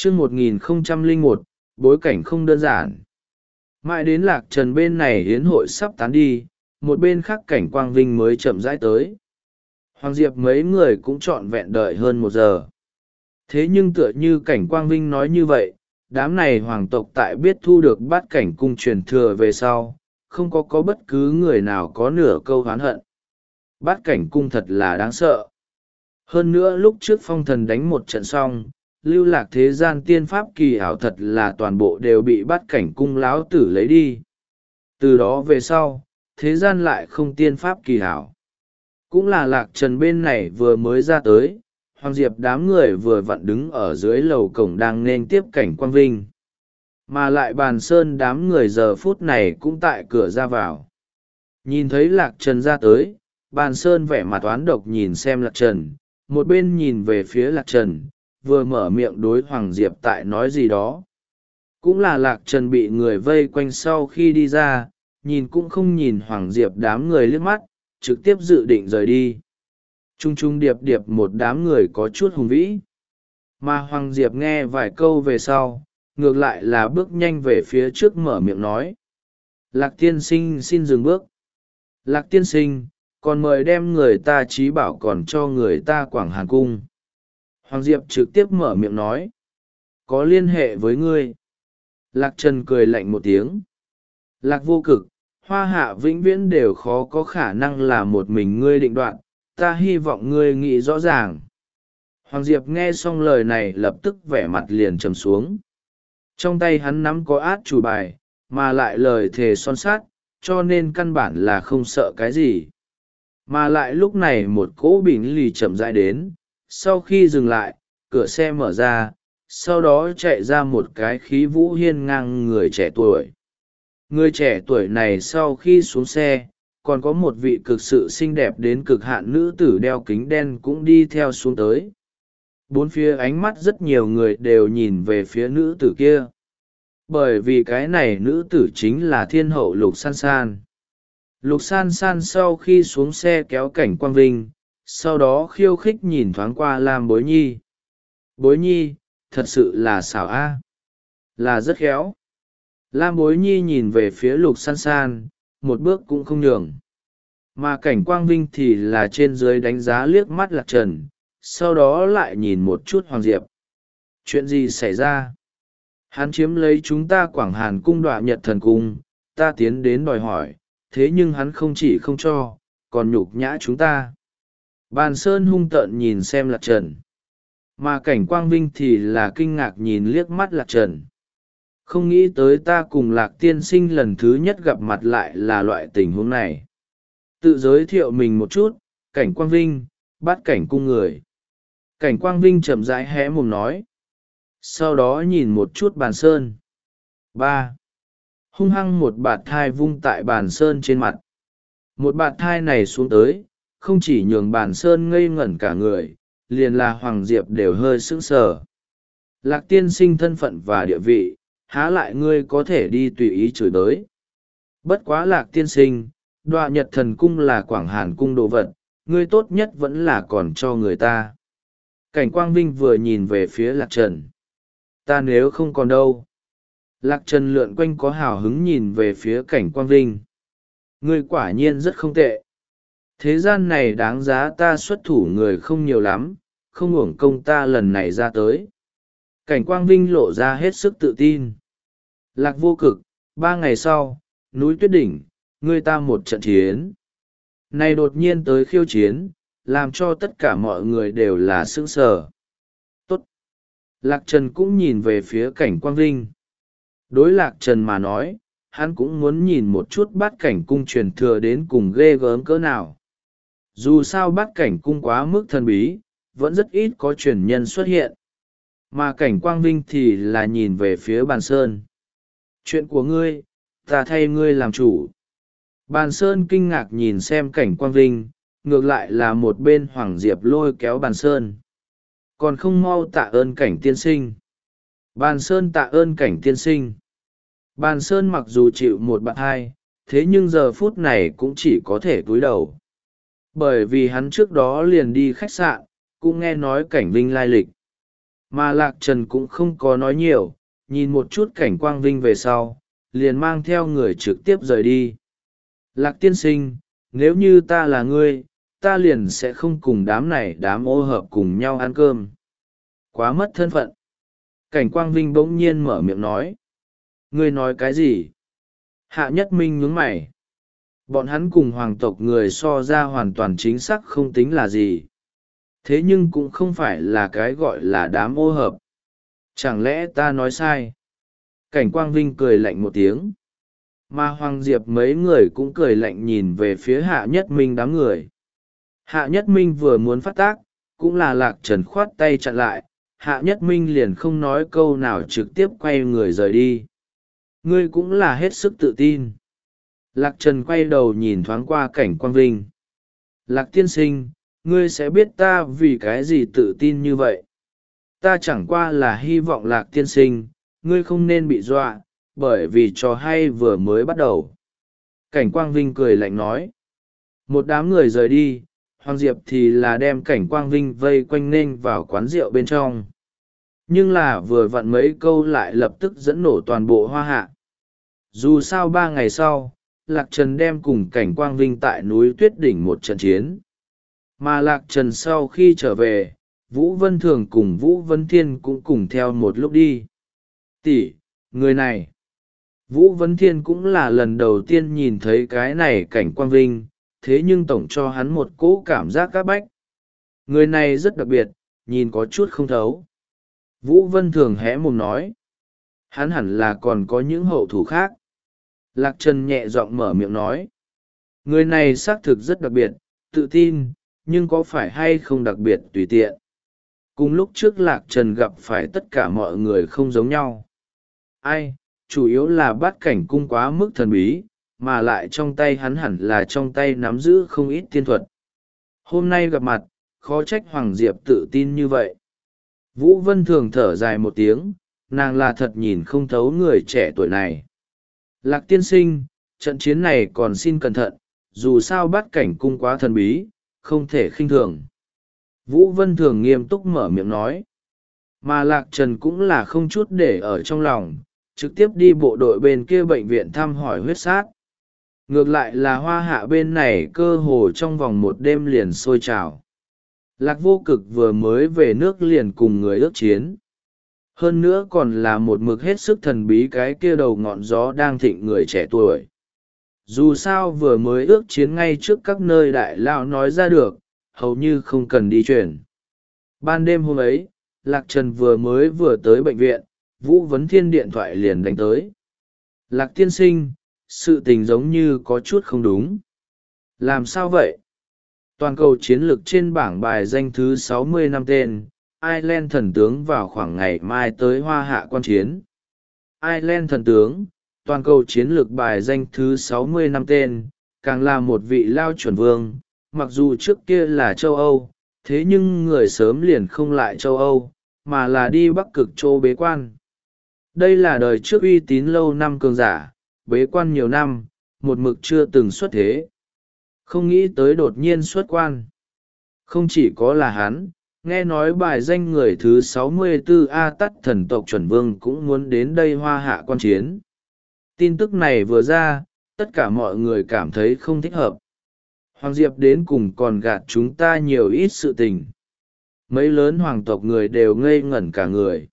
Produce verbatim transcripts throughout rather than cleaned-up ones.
chương một nghìn không trăm lẻ một, bối cảnh không đơn giản. Mãi đến Lạc Trần bên này hiến hội sắp tán đi, một bên khác Cảnh Quang Vinh mới chậm rãi tới. Hoàng Diệp mấy người cũng trọn vẹn đợi hơn một giờ. Thế nhưng tựa như Cảnh Quang Vinh nói như vậy, đám này hoàng tộc tại biết thu được bát cảnh cung truyền thừa về sau, không có có bất cứ người nào có nửa câu oán hận. Bát cảnh cung thật là đáng sợ. Hơn nữa lúc trước phong thần đánh một trận xong, lưu lạc thế gian tiên pháp kỳ ảo thật là toàn bộ đều bị bát cảnh cung láo tử lấy đi. Từ đó về sau, thế gian lại không tiên pháp kỳ ảo. Cũng là Lạc Trần bên này vừa mới ra tới, Hoàng Diệp đám người vừa vặn đứng ở dưới lầu cổng đang nên tiếp Cảnh Quang Vinh. Mà lại Bàn Sơn đám người giờ phút này cũng tại cửa ra vào. Nhìn thấy Lạc Trần ra tới, Bàn Sơn vẻ mặt oán độc nhìn xem Lạc Trần, một bên nhìn về phía Lạc Trần, vừa mở miệng đối Hoàng Diệp tại nói gì đó. Cũng là Lạc Trần bị người vây quanh sau khi đi ra, nhìn cũng không nhìn Hoàng Diệp đám người liếc mắt, trực tiếp dự định rời đi. Trung trung điệp điệp một đám người có chút hùng vĩ. Mà Hoàng Diệp nghe vài câu về sau, ngược lại là bước nhanh về phía trước mở miệng nói. Lạc tiên sinh xin dừng bước. Lạc tiên sinh, còn mời đem người ta trí bảo còn cho người ta Quảng Hàn Cung. Hoàng Diệp trực tiếp mở miệng nói. Có liên hệ với ngươi. Lạc Trần cười lạnh một tiếng. Lạc vô cực, hoa hạ vĩnh viễn đều khó có khả năng là một mình ngươi định đoạt, ta hy vọng ngươi nghĩ rõ ràng. Hoàng Diệp nghe xong lời này lập tức vẻ mặt liền trầm xuống. Trong tay hắn nắm có át chủ bài, mà lại lời thề son sát, cho nên căn bản là không sợ cái gì. Mà lại lúc này một cỗ bình lì chậm rãi đến, sau khi dừng lại, cửa xe mở ra, sau đó chạy ra một cái khí vũ hiên ngang người trẻ tuổi. Người trẻ tuổi này sau khi xuống xe, còn có một vị cực sự xinh đẹp đến cực hạn nữ tử đeo kính đen cũng đi theo xuống tới. Bốn phía ánh mắt rất nhiều người đều nhìn về phía nữ tử kia. Bởi vì cái này nữ tử chính là thiên hậu Lục San San. Lục San San sau khi xuống xe kéo Cảnh Quang Vinh, sau đó khiêu khích nhìn thoáng qua Lam Bối Nhi. Bối Nhi, thật sự là xảo a, là rất khéo. Lam Bối Nhi nhìn về phía Lục San San, một bước cũng không nhường. Mà Cảnh Quang Vinh thì là trên dưới đánh giá liếc mắt Lạc Trần, sau đó lại nhìn một chút Hoàng Diệp. Chuyện gì xảy ra? Hắn chiếm lấy chúng ta Quảng Hàn Cung Đoạ Nhật Thần Cung, ta tiến đến đòi hỏi, thế nhưng hắn không chỉ không cho, còn nhục nhã chúng ta. Bàn Sơn hung tợn nhìn xem Lạc Trần. Mà Cảnh Quang Vinh thì là kinh ngạc nhìn liếc mắt Lạc Trần. Không nghĩ tới ta cùng Lạc tiên sinh lần thứ nhất gặp mặt lại là loại tình huống này. Tự giới thiệu mình một chút, Cảnh Quang Vinh, Bát Cảnh Cung người. Cảnh Quang Vinh chậm rãi hé mồm nói. Sau đó nhìn một chút Bàn Sơn. ba. Hung hăng một bạt thai vung tại Bàn Sơn trên mặt. Một bạt thai này xuống tới, không chỉ nhường Bàn Sơn ngây ngẩn cả người, liền là Hoàng Diệp đều hơi sững sờ. Lạc tiên sinh thân phận và địa vị, há lại ngươi có thể đi tùy ý chửi bới. Bất quá Lạc tiên sinh, Đoạ Nhật Thần Cung là Quảng Hàn Cung đồ vật, ngươi tốt nhất vẫn là còn cho người ta. Cảnh Quang Vinh vừa nhìn về phía Lạc Trần. Ta nếu không còn đâu. Lạc Trần lượn quanh có hào hứng nhìn về phía Cảnh Quang Vinh. Ngươi quả nhiên rất không tệ. Thế gian này đáng giá ta xuất thủ người không nhiều lắm, không uổng công ta lần này ra tới. Cảnh Quang Vinh lộ ra hết sức tự tin. Lạc vô cực, ba ngày sau, núi Tuyết Đỉnh, ngươi ta một trận chiến. Này đột nhiên tới khiêu chiến, làm cho tất cả mọi người đều là sững sờ. Tốt. Lạc Trần cũng nhìn về phía Cảnh Quang Vinh. Đối Lạc Trần mà nói, hắn cũng muốn nhìn một chút Bát Cảnh Cung truyền thừa đến cùng ghê gớm cỡ nào. Dù sao Bát Cảnh Cung quá mức thần bí, vẫn rất ít có truyền nhân xuất hiện. Mà Cảnh Quang Vinh thì là nhìn về phía Bàn Sơn. Chuyện của ngươi, ta thay ngươi làm chủ. Bàn Sơn kinh ngạc nhìn xem Cảnh Quang Vinh, ngược lại là một bên Hoàng Diệp lôi kéo Bàn Sơn. Còn không mau tạ ơn Cảnh tiên sinh. Bàn Sơn tạ ơn Cảnh tiên sinh. Bàn Sơn mặc dù chịu một bạn hai, thế nhưng giờ phút này cũng chỉ có thể cúi đầu. Bởi vì hắn trước đó liền đi khách sạn, cũng nghe nói Cảnh Vinh lai lịch. Mà Lạc Trần cũng không có nói nhiều, nhìn một chút cảnh quang vinh về sau, liền mang theo người trực tiếp rời đi. Lạc tiên sinh, nếu như ta là ngươi, ta liền sẽ không cùng đám này đám ô hợp cùng nhau ăn cơm. Quá mất thân phận. Cảnh quang vinh bỗng nhiên mở miệng nói. Ngươi nói cái gì? Hạ Nhất Minh nhướng mày. Bọn hắn cùng hoàng tộc người so ra hoàn toàn chính xác không tính là gì. Thế nhưng cũng không phải là cái gọi là đám ô hợp. Chẳng lẽ ta nói sai? Cảnh quang vinh cười lạnh một tiếng. Mà Hoàng Diệp mấy người cũng cười lạnh nhìn về phía Hạ Nhất Minh đám người. Hạ Nhất Minh vừa muốn phát tác, cũng là Lạc Trần khoát tay chặn lại. Hạ Nhất Minh liền không nói câu nào trực tiếp quay người rời đi. Ngươi cũng là hết sức tự tin. Lạc Trần quay đầu nhìn thoáng qua cảnh quang vinh. Lạc tiên sinh, ngươi sẽ biết ta vì cái gì tự tin như vậy. Ta chẳng qua là hy vọng Lạc tiên sinh, ngươi không nên bị dọa, bởi vì trò hay vừa mới bắt đầu. Cảnh quang vinh cười lạnh nói. Một đám người rời đi, Hoàng Diệp thì là đem cảnh quang vinh vây quanh nên vào quán rượu bên trong. Nhưng là vừa vặn mấy câu lại lập tức dẫn nổ toàn bộ Hoa Hạ. Dù sao ba ngày sau, Lạc Trần đem cùng cảnh quang vinh tại núi Tuyết Đỉnh một trận chiến. Mà Lạc Trần sau khi trở về, Vũ Vân Thường cùng Vũ Vân Thiên cũng cùng theo một lúc đi. Tỷ, người này. Vũ Vân Thiên cũng là lần đầu tiên nhìn thấy cái này cảnh quang vinh, thế nhưng tổng cho hắn một cỗ cảm giác các bách. Người này rất đặc biệt, nhìn có chút không thấu. Vũ Vân Thường hé mồm nói. Hắn hẳn là còn có những hậu thủ khác. Lạc Trần nhẹ giọng mở miệng nói. Người này xác thực rất đặc biệt, tự tin, nhưng có phải hay không đặc biệt tùy tiện. Cùng lúc trước Lạc Trần gặp phải tất cả mọi người không giống nhau. Ai, chủ yếu là bát cảnh cung quá mức thần bí, mà lại trong tay hắn hẳn là trong tay nắm giữ không ít tiên thuật. Hôm nay gặp mặt, khó trách Hoàng Diệp tự tin như vậy. Vũ Vân Thường thở dài một tiếng, nàng là thật nhìn không thấu người trẻ tuổi này. Lạc tiên sinh, trận chiến này còn xin cẩn thận, dù sao bát cảnh cung quá thần bí, không thể khinh thường. Vũ Vân Thường nghiêm túc mở miệng nói. Mà Lạc Trần cũng là không chút để ở trong lòng, trực tiếp đi bộ đội bên kia bệnh viện thăm hỏi huyết sát. Ngược lại là Hoa Hạ bên này cơ hồ trong vòng một đêm liền sôi trào. Lạc Vô Cực vừa mới về nước liền cùng người ước chiến. Hơn nữa còn là một mực hết sức thần bí cái kia đầu ngọn gió đang thịnh người trẻ tuổi. Dù sao vừa mới ước chiến ngay trước các nơi đại lao nói ra được, hầu như không cần đi chuyển. Ban đêm hôm ấy, Lạc Trần vừa mới vừa tới bệnh viện, Vũ Vấn Thiên điện thoại liền đánh tới. Lạc tiên sinh, sự tình giống như có chút không đúng. Làm sao vậy? Toàn cầu chiến lược trên bảng bài danh thứ sáu mươi năm tên, Ireland thần tướng vào khoảng ngày mai tới Hoa Hạ quan chiến. Ireland thần tướng, toàn cầu chiến lược bài danh thứ sáu mươi năm tên, càng là một vị lao chuẩn vương, mặc dù trước kia là châu Âu, thế nhưng người sớm liền không lại châu Âu, mà là đi Bắc Cực châu bế quan. Đây là đời trước uy tín lâu năm cường giả, bế quan nhiều năm, một mực chưa từng xuất thế. Không nghĩ tới đột nhiên xuất quan. Không chỉ có là hắn, nghe nói bài danh người thứ sáu mươi tư A Tắt thần tộc chuẩn vương cũng muốn đến đây Hoa Hạ quan chiến. Tin tức này vừa ra, tất cả mọi người cảm thấy không thích hợp. Hoàng Diệp đến cùng còn gạt chúng ta nhiều ít sự tình. Mấy lớn hoàng tộc người đều ngây ngẩn cả người.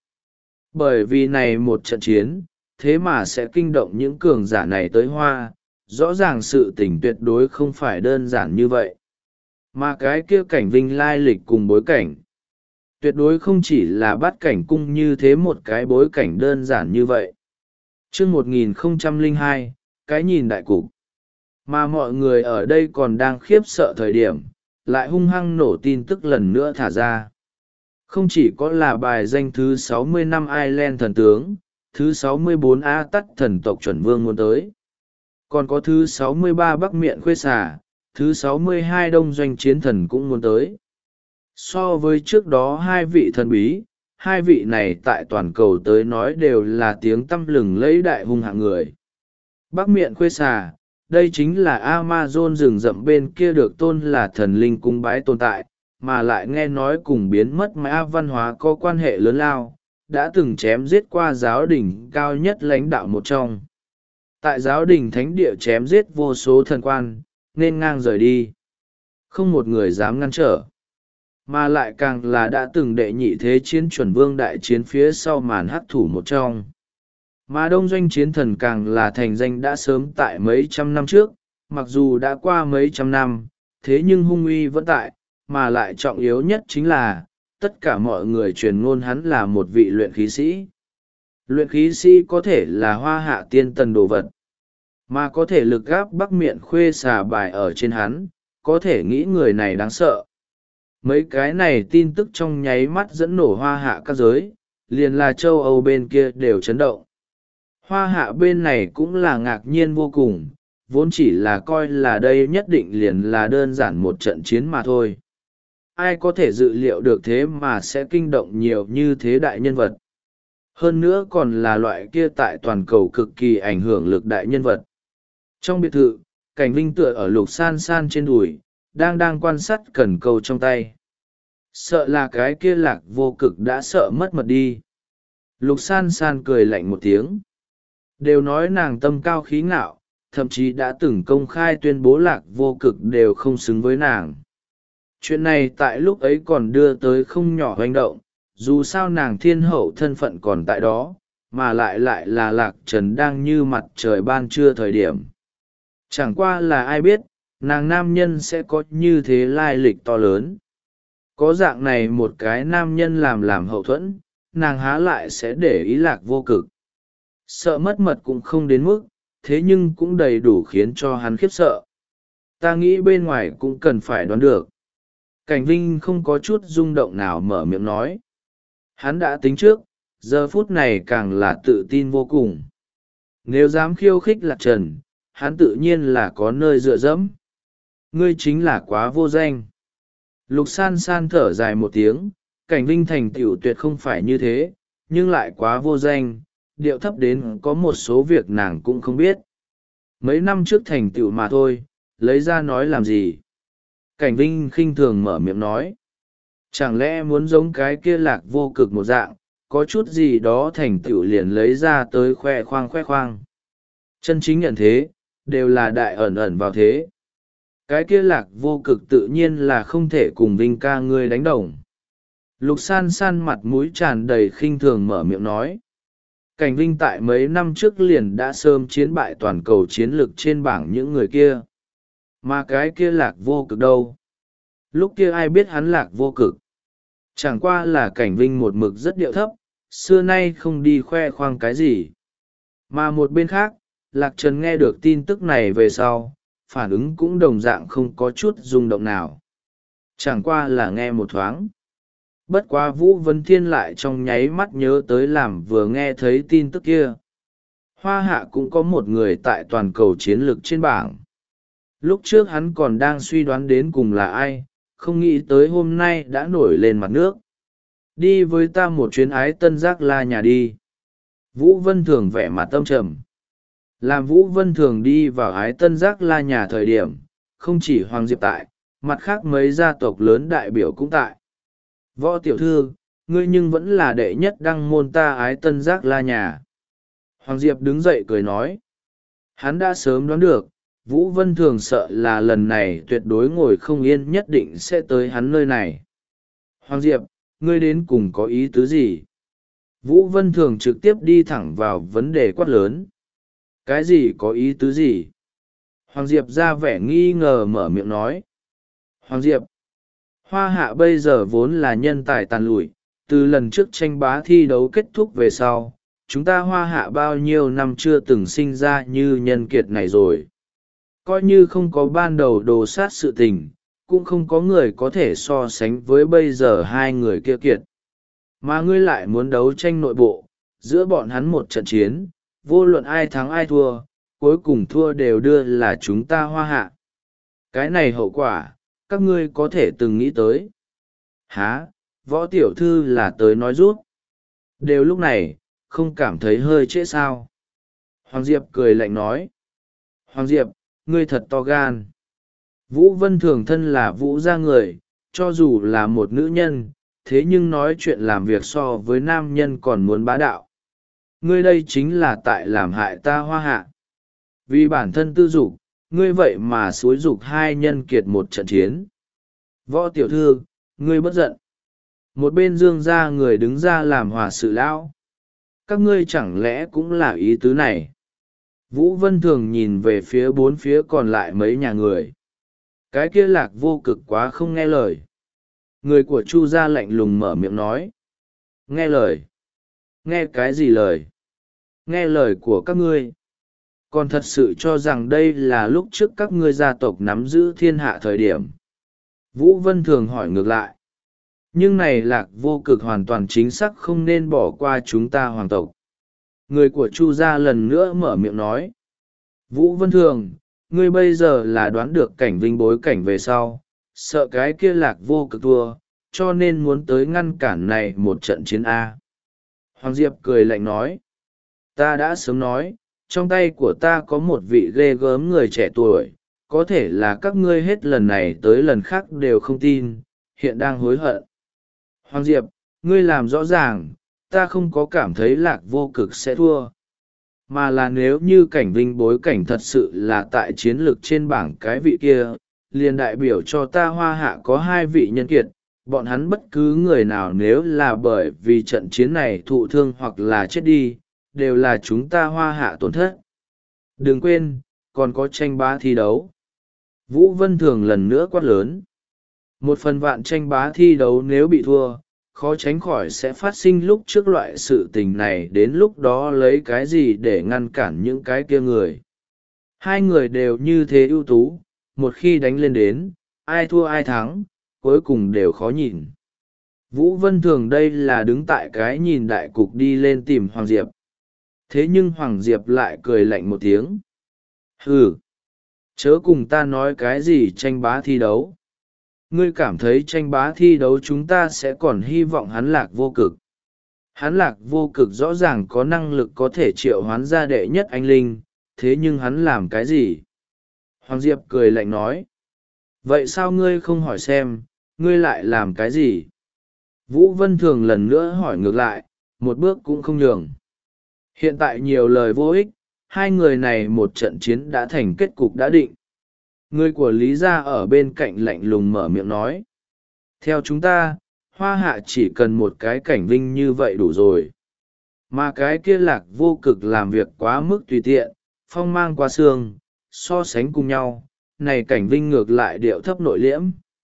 Bởi vì này một trận chiến, thế mà sẽ kinh động những cường giả này tới Hoa, rõ ràng sự tình tuyệt đối không phải đơn giản như vậy. Mà cái kia cảnh vinh lai lịch cùng bối cảnh, tuyệt đối không chỉ là bắt cảnh cung như thế một cái bối cảnh đơn giản như vậy. Chương một nghìn không trăm lẻ hai, cái nhìn đại cục. Mà mọi người ở đây còn đang khiếp sợ thời điểm, lại hung hăng nổ tin tức lần nữa thả ra. Không chỉ có là bài danh thứ sáu mươi năm Ireland thần tướng, thứ sáu mươi bốn A Tắt thần tộc chuẩn vương muốn tới. Còn có thứ sáu mươi ba Bắc Miện Khuê Xà, thứ sáu mươi hai Đông Doanh Chiến Thần cũng muốn tới. So với trước đó hai vị thần bí, hai vị này tại toàn cầu tới nói đều là tiếng tăm lừng lẫy đại hung hạng người. Bắc Miện Khuê Xà, đây chính là Amazon rừng rậm bên kia được tôn là thần linh cung bái tồn tại, mà lại nghe nói cùng biến mất mã văn hóa có quan hệ lớn lao, đã từng chém giết qua giáo đình cao nhất lãnh đạo một trong. Tại giáo đình thánh địa chém giết vô số thần quan, nên ngang rời đi. Không một người dám ngăn trở. Mà lại càng là đã từng đệ nhị thế chiến chuẩn vương đại chiến phía sau màn hắc thủ một trong. Mà đông doanh chiến thần càng là thành danh đã sớm tại mấy trăm năm trước, mặc dù đã qua mấy trăm năm, thế nhưng hung uy vẫn tại, mà lại trọng yếu nhất chính là, tất cả mọi người truyền ngôn hắn là một vị luyện khí sĩ. Luyện khí sĩ có thể là hoa hạ tiên tần đồ vật, mà có thể lực gáp bắc miệng khuê xà bài ở trên hắn, có thể nghĩ người này đáng sợ. Mấy cái này tin tức trong nháy mắt dẫn nổ hoa hạ các giới, liền là châu Âu bên kia đều chấn động. Hoa hạ bên này cũng là ngạc nhiên vô cùng, vốn chỉ là coi là đây nhất định liền là đơn giản một trận chiến mà thôi. Ai có thể dự liệu được thế mà sẽ kinh động nhiều như thế đại nhân vật. Hơn nữa còn là loại kia tại toàn cầu cực kỳ ảnh hưởng lực đại nhân vật. Trong biệt thự, Cảnh Vinh tựa ở Lục San San trên đùi, đang đang quan sát cần câu trong tay. Sợ là cái kia Lạc Vô Cực đã sợ mất mật đi. Lục San San cười lạnh một tiếng. Đều nói nàng tâm cao khí ngạo, thậm chí đã từng công khai tuyên bố Lạc Vô Cực đều không xứng với nàng. Chuyện này tại lúc ấy còn đưa tới không nhỏ hoành động, dù sao nàng thiên hậu thân phận còn tại đó, mà lại lại là Lạc Trần đang như mặt trời ban trưa thời điểm. Chẳng qua là ai biết, nàng nam nhân sẽ có như thế lai lịch to lớn. Có dạng này một cái nam nhân làm làm hậu thuẫn, nàng há lại sẽ để ý Lạc Vô Cực. Sợ mất mật cũng không đến mức, thế nhưng cũng đầy đủ khiến cho hắn khiếp sợ. Ta nghĩ bên ngoài cũng cần phải đoán được. Cảnh Vinh không có chút rung động nào mở miệng nói. Hắn đã tính trước, giờ phút này càng là tự tin vô cùng. Nếu dám khiêu khích Lạc Trần, hắn tự nhiên là có nơi dựa dẫm. Ngươi chính là quá vô danh. Lục San San thở dài một tiếng, Cảnh Vinh thành tựu tuyệt không phải như thế, nhưng lại quá vô danh, điệu thấp đến có một số việc nàng cũng không biết. Mấy năm trước thành tựu mà thôi, lấy ra nói làm gì? Cảnh Vinh khinh thường mở miệng nói. Chẳng lẽ muốn giống cái kia Lạc Vô Cực một dạng, có chút gì đó thành tựu liền lấy ra tới khoe khoang khoe khoang. Chân chính nhận thế, đều là đại ẩn ẩn vào thế. Cái kia Lạc Vô Cực tự nhiên là không thể cùng Vinh ca ngươi đánh đồng. Lục San San mặt mũi tràn đầy khinh thường mở miệng nói. Cảnh Vinh tại mấy năm trước liền đã sớm chiến bại toàn cầu chiến lược trên bảng những người kia. Mà cái kia Lạc Vô Cực đâu? Lúc kia ai biết hắn Lạc Vô Cực? Chẳng qua là Cảnh Vinh một mực rất điệu thấp, xưa nay không đi khoe khoang cái gì. Mà một bên khác, Lạc Trần nghe được tin tức này về sau, phản ứng cũng đồng dạng không có chút rung động nào. Chẳng qua là nghe một thoáng. Bất quá Vũ Vân Thiên lại trong nháy mắt nhớ tới làm vừa nghe thấy tin tức kia. Hoa hạ cũng có một người tại toàn cầu chiến lược trên bảng. Lúc trước hắn còn đang suy đoán đến cùng là ai, không nghĩ tới hôm nay đã nổi lên mặt nước. Đi với ta một chuyến Ái Tân Giác La nhà đi. Vũ Vân Thường vẻ mặt tâm trầm. Làm Vũ Vân Thường đi vào Ái Tân Giác La nhà thời điểm, không chỉ Hoàng Diệp tại, mặt khác mấy gia tộc lớn đại biểu cũng tại. Võ tiểu thư, ngươi nhưng vẫn là đệ nhất đăng môn ta Ái Tân Giác La nhà. Hoàng Diệp đứng dậy cười nói. Hắn đã sớm đoán được, Vũ Vân Thường sợ là lần này tuyệt đối ngồi không yên nhất định sẽ tới hắn nơi này. Hoàng Diệp, ngươi đến cùng có ý tứ gì? Vũ Vân Thường trực tiếp đi thẳng vào vấn đề quát lớn. Cái gì có ý tứ gì? Hoàng Diệp ra vẻ nghi ngờ mở miệng nói. Hoàng Diệp, Hoa hạ bây giờ vốn là nhân tài tàn lụi, từ lần trước tranh bá thi đấu kết thúc về sau, chúng ta hoa hạ bao nhiêu năm chưa từng sinh ra như nhân kiệt này rồi. Coi như không có ban đầu đồ sát sự tình, cũng không có người có thể so sánh với bây giờ hai người kia kiệt. Mà ngươi lại muốn đấu tranh nội bộ, giữa bọn hắn một trận chiến, vô luận ai thắng ai thua, cuối cùng thua đều đưa là chúng ta hoa hạ. Cái này hậu quả, các ngươi có thể từng nghĩ tới. Hả, Võ tiểu thư là tới nói rút. Đều lúc này, không cảm thấy hơi trễ sao? Hoàng Diệp cười lạnh nói. Hoàng Diệp, ngươi thật to gan. Vũ Vân Thường thân là Vũ gia người, cho dù là một nữ nhân, thế nhưng nói chuyện làm việc so với nam nhân còn muốn bá đạo. Ngươi đây chính là tại làm hại ta Hoa Hạ. Vì bản thân tư dục, ngươi vậy mà xúi giục hai nhân kiệt một trận chiến. Võ tiểu thư, ngươi bất giận. Một bên Dương gia người đứng ra làm hòa sự lão. Các ngươi chẳng lẽ cũng là ý tứ này? Vũ Vân Thường nhìn về phía bốn phía còn lại mấy nhà người. Cái kia Lạc Vô Cực quá không nghe lời. Người của Chu gia lạnh lùng mở miệng nói. Nghe lời? Nghe cái gì lời? Nghe lời của các ngươi. Còn thật sự cho rằng đây là lúc trước các ngươi gia tộc nắm giữ thiên hạ thời điểm. Vũ Vân Thường hỏi ngược lại. Nhưng này Lạc Vô Cực hoàn toàn chính xác không nên bỏ qua chúng ta hoàng tộc. Người của Chu gia lần nữa mở miệng nói. Vũ Vân Thường, ngươi bây giờ là đoán được cảnh vinh bối cảnh về sau, sợ cái kia Lạc Vô Cực thua, cho nên muốn tới ngăn cản này một trận chiến A. Hoàng Diệp cười lạnh nói. Ta đã sớm nói, trong tay của ta có một vị ghê gớm người trẻ tuổi, có thể là các ngươi hết lần này tới lần khác đều không tin, hiện đang hối hận. Hoàng Diệp, ngươi làm rõ ràng, ta không có cảm thấy Lạc Vô Cực sẽ thua. Mà là nếu như cảnh vinh bối cảnh thật sự là tại chiến lược trên bảng cái vị kia, liền đại biểu cho ta Hoa Hạ có hai vị nhân kiệt, bọn hắn bất cứ người nào nếu là bởi vì trận chiến này thụ thương hoặc là chết đi, đều là chúng ta Hoa Hạ tổn thất. Đừng quên, còn có tranh bá thi đấu. Vũ Vân Thường lần nữa quát lớn. Một phần vạn tranh bá thi đấu nếu bị thua, khó tránh khỏi sẽ phát sinh lúc trước loại sự tình này, đến lúc đó lấy cái gì để ngăn cản những cái kia người. Hai người đều như thế ưu tú, một khi đánh lên đến, ai thua ai thắng, cuối cùng đều khó nhìn. Vũ Vân Thường đây là đứng tại cái nhìn đại cục đi lên tìm Hoàng Diệp. Thế nhưng Hoàng Diệp lại cười lạnh một tiếng. Hừ, chớ cùng ta nói cái gì tranh bá thi đấu. Ngươi cảm thấy tranh bá thi đấu chúng ta sẽ còn hy vọng hắn Lạc Vô Cực. Hắn Lạc Vô Cực rõ ràng có năng lực có thể triệu hoán ra đệ nhất anh linh, thế nhưng hắn làm cái gì? Hoàng Diệp cười lạnh nói. Vậy sao ngươi không hỏi xem, ngươi lại làm cái gì? Vũ Vân Thường lần nữa hỏi ngược lại, một bước cũng không nhường. Hiện tại nhiều lời vô ích, hai người này một trận chiến đã thành kết cục đã định. Người của Lý gia ở bên cạnh lạnh lùng mở miệng nói. Theo chúng ta, Hoa Hạ chỉ cần một cái cảnh vinh như vậy đủ rồi. Mà cái kia Lạc Vô Cực làm việc quá mức tùy tiện, phong mang qua xương, so sánh cùng nhau, này cảnh vinh ngược lại điệu thấp nội liễm.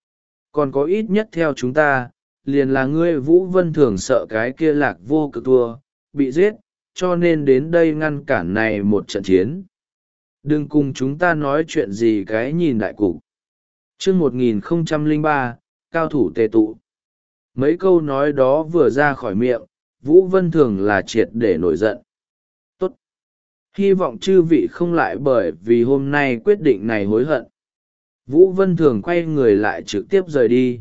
Còn có ít nhất theo chúng ta, liền là ngươi Vũ Vân Thường sợ cái kia Lạc Vô Cực thua, bị giết, cho nên đến đây ngăn cản này một trận chiến. Đừng cùng chúng ta nói chuyện gì cái nhìn đại cục. Chương một nghìn không trăm lẻ ba, cao thủ tề tụ. Mấy câu nói đó vừa ra khỏi miệng, Vũ Vân Thường là triệt để nổi giận. Tốt. Hy vọng chư vị không lại bởi vì hôm nay quyết định này hối hận. Vũ Vân Thường quay người lại trực tiếp rời đi.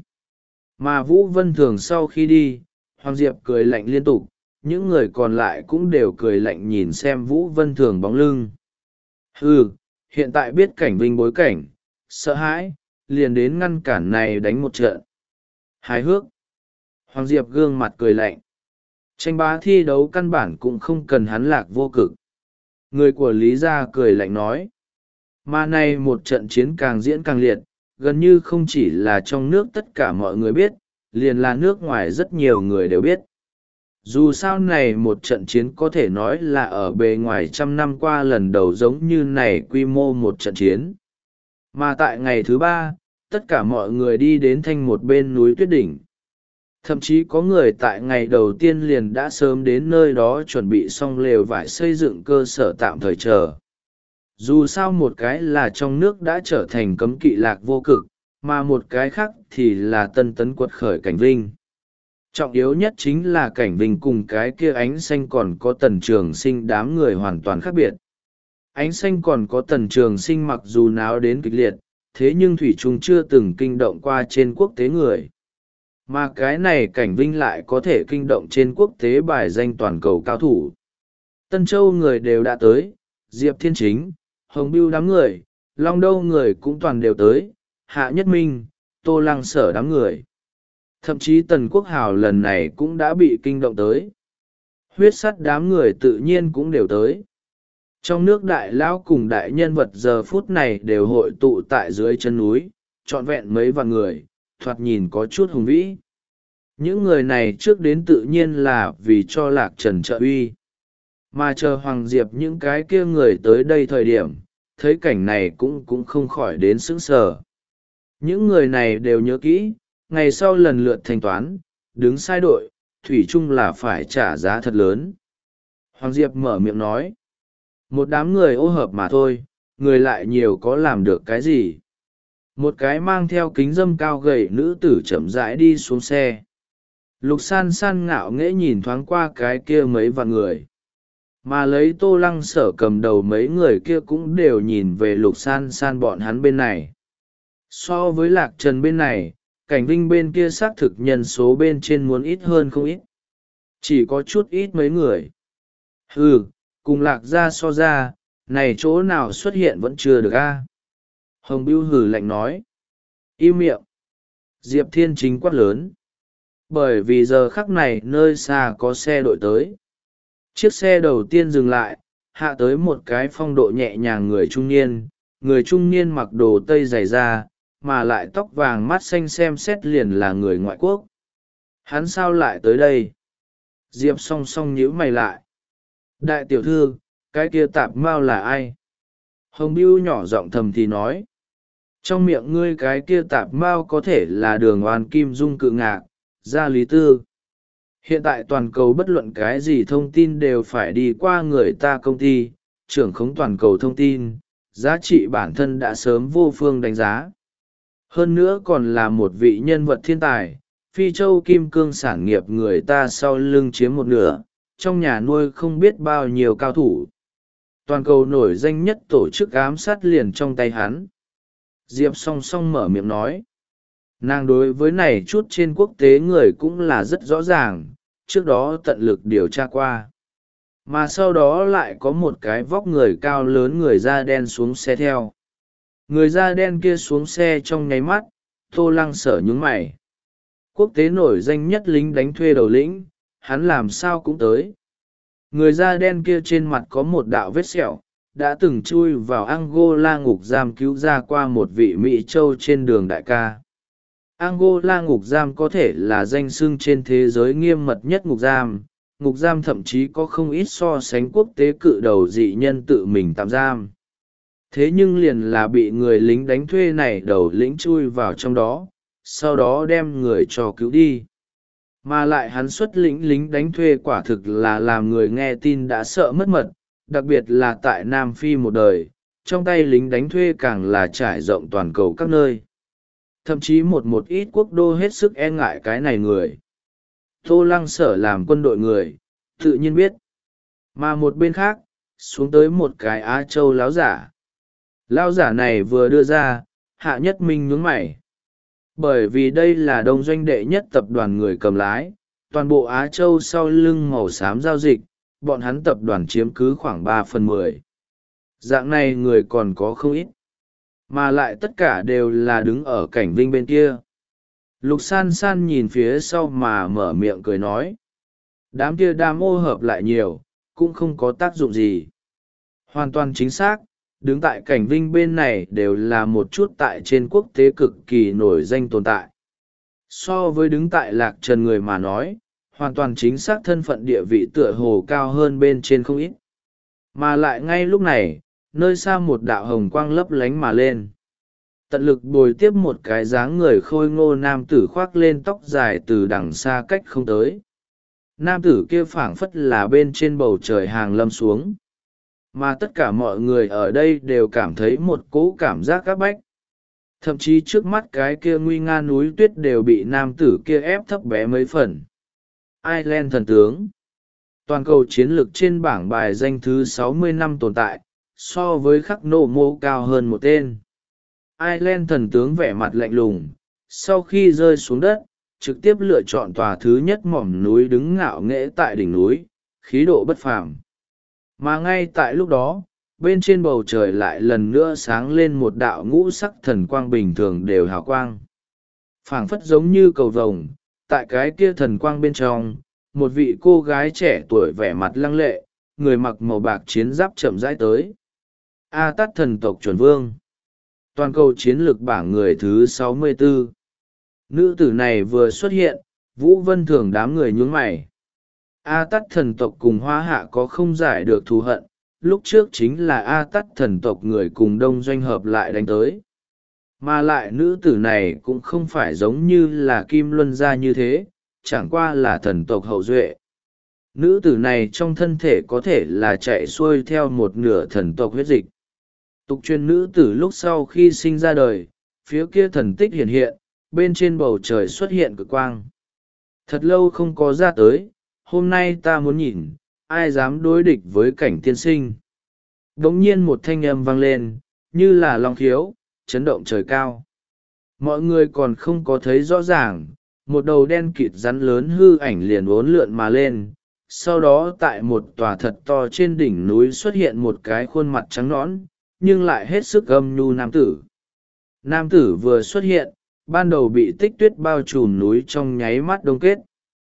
Mà Vũ Vân Thường sau khi đi, Hoàng Diệp cười lạnh liên tục, những người còn lại cũng đều cười lạnh nhìn xem Vũ Vân Thường bóng lưng. Hừ, hiện tại biết cảnh vinh bối cảnh, sợ hãi, liền đến ngăn cản này đánh một trận. Hài hước. Hoàng Diệp gương mặt cười lạnh. Tranh bá thi đấu căn bản cũng không cần hắn Lạc Vô Cực. Người của Lý gia cười lạnh nói. Mà này một trận chiến càng diễn càng liệt, gần như không chỉ là trong nước tất cả mọi người biết, liền là nước ngoài rất nhiều người đều biết. Dù sao này một trận chiến có thể nói là ở bề ngoài trăm năm qua lần đầu giống như này quy mô một trận chiến. Mà tại ngày thứ ba, tất cả mọi người đi đến thanh một bên núi Tuyết Đỉnh. Thậm chí có người tại ngày đầu tiên liền đã sớm đến nơi đó chuẩn bị xong lều vải xây dựng cơ sở tạm thời chờ. Dù sao một cái là trong nước đã trở thành cấm kỵ Lạc Vô Cực, mà một cái khác thì là tân tấn quật khởi cảnh vinh. Trọng yếu nhất chính là cảnh vinh cùng cái kia ánh xanh còn có Tần Trường Sinh đám người hoàn toàn khác biệt. Ánh xanh còn có Tần Trường Sinh mặc dù náo đến kịch liệt, thế nhưng thủy chung chưa từng kinh động qua trên quốc tế người. Mà cái này cảnh vinh lại có thể kinh động trên quốc tế bài danh toàn cầu cao thủ. Tân Châu người đều đã tới, Diệp Thiên Chính, Hồng Bưu đám người, Long Đâu người cũng toàn đều tới, Hạ Nhất Minh, Tô Lăng Sở đám người. Thậm chí Tần Quốc Hào lần này cũng đã bị kinh động tới. Huyết sắt đám người tự nhiên cũng đều tới. Trong nước đại lão cùng đại nhân vật giờ phút này đều hội tụ tại dưới chân núi, trọn vẹn mấy vạn người, thoạt nhìn có chút hùng vĩ. Những người này trước đến tự nhiên là vì cho Lạc Trần trợ uy. Mà chờ Hoàng Diệp những cái kia người tới đây thời điểm, thấy cảnh này cũng cũng không khỏi đến sững sờ. Những người này đều nhớ kỹ, ngày sau lần lượt thanh toán, đứng sai đội, thủy chung là phải trả giá thật lớn. Hoàng Diệp mở miệng nói, một đám người ô hợp mà thôi, người lại nhiều có làm được cái gì. Một cái mang theo kính dâm cao gầy nữ tử chậm rãi đi xuống xe. Lục san san ngạo nghễ nhìn thoáng qua cái kia mấy vạn người. Mà lấy Tô Lăng Sở cầm đầu mấy người kia cũng đều nhìn về lục san san bọn hắn bên này. So với Lạc Trần bên này, Cảnh Vinh bên kia xác thực nhân số bên trên muốn ít hơn không ít. Chỉ có chút ít mấy người. Ừ, cùng Lạc ra so ra, này chỗ nào xuất hiện vẫn chưa được a. Hồng Bưu hừ lạnh nói. Im miệng. Diệp Thiên Chính quát lớn. Bởi vì giờ khắc này nơi xa có xe đội tới. Chiếc xe đầu tiên dừng lại, hạ tới một cái phong độ nhẹ nhàng người trung niên. Người trung niên mặc đồ tây dày da, mà lại tóc vàng mắt xanh xem xét liền là người ngoại quốc. Hắn sao lại tới đây? Diệp song song nhíu mày lại. Đại tiểu thư, cái kia tạp mao là ai? Hồng Bưu nhỏ giọng thầm thì nói. Trong miệng ngươi cái kia tạp mao có thể là đường oan kim dung cự ngạc, gia lý tư. Hiện tại toàn cầu bất luận cái gì thông tin đều phải đi qua người ta công ty, trưởng khống toàn cầu thông tin, giá trị bản thân đã sớm vô phương đánh giá. Hơn nữa còn là một vị nhân vật thiên tài, Phi Châu Kim Cương sản nghiệp người ta sau lưng chiếm một nửa, trong nhà nuôi không biết bao nhiêu cao thủ. Toàn cầu nổi danh nhất tổ chức ám sát liền trong tay hắn. Diệp song song mở miệng nói. Nàng đối với này chút trên quốc tế người cũng là rất rõ ràng, trước đó tận lực điều tra qua. Mà sau đó lại có một cái vóc người cao lớn người da đen xuống xe theo. Người da đen kia xuống xe trong nháy mắt, Tô Lăng Sở nhướng mày. Quốc tế nổi danh nhất lính đánh thuê đầu lĩnh, hắn làm sao cũng tới. Người da đen kia trên mặt có một đạo vết sẹo, đã từng chui vào Angola ngục giam cứu ra qua một vị Mỹ Châu trên đường đại ca. Angola ngục giam có thể là danh xưng trên thế giới nghiêm mật nhất ngục giam, ngục giam thậm chí có không ít so sánh quốc tế cự đầu dị nhân tự mình tạm giam. Thế nhưng liền là bị người lính đánh thuê này đầu lĩnh chui vào trong đó, sau đó đem người cho cứu đi. Mà lại hắn xuất lĩnh lính đánh thuê quả thực là làm người nghe tin đã sợ mất mật, đặc biệt là tại Nam Phi một đời, trong tay lính đánh thuê càng là trải rộng toàn cầu các nơi. Thậm chí một một ít quốc đô hết sức e ngại cái này người. Tô Lăng Sở làm quân đội người, tự nhiên biết. Mà một bên khác, xuống tới một cái Á Châu láo giả. Lão giả này vừa đưa ra, Hạ Nhất Minh nhướng mày. Bởi vì đây là đông doanh đệ nhất tập đoàn người cầm lái, toàn bộ Á Châu sau lưng màu xám giao dịch, bọn hắn tập đoàn chiếm cứ khoảng ba phần mười. Dạng này người còn có không ít. Mà lại tất cả đều là đứng ở Cảnh Vinh bên kia. Lục san san nhìn phía sau mà mở miệng cười nói. Đám kia đam ô hợp lại nhiều, cũng không có tác dụng gì. Hoàn toàn chính xác, đứng tại Cảnh Vinh bên này đều là một chút tại trên quốc tế cực kỳ nổi danh tồn tại. So với đứng tại Lạc Trần người mà nói, hoàn toàn chính xác thân phận địa vị tựa hồ cao hơn bên trên không ít. Mà lại ngay lúc này, nơi xa một đạo hồng quang lấp lánh mà lên. Tận lực bồi tiếp một cái dáng người khôi ngô nam tử khoác lên tóc dài từ đằng xa cách không tới. Nam tử kia phảng phất là bên trên bầu trời hàng lâm xuống. Mà tất cả mọi người ở đây đều cảm thấy một cỗ cảm giác áp bách. Thậm chí trước mắt cái kia nguy nga núi tuyết đều bị nam tử kia ép thấp bé mấy phần. Ireland thần tướng. Toàn cầu chiến lược trên bảng bài danh thứ sáu mươi năm tồn tại, so với khắc nổ mô cao hơn một tên. Ireland thần tướng vẻ mặt lạnh lùng, sau khi rơi xuống đất, trực tiếp lựa chọn tòa thứ nhất mỏm núi đứng ngạo nghễ tại đỉnh núi, khí độ bất phàm. Mà ngay tại lúc đó, bên trên bầu trời lại lần nữa sáng lên một đạo ngũ sắc thần quang bình thường đều hào quang. phảng phất giống như cầu vồng, tại cái kia thần quang bên trong, một vị cô gái trẻ tuổi vẻ mặt lăng lệ, người mặc màu bạc chiến giáp chậm rãi tới. A Tát thần tộc chuẩn vương. Toàn cầu chiến lược bảng người thứ sáu mươi tư. Nữ tử này vừa xuất hiện, Vũ Vân Thường đám người nhún mày. A Tát thần tộc cùng Hoa Hạ có không giải được thù hận, lúc trước chính là A Tát thần tộc người cùng đông doanh hợp lại đánh tới. Mà lại nữ tử này cũng không phải giống như là Kim Luân gia như thế, chẳng qua là thần tộc hậu duệ. Nữ tử này trong thân thể có thể là chạy xuôi theo một nửa thần tộc huyết dịch. Tục truyền nữ tử lúc sau khi sinh ra đời, phía kia thần tích hiện hiện, bên trên bầu trời xuất hiện cực quang. Thật lâu không có ra tới, hôm nay ta muốn nhìn, ai dám đối địch với cảnh tiên sinh. Đống nhiên một thanh âm vang lên, như là long khiếu, chấn động trời cao. Mọi người còn không có thấy rõ ràng, một đầu đen kịt rắn lớn hư ảnh liền uốn lượn mà lên. Sau đó tại một tòa thật to trên đỉnh núi xuất hiện một cái khuôn mặt trắng nõn, nhưng lại hết sức âm nhu nam tử. Nam tử vừa xuất hiện, ban đầu bị tích tuyết bao trùm núi trong nháy mắt đông kết.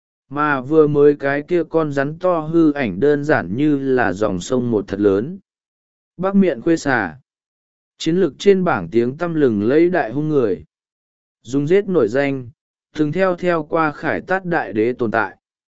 Mà vừa mới cái kia con rắn to hư ảnh đơn giản như là dòng sông một thật lớn. Bắc miệng khuê xà. Chiến lược trên bảng tiếng tăm lừng lấy đại hung người. Dùng giết nổi danh, thường theo theo qua khải tát đại đế tồn tại.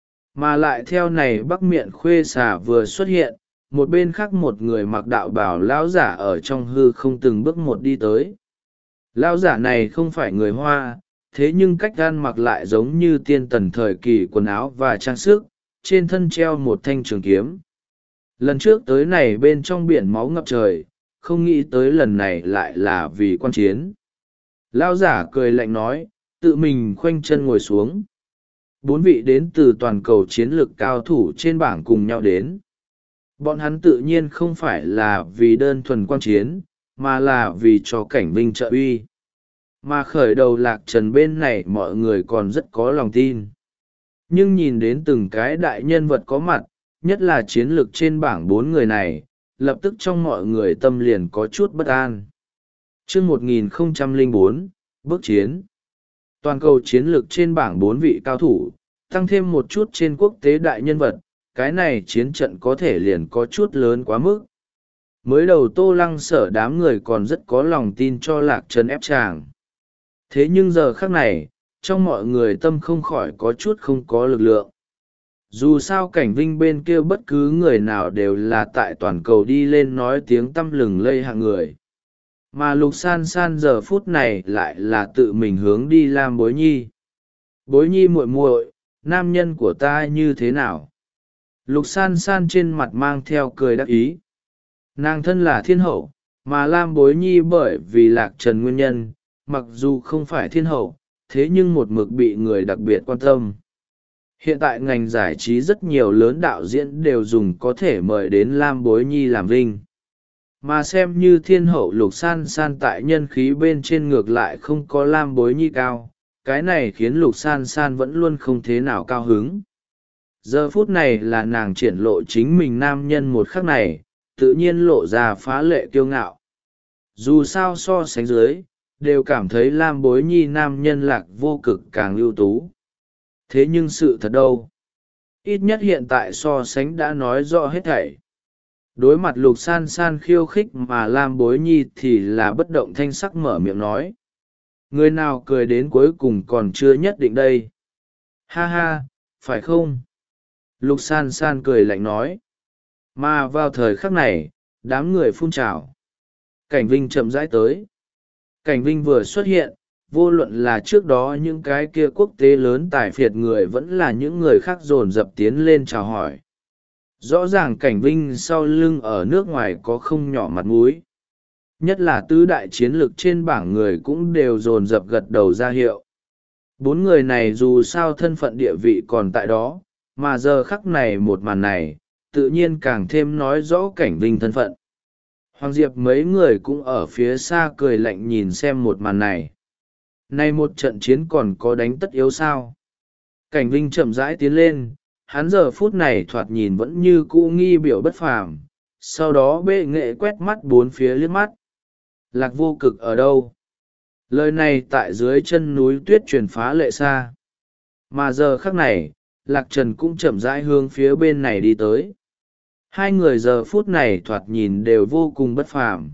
Mà lại theo này bắc miệng khuê xà vừa xuất hiện, một bên khác một người mặc đạo bào lão giả ở trong hư không từng bước một đi tới. Lão giả này không phải người Hoa, thế nhưng cách gan mặc lại giống như tiên tần thời kỳ quần áo và trang sức, trên thân treo một thanh trường kiếm. Lần trước tới này bên trong biển máu ngập trời, không nghĩ tới lần này lại là vì quan chiến. Lão giả cười lạnh nói, tự mình khoanh chân ngồi xuống. Bốn vị đến từ toàn cầu chiến lược cao thủ trên bảng cùng nhau đến. Bọn hắn tự nhiên không phải là vì đơn thuần quan chiến, mà là vì cho cảnh vinh trợ uy. Mà khởi đầu lạc trần bên này mọi người còn rất có lòng tin. Nhưng nhìn đến từng cái đại nhân vật có mặt, nhất là chiến lược trên bảng bốn người này, lập tức trong mọi người tâm liền có chút bất an. Chương một nghìn không trăm lẻ bốn, bước chiến. Toàn cầu chiến lược trên bảng bốn vị cao thủ, tăng thêm một chút trên quốc tế đại nhân vật, cái này chiến trận có thể liền có chút lớn quá mức. Mới đầu Tô Lăng Sở đám người còn rất có lòng tin cho lạc trần ép chàng. Thế nhưng giờ khắc này, trong mọi người tâm không khỏi có chút không có lực lượng. Dù sao cảnh vinh bên kia bất cứ người nào đều là tại toàn cầu đi lên nói tiếng tăm lừng lây hạng người. Mà Lục San San giờ phút này lại là tự mình hướng đi Lam Bối Nhi. Bối Nhi muội muội, nam nhân của ta như thế nào? Lục San San trên mặt mang theo cười đắc ý. Nàng thân là thiên hậu, mà Lam Bối Nhi bởi vì lạc trần nguyên nhân, mặc dù không phải thiên hậu, thế nhưng một mực bị người đặc biệt quan tâm. Hiện tại ngành giải trí rất nhiều lớn đạo diễn đều dùng có thể mời đến Lam Bối Nhi làm vinh. Mà xem như thiên hậu Lục San San tại nhân khí bên trên ngược lại không có Lam Bối Nhi cao, cái này khiến Lục San San vẫn luôn không thế nào cao hứng. Giờ phút này là nàng triển lộ chính mình nam nhân một khắc này, tự nhiên lộ ra phá lệ kiêu ngạo. Dù sao so sánh dưới, đều cảm thấy Lam Bối Nhi nam nhân lạc vô cực càng ưu tú. Thế nhưng sự thật đâu? Ít nhất hiện tại so sánh đã nói rõ hết thảy. Đối mặt Lục San San khiêu khích mà Lam Bối Nhi thì là bất động thanh sắc mở miệng nói. Người nào cười đến cuối cùng còn chưa nhất định đây. Ha ha, phải không? Lục San San cười lạnh nói. Mà vào thời khắc này, đám người phun trào. Cảnh Vinh chậm rãi tới. Cảnh Vinh vừa xuất hiện, vô luận là trước đó những cái kia quốc tế lớn tài phiệt người vẫn là những người khác dồn dập tiến lên chào hỏi. Rõ ràng Cảnh Vinh sau lưng ở nước ngoài có không nhỏ mặt mũi. Nhất là tứ đại chiến lược trên bảng người cũng đều dồn dập gật đầu ra hiệu. Bốn người này dù sao thân phận địa vị còn tại đó, mà giờ khắc này một màn này, tự nhiên càng thêm nói rõ Cảnh Vinh thân phận. Hoàng Diệp mấy người cũng ở phía xa cười lạnh nhìn xem một màn này. Nay một trận chiến còn có đánh tất yếu sao? Cảnh Vinh chậm rãi tiến lên, hắn giờ phút này thoạt nhìn vẫn như cũ nghi biểu bất phàm, sau đó bệ nghệ quét mắt bốn phía liếc mắt. Lạc vô cực ở đâu? Lời này tại dưới chân núi tuyết truyền phá lệ xa. Mà giờ khắc này, Lạc Trần cũng chậm rãi hướng phía bên này đi tới. Hai người giờ phút này thoạt nhìn đều vô cùng bất phàm.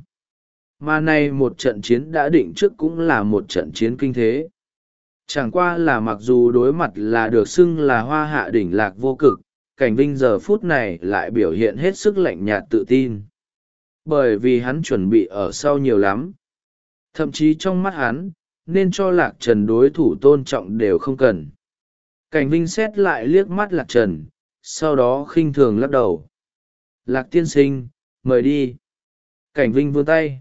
Mà này một trận chiến đã định trước cũng là một trận chiến kinh thế. Chẳng qua là mặc dù đối mặt là được xưng là hoa hạ đỉnh Lạc Vô Cực, Cảnh Vinh giờ phút này lại biểu hiện hết sức lạnh nhạt tự tin. Bởi vì hắn chuẩn bị ở sau nhiều lắm. Thậm chí trong mắt hắn, nên cho Lạc Trần đối thủ tôn trọng đều không cần. Cảnh Vinh xét lại liếc mắt Lạc Trần, sau đó khinh thường lắc đầu. Lạc tiên sinh, mời đi. Cảnh Vinh vươn tay.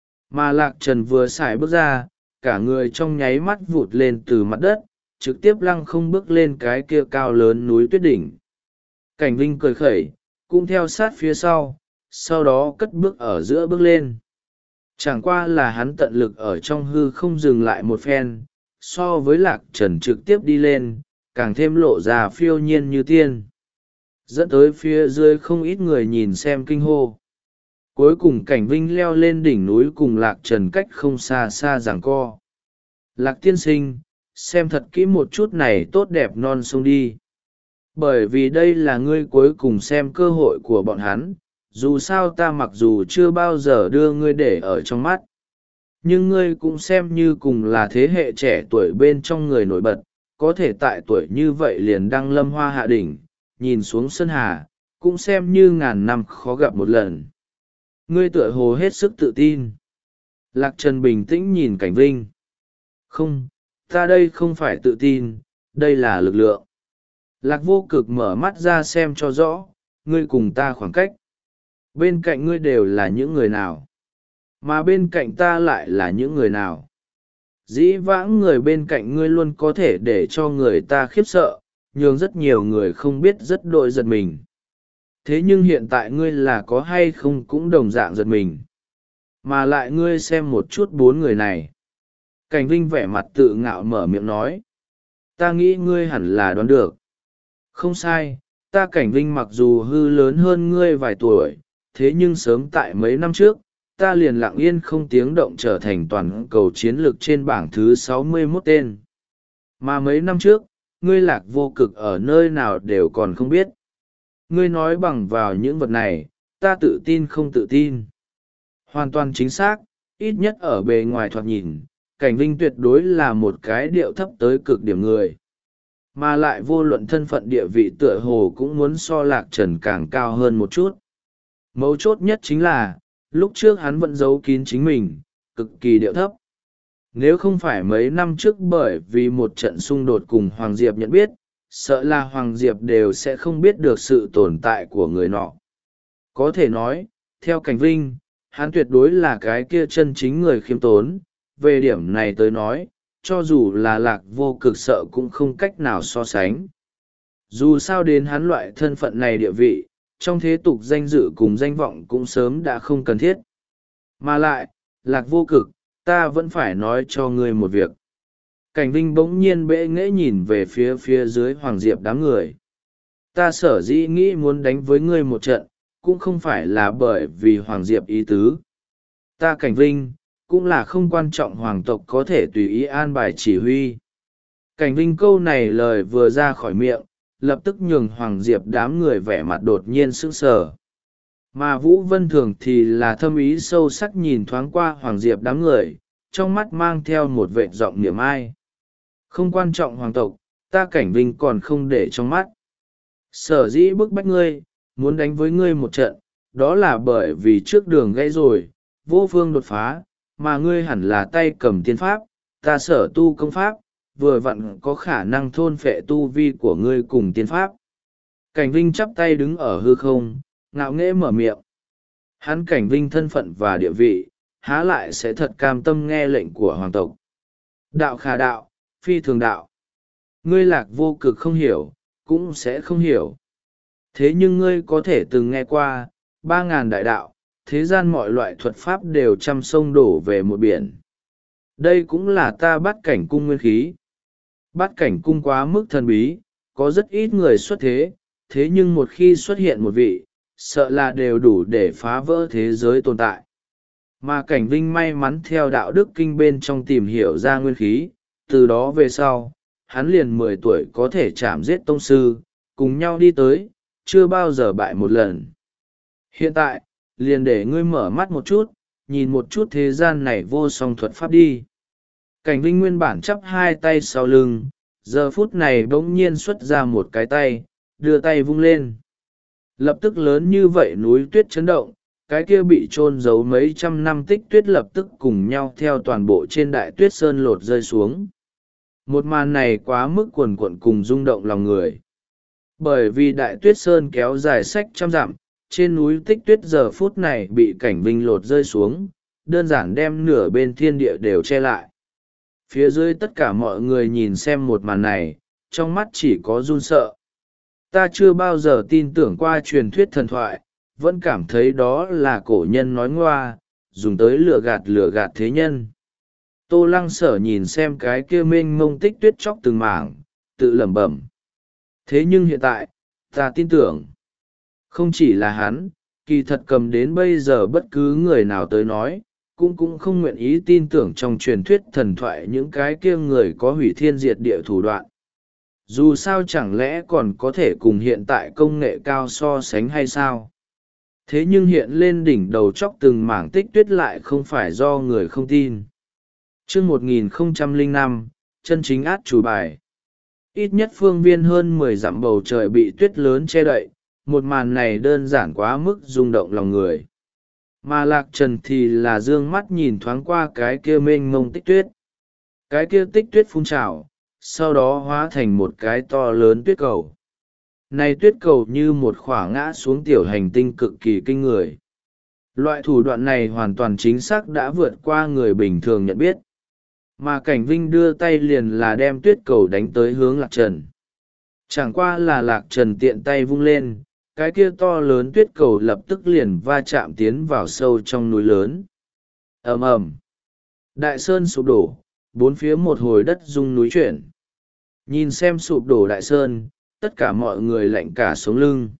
Mà Lạc Trần vừa xài bước ra, cả người trong nháy mắt vụt lên từ mặt đất, trực tiếp lăng không bước lên cái kia cao lớn núi tuyết đỉnh. Cảnh Vinh cười khẩy, cũng theo sát phía sau, sau đó cất bước ở giữa bước lên. Chẳng qua là hắn tận lực ở trong hư không dừng lại một phen, so với Lạc Trần trực tiếp đi lên, càng thêm lộ ra phiêu nhiên như tiên. Dẫn tới phía dưới không ít người nhìn xem kinh hô. Cuối cùng Cảnh Vinh leo lên đỉnh núi cùng Lạc Trần cách không xa xa giằng co. Lạc tiên sinh, xem thật kỹ một chút này tốt đẹp non sông đi. Bởi vì đây là ngươi cuối cùng xem cơ hội của bọn hắn, dù sao ta mặc dù chưa bao giờ đưa ngươi để ở trong mắt. Nhưng ngươi cũng xem như cùng là thế hệ trẻ tuổi bên trong người nổi bật, có thể tại tuổi như vậy liền đăng lâm hoa hạ đỉnh, nhìn xuống sơn hà, cũng xem như ngàn năm khó gặp một lần. Ngươi tựa hồ hết sức tự tin. Lạc Trần bình tĩnh nhìn Cảnh Vinh. Không, ta đây không phải tự tin, đây là lực lượng. Lạc Vô Cực mở mắt ra xem cho rõ, ngươi cùng ta khoảng cách. Bên cạnh ngươi đều là những người nào? Mà bên cạnh ta lại là những người nào? Dĩ vãng người bên cạnh ngươi luôn có thể để cho người ta khiếp sợ, nhường rất nhiều người không biết rất đội giật mình. Thế nhưng hiện tại ngươi là có hay không cũng đồng dạng giật mình. Mà lại ngươi xem một chút bốn người này. Cảnh Vinh vẻ mặt tự ngạo mở miệng nói. Ta nghĩ ngươi hẳn là đoán được. Không sai, ta Cảnh Vinh mặc dù hư lớn hơn ngươi vài tuổi, thế nhưng sớm tại mấy năm trước, ta liền lặng yên không tiếng động trở thành toàn cầu chiến lược trên bảng thứ sáu mươi mốt tên. Mà mấy năm trước, ngươi Lạc Vô Cực ở nơi nào đều còn không biết. Ngươi nói bằng vào những vật này, ta tự tin không tự tin. Hoàn toàn chính xác, ít nhất ở bề ngoài thoạt nhìn, Cảnh Vinh tuyệt đối là một cái điệu thấp tới cực điểm người. Mà lại vô luận thân phận địa vị tựa hồ cũng muốn so Lạc Trần càng cao hơn một chút. Mấu chốt nhất chính là, lúc trước hắn vẫn giấu kín chính mình, cực kỳ điệu thấp. Nếu không phải mấy năm trước bởi vì một trận xung đột cùng Hoàng Diệp nhận biết, sợ là Hoàng Diệp đều sẽ không biết được sự tồn tại của người nọ. Có thể nói, theo Cảnh Vinh, hắn tuyệt đối là cái kia chân chính người khiêm tốn, về điểm này tới nói, cho dù là Lạc Vô Cực sợ cũng không cách nào so sánh. Dù sao đến hắn loại thân phận này địa vị, trong thế tục danh dự cùng danh vọng cũng sớm đã không cần thiết. Mà lại, Lạc Vô Cực, ta vẫn phải nói cho ngươi một việc. Cảnh Vinh bỗng nhiên bệ nghễ nhìn về phía phía dưới Hoàng Diệp đám người. Ta sở dĩ nghĩ muốn đánh với ngươi một trận, cũng không phải là bởi vì Hoàng Diệp ý tứ. Ta Cảnh Vinh, cũng là không quan trọng hoàng tộc có thể tùy ý an bài chỉ huy. Cảnh Vinh câu này lời vừa ra khỏi miệng, lập tức nhường Hoàng Diệp đám người vẻ mặt đột nhiên sững sờ. Mà Vũ Vân Thường thì là thâm ý sâu sắc nhìn thoáng qua Hoàng Diệp đám người, trong mắt mang theo một vệt giọng niềm ai. Không quan trọng hoàng tộc, ta Cảnh Vinh còn không để trong mắt. Sở dĩ bức bách ngươi, muốn đánh với ngươi một trận, đó là bởi vì trước đường gãy rồi, vô phương đột phá, mà ngươi hẳn là tay cầm tiên pháp, ta sở tu công pháp, vừa vặn có khả năng thôn phệ tu vi của ngươi cùng tiên pháp. Cảnh Vinh chắp tay đứng ở hư không, ngạo nghễ mở miệng. Hắn Cảnh Vinh thân phận và địa vị, há lại sẽ thật cam tâm nghe lệnh của hoàng tộc. Đạo khả đạo, phi thường đạo. Ngươi Lạc Vô Cực không hiểu, cũng sẽ không hiểu. Thế nhưng ngươi có thể từng nghe qua, ba ngàn đại đạo, thế gian mọi loại thuật pháp đều trăm sông đổ về một biển. Đây cũng là ta Bát Cảnh cung nguyên khí. Bát Cảnh cung quá mức thần bí, có rất ít người xuất thế, thế nhưng một khi xuất hiện một vị, sợ là đều đủ để phá vỡ thế giới tồn tại. Mà Cảnh Vinh may mắn theo đạo đức kinh bên trong tìm hiểu ra nguyên khí, từ đó về sau, hắn liền mười tuổi có thể chạm giết tông sư, cùng nhau đi tới, chưa bao giờ bại một lần. Hiện tại, liền để ngươi mở mắt một chút, nhìn một chút thế gian này vô song thuật pháp đi. Cảnh Vinh nguyên bản chắp hai tay sau lưng, giờ phút này bỗng nhiên xuất ra một cái tay, đưa tay vung lên. Lập tức lớn như vậy núi tuyết chấn động, cái kia bị chôn giấu mấy trăm năm tích tuyết lập tức cùng nhau theo toàn bộ trên đại tuyết sơn lột rơi xuống. Một màn này quá mức cuồn cuộn cùng rung động lòng người. Bởi vì đại tuyết sơn kéo dài sách trăm dặm, trên núi tích tuyết giờ phút này bị Cảnh Vinh lột rơi xuống, đơn giản đem nửa bên thiên địa đều che lại. Phía dưới tất cả mọi người nhìn xem một màn này, trong mắt chỉ có run sợ. Ta chưa bao giờ tin tưởng qua truyền thuyết thần thoại, vẫn cảm thấy đó là cổ nhân nói ngoa, dùng tới lừa gạt lừa gạt thế nhân. Tô Lăng Sở nhìn xem cái kia mênh mông tích tuyết chóc từng mảng, tự lẩm bẩm. Thế nhưng hiện tại, ta tin tưởng, không chỉ là hắn, kỳ thật cầm đến bây giờ bất cứ người nào tới nói, cũng cũng không nguyện ý tin tưởng trong truyền thuyết thần thoại những cái kia người có hủy thiên diệt địa thủ đoạn. Dù sao chẳng lẽ còn có thể cùng hiện tại công nghệ cao so sánh hay sao? Thế nhưng hiện lên đỉnh đầu chóc từng mảng tích tuyết lại không phải do người không tin. Chương một nghìn không trăm lẻ năm, chân chính át chủ bài. Ít nhất phương viên hơn mười dặm bầu trời bị tuyết lớn che đậy, một màn này đơn giản quá mức rung động lòng người. Mà Lạc Trần thì là dương mắt nhìn thoáng qua cái kia mênh mông tích tuyết. Cái kia tích tuyết phun trào, sau đó hóa thành một cái to lớn tuyết cầu. Này tuyết cầu như một khỏa ngã xuống tiểu hành tinh cực kỳ kinh người. Loại thủ đoạn này hoàn toàn chính xác đã vượt qua người bình thường nhận biết. Mà Cảnh Vinh đưa tay liền là đem tuyết cầu đánh tới hướng Lạc Trần. Chẳng qua là Lạc Trần tiện tay vung lên, cái kia to lớn tuyết cầu lập tức liền va chạm tiến vào sâu trong núi lớn. Ầm ầm, đại sơn sụp đổ, bốn phía một hồi đất rung núi chuyển. Nhìn xem sụp đổ đại sơn, tất cả mọi người lạnh cả sống lưng.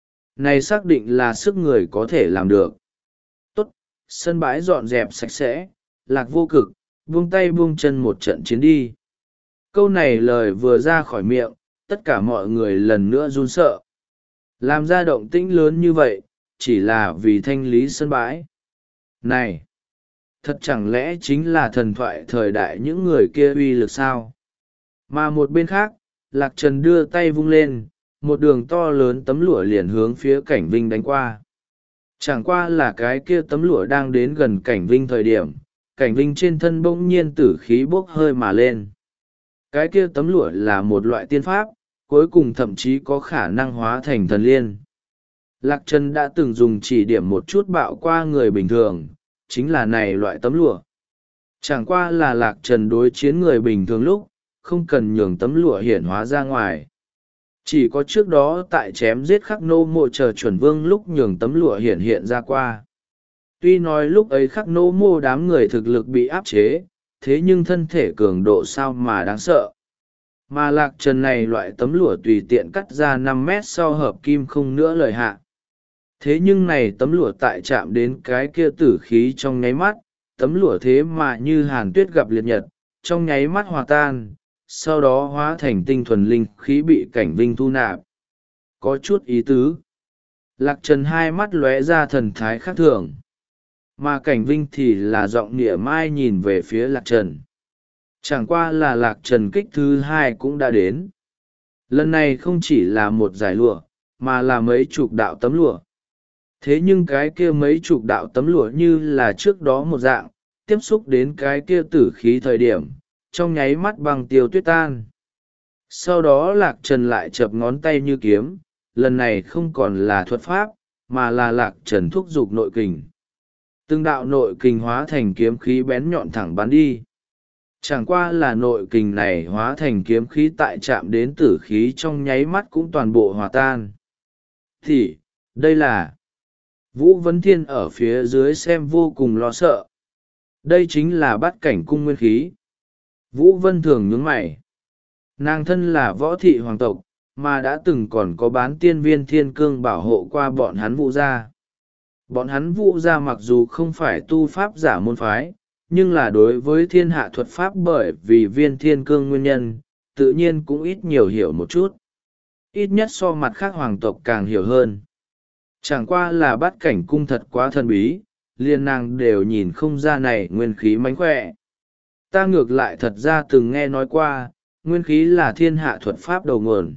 Này xác định là sức người có thể làm được. Tốt, sân bãi dọn dẹp sạch sẽ, Lạc Vô Cực, buông tay buông chân một trận chiến đi. Câu này lời vừa ra khỏi miệng, tất cả mọi người lần nữa run sợ. Làm ra động tĩnh lớn như vậy, chỉ là vì thanh lý sân bãi. Này! Thật chẳng lẽ chính là thần thoại thời đại những người kia uy lực sao? Mà một bên khác, Lạc Trần đưa tay vung lên, một đường to lớn tấm lụa liền hướng phía Cảnh Vinh đánh qua. Chẳng qua là cái kia tấm lụa đang đến gần Cảnh Vinh thời điểm, Cảnh Vinh trên thân bỗng nhiên tử khí bốc hơi mà lên. Cái kia tấm lụa là một loại tiên pháp, cuối cùng thậm chí có khả năng hóa thành thần liên. Lạc Trần đã từng dùng chỉ điểm một chút bạo qua người bình thường, chính là này loại tấm lụa. Chẳng qua là Lạc Trần đối chiến người bình thường lúc, không cần nhường tấm lụa hiển hóa ra ngoài. Chỉ có trước đó tại chém giết khắc nô mộ chờ chuẩn vương lúc nhường tấm lụa hiển hiện ra qua. Tuy nói lúc ấy khắc nô mô đám người thực lực bị áp chế, thế nhưng thân thể cường độ sao mà đáng sợ. Mà Lạc Trần này loại tấm lụa tùy tiện cắt ra năm mét sau hợp kim không nữa lời hạ. Thế nhưng này tấm lụa tại chạm đến cái kia tử khí trong nháy mắt, tấm lụa thế mà như hàn tuyết gặp liệt nhật, trong nháy mắt hòa tan, sau đó hóa thành tinh thuần linh khí bị Cảnh Vinh thu nạp. Có chút ý tứ. Lạc Trần hai mắt lóe ra thần thái khác thường. Mà Cảnh Vinh thì là giọng nịa mai nhìn về phía Lạc Trần. Chẳng qua là Lạc Trần kích thứ hai cũng đã đến. Lần này không chỉ là một giải lụa, mà là mấy chục đạo tấm lụa. Thế nhưng cái kia mấy chục đạo tấm lụa như là trước đó một dạng, tiếp xúc đến cái kia tử khí thời điểm, trong nháy mắt băng tiêu tuyết tan. Sau đó Lạc Trần lại chập ngón tay như kiếm, lần này không còn là thuật pháp, mà là Lạc Trần thúc giục nội kình. Từng đạo nội kình hóa thành kiếm khí bén nhọn thẳng bắn đi. Chẳng qua là nội kình này hóa thành kiếm khí tại chạm đến tử khí trong nháy mắt cũng toàn bộ hòa tan. Thì, đây là... Vũ Vấn Thiên ở phía dưới xem vô cùng lo sợ. Đây chính là bát cảnh cung nguyên khí. Vũ Vân thường nhướng mày. Nàng thân là võ thị hoàng tộc, mà đã từng còn có bán tiên viên thiên cương bảo hộ qua bọn hắn Vũ gia. Bọn hắn Vũ gia mặc dù không phải tu pháp giả môn phái, nhưng là đối với thiên hạ thuật pháp bởi vì viên thiên cương nguyên nhân, tự nhiên cũng ít nhiều hiểu một chút. Ít nhất so mặt khác hoàng tộc càng hiểu hơn. Chẳng qua là bát cảnh cung thật quá thần bí, liền nàng đều nhìn không ra này nguyên khí mánh khỏe. Ta ngược lại thật ra từng nghe nói qua, nguyên khí là thiên hạ thuật pháp đầu nguồn.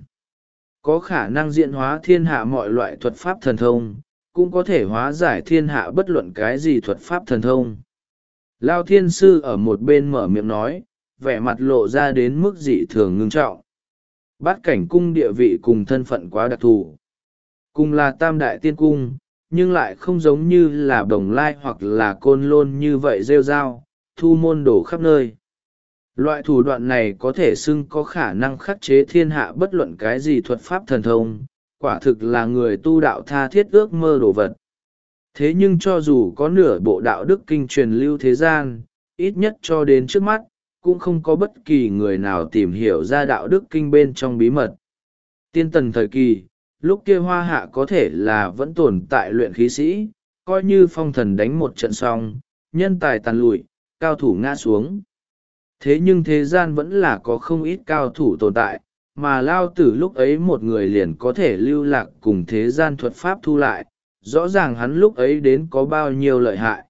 Có khả năng diễn hóa thiên hạ mọi loại thuật pháp thần thông, cũng có thể hóa giải thiên hạ bất luận cái gì thuật pháp thần thông. Lao thiên sư ở một bên mở miệng nói, vẻ mặt lộ ra đến mức dị thường ngưng trọng. Bát cảnh cung địa vị cùng thân phận quá đặc thù. Cùng là tam đại tiên cung, nhưng lại không giống như là Đồng Lai hoặc là Côn Lôn như vậy rêu rao, thu môn đổ khắp nơi. Loại thủ đoạn này có thể xưng có khả năng khắc chế thiên hạ bất luận cái gì thuật pháp thần thông, quả thực là người tu đạo tha thiết ước mơ đồ vật. Thế nhưng cho dù có nửa bộ đạo đức kinh truyền lưu thế gian, ít nhất cho đến trước mắt, cũng không có bất kỳ người nào tìm hiểu ra đạo đức kinh bên trong bí mật. Tiên tần thời kỳ, lúc kia hoa hạ có thể là vẫn tồn tại luyện khí sĩ, coi như phong thần đánh một trận xong, nhân tài tàn lụi, cao thủ ngã xuống. Thế nhưng thế gian vẫn là có không ít cao thủ tồn tại, mà Lao Tử lúc ấy một người liền có thể lưu lạc cùng thế gian thuật pháp thu lại, rõ ràng hắn lúc ấy đến có bao nhiêu lợi hại.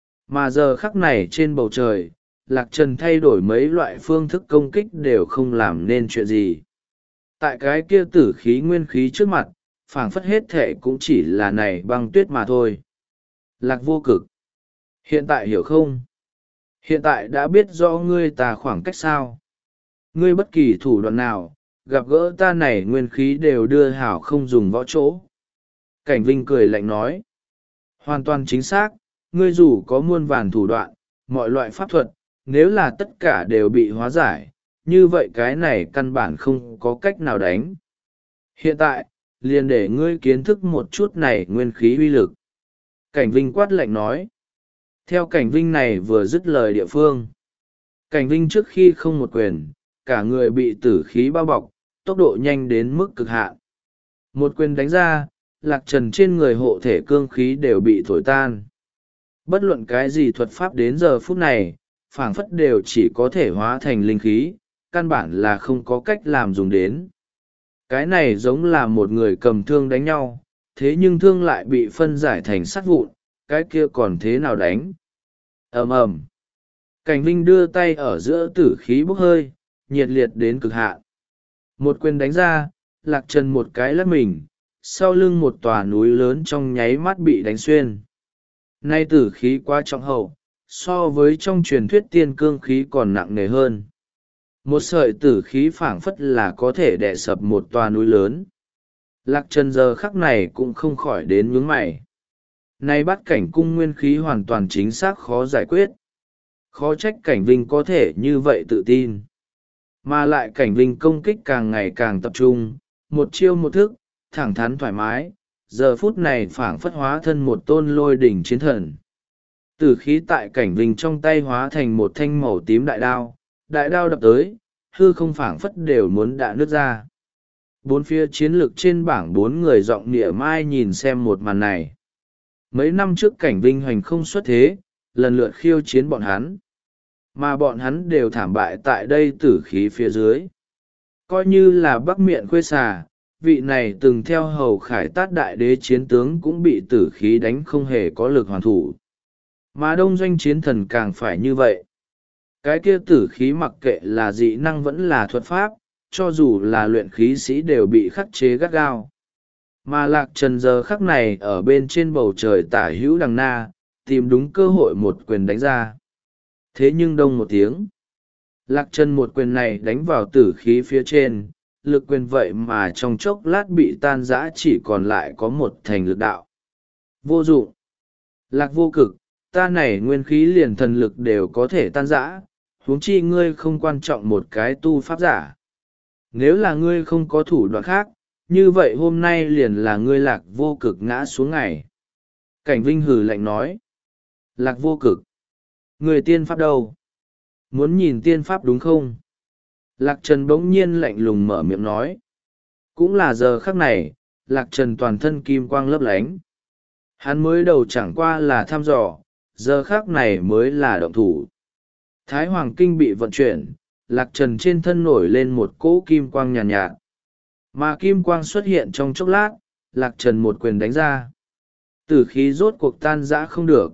Mà giờ khắc này trên bầu trời, Lạc Trần thay đổi mấy loại phương thức công kích đều không làm nên chuyện gì. Tại cái kia tử khí nguyên khí trước mặt, phảng phất hết thể cũng chỉ là này băng tuyết mà thôi. Lạc Vô Cực. Hiện tại hiểu không? Hiện tại đã biết rõ ngươi ta khoảng cách sao. Ngươi bất kỳ thủ đoạn nào, gặp gỡ ta này nguyên khí đều đưa hảo không dùng võ chỗ. Cảnh Vinh cười lạnh nói. Hoàn toàn chính xác, ngươi dù có muôn vàn thủ đoạn, mọi loại pháp thuật, nếu là tất cả đều bị hóa giải, như vậy cái này căn bản không có cách nào đánh. Hiện tại, liền để ngươi kiến thức một chút này nguyên khí uy lực. Cảnh Vinh quát lạnh nói. Theo Cảnh Vinh này vừa dứt lời địa phương. Cảnh Vinh trước khi không một quyền, cả người bị tử khí bao bọc, tốc độ nhanh đến mức cực hạn. Một quyền đánh ra, Lạc Trần trên người hộ thể cương khí đều bị thổi tan. Bất luận cái gì thuật pháp đến giờ phút này, phảng phất đều chỉ có thể hóa thành linh khí, căn bản là không có cách làm dùng đến. Cái này giống là một người cầm thương đánh nhau, thế nhưng thương lại bị phân giải thành sắt vụn, cái kia còn thế nào đánh? Ầm ầm. Cảnh Vinh đưa tay ở giữa tử khí bốc hơi, nhiệt liệt đến cực hạn. Một quyền đánh ra, Lạc Trần một cái lắc mình, sau lưng một tòa núi lớn trong nháy mắt bị đánh xuyên. Nay tử khí quá trọng hậu, so với trong truyền thuyết tiên cương khí còn nặng nề hơn. Một sợi tử khí phảng phất là có thể đè sập một tòa núi lớn. Lạc Trần giờ khắc này cũng không khỏi đến nhướng mày. Nay bắt cảnh cung nguyên khí hoàn toàn chính xác khó giải quyết. Khó trách Cảnh Vinh có thể như vậy tự tin. Mà lại Cảnh Vinh công kích càng ngày càng tập trung, một chiêu một thức, thẳng thắn thoải mái, giờ phút này phảng phất hóa thân một tôn lôi đỉnh chiến thần. Tử khí tại Cảnh Vinh trong tay hóa thành một thanh màu tím đại đao, đại đao đập tới, hư không phảng phất đều muốn đạ nước ra. Bốn phía chiến lược trên bảng bốn người giọng nịa mai nhìn xem một màn này. Mấy năm trước Cảnh Vinh hoành không xuất thế, lần lượt khiêu chiến bọn hắn. Mà bọn hắn đều thảm bại tại đây tử khí phía dưới. Coi như là Bắc Miện Khuê Xà, vị này từng theo hầu Khải Tát đại đế chiến tướng cũng bị tử khí đánh không hề có lực hoàn thủ. Mà Đông Doanh chiến thần càng phải như vậy. Cái kia tử khí mặc kệ là dị năng vẫn là thuật pháp, cho dù là luyện khí sĩ đều bị khắc chế gắt gao. Mà Lạc Trần giờ khắc này ở bên trên bầu trời tả hữu đằng na, tìm đúng cơ hội một quyền đánh ra. Thế nhưng đông một tiếng. Lạc Trần một quyền này đánh vào tử khí phía trên, lực quyền vậy mà trong chốc lát bị tan rã chỉ còn lại có một thành lực đạo. Vô dụng. Lạc Vô Cực, ta này nguyên khí liền thần lực đều có thể tan rã, huống chi ngươi không quan trọng một cái tu pháp giả. Nếu là ngươi không có thủ đoạn khác, như vậy hôm nay liền là ngươi Lạc Vô Cực ngã xuống ngày. Cảnh Vinh hừ lạnh nói. Lạc Vô Cực. Người tiên pháp đâu? Muốn nhìn tiên pháp đúng không? Lạc Trần bỗng nhiên lạnh lùng mở miệng nói. Cũng là giờ khắc này, Lạc Trần toàn thân kim quang lấp lánh. Hắn mới đầu chẳng qua là thăm dò, giờ khác này mới là động thủ. Thái Hoàng Kinh bị vận chuyển, Lạc Trần trên thân nổi lên một cỗ kim quang nhàn nhạt, nhạt. Mà kim quang xuất hiện trong chốc lát, Lạc Trần một quyền đánh ra. Tử khí rốt cuộc tan rã không được.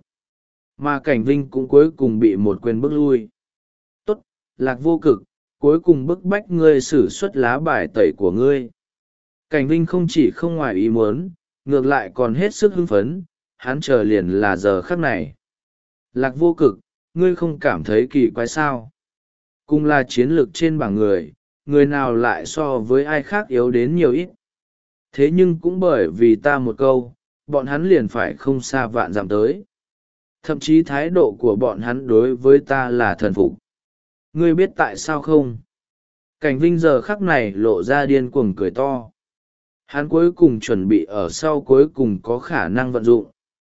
Mà Cảnh Vinh cũng cuối cùng bị một quyền bước lui. Tốt, Lạc Vô Cực, cuối cùng bức bách ngươi sử xuất lá bài tẩy của ngươi. Cảnh Vinh không chỉ không ngoài ý muốn, ngược lại còn hết sức hưng phấn, hắn chờ liền là giờ khắc này. Lạc Vô Cực, ngươi không cảm thấy kỳ quái sao? Cùng là chiến lược trên bảng người, người nào lại so với ai khác yếu đến nhiều ít. Thế nhưng cũng bởi vì ta một câu, bọn hắn liền phải không xa vạn dặm tới. Thậm chí thái độ của bọn hắn đối với ta là thần phục. Ngươi biết tại sao không? Cảnh Vinh giờ khắc này lộ ra điên cuồng cười to. Hắn cuối cùng chuẩn bị ở sau cuối cùng có khả năng vận dụng.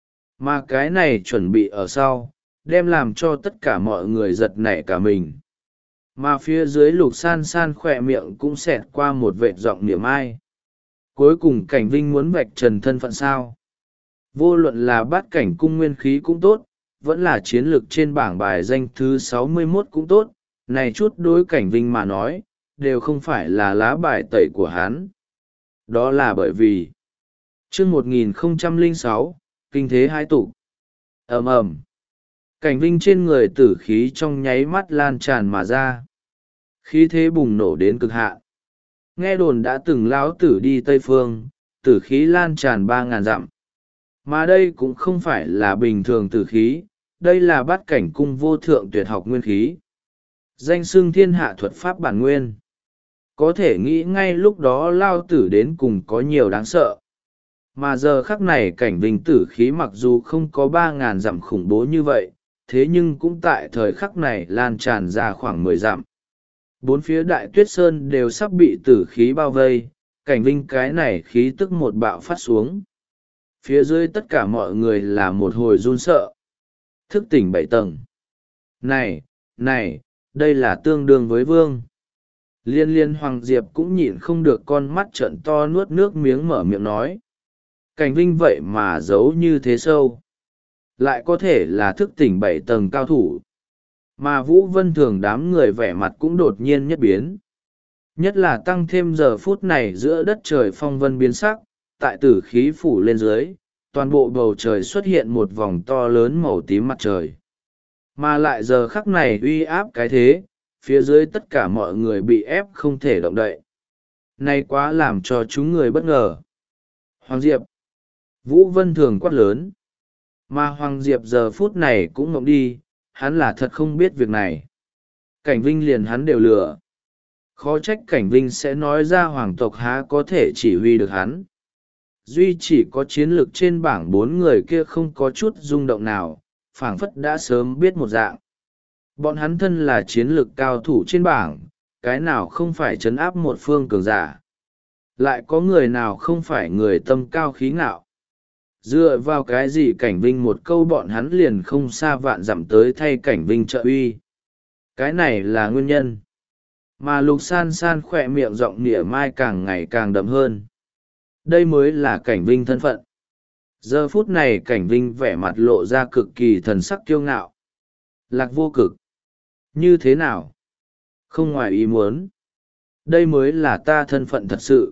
Mà cái này chuẩn bị ở sau, đem làm cho tất cả mọi người giật nảy cả mình. Mà phía dưới Lục San San khỏe miệng cũng xẹt qua một vệt giọng niệm ai. Cuối cùng Cảnh Vinh muốn vạch trần thân phận sao? Vô luận là bát cảnh cung nguyên khí cũng tốt, vẫn là chiến lược trên bảng bài danh thứ sáu mươi mốt cũng tốt, này chút đối Cảnh Vinh mà nói, đều không phải là lá bài tẩy của hắn. Đó là bởi vì chương một nghìn không trăm lẻ sáu, kinh thế hai tụ. Ầm ầm. Cảnh Vinh trên người tử khí trong nháy mắt lan tràn mà ra. Khí thế bùng nổ đến cực hạn. Nghe đồn đã từng lão tử đi Tây Phương, tử khí lan tràn ba ngàn dặm. Mà đây cũng không phải là bình thường tử khí, đây là bát cảnh cung vô thượng tuyệt học nguyên khí. Danh xưng thiên hạ thuật pháp bản nguyên. Có thể nghĩ ngay lúc đó lao tử đến cùng có nhiều đáng sợ. Mà giờ khắc này Cảnh Vinh tử khí mặc dù không có ba ngàn dặm khủng bố như vậy, thế nhưng cũng tại thời khắc này lan tràn ra khoảng mười dặm. Bốn phía đại tuyết sơn đều sắp bị tử khí bao vây, Cảnh Vinh cái này khí tức một bạo phát xuống. Phía dưới tất cả mọi người là một hồi run sợ. Thức tỉnh bảy tầng. Này, này, đây là tương đương với vương. Liên liên Hoàng Diệp cũng nhịn không được con mắt trợn to nuốt nước miếng mở miệng nói. Cảnh Vinh vậy mà giấu như thế sâu. Lại có thể là thức tỉnh bảy tầng cao thủ. Mà Vũ Vân Thường đám người vẻ mặt cũng đột nhiên nhất biến. Nhất là tăng thêm giờ phút này giữa đất trời phong vân biến sắc, tại tử khí phủ lên dưới, toàn bộ bầu trời xuất hiện một vòng to lớn màu tím mặt trời. Mà lại giờ khắc này uy áp cái thế, phía dưới tất cả mọi người bị ép không thể động đậy. Này quá làm cho chúng người bất ngờ. Hoàng Diệp. Vũ Vân Thường quát lớn. Mà Hoàng Diệp giờ phút này cũng ngộng đi, hắn là thật không biết việc này. Cảnh Vinh liền hắn đều lừa. Khó trách Cảnh Vinh sẽ nói ra hoàng tộc há có thể chỉ huy được hắn. Duy chỉ có chiến lược trên bảng bốn người kia không có chút rung động nào, phảng phất đã sớm biết một dạng. Bọn hắn thân là chiến lược cao thủ trên bảng, cái nào không phải trấn áp một phương cường giả. Lại có người nào không phải người tâm cao khí ngạo. Dựa vào cái gì Cảnh Vinh một câu bọn hắn liền không xa vạn dặm tới thay Cảnh Vinh trợ uy. Cái này là nguyên nhân. Mà Lục San San khỏe miệng giọng nịa mai càng ngày càng đậm hơn. Đây mới là Cảnh Vinh thân phận. Giờ phút này Cảnh Vinh vẻ mặt lộ ra cực kỳ thần sắc kiêu ngạo. Lạc Vô Cực. Như thế nào? Không ngoài ý muốn. Đây mới là ta thân phận thật sự.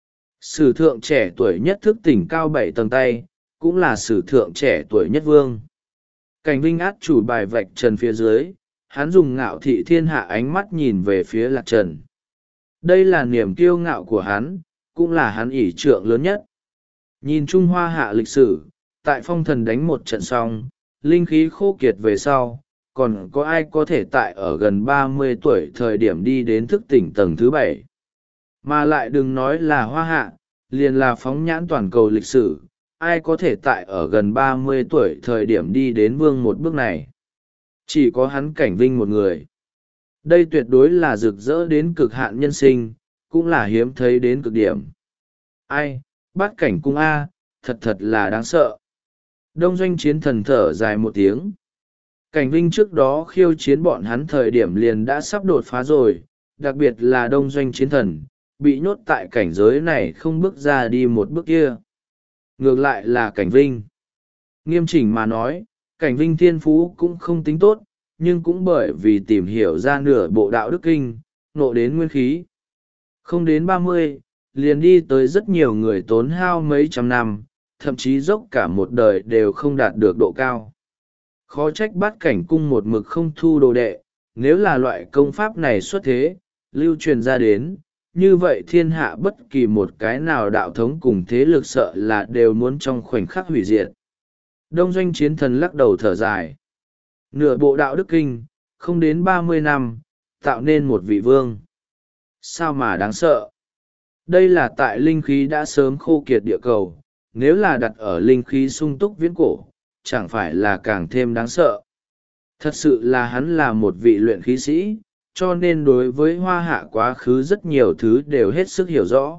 Sử thượng trẻ tuổi nhất thức tỉnh cao bảy tầng tay, cũng là sử thượng trẻ tuổi nhất vương. Cảnh Vinh át chủ bài vạch trần phía dưới, hắn dùng ngạo thị thiên hạ ánh mắt nhìn về phía Lạc Trần. Đây là niềm kiêu ngạo của hắn, cũng là hắn ỷ trượng lớn nhất. Nhìn Trung Hoa hạ lịch sử, tại phong thần đánh một trận xong, linh khí khô kiệt về sau, còn có ai có thể tại ở gần ba mươi tuổi thời điểm đi đến thức tỉnh tầng thứ bảy. Mà lại đừng nói là Hoa hạ, liền là phóng nhãn toàn cầu lịch sử, ai có thể tại ở gần ba mươi tuổi thời điểm đi đến vương một bước này. Chỉ có hắn Cảnh Vinh một người. Đây tuyệt đối là rực rỡ đến cực hạn nhân sinh, cũng là hiếm thấy đến cực điểm. Ai, bát cảnh cung A, thật thật là đáng sợ. Đông Doanh Chiến Thần thở dài một tiếng. Cảnh Vinh trước đó khiêu chiến bọn hắn thời điểm liền đã sắp đột phá rồi, đặc biệt là Đông Doanh Chiến Thần, bị nhốt tại cảnh giới này không bước ra đi một bước kia. Ngược lại là Cảnh Vinh. Nghiêm chỉnh mà nói, Cảnh Vinh thiên phú cũng không tính tốt, nhưng cũng bởi vì tìm hiểu ra nửa bộ đạo đức kinh, nộ đến nguyên khí. Không đến ba mươi, liền đi tới rất nhiều người tốn hao mấy trăm năm, thậm chí dốc cả một đời đều không đạt được độ cao. Khó trách Bát Cảnh cung một mực không thu đồ đệ, nếu là loại công pháp này xuất thế, lưu truyền ra đến, như vậy thiên hạ bất kỳ một cái nào đạo thống cùng thế lực sợ là đều muốn trong khoảnh khắc hủy diệt. Đông Doanh Chiến Thần lắc đầu thở dài. Nửa bộ đạo đức kinh, không đến ba mươi năm, tạo nên một vị vương. Sao mà đáng sợ? Đây là tại linh khí đã sớm khô kiệt địa cầu, nếu là đặt ở linh khí sung túc viễn cổ, chẳng phải là càng thêm đáng sợ. Thật sự là hắn là một vị luyện khí sĩ, cho nên đối với hoa hạ quá khứ rất nhiều thứ đều hết sức hiểu rõ.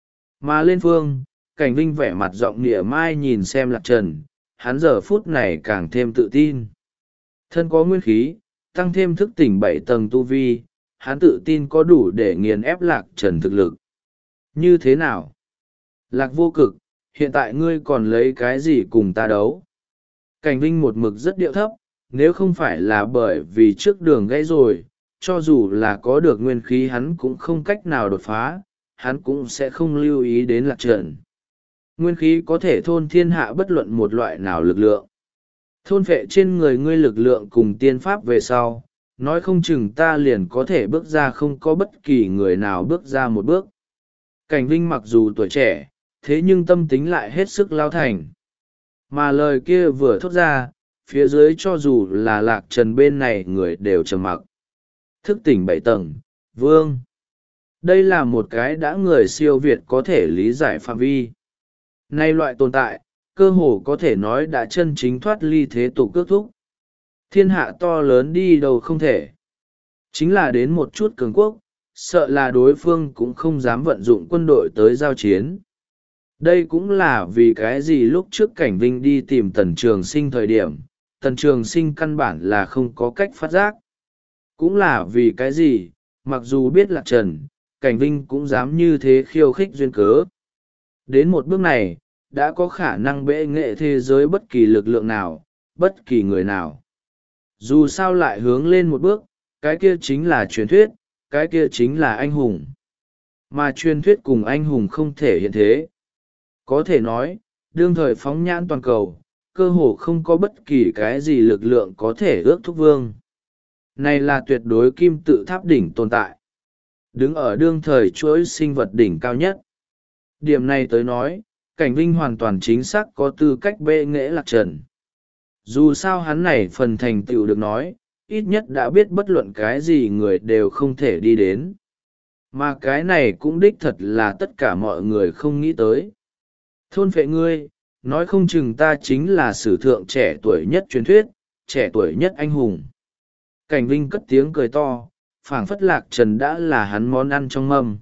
Mà lên phương, Cảnh Vinh vẻ mặt giọng nịa mai nhìn xem Lạc Trần, hắn giờ phút này càng thêm tự tin. Thân có nguyên khí, tăng thêm thức tỉnh bảy tầng tu vi, hắn tự tin có đủ để nghiền ép Lạc Trần thực lực. Như thế nào? Lạc Vô Cực, hiện tại ngươi còn lấy cái gì cùng ta đấu? Cảnh Vinh một mực rất điệu thấp, nếu không phải là bởi vì trước đường gãy rồi, cho dù là có được nguyên khí hắn cũng không cách nào đột phá, hắn cũng sẽ không lưu ý đến Lạc Trần. Nguyên khí có thể thôn thiên hạ bất luận một loại nào lực lượng. Thôn phệ trên người ngươi lực lượng cùng tiên pháp về sau, nói không chừng ta liền có thể bước ra không có bất kỳ người nào bước ra một bước. Cảnh Vinh mặc dù tuổi trẻ, thế nhưng tâm tính lại hết sức lao thành. Mà lời kia vừa thốt ra, phía dưới cho dù là Lạc Trần bên này người đều trầm mặc. Thức tỉnh bảy tầng, vương. Đây là một cái đã người siêu việt có thể lý giải phạm vi. Nay loại tồn tại, cơ hồ có thể nói đã chân chính thoát ly thế tục cước thúc. Thiên hạ to lớn đi đâu không thể. Chính là đến một chút cường quốc, sợ là đối phương cũng không dám vận dụng quân đội tới giao chiến. Đây cũng là vì cái gì lúc trước Cảnh Vinh đi tìm Tần Trường Sinh thời điểm, Tần Trường Sinh căn bản là không có cách phát giác. Cũng là vì cái gì, mặc dù biết Lạc Trần, Cảnh Vinh cũng dám như thế khiêu khích duyên cớ. Đến một bước này, đã có khả năng bệ nghệ thế giới bất kỳ lực lượng nào, bất kỳ người nào. Dù sao lại hướng lên một bước, cái kia chính là truyền thuyết, cái kia chính là anh hùng. Mà truyền thuyết cùng anh hùng không thể hiện thế. Có thể nói, đương thời phóng nhãn toàn cầu, cơ hồ không có bất kỳ cái gì lực lượng có thể ước thúc vương. Này là tuyệt đối kim tự tháp đỉnh tồn tại. Đứng ở đương thời chuỗi sinh vật đỉnh cao nhất. Điểm này tới nói, Cảnh Vinh hoàn toàn chính xác có tư cách bệ nghệ Lạc Trần. Dù sao hắn này phần thành tựu được nói, ít nhất đã biết bất luận cái gì người đều không thể đi đến. Mà cái này cũng đích thật là tất cả mọi người không nghĩ tới. Thôn phệ ngươi, nói không chừng ta chính là sử thượng trẻ tuổi nhất truyền thuyết, trẻ tuổi nhất anh hùng. Cảnh Vinh cất tiếng cười to, phảng phất Lạc Trần đã là hắn món ăn trong mâm.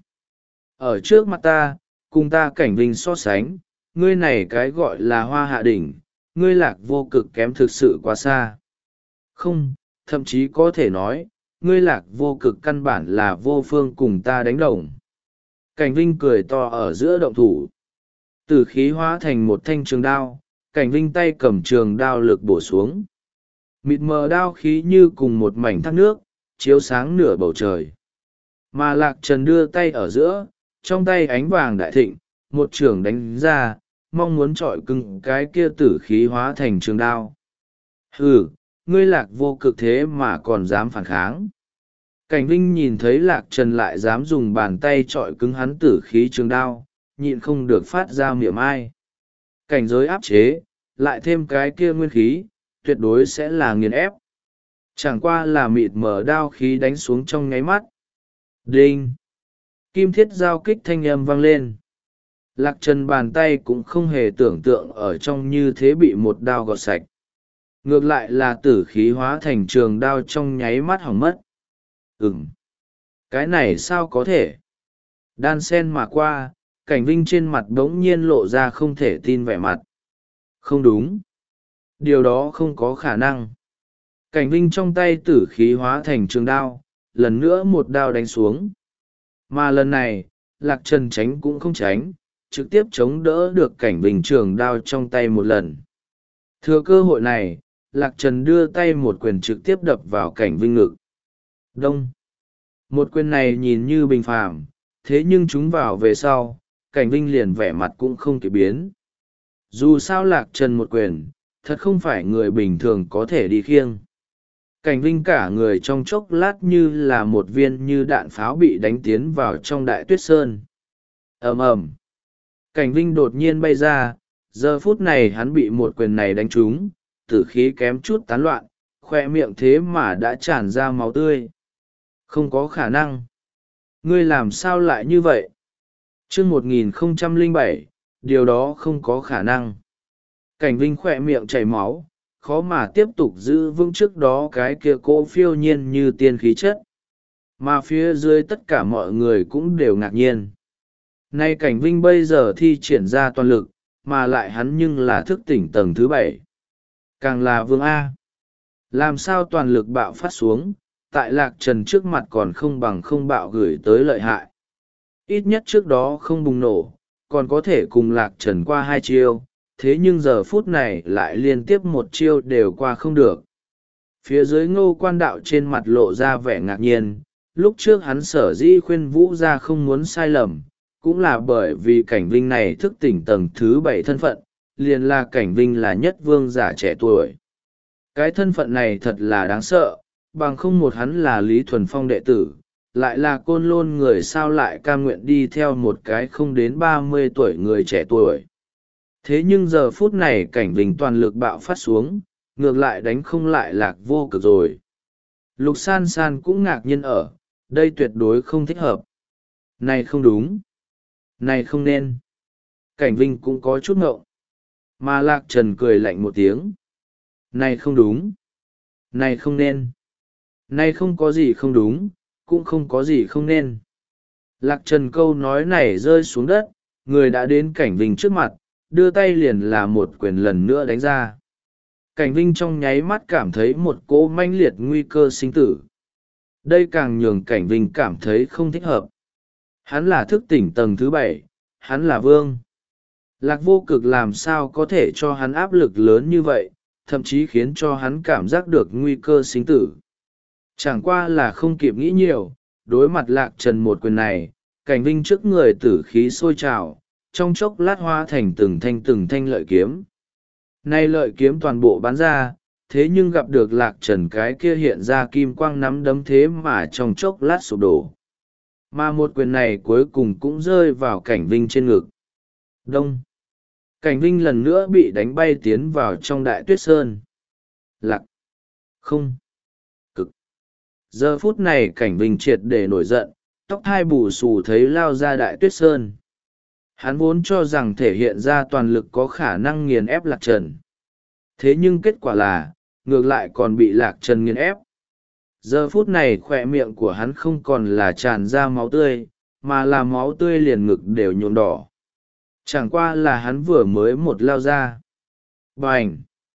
Ở trước mặt ta, cùng ta Cảnh Vinh so sánh, ngươi này cái gọi là hoa hạ đỉnh, ngươi Lạc Vô Cực kém thực sự quá xa. Không, thậm chí có thể nói, ngươi Lạc Vô Cực căn bản là vô phương cùng ta đánh đồng. Cảnh Vinh cười to ở giữa động thủ. Tử khí hóa thành một thanh trường đao, Cảnh Vinh tay cầm trường đao lực bổ xuống. Mịt mờ đao khí như cùng một mảnh thác nước, chiếu sáng nửa bầu trời. Mà Lạc Trần đưa tay ở giữa, trong tay ánh vàng đại thịnh, một trường đánh ra, mong muốn trọi cứng cái kia tử khí hóa thành trường đao. Hừ, ngươi Lạc Vô Cực thế mà còn dám phản kháng. Cảnh Vinh nhìn thấy Lạc Trần lại dám dùng bàn tay trọi cứng hắn tử khí trường đao, nhịn không được phát ra miệng ai. Cảnh giới áp chế, lại thêm cái kia nguyên khí, tuyệt đối sẽ là nghiền ép. Chẳng qua là mịt mở đao khí đánh xuống trong nháy mắt. Đinh! Kim thiết giao kích thanh âm vang lên. Lạc Trần bàn tay cũng không hề tưởng tượng ở trong như thế bị một đao gọt sạch. Ngược lại là tử khí hóa thành trường đao trong nháy mắt hỏng mất. Ừm! Cái này sao có thể? Đan sen mà qua, Cảnh Vinh trên mặt đống nhiên lộ ra không thể tin vẻ mặt. Không đúng. Điều đó không có khả năng. Cảnh Vinh trong tay tử khí hóa thành trường đao, lần nữa một đao đánh xuống. Mà lần này, Lạc Trần tránh cũng không tránh, trực tiếp chống đỡ được Cảnh Vinh trường đao trong tay một lần. Thừa cơ hội này, Lạc Trần đưa tay một quyền trực tiếp đập vào Cảnh Vinh ngực. Đông. Một quyền này nhìn như bình phàm, thế nhưng chúng vào về sau, Cảnh Vinh liền vẻ mặt cũng không kịp biến. Dù sao Lạc Trần một quyền, thật không phải người bình thường có thể đi khiêng. Cảnh Vinh cả người trong chốc lát như là một viên như đạn pháo bị đánh tiến vào trong đại tuyết sơn. Ầm ầm. Cảnh Vinh đột nhiên bay ra, giờ phút này hắn bị một quyền này đánh trúng, tử khí kém chút tán loạn, khoe miệng thế mà đã tràn ra máu tươi. Không có khả năng. Ngươi làm sao lại như vậy? Chương một nghìn không trăm lẻ bảy, điều đó không có khả năng. Cảnh Vinh khoe miệng chảy máu, khó mà tiếp tục giữ vững trước đó cái kia cỗ phiêu nhiên như tiên khí chất. Mà phía dưới tất cả mọi người cũng đều ngạc nhiên. Nay Cảnh Vinh bây giờ thi triển ra toàn lực, mà lại hắn nhưng là thức tỉnh tầng thứ bảy. Càng là vương A. Làm sao toàn lực bạo phát xuống, tại Lạc Trần trước mặt còn không bằng không bạo gửi tới lợi hại. Ít nhất trước đó không bùng nổ, còn có thể cùng Lạc Trần qua hai chiêu, thế nhưng giờ phút này lại liên tiếp một chiêu đều qua không được. Phía dưới Ngô Quan Đạo trên mặt lộ ra vẻ ngạc nhiên, lúc trước hắn sở dĩ khuyên Vũ ra không muốn sai lầm, cũng là bởi vì Cảnh Vinh này thức tỉnh tầng thứ bảy thân phận, liền là Cảnh Vinh là nhất vương giả trẻ tuổi. Cái thân phận này thật là đáng sợ, bằng không một hắn là Lý Thuần Phong đệ tử, lại là Côn Lôn người sao lại cam nguyện đi theo một cái không đến ba mươi tuổi người trẻ tuổi. Thế nhưng giờ phút này Cảnh Vinh toàn lực bạo phát xuống, ngược lại đánh không lại Lạc Vô Cực rồi. Lục San San cũng ngạc nhiên ở, đây tuyệt đối không thích hợp. Này không đúng. Này không nên. Cảnh Vinh cũng có chút ngộng. Mà Lạc Trần cười lạnh một tiếng. Này không đúng. Này không nên. Này không có gì không đúng, cũng không có gì không nên. Lạc Trần câu nói này rơi xuống đất, người đã đến Cảnh Vinh trước mặt, đưa tay liền là một quyền lần nữa đánh ra. Cảnh Vinh trong nháy mắt cảm thấy một cỗ manh liệt nguy cơ sinh tử. Đây càng nhường Cảnh Vinh cảm thấy không thích hợp. Hắn là thức tỉnh tầng thứ bảy, hắn là vương. Lạc Vô Cực làm sao có thể cho hắn áp lực lớn như vậy, thậm chí khiến cho hắn cảm giác được nguy cơ sinh tử. Chẳng qua là không kịp nghĩ nhiều, đối mặt Lạc Trần một quyền này, Cảnh Vinh trước người tử khí sôi trào, trong chốc lát hóa thành từng thanh từng thanh lợi kiếm. Nay lợi kiếm toàn bộ bắn ra, thế nhưng gặp được Lạc Trần cái kia hiện ra kim quang nắm đấm thế mà trong chốc lát sụp đổ. Mà một quyền này cuối cùng cũng rơi vào Cảnh Vinh trên ngực. Đông. Cảnh Vinh lần nữa bị đánh bay tiến vào trong đại tuyết sơn. Lạc. Không. Cực. Giờ phút này Cảnh Vinh triệt để nổi giận, tóc hai bù xù thấy lao ra đại tuyết sơn. Hắn vốn cho rằng thể hiện ra toàn lực có khả năng nghiền ép Lạc Trần. Thế nhưng kết quả là, ngược lại còn bị Lạc Trần nghiền ép. Giờ phút này khỏe miệng của hắn không còn là tràn ra máu tươi, mà là máu tươi liền ngực đều nhuộm đỏ. Chẳng qua là hắn vừa mới một lao ra. Bành!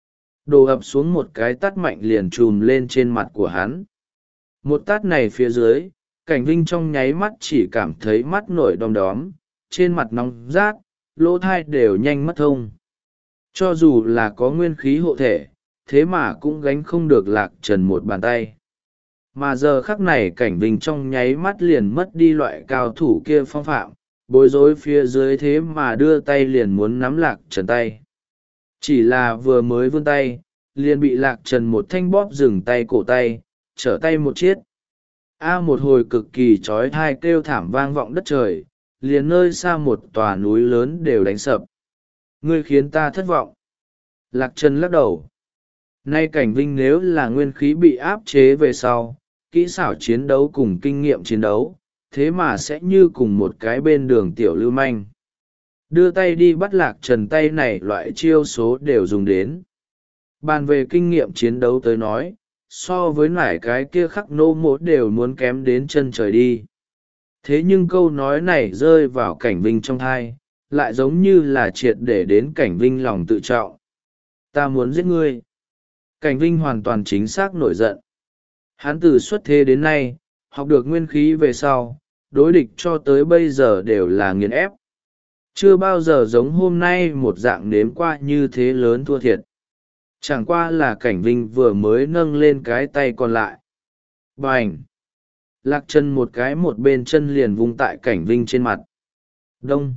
Đổ ập xuống một cái tát mạnh liền trùm lên trên mặt của hắn. Một tát này phía dưới, Cảnh Vinh trong nháy mắt chỉ cảm thấy mắt nổi đom đóm, trên mặt nóng rát, lỗ thai đều nhanh mất thông. Cho dù là có nguyên khí hộ thể, thế mà cũng gánh không được Lạc Trần một bàn tay. Mà giờ khắc này Cảnh Vinh trong nháy mắt liền mất đi loại cao thủ kia phong phạm, bối rối phía dưới thế mà đưa tay liền muốn nắm Lạc Trần tay. Chỉ là vừa mới vươn tay, liền bị Lạc Trần một thanh bóp dừng tay cổ tay, trở tay một chiết. A một hồi cực kỳ trói thai kêu thảm vang vọng đất trời, liền nơi xa một tòa núi lớn đều đánh sập. Ngươi khiến ta thất vọng. Lạc Trần lắc đầu. Nay Cảnh Vinh nếu là nguyên khí bị áp chế về sau, kỹ xảo chiến đấu cùng kinh nghiệm chiến đấu, thế mà sẽ như cùng một cái bên đường tiểu lưu manh. Đưa tay đi bắt Lạc Trần tay này loại chiêu số đều dùng đến. Bàn về kinh nghiệm chiến đấu tới nói, so với nải cái kia khắc nô mốt đều muốn kém đến chân trời đi. Thế nhưng câu nói này rơi vào Cảnh Vinh trong thai, lại giống như là triệt để đến Cảnh Vinh lòng tự trọng. Ta muốn giết ngươi. Cảnh Vinh hoàn toàn chính xác nổi giận. Hắn từ xuất thế đến nay, học được nguyên khí về sau, đối địch cho tới bây giờ đều là nghiền ép. Chưa bao giờ giống hôm nay một dạng nếm qua như thế lớn thua thiệt. Chẳng qua là Cảnh Vinh vừa mới nâng lên cái tay còn lại. Bành! Lạc Trần một cái một bên chân liền vung tại Cảnh Vinh trên mặt. Đông!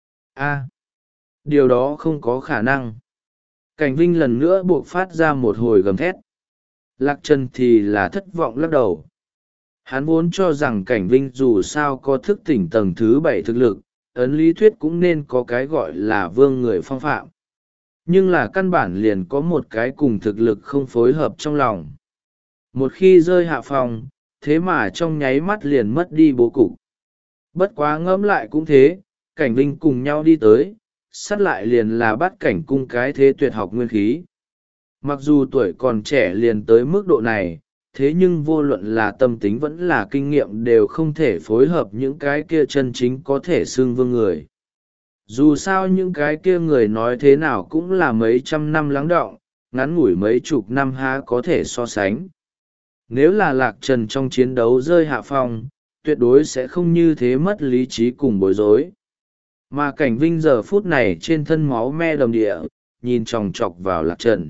A! Điều đó không có khả năng. Cảnh Vinh lần nữa buộc phát ra một hồi gầm thét. Lạc Trần thì là thất vọng lắc đầu. Hắn vốn cho rằng Cảnh Vinh dù sao có thức tỉnh tầng thứ bảy thực lực, ấn lý thuyết cũng nên có cái gọi là vương người phong phạm. Nhưng là căn bản liền có một cái cùng thực lực không phối hợp trong lòng. Một khi rơi hạ phòng, thế mà trong nháy mắt liền mất đi bố cục. Bất quá ngẫm lại cũng thế, Cảnh Vinh cùng nhau đi tới, sát lại liền là bắt cảnh cung cái thế tuyệt học nguyên khí. Mặc dù tuổi còn trẻ liền tới mức độ này, thế nhưng vô luận là tâm tính vẫn là kinh nghiệm đều không thể phối hợp những cái kia chân chính có thể xưng vương người. Dù sao những cái kia người nói thế nào cũng là mấy trăm năm lắng đọng, ngắn ngủi mấy chục năm há có thể so sánh. Nếu là Lạc Trần trong chiến đấu rơi hạ phong, tuyệt đối sẽ không như thế mất lý trí cùng bối rối. Mà Cảnh Vinh giờ phút này trên thân máu me đầm địa, nhìn chòng chọc vào Lạc Trần.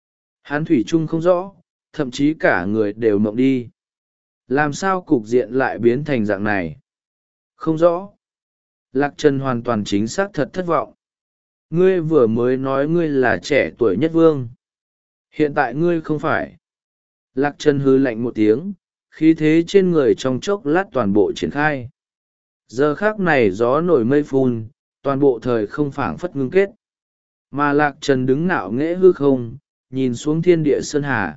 Hắn thủy chung không rõ, thậm chí cả người đều mộng đi. Làm sao cục diện lại biến thành dạng này? Không rõ. Lạc Trần hoàn toàn chính xác thật thất vọng. Ngươi vừa mới nói ngươi là trẻ tuổi nhất vương. Hiện tại ngươi không phải. Lạc Trần hư lạnh một tiếng, khí thế trên người trong chốc lát toàn bộ triển khai. Giờ khác này gió nổi mây phun, toàn bộ thời không phảng phất ngưng kết. Mà Lạc Trần đứng ngạo nghễ hư không, nhìn xuống thiên địa sơn hà.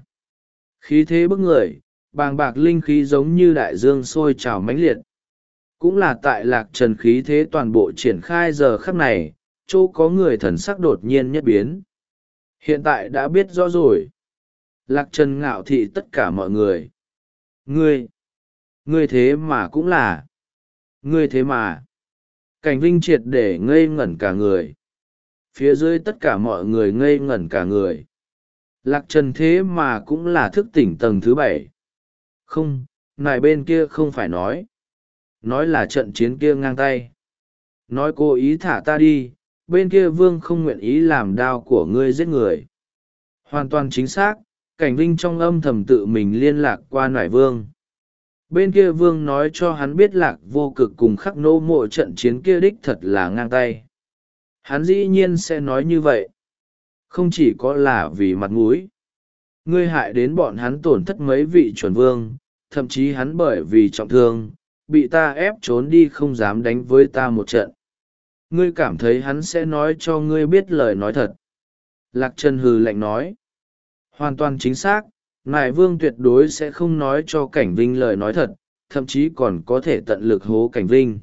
Khí thế bức người, bàng bạc linh khí giống như đại dương sôi trào mãnh liệt. Cũng là tại Lạc Trần khí thế toàn bộ triển khai giờ khắc này, chỗ có người thần sắc đột nhiên nhất biến. Hiện tại đã biết rõ rồi. Lạc Trần ngạo thị tất cả mọi người. Ngươi, ngươi thế mà cũng là. Ngươi thế mà. Cảnh Vinh triệt để ngây ngẩn cả người. Phía dưới tất cả mọi người ngây ngẩn cả người. Lạc Trần thế mà cũng là thức tỉnh tầng thứ bảy. Không, này bên kia không phải nói. Nói là trận chiến kia ngang tay. Nói cố ý thả ta đi, bên kia vương không nguyện ý làm đao của ngươi giết người. Hoàn toàn chính xác, Cảnh Vinh trong âm thầm tự mình liên lạc qua nải vương. Bên kia vương nói cho hắn biết Lạc Vô Cực cùng khắc nô mộ trận chiến kia đích thật là ngang tay. Hắn dĩ nhiên sẽ nói như vậy. Không chỉ có là vì mặt mũi. Ngươi hại đến bọn hắn tổn thất mấy vị chuẩn vương, thậm chí hắn bởi vì trọng thương, bị ta ép trốn đi không dám đánh với ta một trận. Ngươi cảm thấy hắn sẽ nói cho ngươi biết lời nói thật. Lạc Trần hừ lạnh nói. Hoàn toàn chính xác, Nại Vương tuyệt đối sẽ không nói cho Cảnh Vinh lời nói thật, thậm chí còn có thể tận lực hố Cảnh Vinh.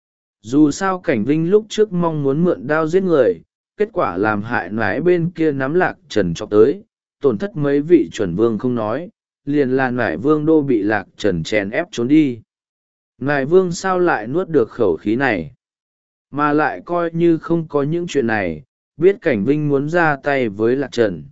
Dù sao Cảnh Vinh lúc trước mong muốn mượn đao giết người, kết quả làm hại nái bên kia nắm Lạc Trần chọc tới, tổn thất mấy vị chuẩn vương không nói, liền là Nại Vương đô bị Lạc Trần chèn ép trốn đi. Nại Vương sao lại nuốt được khẩu khí này? Mà lại coi như không có những chuyện này, biết Cảnh Vinh muốn ra tay với Lạc Trần.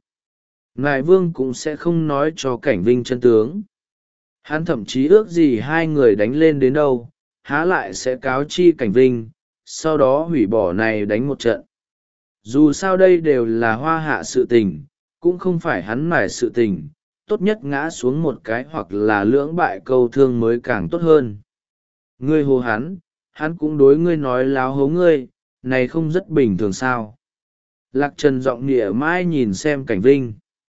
Nại Vương cũng sẽ không nói cho Cảnh Vinh chân tướng. Hắn thậm chí ước gì hai người đánh lên đến đâu, há lại sẽ cáo chi Cảnh Vinh, sau đó hủy bỏ này đánh một trận. Dù sao đây đều là hoa hạ sự tình, cũng không phải hắn mải sự tình, tốt nhất ngã xuống một cái hoặc là lưỡng bại câu thương mới càng tốt hơn. Ngươi hồ hắn, hắn cũng đối ngươi nói láo hố ngươi, này không rất bình thường sao. Lạc Trần giọng nịa mãi nhìn xem Cảnh Vinh.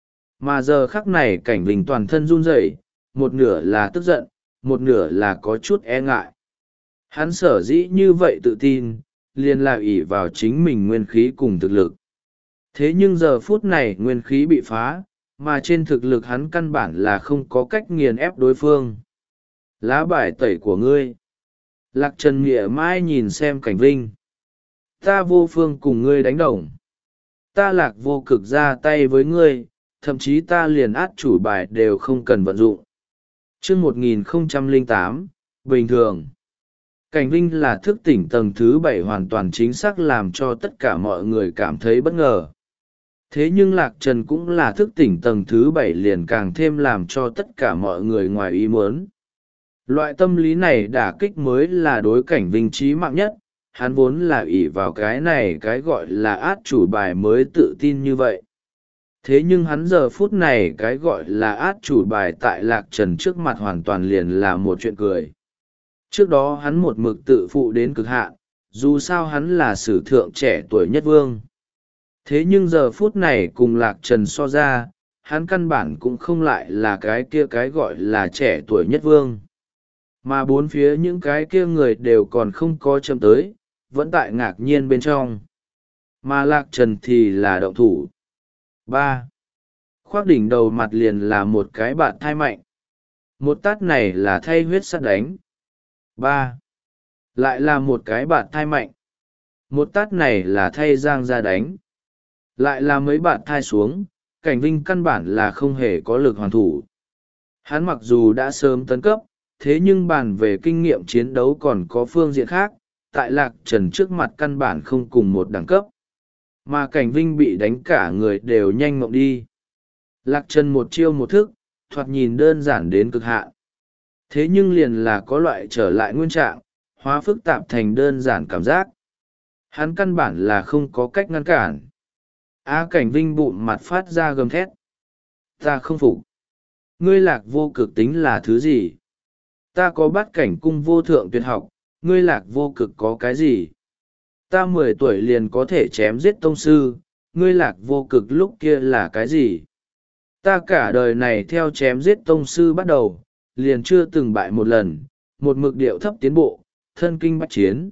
Mà giờ khắc này Cảnh Vinh toàn thân run rẩy, một nửa là tức giận, một nửa là có chút e ngại. Hắn sở dĩ như vậy tự tin, liền là ỷ vào chính mình nguyên khí cùng thực lực. Thế nhưng giờ phút này nguyên khí bị phá, mà trên thực lực hắn căn bản là không có cách nghiền ép đối phương. Lá bài tẩy của ngươi. Lạc Trần nghĩa mai nhìn xem Cảnh Vinh. Ta vô phương cùng ngươi đánh đồng. Ta Lạc Vô Cực ra tay với ngươi, thậm chí ta liền át chủ bài đều không cần vận dụng. Trước một nghìn không trăm lẻ tám, bình thường. Cảnh Vinh là thức tỉnh tầng thứ bảy hoàn toàn chính xác làm cho tất cả mọi người cảm thấy bất ngờ. Thế nhưng Lạc Trần cũng là thức tỉnh tầng thứ bảy liền càng thêm làm cho tất cả mọi người ngoài ý muốn. Loại tâm lý này đả kích mới là đối Cảnh Vinh chí mạng nhất, hắn vốn là ỷ vào cái này cái gọi là át chủ bài mới tự tin như vậy. Thế nhưng hắn giờ phút này cái gọi là át chủ bài tại Lạc Trần trước mặt hoàn toàn liền là một chuyện cười. Trước đó hắn một mực tự phụ đến cực hạn, dù sao hắn là sử thượng trẻ tuổi nhất vương. Thế nhưng giờ phút này cùng Lạc Trần so ra, hắn căn bản cũng không lại là cái kia cái gọi là trẻ tuổi nhất vương. Mà bốn phía những cái kia người đều còn không có châm tới, vẫn tại ngạc nhiên bên trong. Mà Lạc Trần thì là động thủ. ba. Khoác đỉnh đầu mặt liền là một cái bạn thai mạnh. Một tát này là thay huyết sắt đánh. ba. Lại là một cái bạn thai mạnh. Một tát này là thay giang ra đánh. Lại là mấy bạn thai xuống, Cảnh Vinh căn bản là không hề có lực hoàn thủ. Hắn mặc dù đã sớm tấn cấp, thế nhưng bàn về kinh nghiệm chiến đấu còn có phương diện khác, tại Lạc Trần trước mặt căn bản không cùng một đẳng cấp. Mà Cảnh Vinh bị đánh cả người đều nhanh mộng đi. Lạc Trần một chiêu một thức, thoạt nhìn đơn giản đến cực hạn. Thế nhưng liền là có loại trở lại nguyên trạng, hóa phức tạp thành đơn giản cảm giác. Hắn căn bản là không có cách ngăn cản. Á Cảnh Vinh bụng mặt phát ra gầm thét. Ta không phục. Ngươi Lạc vô cực tính là thứ gì? Ta có bát cảnh cung vô thượng tuyệt học, ngươi Lạc vô cực có cái gì? Ta mười tuổi liền có thể chém giết tông sư, ngươi Lạc vô cực lúc kia là cái gì? Ta cả đời này theo chém giết tông sư bắt đầu, liền chưa từng bại một lần, một mực điệu thấp tiến bộ, thân kinh bách chiến.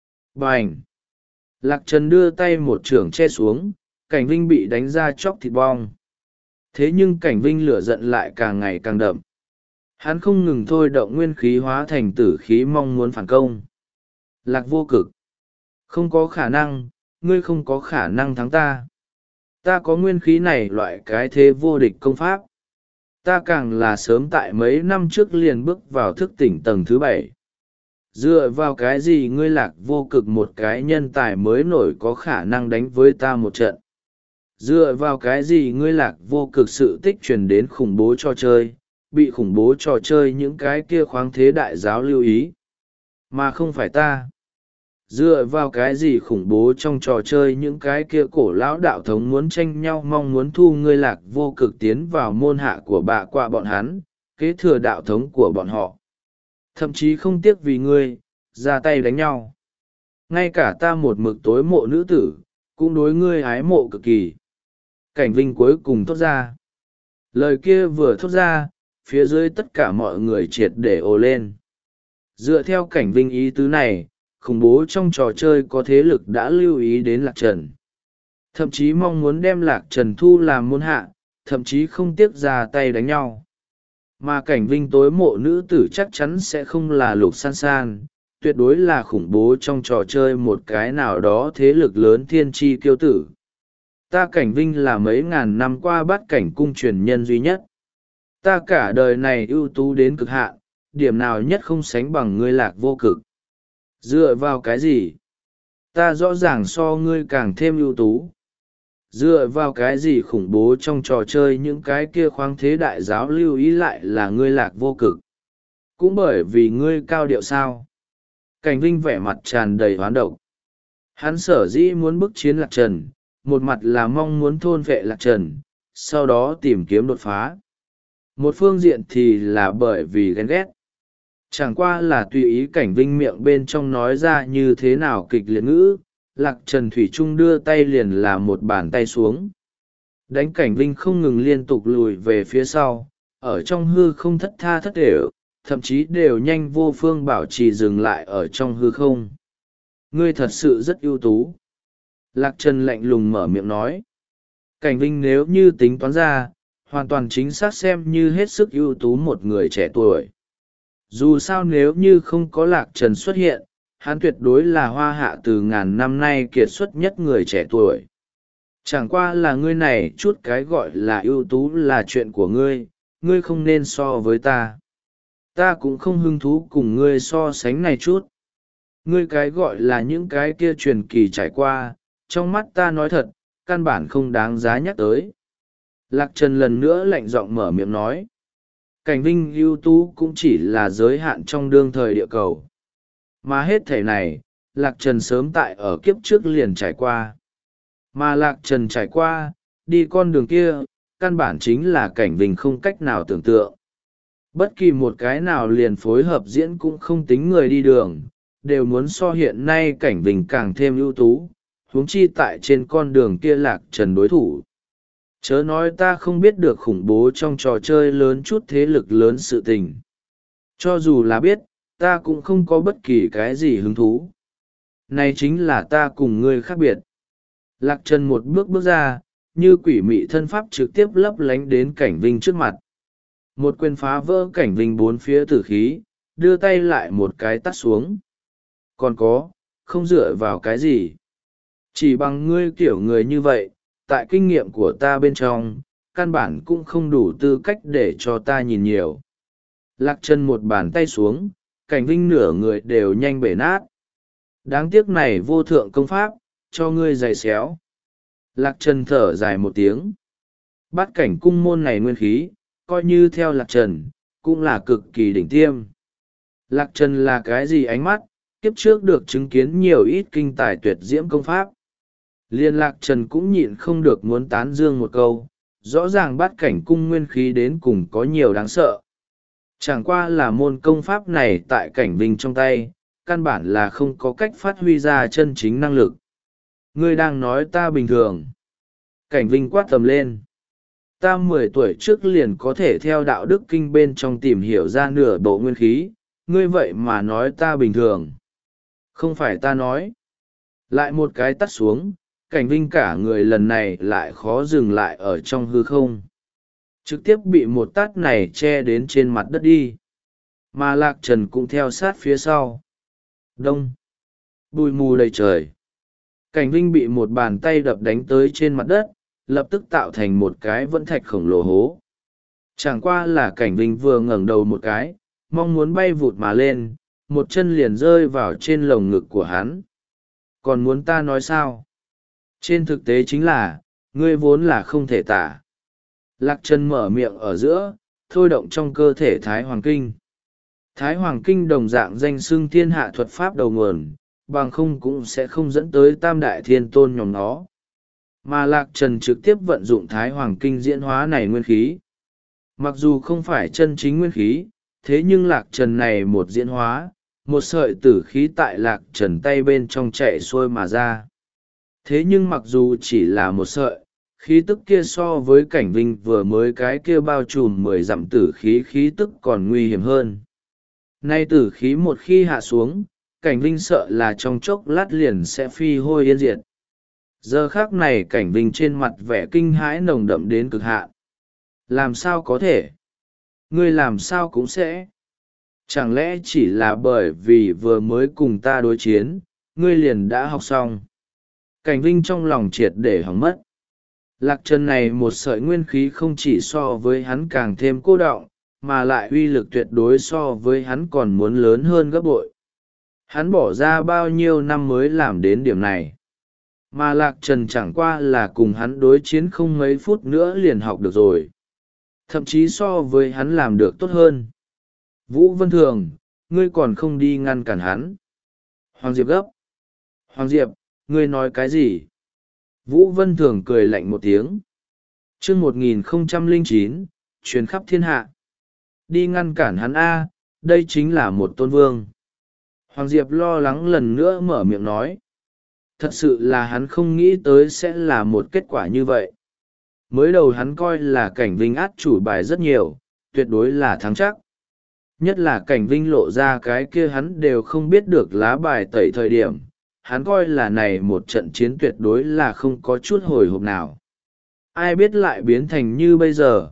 Bành! Lạc Trần đưa tay một chưởng che xuống, Cảnh Vinh bị đánh ra chóc thịt bong. Thế nhưng Cảnh Vinh lửa giận lại càng ngày càng đậm. Hắn không ngừng thôi động nguyên khí hóa thành tử khí mong muốn phản công. Lạc vô cực! Không có khả năng, ngươi không có khả năng thắng ta. Ta có nguyên khí này loại cái thế vô địch công pháp. Ta càng là sớm tại mấy năm trước liền bước vào thức tỉnh tầng thứ bảy. Dựa vào cái gì ngươi Lạc vô cực một cái nhân tài mới nổi có khả năng đánh với ta một trận? Dựa vào cái gì ngươi Lạc vô cực sự tích truyền đến khủng bố trò chơi, bị khủng bố trò chơi những cái kia khoáng thế đại giáo lưu ý? Mà không phải ta. Dựa vào cái gì khủng bố trong trò chơi những cái kia cổ lão đạo thống muốn tranh nhau mong muốn thu ngươi Lạc vô cực tiến vào môn hạ của bạ quạ bọn hắn, kế thừa đạo thống của bọn họ. Thậm chí không tiếc vì ngươi, ra tay đánh nhau. Ngay cả ta một mực tối mộ nữ tử, cũng đối ngươi ái mộ cực kỳ. Cảnh Vinh cuối cùng thốt ra. Lời kia vừa thốt ra, phía dưới tất cả mọi người triệt để ồ lên. Dựa theo Cảnh Vinh ý tứ này, khủng bố trong trò chơi có thế lực đã lưu ý đến Lạc Trần. Thậm chí mong muốn đem Lạc Trần thu làm môn hạ, thậm chí không tiếc ra tay đánh nhau. Mà Cảnh Vinh tối mộ nữ tử chắc chắn sẽ không là Lục San San, tuyệt đối là khủng bố trong trò chơi một cái nào đó thế lực lớn thiên tri kiêu tử. Ta Cảnh Vinh là mấy ngàn năm qua bát cảnh cung truyền nhân duy nhất. Ta cả đời này ưu tú đến cực hạn, điểm nào nhất không sánh bằng ngươi Lạc vô cực. Dựa vào cái gì? Ta rõ ràng so ngươi càng thêm ưu tú. Dựa vào cái gì khủng bố trong trò chơi những cái kia khoáng thế đại giáo lưu ý lại là ngươi Lạc vô cực? Cũng bởi vì ngươi cao điệu sao? Cảnh Vinh vẻ mặt tràn đầy hoán độc. Hắn sở dĩ muốn bức chiến Lạc Trần, một mặt là mong muốn thôn vệ Lạc Trần, sau đó tìm kiếm đột phá. Một phương diện thì là bởi vì ghen ghét. Chẳng qua là tùy ý Cảnh Vinh miệng bên trong nói ra như thế nào kịch liệt ngữ, Lạc Trần Thủy Trung đưa tay liền là một bàn tay xuống. Đánh Cảnh Vinh không ngừng liên tục lùi về phía sau, ở trong hư không thất tha thất đều, thậm chí đều nhanh vô phương bảo trì dừng lại ở trong hư không. Ngươi thật sự rất ưu tú. Lạc Trần lạnh lùng mở miệng nói. Cảnh Vinh nếu như tính toán ra, hoàn toàn chính xác xem như hết sức ưu tú một người trẻ tuổi. Dù sao nếu như không có Lạc Trần xuất hiện, hắn tuyệt đối là hoa hạ từ ngàn năm nay kiệt xuất nhất người trẻ tuổi. Chẳng qua là ngươi này chút cái gọi là ưu tú là chuyện của ngươi, ngươi không nên so với ta. Ta cũng không hứng thú cùng ngươi so sánh này chút. Ngươi cái gọi là những cái kia truyền kỳ trải qua, trong mắt ta nói thật, căn bản không đáng giá nhắc tới. Lạc Trần lần nữa lạnh giọng mở miệng nói. Cảnh Vinh ưu tú cũng chỉ là giới hạn trong đương thời địa cầu. Mà hết thể này, Lạc Trần sớm tại ở kiếp trước liền trải qua. Mà Lạc Trần trải qua, đi con đường kia căn bản chính là cảnh vinh không cách nào tưởng tượng. Bất kỳ một cái nào liền phối hợp diễn cũng không tính người đi đường, đều muốn so hiện nay cảnh vinh càng thêm ưu tú, huống chi tại trên con đường kia lạc trần đối thủ. Chớ nói ta không biết được khủng bố trong trò chơi lớn chút thế lực lớn sự tình. Cho dù là biết, ta cũng không có bất kỳ cái gì hứng thú. Này chính là ta cùng ngươi khác biệt. Lạc trần một bước bước ra, như quỷ mị thân pháp trực tiếp lấp lánh đến cảnh vinh trước mặt. Một quyền phá vỡ cảnh vinh bốn phía tử khí, đưa tay lại một cái tắt xuống. Còn có, không dựa vào cái gì. Chỉ bằng ngươi kiểu người như vậy, tại kinh nghiệm của ta bên trong, căn bản cũng không đủ tư cách để cho ta nhìn nhiều. Lạc chân một bàn tay xuống, cảnh vinh nửa người đều nhanh bể nát. Đáng tiếc này vô thượng công pháp, cho ngươi giày xéo. Lạc trần thở dài một tiếng. Bát cảnh cung môn này nguyên khí, coi như theo lạc trần, cũng là cực kỳ đỉnh tiêm. Lạc trần là cái gì ánh mắt, kiếp trước được chứng kiến nhiều ít kinh tài tuyệt diễm công pháp. Liên lạc trần cũng nhịn không được muốn tán dương một câu, rõ ràng bát cảnh cung nguyên khí đến cùng có nhiều đáng sợ. Chẳng qua là môn công pháp này tại cảnh vinh trong tay, căn bản là không có cách phát huy ra chân chính năng lực. Ngươi đang nói ta bình thường. Cảnh vinh quát tầm lên. Ta mười tuổi trước liền có thể theo đạo đức kinh bên trong tìm hiểu ra nửa bộ nguyên khí, ngươi vậy mà nói ta bình thường. Không phải ta nói. Lại một cái tắt xuống, cảnh vinh cả người lần này lại khó dừng lại ở trong hư không. Trực tiếp bị một tát này che đến trên mặt đất đi. Mà lạc trần cũng theo sát phía sau. Đông. Bụi mù đầy trời. Cảnh vinh bị một bàn tay đập đánh tới trên mặt đất, lập tức tạo thành một cái vẫn thạch khổng lồ hố. Chẳng qua là cảnh vinh vừa ngẩng đầu một cái, mong muốn bay vụt mà lên, một chân liền rơi vào trên lồng ngực của hắn. Còn muốn ta nói sao? Trên thực tế chính là, ngươi vốn là không thể tả. Lạc Trần mở miệng ở giữa, thôi động trong cơ thể Thái Hoàng Kinh. Thái Hoàng Kinh đồng dạng danh xưng thiên hạ thuật pháp đầu nguồn, bằng không cũng sẽ không dẫn tới tam đại thiên tôn nhóm nó. Mà Lạc Trần trực tiếp vận dụng Thái Hoàng Kinh diễn hóa này nguyên khí. Mặc dù không phải chân chính nguyên khí, thế nhưng Lạc Trần này một diễn hóa, một sợi tử khí tại Lạc Trần tay bên trong chạy xuôi mà ra. Thế nhưng mặc dù chỉ là một sợi, khí tức kia so với cảnh vinh vừa mới cái kia bao trùm mười dặm tử khí khí tức còn nguy hiểm hơn. Nay tử khí một khi hạ xuống, cảnh vinh sợ là trong chốc lát liền sẽ phi hôi yên diệt. Giờ khác này cảnh vinh trên mặt vẻ kinh hãi nồng đậm đến cực hạn. Làm sao có thể? Ngươi làm sao cũng sẽ? Chẳng lẽ chỉ là bởi vì vừa mới cùng ta đối chiến, ngươi liền đã học xong? Cảnh vinh trong lòng triệt để hỏng mất. Lạc Trần này một sợi nguyên khí không chỉ so với hắn càng thêm cô đọng, mà lại uy lực tuyệt đối so với hắn còn muốn lớn hơn gấp bội. Hắn bỏ ra bao nhiêu năm mới làm đến điểm này. Mà Lạc Trần chẳng qua là cùng hắn đối chiến không mấy phút nữa liền học được rồi. Thậm chí so với hắn làm được tốt hơn. Vũ Vân Thường, ngươi còn không đi ngăn cản hắn. Hoàng Diệp gấp. Hoàng Diệp, ngươi nói cái gì? Vũ Vân Thường cười lạnh một tiếng. chương một nghìn không trăm lẻ chín, truyền khắp thiên hạ. Đi ngăn cản hắn A, đây chính là một tôn vương. Hoàng Diệp lo lắng lần nữa mở miệng nói. Thật sự là hắn không nghĩ tới sẽ là một kết quả như vậy. Mới đầu hắn coi là cảnh vinh át chủ bài rất nhiều, tuyệt đối là thắng chắc. Nhất là cảnh vinh lộ ra cái kia hắn đều không biết được lá bài tẩy thời điểm. Hắn coi là này một trận chiến tuyệt đối là không có chút hồi hộp nào. Ai biết lại biến thành như bây giờ.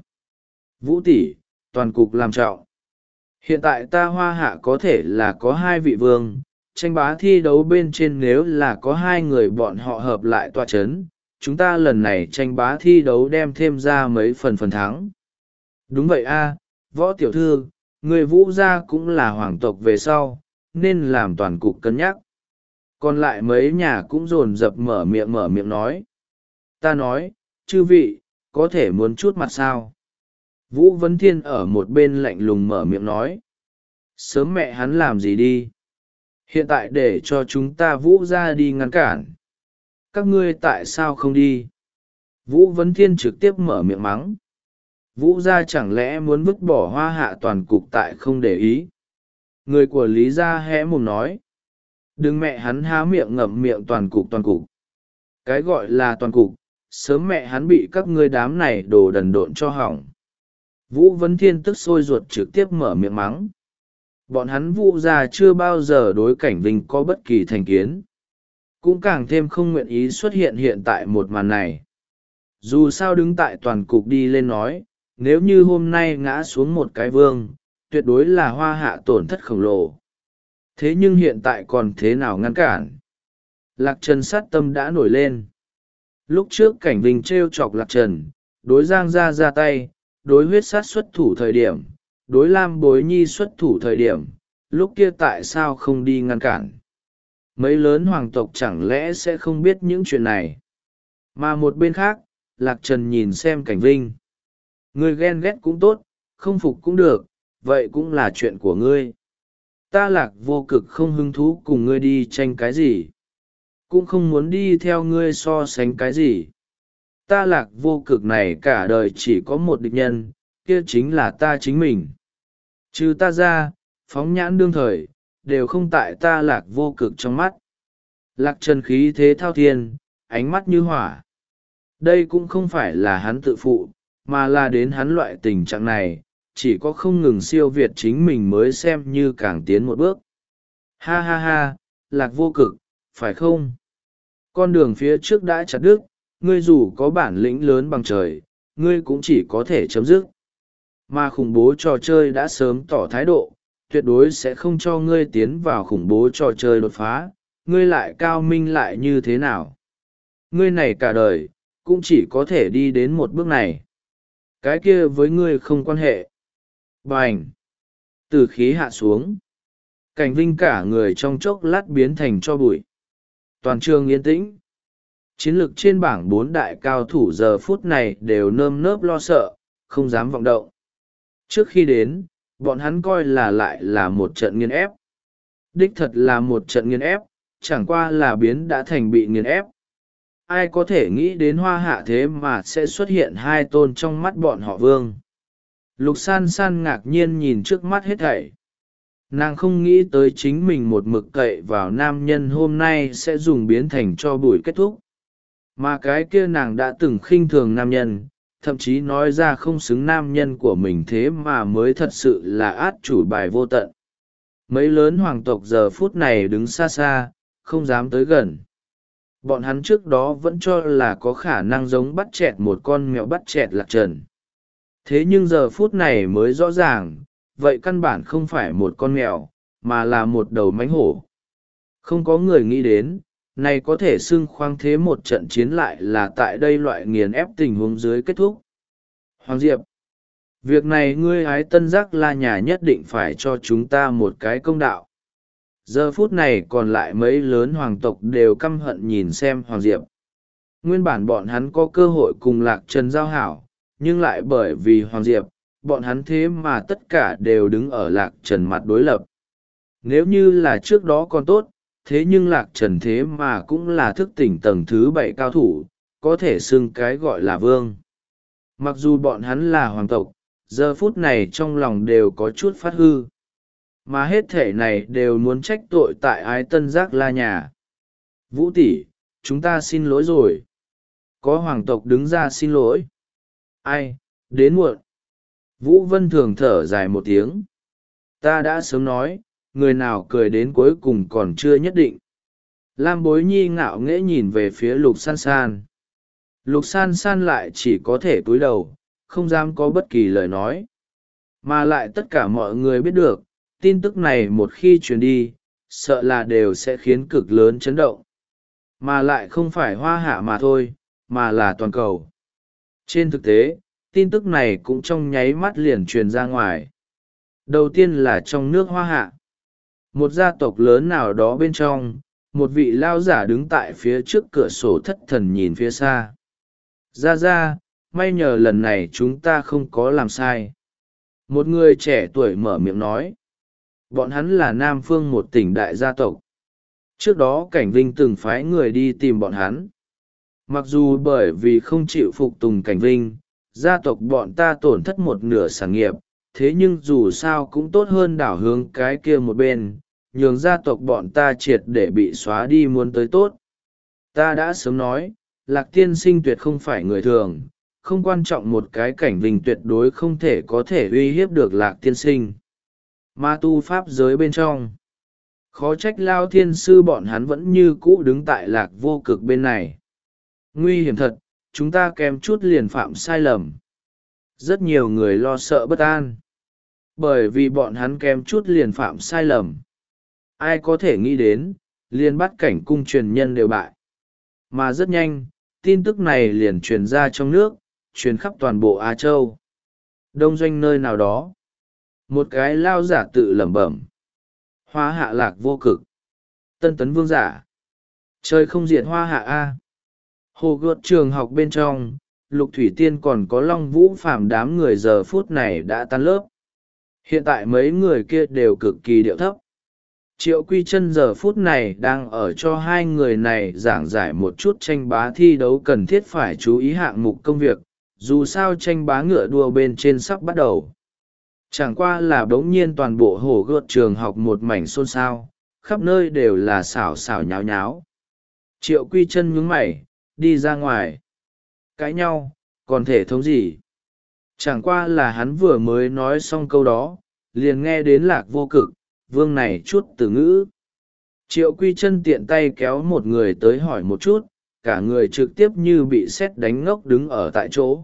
Vũ tỷ, toàn cục làm trọng. Hiện tại ta hoa hạ có thể là có hai vị vương, tranh bá thi đấu bên trên nếu là có hai người bọn họ hợp lại tọa chấn, chúng ta lần này tranh bá thi đấu đem thêm ra mấy phần phần thắng. Đúng vậy a, Võ tiểu thư, người Vũ gia cũng là hoàng tộc về sau, nên làm toàn cục cân nhắc. Còn lại mấy nhà cũng dồn dập mở miệng mở miệng nói. Ta nói, chư vị, có thể muốn chút mặt sao? Vũ Vấn Thiên ở một bên lạnh lùng mở miệng nói. Sớm mẹ hắn làm gì đi? Hiện tại để cho chúng ta Vũ ra đi ngăn cản. Các ngươi tại sao không đi? Vũ Vấn Thiên trực tiếp mở miệng mắng. Vũ gia chẳng lẽ muốn vứt bỏ Hoa Hạ toàn cục tại không để ý? Người của Lý gia hé mồm nói. Đừng mẹ hắn há miệng ngậm miệng toàn cục toàn cục. Cái gọi là toàn cục, sớm mẹ hắn bị các ngươi đám này đồ đần độn cho hỏng. Vũ Vấn Thiên tức sôi ruột trực tiếp mở miệng mắng. Bọn hắn Vũ gia chưa bao giờ đối Cảnh Vinh có bất kỳ thành kiến. Cũng càng thêm không nguyện ý xuất hiện hiện tại một màn này. Dù sao đứng tại toàn cục đi lên nói, nếu như hôm nay ngã xuống một cái vương, tuyệt đối là Hoa Hạ tổn thất khổng lồ. Thế nhưng hiện tại còn thế nào ngăn cản? Lạc Trần sát tâm đã nổi lên. Lúc trước Cảnh Vinh trêu chọc Lạc Trần, đối Giang Gia ra tay, đối huyết sát xuất thủ thời điểm, đối Lam Bối Nhi xuất thủ thời điểm, lúc kia tại sao không đi ngăn cản? Mấy lớn hoàng tộc chẳng lẽ sẽ không biết những chuyện này? Mà một bên khác, Lạc Trần nhìn xem Cảnh Vinh. Ngươi ghen ghét cũng tốt, không phục cũng được, vậy cũng là chuyện của ngươi. Ta Lạc Vô Cực không hứng thú cùng ngươi đi tranh cái gì. Cũng không muốn đi theo ngươi so sánh cái gì. Ta Lạc Vô Cực này cả đời chỉ có một địch nhân, kia chính là ta chính mình. Trừ ta ra, phóng nhãn đương thời, đều không tại ta Lạc Vô Cực trong mắt. Lạc Trần khí thế thao thiên, ánh mắt như hỏa. Đây cũng không phải là hắn tự phụ, mà là đến hắn loại tình trạng này, chỉ có không ngừng siêu việt chính mình mới xem như càng tiến một bước. Ha ha ha, Lạc Vô Cực, phải không? Con đường phía trước đã chặt đứt, ngươi dù có bản lĩnh lớn bằng trời, ngươi cũng chỉ có thể chấm dứt. Mà khủng bố trò chơi đã sớm tỏ thái độ, tuyệt đối sẽ không cho ngươi tiến vào khủng bố trò chơi đột phá, ngươi lại cao minh lại như thế nào? Ngươi này cả đời, cũng chỉ có thể đi đến một bước này. Cái kia với ngươi không quan hệ. Bành! Từ khí hạ xuống. Cảnh Vinh cả người trong chốc lát biến thành cho bụi. Toàn trường yên tĩnh. Chiến lược trên bảng bốn đại cao thủ giờ phút này đều nơm nớp lo sợ, không dám vọng động. Trước khi đến, bọn hắn coi là lại là một trận nghiền ép. Đích thật là một trận nghiền ép, chẳng qua là biến đã thành bị nghiền ép. Ai có thể nghĩ đến Hoa Hạ thế mà sẽ xuất hiện hai tôn trong mắt bọn họ vương. Lục san san ngạc nhiên nhìn trước mắt hết thảy. Nàng không nghĩ tới chính mình một mực cậy vào nam nhân hôm nay sẽ dùng biến thành cho bụi kết thúc. Mà cái kia nàng đã từng khinh thường nam nhân, thậm chí nói ra không xứng nam nhân của mình thế mà mới thật sự là át chủ bài vô tận. Mấy lớn hoàng tộc giờ phút này đứng xa xa, không dám tới gần. Bọn hắn trước đó vẫn cho là có khả năng giống bắt chẹt một con mèo bắt chẹt Lạc Trần. Thế nhưng giờ phút này mới rõ ràng, vậy căn bản không phải một con mèo, mà là một đầu mánh hổ. Không có người nghĩ đến, này có thể xưng khoáng thế một trận chiến lại là tại đây loại nghiền ép tình huống dưới kết thúc. Hoàng Diệp, việc này ngươi ái Tân Giác La nhà nhất định phải cho chúng ta một cái công đạo. Giờ phút này còn lại mấy lớn hoàng tộc đều căm hận nhìn xem Hoàng Diệp. Nguyên bản bọn hắn có cơ hội cùng Lạc Trần giao hảo, nhưng lại bởi vì Hoàng Diệp, bọn hắn thế mà tất cả đều đứng ở Lạc Trần mặt đối lập. Nếu như là trước đó còn tốt, thế nhưng Lạc Trần thế mà cũng là thức tỉnh tầng thứ bảy cao thủ, có thể xưng cái gọi là vương. Mặc dù bọn hắn là hoàng tộc, giờ phút này trong lòng đều có chút phát hư. Mà hết thể này đều muốn trách tội tại ái Tân Giác La nhà. Vũ tỷ, chúng ta xin lỗi rồi. Có hoàng tộc đứng ra xin lỗi. Ai, đến muộn. Vũ Vân Thường thở dài một tiếng. Ta đã sớm nói, người nào cười đến cuối cùng còn chưa nhất định. Lam Bối Nhi ngạo nghễ nhìn về phía Lục San San. Lục San San lại chỉ có thể cúi đầu, không dám có bất kỳ lời nói. Mà lại tất cả mọi người biết được, tin tức này một khi truyền đi, sợ là đều sẽ khiến cực lớn chấn động. Mà lại không phải Hoa Hạ mà thôi, mà là toàn cầu. Trên thực tế, tin tức này cũng trong nháy mắt liền truyền ra ngoài. Đầu tiên là trong nước Hoa Hạ. Một gia tộc lớn nào đó bên trong, một vị lao giả đứng tại phía trước cửa sổ thất thần nhìn phía xa. Ra ra, may nhờ lần này chúng ta không có làm sai. Một người trẻ tuổi mở miệng nói. Bọn hắn là Nam Phương một tỉnh đại gia tộc. Trước đó Cảnh Vinh từng phái người đi tìm bọn hắn. mặc dù bởi vì không chịu phục tùng cảnh vinh, gia tộc bọn ta tổn thất một nửa sản nghiệp, thế nhưng dù sao cũng tốt hơn đảo hướng cái kia một bên, nhường gia tộc bọn ta triệt để bị xóa đi muốn tới tốt. Ta đã sớm nói, Lạc tiên sinh tuyệt không phải người thường, không quan trọng một cái cảnh vinh tuyệt đối không thể có thể uy hiếp được Lạc tiên sinh. Ma tu pháp giới bên trong, khó trách Lao thiên sư bọn hắn vẫn như cũ đứng tại Lạc vô cực bên này. Nguy hiểm thật, chúng ta kém chút liền phạm sai lầm. Rất nhiều người lo sợ bất an, bởi vì bọn hắn kém chút liền phạm sai lầm. Ai có thể nghĩ đến, liền bắt cảnh cung truyền nhân đều bại. Mà rất nhanh, tin tức này liền truyền ra trong nước, truyền khắp toàn bộ Á Châu. Đông doanh nơi nào đó, một cái lao giả tự lẩm bẩm. Hoa hạ Lạc vô cực. Tân tấn vương giả. Trời không diệt hoa hạ A. Hồ gợt trường học bên trong, Lục Thủy Tiên còn có Long Vũ Phàm đám người giờ phút này đã tan lớp. Hiện tại mấy người kia đều cực kỳ điệu thấp. Triệu Quy Chân giờ phút này đang ở cho hai người này giảng giải một chút tranh bá thi đấu cần thiết phải chú ý hạng mục công việc, dù sao tranh bá ngựa đua bên trên sắp bắt đầu. Chẳng qua là bỗng nhiên toàn bộ hồ gợt trường học một mảnh xôn xao, khắp nơi đều là xảo xảo nháo nháo. Triệu Quy Chân nhướng mày, đi ra ngoài. Cãi nhau, còn thể thống gì? Chẳng qua là hắn vừa mới nói xong câu đó, liền nghe đến Lạc vô cực, vương này chút từ ngữ. Triệu Quy Chân tiện tay kéo một người tới hỏi một chút, cả người trực tiếp như bị sét đánh ngốc đứng ở tại chỗ.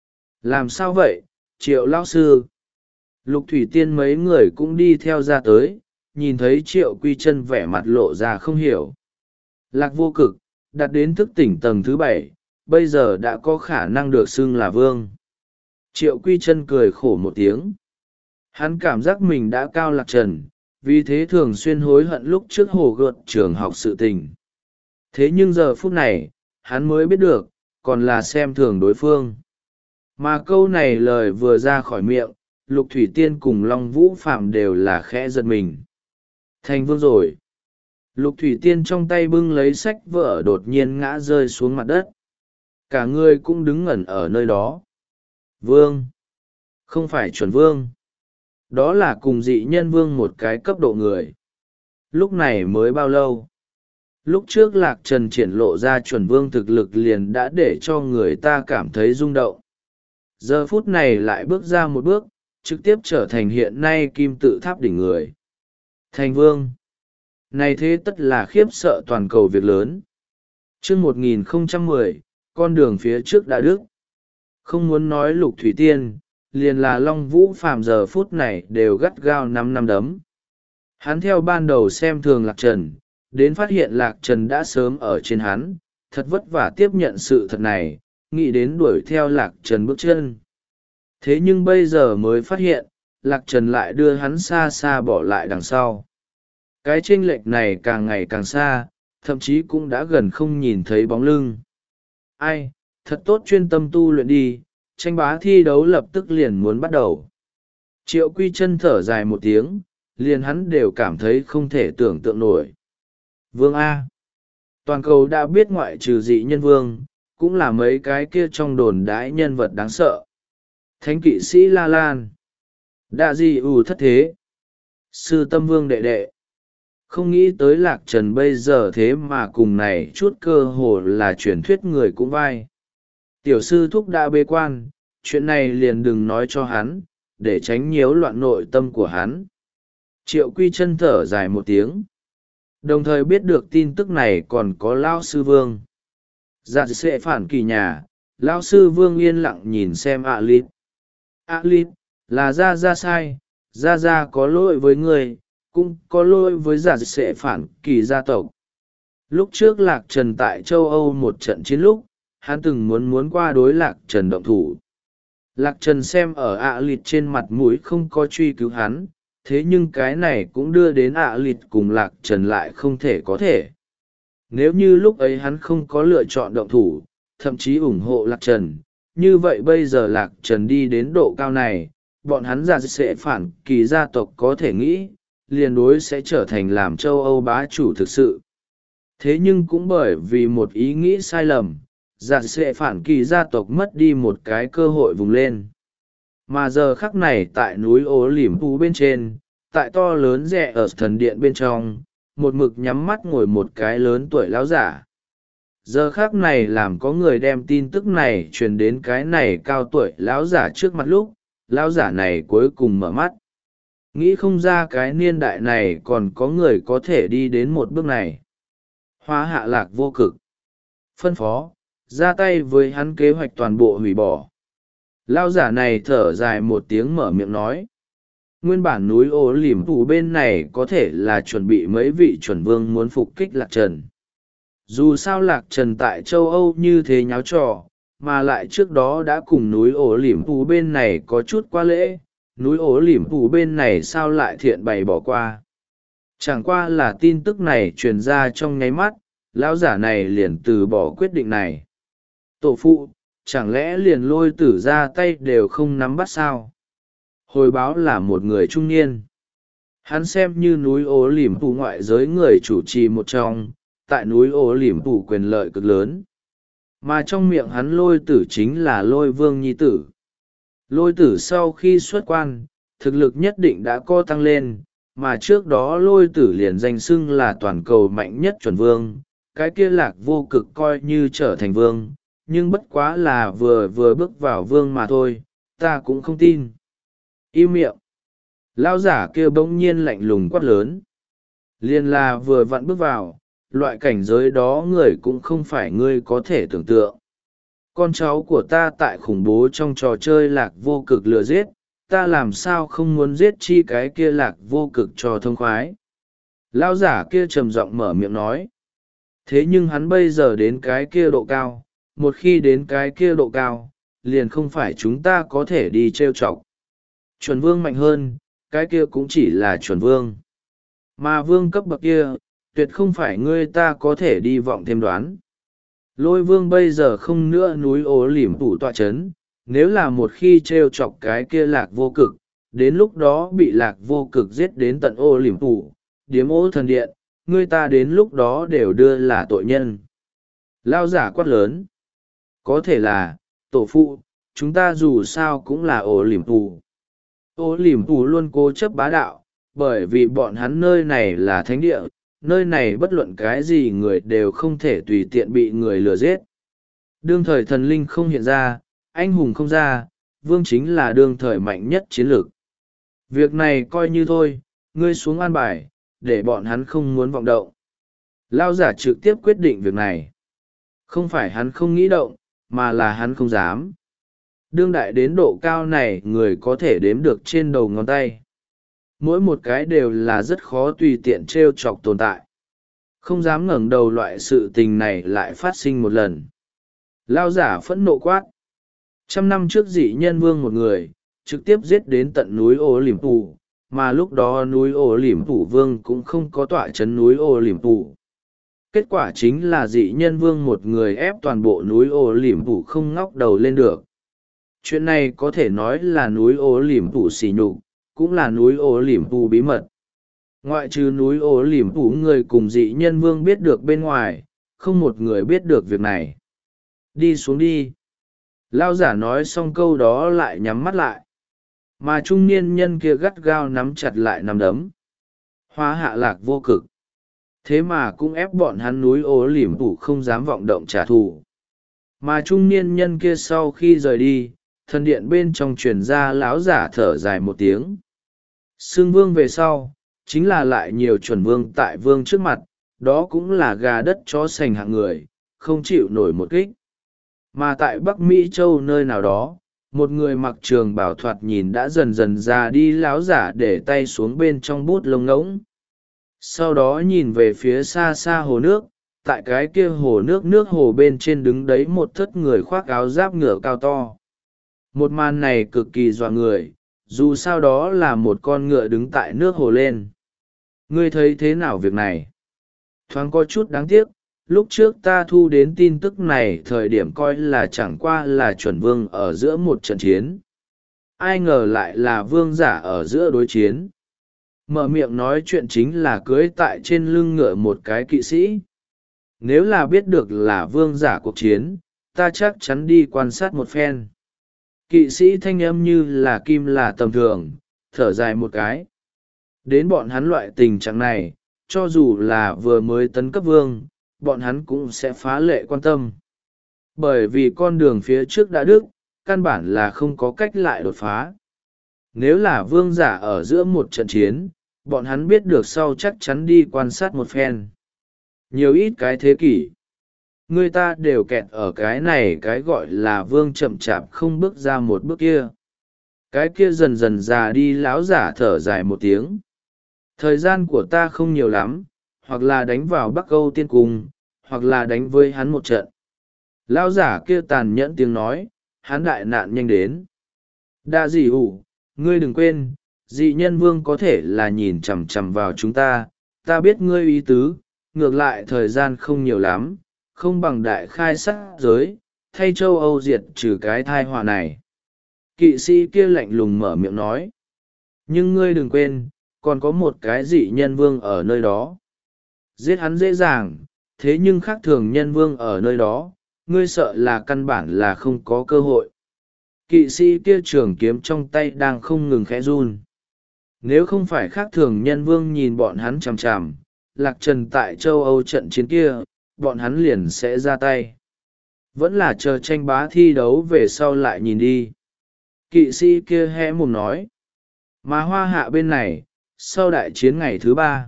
Làm sao vậy, Triệu lão sư? Lục Thủy Tiên mấy người cũng đi theo ra tới, nhìn thấy Triệu Quy Chân vẻ mặt lộ ra không hiểu. Lạc vô cực, đạt đến thức tỉnh tầng thứ bảy, bây giờ đã có khả năng được xưng là vương. Triệu Quy Chân cười khổ một tiếng. Hắn cảm giác mình đã cao lạc trần, vì thế thường xuyên hối hận lúc trước hồ gợt trường học sự tình. Thế nhưng giờ phút này, hắn mới biết được, còn là xem thường đối phương. Mà câu này lời vừa ra khỏi miệng, Lục Thủy Tiên cùng Long Vũ Phạm đều là khẽ giật mình. Thành vương rồi. Lục Thủy Tiên trong tay bưng lấy sách vở đột nhiên ngã rơi xuống mặt đất. Cả người cũng đứng ngẩn ở nơi đó. Vương. Không phải chuẩn vương. Đó là cùng dị nhân vương một cái cấp độ người. Lúc này mới bao lâu? Lúc trước Lạc Trần triển lộ ra chuẩn vương thực lực liền đã để cho người ta cảm thấy rung động. Giờ phút này lại bước ra một bước, trực tiếp trở thành hiện nay kim tự tháp đỉnh người. Thành vương. Này thế tất là khiếp sợ toàn cầu việc lớn. Chương một nghìn không trăm mười, con đường phía trước đã đức. Không muốn nói Lục Thủy Tiên, liền là Long Vũ Phàm giờ phút này đều gắt gao năm năm đấm. Hắn theo ban đầu xem thường Lạc Trần, đến phát hiện Lạc Trần đã sớm ở trên hắn, thật vất vả tiếp nhận sự thật này, nghĩ đến đuổi theo Lạc Trần bước chân. Thế nhưng bây giờ mới phát hiện, Lạc Trần lại đưa hắn xa xa bỏ lại đằng sau. Cái chênh lệch này càng ngày càng xa, thậm chí cũng đã gần không nhìn thấy bóng lưng. Ai, thật tốt chuyên tâm tu luyện đi, tranh bá thi đấu lập tức liền muốn bắt đầu. Triệu Quy Chân thở dài một tiếng, liền hắn đều cảm thấy không thể tưởng tượng nổi. Vương A. Toàn cầu đã biết ngoại trừ dị nhân vương, cũng là mấy cái kia trong đồn đãi nhân vật đáng sợ. Thánh kỵ sĩ La Lan. Đạ Di ủ thất thế. Sư Tâm Vương đệ đệ. Không nghĩ tới Lạc Trần bây giờ thế mà cùng này chút cơ hồ là truyền thuyết người cũng vai. Tiểu sư thúc đã bế quan, chuyện này liền đừng nói cho hắn, để tránh nhiễu loạn nội tâm của hắn. Triệu Quy Chân thở dài một tiếng. Đồng thời biết được tin tức này còn có Lao Sư Vương. Dạ sẽ phản kỳ nhà, Lao Sư Vương yên lặng nhìn xem ạ lít. ạ lít, là ra ra sai, ra ra có lỗi với người, cũng có lỗi với giả sẽ phản kỳ gia tộc. Lúc trước Lạc Trần tại châu Âu một trận chiến lúc, hắn từng muốn muốn qua đối Lạc Trần động thủ. Lạc Trần xem ở ạ lịt trên mặt mũi không có truy cứu hắn, thế nhưng cái này cũng đưa đến ạ lịt cùng Lạc Trần lại không thể có thể. Nếu như lúc ấy hắn không có lựa chọn động thủ, thậm chí ủng hộ Lạc Trần, như vậy bây giờ Lạc Trần đi đến độ cao này, bọn hắn giả sẽ phản kỳ gia tộc có thể nghĩ, liền đối sẽ trở thành làm châu Âu bá chủ thực sự. Thế nhưng cũng bởi vì một ý nghĩ sai lầm, Dạ sẽ phản kỳ gia tộc mất đi một cái cơ hội vùng lên. Mà giờ khắc này tại núi ố lỉm phú bên trên, tại to lớn rẽ ở thần điện bên trong, một mực nhắm mắt ngồi một cái lớn tuổi lão giả. Giờ khắc này làm có người đem tin tức này truyền đến cái này cao tuổi lão giả trước mặt lúc, lão giả này cuối cùng mở mắt. Nghĩ không ra cái niên đại này còn có người có thể đi đến một bước này. Hóa hạ lạc vô cực. Phân phó, ra tay với hắn kế hoạch toàn bộ hủy bỏ. Lão giả này thở dài một tiếng mở miệng nói. Nguyên bản núi ô lỉm phủ bên này có thể là chuẩn bị mấy vị chuẩn vương muốn phục kích Lạc Trần. Dù sao Lạc Trần tại châu Âu như thế nháo trò, mà lại trước đó đã cùng núi ổ lỉm phủ bên này có chút qua lễ, núi ổ lỉm phủ bên này sao lại thiện bày bỏ qua. Chẳng qua là tin tức này truyền ra trong nháy mắt, lão giả này liền từ bỏ quyết định này. Tổ phụ, chẳng lẽ liền lôi tử ra tay đều không nắm bắt sao? Hồi báo là một người trung niên. Hắn xem như núi ố lỉm phủ ngoại giới người chủ trì một trong, tại núi ố lỉm phủ quyền lợi cực lớn. Mà trong miệng hắn lôi tử chính là lôi vương nhi tử. Lôi tử sau khi xuất quan, thực lực nhất định đã co tăng lên, mà trước đó lôi tử liền danh xưng là toàn cầu mạnh nhất chuẩn vương, cái kia Lạc vô cực coi như trở thành vương, nhưng bất quá là vừa vừa bước vào vương mà thôi, ta cũng không tin. Im miệng. Lão giả kia bỗng nhiên lạnh lùng quát lớn. Liền là vừa vặn bước vào, loại cảnh giới đó người cũng không phải ngươi có thể tưởng tượng. Con cháu của ta tại khủng bố trong trò chơi Lạc vô cực lừa giết, ta làm sao không muốn giết chi cái kia Lạc vô cực cho thông khoái. Lão giả kia trầm giọng mở miệng nói. Thế nhưng hắn bây giờ đến cái kia độ cao, một khi đến cái kia độ cao, liền không phải chúng ta có thể đi trêu chọc. Chuẩn vương mạnh hơn, cái kia cũng chỉ là chuẩn vương. Mà vương cấp bậc kia, tuyệt không phải ngươi ta có thể đi vọng thêm đoán. Lôi vương bây giờ không nữa núi ố lỉm phủ tọa chấn, nếu là một khi trêu chọc cái kia Lạc vô cực, đến lúc đó bị Lạc vô cực giết đến tận ô lỉm phủ, điếm ô thần điện, ngươi ta đến lúc đó đều đưa là tội nhân. Lao giả quát lớn. Có thể là, tổ phụ, chúng ta dù sao cũng là ô lỉm phủ. Ô lỉm phủ luôn cố chấp bá đạo, bởi vì bọn hắn nơi này là thánh địa, nơi này bất luận cái gì người đều không thể tùy tiện bị người lừa giết. Đương thời thần linh không hiện ra, anh hùng không ra, vương chính là đương thời mạnh nhất chiến lược. Việc này coi như thôi, ngươi xuống an bài, để bọn hắn không muốn vọng động. Lao giả trực tiếp quyết định việc này. Không phải hắn không nghĩ động, mà là hắn không dám. Đương đại đến độ cao này người có thể đếm được trên đầu ngón tay. Mỗi một cái đều là rất khó tùy tiện t r e o chọc tồn tại. Không dám ngẩng đầu loại sự tình này lại phát sinh một lần. Lao giả phẫn nộ quát. Trăm năm trước dị nhân vương một người, trực tiếp giết đến tận núi ô lỉm phủ, mà lúc đó núi ô lỉm phủ vương cũng không có tọa chấn núi ô lỉm phủ. Kết quả chính là dị nhân vương một người ép toàn bộ núi ô lỉm phủ không ngóc đầu lên được. Chuyện này có thể nói là núi ô lỉm phủ xỉ nhục, cũng là núi ô lỉm phủ bí mật. Ngoại trừ núi ô lỉm phủ người cùng dị nhân vương biết được bên ngoài, không một người biết được việc này. Đi xuống đi. Lao giả nói xong câu đó lại nhắm mắt lại. Mà trung niên nhân kia gắt gao nắm chặt lại nắm đấm. Hóa hạ Lạc vô cực. Thế mà cũng ép bọn hắn núi ô lỉm phủ không dám vọng động trả thù. Mà trung niên nhân kia sau khi rời đi, thần điện bên trong truyền ra lão giả thở dài một tiếng. Xưng vương về sau, chính là lại nhiều chuẩn vương tại vương trước mặt, đó cũng là gà đất chó sành hạng người, không chịu nổi một kích. Mà tại Bắc Mỹ Châu nơi nào đó, một người mặc trường bảo thoạt nhìn đã dần dần già đi lão giả để tay xuống bên trong bút lông ngỗng. Sau đó nhìn về phía xa xa hồ nước, tại cái kia hồ nước nước hồ bên trên đứng đấy một thất người khoác áo giáp ngựa cao to. Một màn này cực kỳ dọa người, dù sao đó là một con ngựa đứng tại nước hồ lên. Ngươi thấy thế nào việc này? Thoáng có chút đáng tiếc, lúc trước ta thu đến tin tức này thời điểm coi là chẳng qua là chuẩn vương ở giữa một trận chiến. Ai ngờ lại là vương giả ở giữa đối chiến. Mở miệng nói chuyện chính là cưới tại trên lưng ngựa một cái kỵ sĩ. Nếu là biết được là vương giả cuộc chiến, ta chắc chắn đi quan sát một phen. Kỵ sĩ thanh âm như là kim là tầm thường, thở dài một cái. Đến bọn hắn loại tình trạng này, cho dù là vừa mới tấn cấp vương, bọn hắn cũng sẽ phá lệ quan tâm. Bởi vì con đường phía trước đã đứt, căn bản là không có cách lại đột phá. Nếu là vương giả ở giữa một trận chiến, bọn hắn biết được sau chắc chắn đi quan sát một phen. Nhiều ít cái thế kỷ, người ta đều kẹt ở cái này cái gọi là vương chậm chạp không bước ra một bước kia. Cái kia dần dần già đi lão giả thở dài một tiếng. Thời gian của ta không nhiều lắm, hoặc là đánh vào Bắc Âu Tiên Cung, hoặc là đánh với hắn một trận. Lão giả kia tàn nhẫn tiếng nói, hắn đại nạn nhanh đến. Đa dị ủ, ngươi đừng quên, dị nhân vương có thể là nhìn chằm chằm vào chúng ta, ta biết ngươi ý tứ, ngược lại thời gian không nhiều lắm, không bằng đại khai sát giới, thay châu Âu diệt trừ cái thai họa này. Kỵ sĩ kia lạnh lùng mở miệng nói. Nhưng ngươi đừng quên, còn có một cái dị nhân vương ở nơi đó. Giết hắn dễ dàng, thế nhưng khác thường nhân vương ở nơi đó, ngươi sợ là căn bản là không có cơ hội. Kỵ sĩ kia trường kiếm trong tay đang không ngừng khẽ run. Nếu không phải khác thường nhân vương nhìn bọn hắn chằm chằm, lạc trần tại châu Âu trận chiến kia, bọn hắn liền sẽ ra tay. Vẫn là chờ tranh bá thi đấu về sau lại nhìn đi. Kỵ sĩ kia hé mồm nói. Mà hoa hạ bên này, sau đại chiến ngày thứ ba,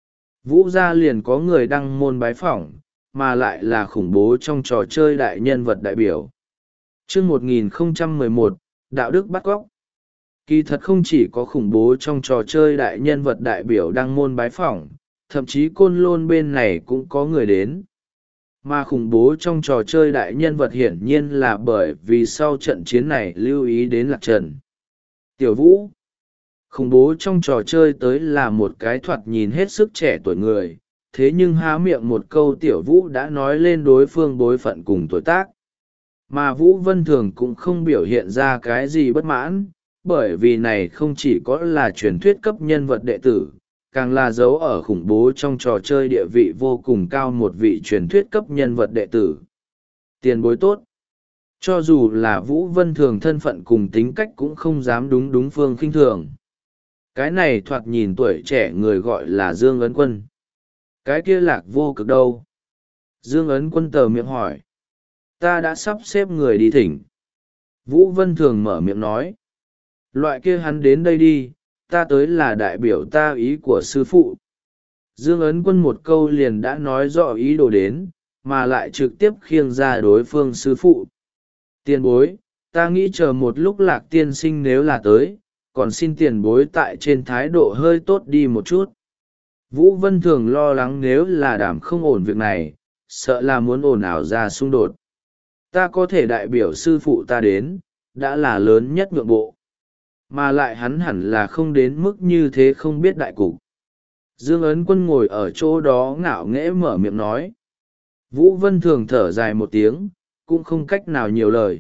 Vũ gia liền có người đăng môn bái phỏng, mà lại là khủng bố trong trò chơi đại nhân vật đại biểu. Chương một nghìn không trăm mười một, Đạo đức bắt cóc. Kỳ thật không chỉ có khủng bố trong trò chơi đại nhân vật đại biểu đăng môn bái phỏng, thậm chí côn lôn bên này cũng có người đến. Mà khủng bố trong trò chơi đại nhân vật hiển nhiên là bởi vì sau trận chiến này lưu ý đến Lạc Trần. Tiểu Vũ. Khủng bố trong trò chơi tới là một cái thoạt nhìn hết sức trẻ tuổi người, thế nhưng há miệng một câu Tiểu Vũ đã nói lên đối phương bối phận cùng tuổi tác. Mà Vũ Vân Thường cũng không biểu hiện ra cái gì bất mãn, bởi vì này không chỉ có là truyền thuyết cấp nhân vật đệ tử, càng là dấu ở khủng bố trong trò chơi địa vị vô cùng cao một vị truyền thuyết cấp nhân vật đệ tử. Tiền bối tốt. Cho dù là Vũ Vân Thường thân phận cùng tính cách cũng không dám đúng đúng phương khinh thường. Cái này thoạt nhìn tuổi trẻ người gọi là Dương Ấn Quân. Cái kia Lạc Vô Cực đâu? Dương Ấn Quân tờ miệng hỏi. Ta đã sắp xếp người đi thỉnh. Vũ Vân Thường mở miệng nói. Loại kia hắn đến đây đi, ta tới là đại biểu ta ý của sư phụ. Dương Ấn Quân một câu liền đã nói rõ ý đồ đến, mà lại trực tiếp khiêng ra đối phương sư phụ. Tiền bối, ta nghĩ chờ một lúc Lạc tiên sinh nếu là tới, còn xin tiền bối tại trên thái độ hơi tốt đi một chút. Vũ Vân Thường lo lắng nếu là đảm không ổn việc này, sợ là muốn ồn ào ra xung đột. Ta có thể đại biểu sư phụ ta đến, đã là lớn nhất nhượng bộ. Mà lại hắn hẳn là không đến mức như thế không biết đại cục. Dương Ấn Quân ngồi ở chỗ đó ngạo nghễ mở miệng nói. Vũ Vân Thường thở dài một tiếng, cũng không cách nào nhiều lời.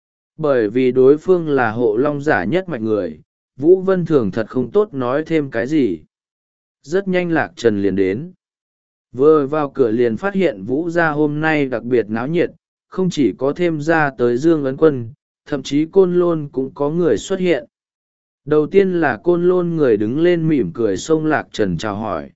Bởi vì đối phương là hộ long giả nhất mạch người, Vũ Vân Thường thật không tốt nói thêm cái gì. Rất nhanh Lạc Trần liền đến. Vừa vào cửa liền phát hiện Vũ gia hôm nay đặc biệt náo nhiệt, không chỉ có thêm ra tới Dương Ấn Quân, thậm chí Côn Lôn cũng có người xuất hiện. Đầu tiên là Côn Lôn người đứng lên mỉm cười xông Lạc Trần chào hỏi.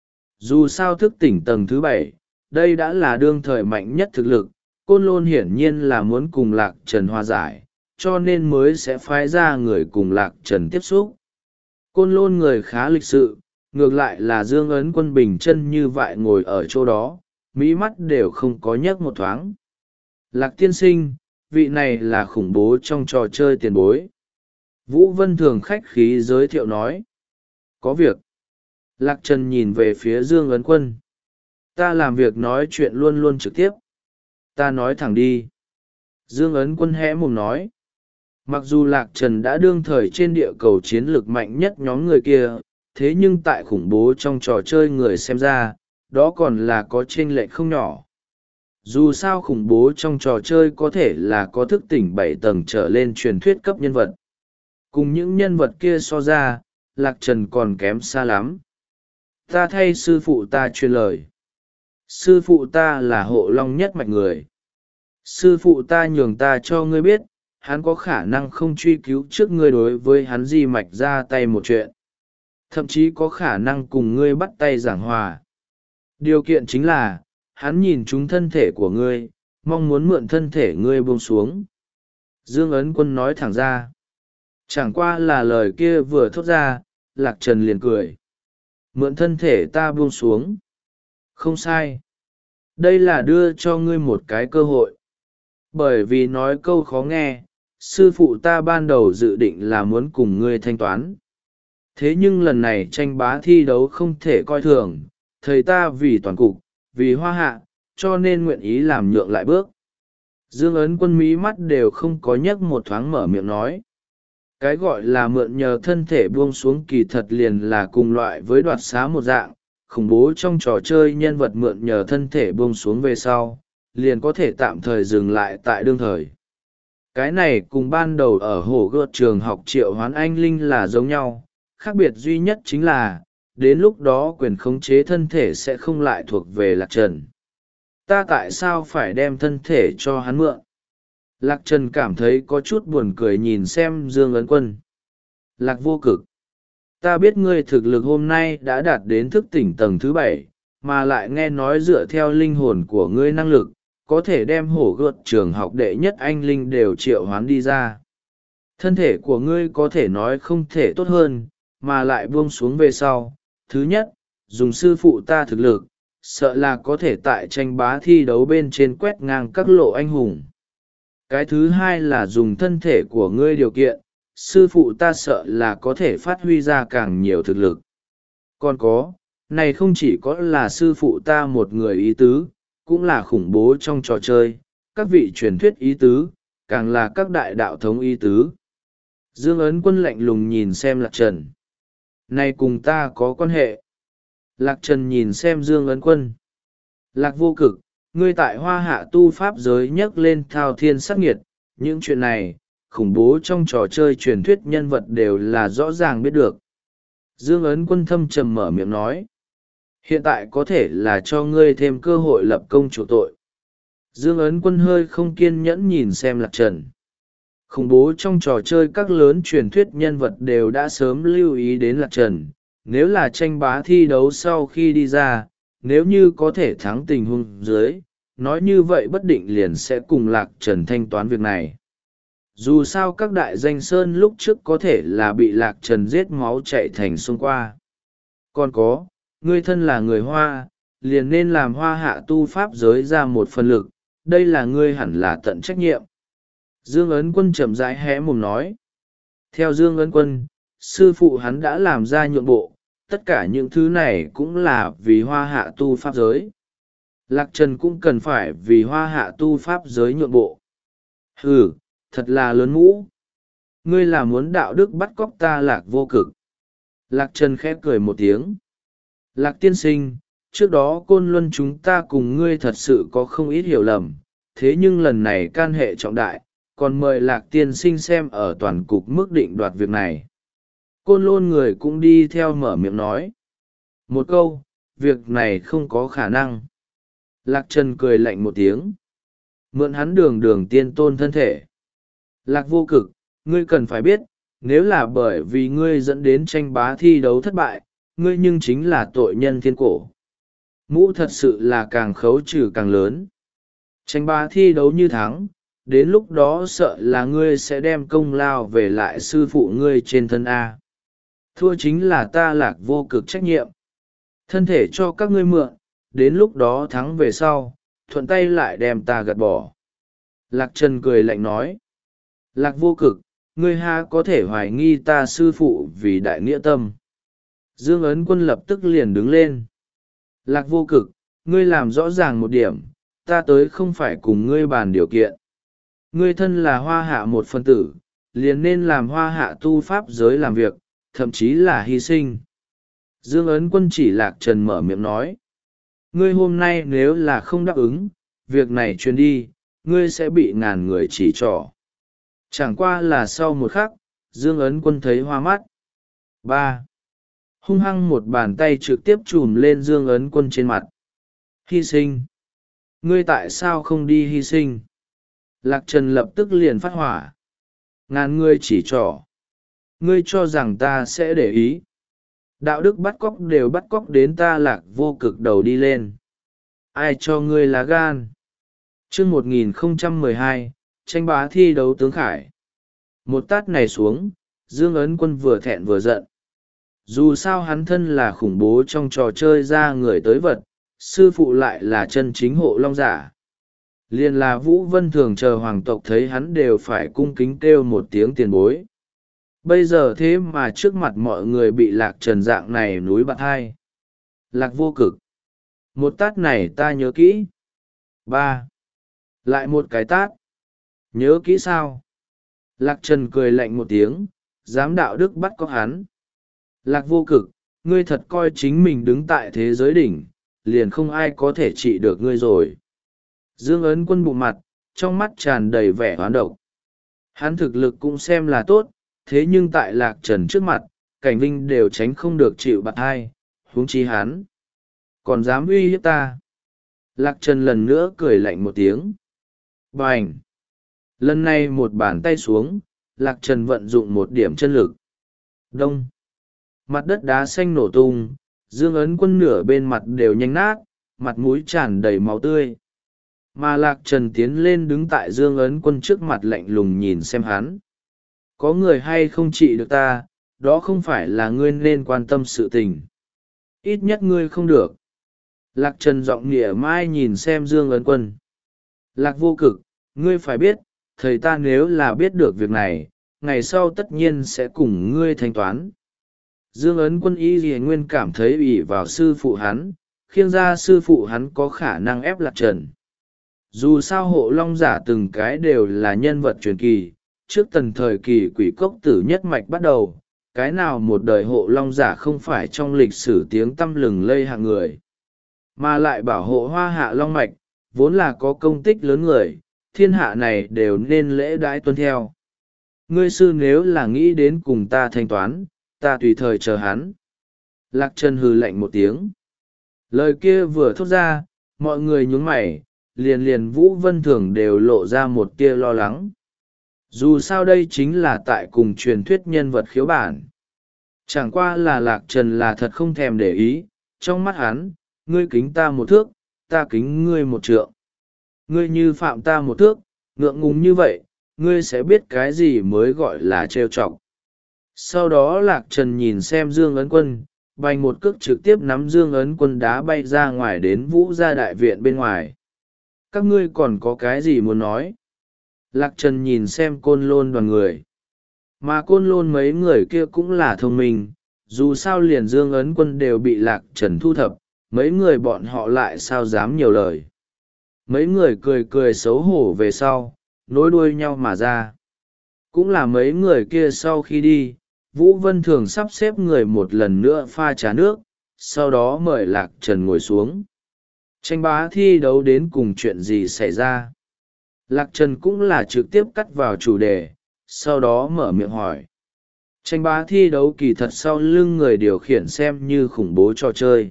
Dù sao thức tỉnh tầng thứ bảy, đây đã là đương thời mạnh nhất thực lực, Côn Lôn hiển nhiên là muốn cùng Lạc Trần hòa giải, cho nên mới sẽ phái ra người cùng Lạc Trần tiếp xúc. Côn Lôn người khá lịch sự, ngược lại là Dương Ấn Quân bình chân như vậy ngồi ở chỗ đó, mí mắt đều không có nhấc một thoáng. Lạc tiên sinh, vị này là khủng bố trong trò chơi tiền bối. Vũ Vân Thường khách khí giới thiệu nói. Có việc. Lạc Trần nhìn về phía Dương Ấn Quân. Ta làm việc nói chuyện luôn luôn trực tiếp. Ta nói thẳng đi. Dương Ấn Quân hẽ mồm nói. Mặc dù Lạc Trần đã đương thời trên địa cầu chiến lược mạnh nhất nhóm người kia, thế nhưng tại khủng bố trong trò chơi người xem ra, đó còn là có chênh lệch không nhỏ. Dù sao khủng bố trong trò chơi có thể là có thức tỉnh bảy tầng trở lên truyền thuyết cấp nhân vật. Cùng những nhân vật kia so ra, Lạc Trần còn kém xa lắm. Ta thay sư phụ ta truyền lời. Sư phụ ta là hộ long nhất mạch người. Sư phụ ta nhường ta cho ngươi biết, hắn có khả năng không truy cứu trước ngươi đối với hắn di mạch ra tay một chuyện, thậm chí có khả năng cùng ngươi bắt tay giảng hòa. Điều kiện chính là, hắn nhìn trúng thân thể của ngươi, mong muốn mượn thân thể ngươi buông xuống. Dương Ấn Quân nói thẳng ra. Chẳng qua là lời kia vừa thốt ra, Lạc Trần liền cười. Mượn thân thể ta buông xuống. Không sai. Đây là đưa cho ngươi một cái cơ hội. Bởi vì nói câu khó nghe, sư phụ ta ban đầu dự định là muốn cùng ngươi thanh toán. Thế nhưng lần này tranh bá thi đấu không thể coi thường, thầy ta vì toàn cục, vì hoa hạ, cho nên nguyện ý làm nhượng lại bước. Dương Ấn Quân mí mắt đều không có nhấc một thoáng mở miệng nói. Cái gọi là mượn nhờ thân thể buông xuống kỳ thật liền là cùng loại với đoạt xá một dạng, khủng bố trong trò chơi nhân vật mượn nhờ thân thể buông xuống về sau, liền có thể tạm thời dừng lại tại đương thời. Cái này cùng ban đầu ở hồ gợt trường học triệu hoán anh linh là giống nhau, khác biệt duy nhất chính là, đến lúc đó quyền khống chế thân thể sẽ không lại thuộc về Lạc Trần. Ta tại sao phải đem thân thể cho hắn mượn? Lạc Trần cảm thấy có chút buồn cười nhìn xem Dương Ấn Quân. Lạc Vô Cực, ta biết ngươi thực lực hôm nay đã đạt đến thức tỉnh tầng thứ bảy, mà lại nghe nói dựa theo linh hồn của ngươi năng lực, có thể đem hổ gợt trường học đệ nhất anh linh đều triệu hoán đi ra. Thân thể của ngươi có thể nói không thể tốt hơn, mà lại buông xuống về sau. Thứ nhất, dùng sư phụ ta thực lực, sợ là có thể tại tranh bá thi đấu bên trên quét ngang các lộ anh hùng. Cái thứ hai là dùng thân thể của ngươi điều kiện, sư phụ ta sợ là có thể phát huy ra càng nhiều thực lực. Còn có, này không chỉ có là sư phụ ta một người ý tứ, cũng là khủng bố trong trò chơi, các vị truyền thuyết ý tứ, càng là các đại đạo thống ý tứ. Dương Ấn Quân lạnh lùng nhìn xem Lạc Trần. Này cùng ta có quan hệ. Lạc Trần nhìn xem Dương Ấn Quân. Lạc Vô Cực, ngươi tại hoa hạ tu pháp giới nhắc lên thao thiên sắc nghiệt, những chuyện này, khủng bố trong trò chơi truyền thuyết nhân vật đều là rõ ràng biết được. Dương Ấn Quân thâm trầm mở miệng nói. Hiện tại có thể là cho ngươi thêm cơ hội lập công chủ tội. Dương Ấn Quân hơi không kiên nhẫn nhìn xem Lạc Trần. Khủng bố trong trò chơi các lớn truyền thuyết nhân vật đều đã sớm lưu ý đến Lạc Trần. Nếu là tranh bá thi đấu sau khi đi ra, nếu như có thể thắng tình huống dưới, nói như vậy bất định liền sẽ cùng Lạc Trần thanh toán việc này. Dù sao các đại danh sơn lúc trước có thể là bị Lạc Trần giết máu chạy thành sông qua. Còn có, ngươi thân là người Hoa, liền nên làm Hoa hạ tu pháp giới ra một phần lực, đây là ngươi hẳn là tận trách nhiệm. Dương Ấn Quân chậm rãi hé mồm nói. Theo Dương Ấn Quân, sư phụ hắn đã làm ra nhượng bộ, tất cả những thứ này cũng là vì Hoa hạ tu pháp giới. Lạc Trần cũng cần phải vì Hoa hạ tu pháp giới nhượng bộ. Hừ, thật là lớn mũ. Ngươi là muốn đạo đức bắt cóc ta Lạc Vô Cực. Lạc Trần khẽ cười một tiếng. Lạc tiên sinh, trước đó Côn Luân chúng ta cùng ngươi thật sự có không ít hiểu lầm, thế nhưng lần này can hệ trọng đại, còn mời Lạc tiên sinh xem ở toàn cục mức định đoạt việc này. Côn Lôn người cũng đi theo mở miệng nói. Một câu, việc này không có khả năng. Lạc Trần cười lạnh một tiếng. Mượn hắn đường đường tiên tôn thân thể. Lạc Vô Cực, ngươi cần phải biết, nếu là bởi vì ngươi dẫn đến tranh bá thi đấu thất bại, ngươi nhưng chính là tội nhân thiên cổ. Mũ thật sự là càng khấu trừ càng lớn. Tranh bá thi đấu như thắng, đến lúc đó sợ là ngươi sẽ đem công lao về lại sư phụ ngươi trên thân A. Thua chính là ta Lạc Vô Cực trách nhiệm. Thân thể cho các ngươi mượn, đến lúc đó thắng về sau, thuận tay lại đem ta gạt bỏ. Lạc Trần cười lạnh nói. Lạc Vô Cực, ngươi ha có thể hoài nghi ta sư phụ vì đại nghĩa tâm. Dương Ấn Quân lập tức liền đứng lên. Lạc Vô Cực, ngươi làm rõ ràng một điểm, ta tới không phải cùng ngươi bàn điều kiện. Ngươi thân là hoa hạ một phân tử, liền nên làm hoa hạ tu pháp giới làm việc, thậm chí là hy sinh. Dương Ấn Quân chỉ Lạc Trần mở miệng nói. Ngươi hôm nay nếu là không đáp ứng, việc này truyền đi, ngươi sẽ bị ngàn người chỉ trỏ. Chẳng qua là sau một khắc, Dương Ấn Quân thấy hoa mắt. ba. Hung hăng một bàn tay trực tiếp chùm lên Dương Ấn Quân trên mặt. Hy sinh. Ngươi tại sao không đi hy sinh? Lạc Trần lập tức liền phát hỏa. Ngàn ngươi chỉ trỏ. Ngươi cho rằng ta sẽ để ý. Đạo đức bắt cóc đều bắt cóc đến ta Lạc Vô Cực đầu đi lên. Ai cho ngươi lá gan? chương một nghìn không trăm mười hai, tranh bá thi đấu tướng khải. Một tát này xuống, Dương Ấn Quân vừa thẹn vừa giận. Dù sao hắn thân là khủng bố trong trò chơi ra người tới vật, sư phụ lại là chân chính hộ long giả. Liền là Vũ Vân Thường chờ hoàng tộc thấy hắn đều phải cung kính kêu một tiếng tiền bối. Bây giờ thế mà trước mặt mọi người bị Lạc Trần dạng này núi bạc hai. Lạc Vô Cực. Một tát này ta nhớ kỹ. Ba. Lại một cái tát. Nhớ kỹ sao? Lạc Trần cười lạnh một tiếng, dám đạo đức bắt cóc hắn. Lạc Vô Cực, ngươi thật coi chính mình đứng tại thế giới đỉnh, liền không ai có thể trị được ngươi rồi. Dương Ấn Quân bụng mặt, trong mắt tràn đầy vẻ hoán độc. Hắn thực lực cũng xem là tốt, thế nhưng tại Lạc Trần trước mặt, Cảnh Vinh đều tránh không được chịu bạt hai, huống chi hắn. Còn dám uy hiếp ta. Lạc Trần lần nữa cười lạnh một tiếng. Bành! Lần này một bàn tay xuống, Lạc Trần vận dụng một điểm chân lực. Đông! Mặt đất đá xanh nổ tung, Dương Ấn Quân nửa bên mặt đều nhanh nát, mặt mũi tràn đầy máu tươi. Mà Lạc Trần tiến lên đứng tại Dương Ấn Quân trước mặt lạnh lùng nhìn xem hắn. Có người hay không trị được ta, đó không phải là ngươi nên quan tâm sự tình. Ít nhất ngươi không được. Lạc Trần giọng nghĩa mai nhìn xem Dương Ấn Quân. Lạc Vô Cực, ngươi phải biết, thầy ta nếu là biết được việc này, ngày sau tất nhiên sẽ cùng ngươi thanh toán. Dương Ấn Quân y gì nguyên cảm thấy ủy vào sư phụ hắn, khiêng ra sư phụ hắn có khả năng ép Lạc Trần. Dù sao hộ long giả từng cái đều là nhân vật truyền kỳ, trước tần thời kỳ quỷ cốc tử nhất mạch bắt đầu, cái nào một đời hộ long giả không phải trong lịch sử tiếng tăm lừng lây hạng người. Mà lại bảo hộ hoa hạ long mạch, vốn là có công tích lớn người, thiên hạ này đều nên lễ đãi tuân theo. Ngươi sư nếu là nghĩ đến cùng ta thanh toán, ta tùy thời chờ hắn. Lạc Trần hừ lạnh một tiếng. Lời kia vừa thốt ra, mọi người nhún mày, liền liền Vũ Vân Thường đều lộ ra một tia lo lắng. Dù sao đây chính là tại cùng truyền thuyết nhân vật khiếu bản. Chẳng qua là Lạc Trần là thật không thèm để ý, trong mắt hắn, ngươi kính ta một thước, ta kính ngươi một trượng. Ngươi như phạm ta một thước, ngượng ngùng như vậy, ngươi sẽ biết cái gì mới gọi là trêu chọc. Sau đó Lạc Trần nhìn xem Dương Ấn Quân, bành một cước trực tiếp nắm Dương Ấn Quân đá bay ra ngoài đến Vũ gia đại viện bên ngoài. Các ngươi còn có cái gì muốn nói? Lạc Trần nhìn xem Côn Lôn đoàn người. Mà Côn Lôn mấy người kia cũng là thông minh, dù sao liền Dương Ấn Quân đều bị Lạc Trần thu thập, mấy người bọn họ lại sao dám nhiều lời. Mấy người cười cười xấu hổ về sau, nối đuôi nhau mà ra. Cũng là mấy người kia sau khi đi, Vũ Vân Thường sắp xếp người một lần nữa pha trà nước, sau đó mời Lạc Trần ngồi xuống. Tranh bá thi đấu đến cùng chuyện gì xảy ra? Lạc Trần cũng là trực tiếp cắt vào chủ đề, sau đó mở miệng hỏi. Tranh bá thi đấu kỳ thật sau lưng người điều khiển xem như khủng bố trò chơi.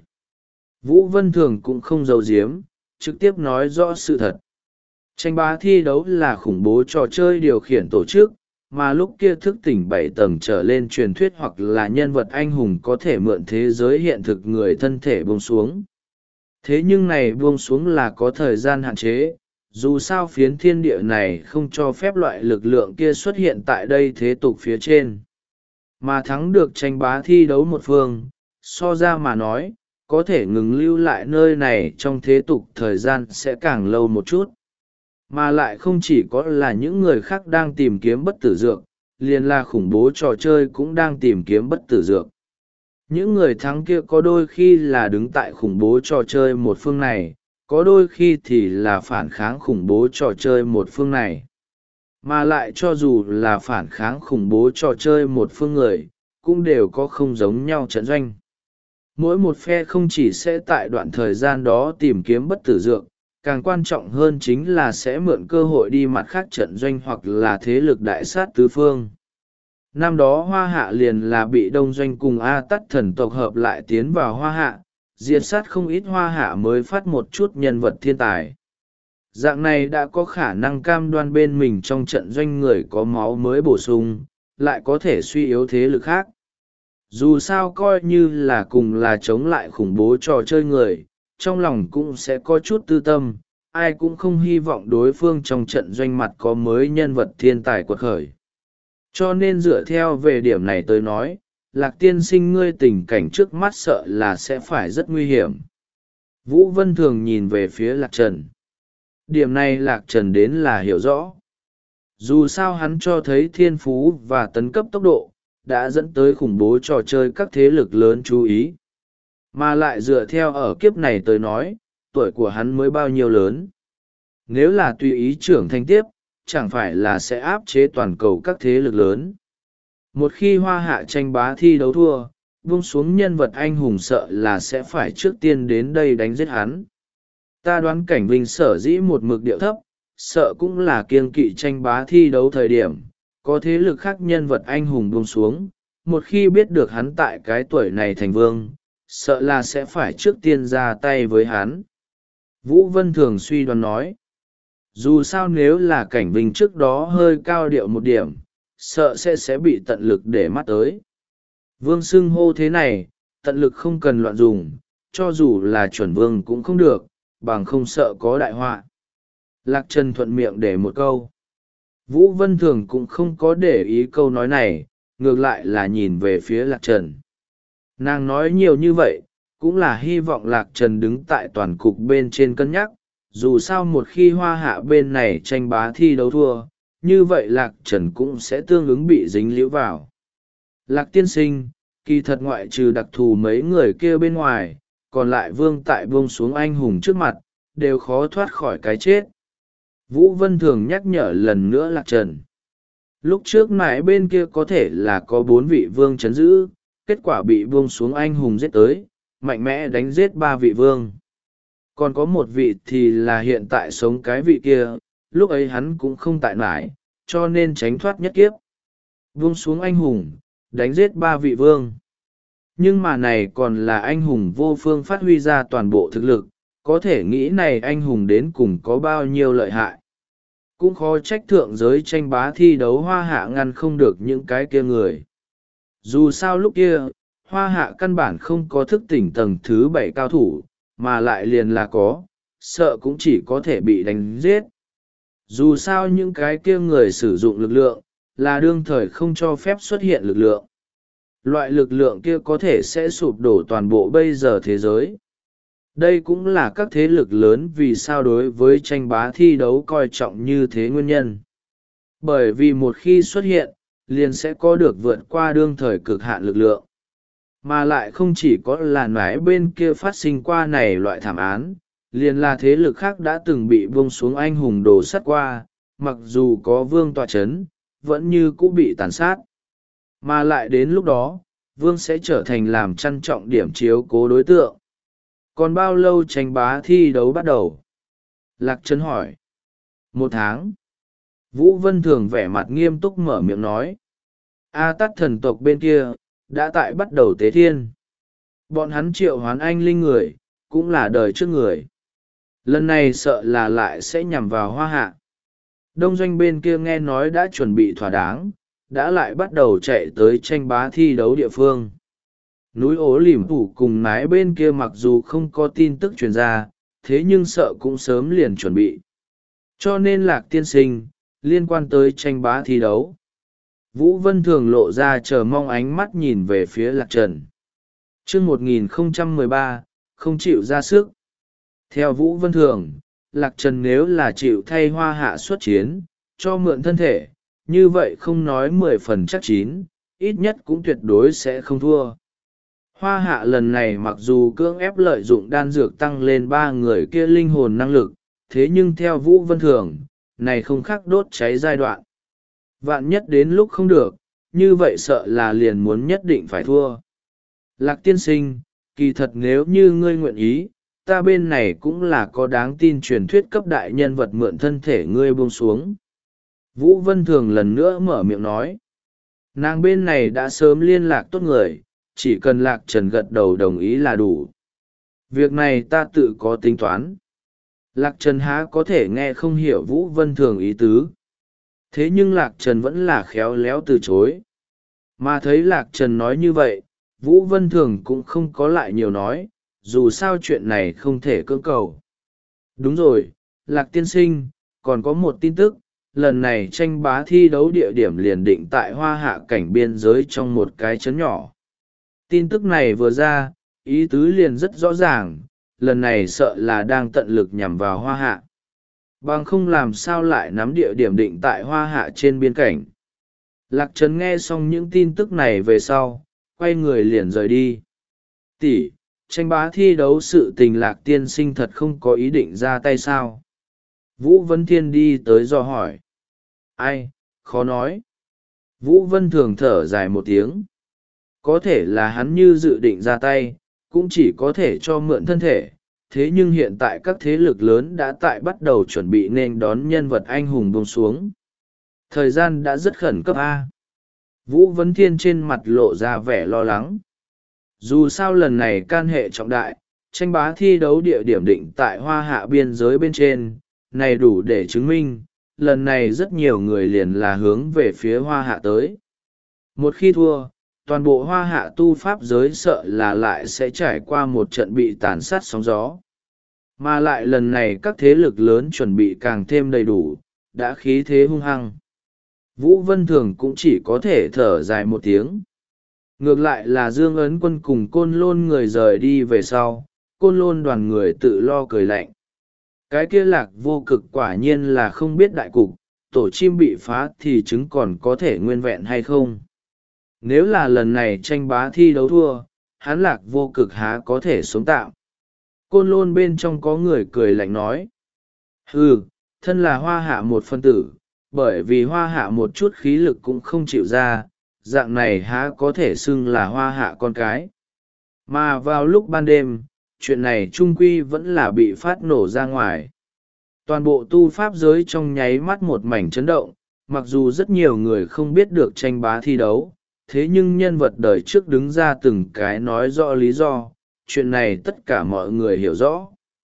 Vũ Vân Thường cũng không giấu giếm, trực tiếp nói rõ sự thật. Tranh bá thi đấu là khủng bố trò chơi điều khiển tổ chức, mà lúc kia thức tỉnh bảy tầng trở lên truyền thuyết hoặc là nhân vật anh hùng có thể mượn thế giới hiện thực người thân thể buông xuống. Thế nhưng này buông xuống là có thời gian hạn chế, dù sao phiến thiên địa này không cho phép loại lực lượng kia xuất hiện tại đây thế tục phía trên. Mà thắng được tranh bá thi đấu một phương, so ra mà nói, có thể ngừng lưu lại nơi này trong thế tục thời gian sẽ càng lâu một chút. Mà lại không chỉ có là những người khác đang tìm kiếm bất tử dược, liền là khủng bố trò chơi cũng đang tìm kiếm bất tử dược. Những người thắng kia có đôi khi là đứng tại khủng bố trò chơi một phương này, có đôi khi thì là phản kháng khủng bố trò chơi một phương này. Mà lại cho dù là phản kháng khủng bố trò chơi một phương người, cũng đều có không giống nhau trận doanh. Mỗi một phe không chỉ sẽ tại đoạn thời gian đó tìm kiếm bất tử dược, càng quan trọng hơn chính là sẽ mượn cơ hội đi mặt khác trận doanh hoặc là thế lực đại sát tứ phương. Năm đó Hoa Hạ liền là bị Đông Doanh cùng A Tắt thần tộc hợp lại tiến vào Hoa Hạ, diệt sát không ít Hoa Hạ mới phát một chút nhân vật thiên tài. Dạng này đã có khả năng cam đoan bên mình trong trận doanh người có máu mới bổ sung, lại có thể suy yếu thế lực khác. Dù sao coi như là cùng là chống lại khủng bố trò chơi người, trong lòng cũng sẽ có chút tư tâm, ai cũng không hy vọng đối phương trong trận doanh mặt có mới nhân vật thiên tài quật khởi. Cho nên dựa theo về điểm này tôi nói, Lạc tiên sinh ngươi tình cảnh trước mắt sợ là sẽ phải rất nguy hiểm. Vũ Vân Thường nhìn về phía Lạc Trần. Điểm này Lạc Trần đến là hiểu rõ. Dù sao hắn cho thấy thiên phú và tấn cấp tốc độ, đã dẫn tới khủng bố trò chơi các thế lực lớn chú ý. Mà lại dựa theo ở kiếp này tới nói, tuổi của hắn mới bao nhiêu lớn. Nếu là tùy ý trưởng thành tiếp, chẳng phải là sẽ áp chế toàn cầu các thế lực lớn. Một khi hoa hạ tranh bá thi đấu thua, buông xuống nhân vật anh hùng sợ là sẽ phải trước tiên đến đây đánh giết hắn. Ta đoán Cảnh Vinh sở dĩ một mực điệu thấp, sợ cũng là kiêng kỵ tranh bá thi đấu thời điểm, có thế lực khác nhân vật anh hùng buông xuống, một khi biết được hắn tại cái tuổi này thành vương, sợ là sẽ phải trước tiên ra tay với hắn. Vũ Vân Thường suy đoán nói, dù sao nếu là Cảnh Vinh trước đó hơi cao điệu một điểm, sợ sẽ sẽ bị tận lực để mắt tới. Vương xưng hô thế này, tận lực không cần loạn dùng, cho dù là chuẩn vương cũng không được, bằng không sợ có đại họa. Lạc Trần thuận miệng để một câu. Vũ Vân Thường cũng không có để ý câu nói này, ngược lại là nhìn về phía Lạc Trần. Nàng nói nhiều như vậy, cũng là hy vọng Lạc Trần đứng tại toàn cục bên trên cân nhắc, dù sao một khi hoa hạ bên này tranh bá thi đấu thua, như vậy Lạc Trần cũng sẽ tương ứng bị dính liễu vào. Lạc tiên sinh, kỳ thật ngoại trừ đặc thù mấy người kia bên ngoài, còn lại vương tại buông xuống anh hùng trước mặt, đều khó thoát khỏi cái chết. Vũ Vân Thường nhắc nhở lần nữa Lạc Trần. Lúc trước nãy bên kia có thể là có bốn vị vương chấn giữ, kết quả bị buông xuống anh hùng giết tới, mạnh mẽ đánh giết ba vị vương. Còn có một vị thì là hiện tại sống cái vị kia, lúc ấy hắn cũng không tại nải, cho nên tránh thoát nhất kiếp. Buông xuống anh hùng, đánh giết ba vị vương. Nhưng mà này còn là anh hùng vô phương phát huy ra toàn bộ thực lực, có thể nghĩ này anh hùng đến cùng có bao nhiêu lợi hại. Cũng khó trách thượng giới tranh bá thi đấu hoa hạ ngăn không được những cái kia người. Dù sao lúc kia, hoa hạ căn bản không có thức tỉnh tầng thứ bảy cao thủ, mà lại liền là có, sợ cũng chỉ có thể bị đánh giết. Dù sao những cái kia người sử dụng lực lượng, là đương thời không cho phép xuất hiện lực lượng. Loại lực lượng kia có thể sẽ sụp đổ toàn bộ bây giờ thế giới. Đây cũng là các thế lực lớn vì sao đối với tranh bá thi đấu coi trọng như thế nguyên nhân. Bởi vì một khi xuất hiện, liền sẽ có được vượt qua đương thời cực hạn lực lượng. Mà lại không chỉ có là nái bên kia phát sinh qua này loại thảm án, liền là thế lực khác đã từng bị buông xuống anh hùng đồ sắt qua, mặc dù có vương tọa chấn, vẫn như cũ bị tàn sát. Mà lại đến lúc đó, vương sẽ trở thành làm trăn trọng điểm chiếu cố đối tượng. Còn bao lâu tranh bá thi đấu bắt đầu? Lạc Trần hỏi. Một tháng. Vũ Vân Thường vẻ mặt nghiêm túc mở miệng nói. A Tát thần tộc bên kia, đã tại bắt đầu tế thiên. Bọn hắn triệu hoán anh linh người, cũng là đời trước người. Lần này sợ là lại sẽ nhằm vào hoa hạ. Đông doanh bên kia nghe nói đã chuẩn bị thỏa đáng, đã lại bắt đầu chạy tới tranh bá thi đấu địa phương. Núi ố lìm phủ cùng nái bên kia mặc dù không có tin tức truyền ra, thế nhưng sợ cũng sớm liền chuẩn bị. Cho nên Lạc tiên sinh, liên quan tới tranh bá thi đấu. Vũ Vân Thường lộ ra chờ mong ánh mắt nhìn về phía Lạc Trần. chương một nghìn không trăm mười ba, không chịu ra sức. Theo Vũ Vân Thường, Lạc Trần nếu là chịu thay hoa hạ xuất chiến, cho mượn thân thể, như vậy không nói mười phần chắc chín, ít nhất cũng tuyệt đối sẽ không thua. Hoa hạ lần này mặc dù cưỡng ép lợi dụng đan dược tăng lên ba người kia linh hồn năng lực, thế nhưng theo Vũ Vân Thường, này không khác đốt cháy giai đoạn. Vạn nhất đến lúc không được, như vậy sợ là liền muốn nhất định phải thua. Lạc tiên sinh, kỳ thật nếu như ngươi nguyện ý, ta bên này cũng là có đáng tin truyền thuyết cấp đại nhân vật mượn thân thể ngươi buông xuống. Vũ Vân Thường lần nữa mở miệng nói. Nàng bên này đã sớm liên lạc tốt người, chỉ cần Lạc Trần gật đầu đồng ý là đủ. Việc này ta tự có tính toán. Lạc Trần há có thể nghe không hiểu Vũ Vân Thường ý tứ. Thế nhưng Lạc Trần vẫn là khéo léo từ chối. Mà thấy Lạc Trần nói như vậy, Vũ Vân Thường cũng không có lại nhiều nói, dù sao chuyện này không thể cưỡng cầu. Đúng rồi, Lạc tiên sinh, còn có một tin tức, lần này tranh bá thi đấu địa điểm liền định tại Hoa Hạ cảnh biên giới trong một cái trấn nhỏ. Tin tức này vừa ra, ý tứ liền rất rõ ràng, lần này sợ là đang tận lực nhằm vào Hoa Hạ. Bằng không làm sao lại nắm địa điểm định tại Hoa Hạ trên biên cảnh. Lạc Trần nghe xong những tin tức này về sau, quay người liền rời đi. Tỷ, tranh bá thi đấu sự tình Lạc tiên sinh thật không có ý định ra tay sao? Vũ Vân Thiên đi tới dò hỏi. Ai, khó nói. Vũ Vân Thường thở dài một tiếng. Có thể là hắn như dự định ra tay, cũng chỉ có thể cho mượn thân thể. Thế nhưng hiện tại các thế lực lớn đã tại bắt đầu chuẩn bị nên đón nhân vật anh hùng buông xuống. Thời gian đã rất khẩn cấp a. Vũ Vân Thiên trên mặt lộ ra vẻ lo lắng. Dù sao lần này can hệ trọng đại, tranh bá thi đấu địa điểm định tại Hoa Hạ biên giới bên trên, này đủ để chứng minh, lần này rất nhiều người liền là hướng về phía Hoa Hạ tới. Một khi thua, toàn bộ Hoa Hạ tu pháp giới sợ là lại sẽ trải qua một trận bị tàn sát sóng gió. Mà lại lần này các thế lực lớn chuẩn bị càng thêm đầy đủ, đã khí thế hung hăng. Vũ Vân Thường cũng chỉ có thể thở dài một tiếng. Ngược lại là Dương Ấn Quân cùng Côn Lôn người rời đi về sau, Côn Lôn đoàn người tự lo cười lạnh. Cái kia Lạc Vô Cực quả nhiên là không biết đại cục, tổ chim bị phá thì trứng còn có thể nguyên vẹn hay không. Nếu là lần này tranh bá thi đấu thua, hắn Lạc Vô Cực há có thể sống tạm. Côn Lôn bên trong có người cười lạnh nói. Hừ, thân là Hoa Hạ một phân tử, bởi vì Hoa Hạ một chút khí lực cũng không chịu ra, dạng này há có thể xưng là Hoa Hạ con cái. Mà vào lúc ban đêm, chuyện này trung quy vẫn là bị phát nổ ra ngoài. Toàn bộ tu pháp giới trong nháy mắt một mảnh chấn động, mặc dù rất nhiều người không biết được tranh bá thi đấu, thế nhưng nhân vật đời trước đứng ra từng cái nói rõ lý do, chuyện này tất cả mọi người hiểu rõ.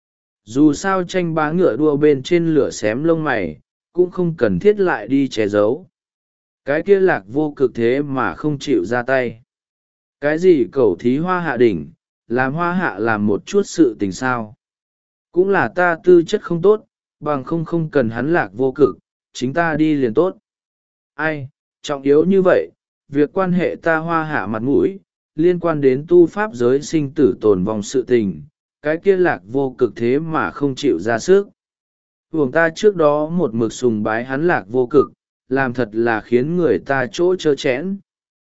Dù sao tranh bá ngựa đua bên trên lửa xém lông mày, cũng không cần thiết lại đi che giấu. Cái kia Lạc Vô Cực thế mà không chịu ra tay. Cái gì cầu thí Hoa Hạ đỉnh, làm Hoa Hạ làm một chút sự tình sao. Cũng là ta tư chất không tốt, bằng không không cần hắn Lạc Vô Cực, chính ta đi liền tốt. Ai, trọng yếu như vậy, việc quan hệ ta Hoa Hạ mặt mũi, liên quan đến tu pháp giới sinh tử tồn vong sự tình, cái kia Lạc Vô Cực thế mà không chịu ra sức. Vùng ta trước đó một mực sùng bái hắn Lạc Vô Cực, làm thật là khiến người ta chỗ trơ chẽn.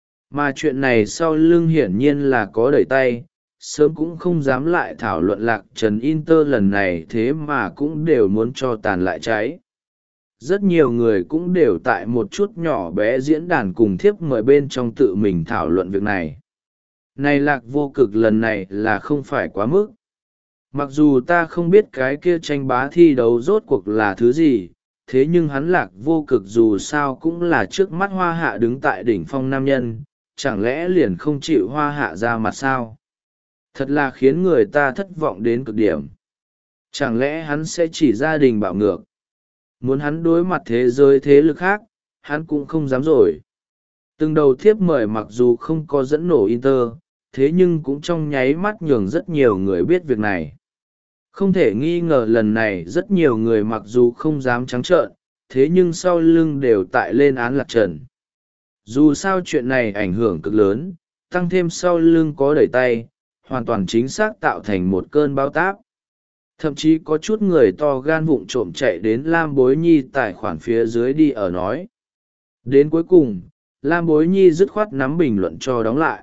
Mà chuyện này sau lưng hiển nhiên là có đẩy tay, sớm cũng không dám lại thảo luận Lạc Trần Inter lần này thế mà cũng đều muốn cho tàn lại cháy. Rất nhiều người cũng đều tại một chút nhỏ bé diễn đàn cùng thiếp mời bên trong tự mình thảo luận việc này. Này Lạc Vô Cực lần này là không phải quá mức. Mặc dù ta không biết cái kia tranh bá thi đấu rốt cuộc là thứ gì, thế nhưng hắn Lạc Vô Cực dù sao cũng là trước mắt Hoa Hạ đứng tại đỉnh phong nam nhân, chẳng lẽ liền không chịu Hoa Hạ ra mặt sao? Thật là khiến người ta thất vọng đến cực điểm. Chẳng lẽ hắn sẽ chỉ gia đình bạo ngược? Muốn hắn đối mặt thế giới thế lực khác, hắn cũng không dám rồi. Từng đầu thiếp mời mặc dù không có dẫn nổ Inter, thế nhưng cũng trong nháy mắt nhường rất nhiều người biết việc này. Không thể nghi ngờ lần này rất nhiều người mặc dù không dám trắng trợn, thế nhưng sau lưng đều tại lên án Lạc Trần. Dù sao chuyện này ảnh hưởng cực lớn, tăng thêm sau lưng có đẩy tay, hoàn toàn chính xác tạo thành một cơn bão táp. Thậm chí có chút người to gan vụng trộm chạy đến Lam Bối Nhi tài khoản phía dưới đi ở nói. Đến cuối cùng, Lam Bối Nhi dứt khoát nắm bình luận cho đóng lại.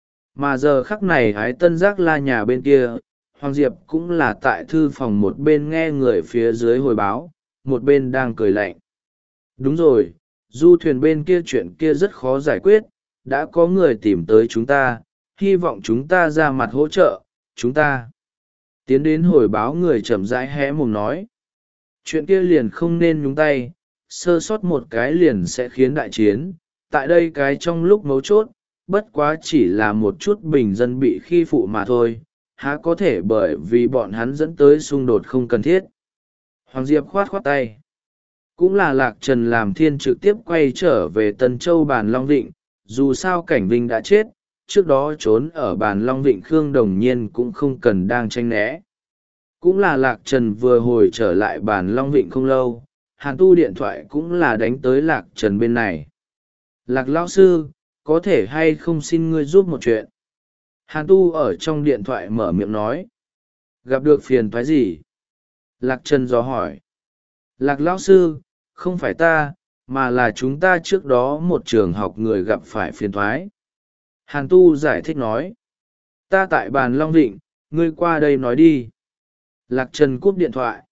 Mà giờ khắc này Ái Tân Giác La nhà bên kia, Hoàng Diệp cũng là tại thư phòng một bên nghe người phía dưới hồi báo, một bên đang cười lạnh. Đúng rồi, du thuyền bên kia chuyện kia rất khó giải quyết, đã có người tìm tới chúng ta, hy vọng chúng ta ra mặt hỗ trợ, chúng ta. Tiến đến hồi báo người chậm rãi hé mồm nói. Chuyện kia liền không nên nhúng tay, sơ sót một cái liền sẽ khiến đại chiến, tại đây cái trong lúc mấu chốt, bất quá chỉ là một chút bình dân bị khi phụ mà thôi, há có thể bởi vì bọn hắn dẫn tới xung đột không cần thiết. Hoàng Diệp khoát khoát tay. Cũng là Lạc Trần làm thiên trực tiếp quay trở về Tân Châu Bàn Long Vịnh, dù sao Cảnh Vinh đã chết, trước đó trốn ở Bàn Long Vịnh Khương Đồng Nhiên cũng không cần đang tranh né. Cũng là Lạc Trần vừa hồi trở lại Bàn Long Vịnh không lâu, Hàn Tu điện thoại cũng là đánh tới Lạc Trần bên này. Lạc lão sư, có thể hay không xin ngươi giúp một chuyện? Hàn Tu ở trong điện thoại mở miệng nói. Gặp được phiền toái gì? Lạc Trần dò hỏi. Lạc lão sư, không phải ta, mà là chúng ta trước đó một trường học người gặp phải phiền toái. Hàn Tu giải thích nói. Ta tại Bàn Long Vịnh, ngươi qua đây nói đi. Lạc Trần cúp điện thoại.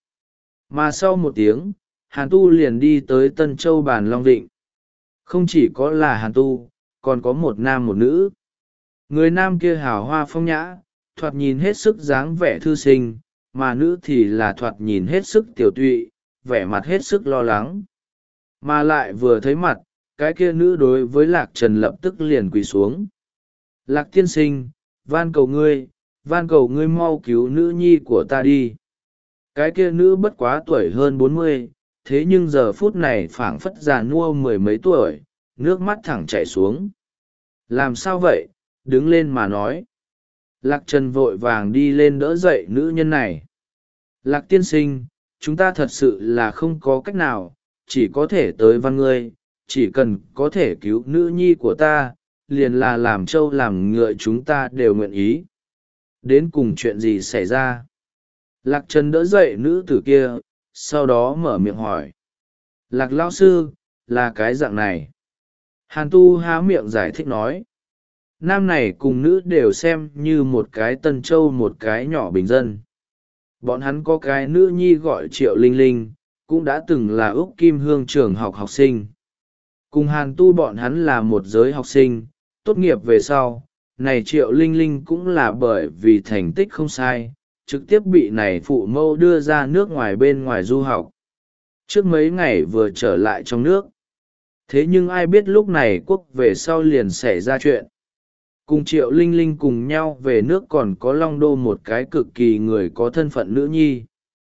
Mà sau một tiếng, Hàn Tu liền đi tới Tân Châu Bàn Long Vịnh. Không chỉ có là Hàn Tu, còn có một nam một nữ. Người nam kia hào hoa phong nhã, thoạt nhìn hết sức dáng vẻ thư sinh, mà nữ thì là thoạt nhìn hết sức tiểu tụy, vẻ mặt hết sức lo lắng. Mà lại vừa thấy mặt, cái kia nữ đối với Lạc Trần lập tức liền quỳ xuống. Lạc tiên sinh, van cầu ngươi, van cầu ngươi mau cứu nữ nhi của ta đi. Cái kia nữ bất quá tuổi hơn bốn mươi, thế nhưng giờ phút này phảng phất già nua mười mấy tuổi, nước mắt thẳng chảy xuống. Làm sao vậy? Đứng lên mà nói. Lạc Trần vội vàng đi lên đỡ dậy nữ nhân này. Lạc tiên sinh, chúng ta thật sự là không có cách nào, chỉ có thể tới văn ngươi, chỉ cần có thể cứu nữ nhi của ta, liền là làm trâu làm ngựa chúng ta đều nguyện ý. Đến cùng chuyện gì xảy ra? Lạc Trần đỡ dậy nữ tử kia, sau đó mở miệng hỏi. Lạc lão sư, là cái dạng này. Hàn Tu há miệng giải thích nói. Nam này cùng nữ đều xem như một cái Tân Châu một cái nhỏ bình dân. Bọn hắn có cái nữ nhi gọi Triệu Linh Linh, cũng đã từng là Úc Kim Hương trường học học sinh. Cùng Hàn Tu bọn hắn là một giới học sinh, tốt nghiệp về sau, này Triệu Linh Linh cũng là bởi vì thành tích không sai, trực tiếp bị này phụ mẫu đưa ra nước ngoài bên ngoài du học. Trước mấy ngày vừa trở lại trong nước. Thế nhưng ai biết lúc này quốc về sau liền xảy ra chuyện. Cùng Triệu Linh Linh cùng nhau về nước còn có Long Đô một cái cực kỳ người có thân phận nữ nhi.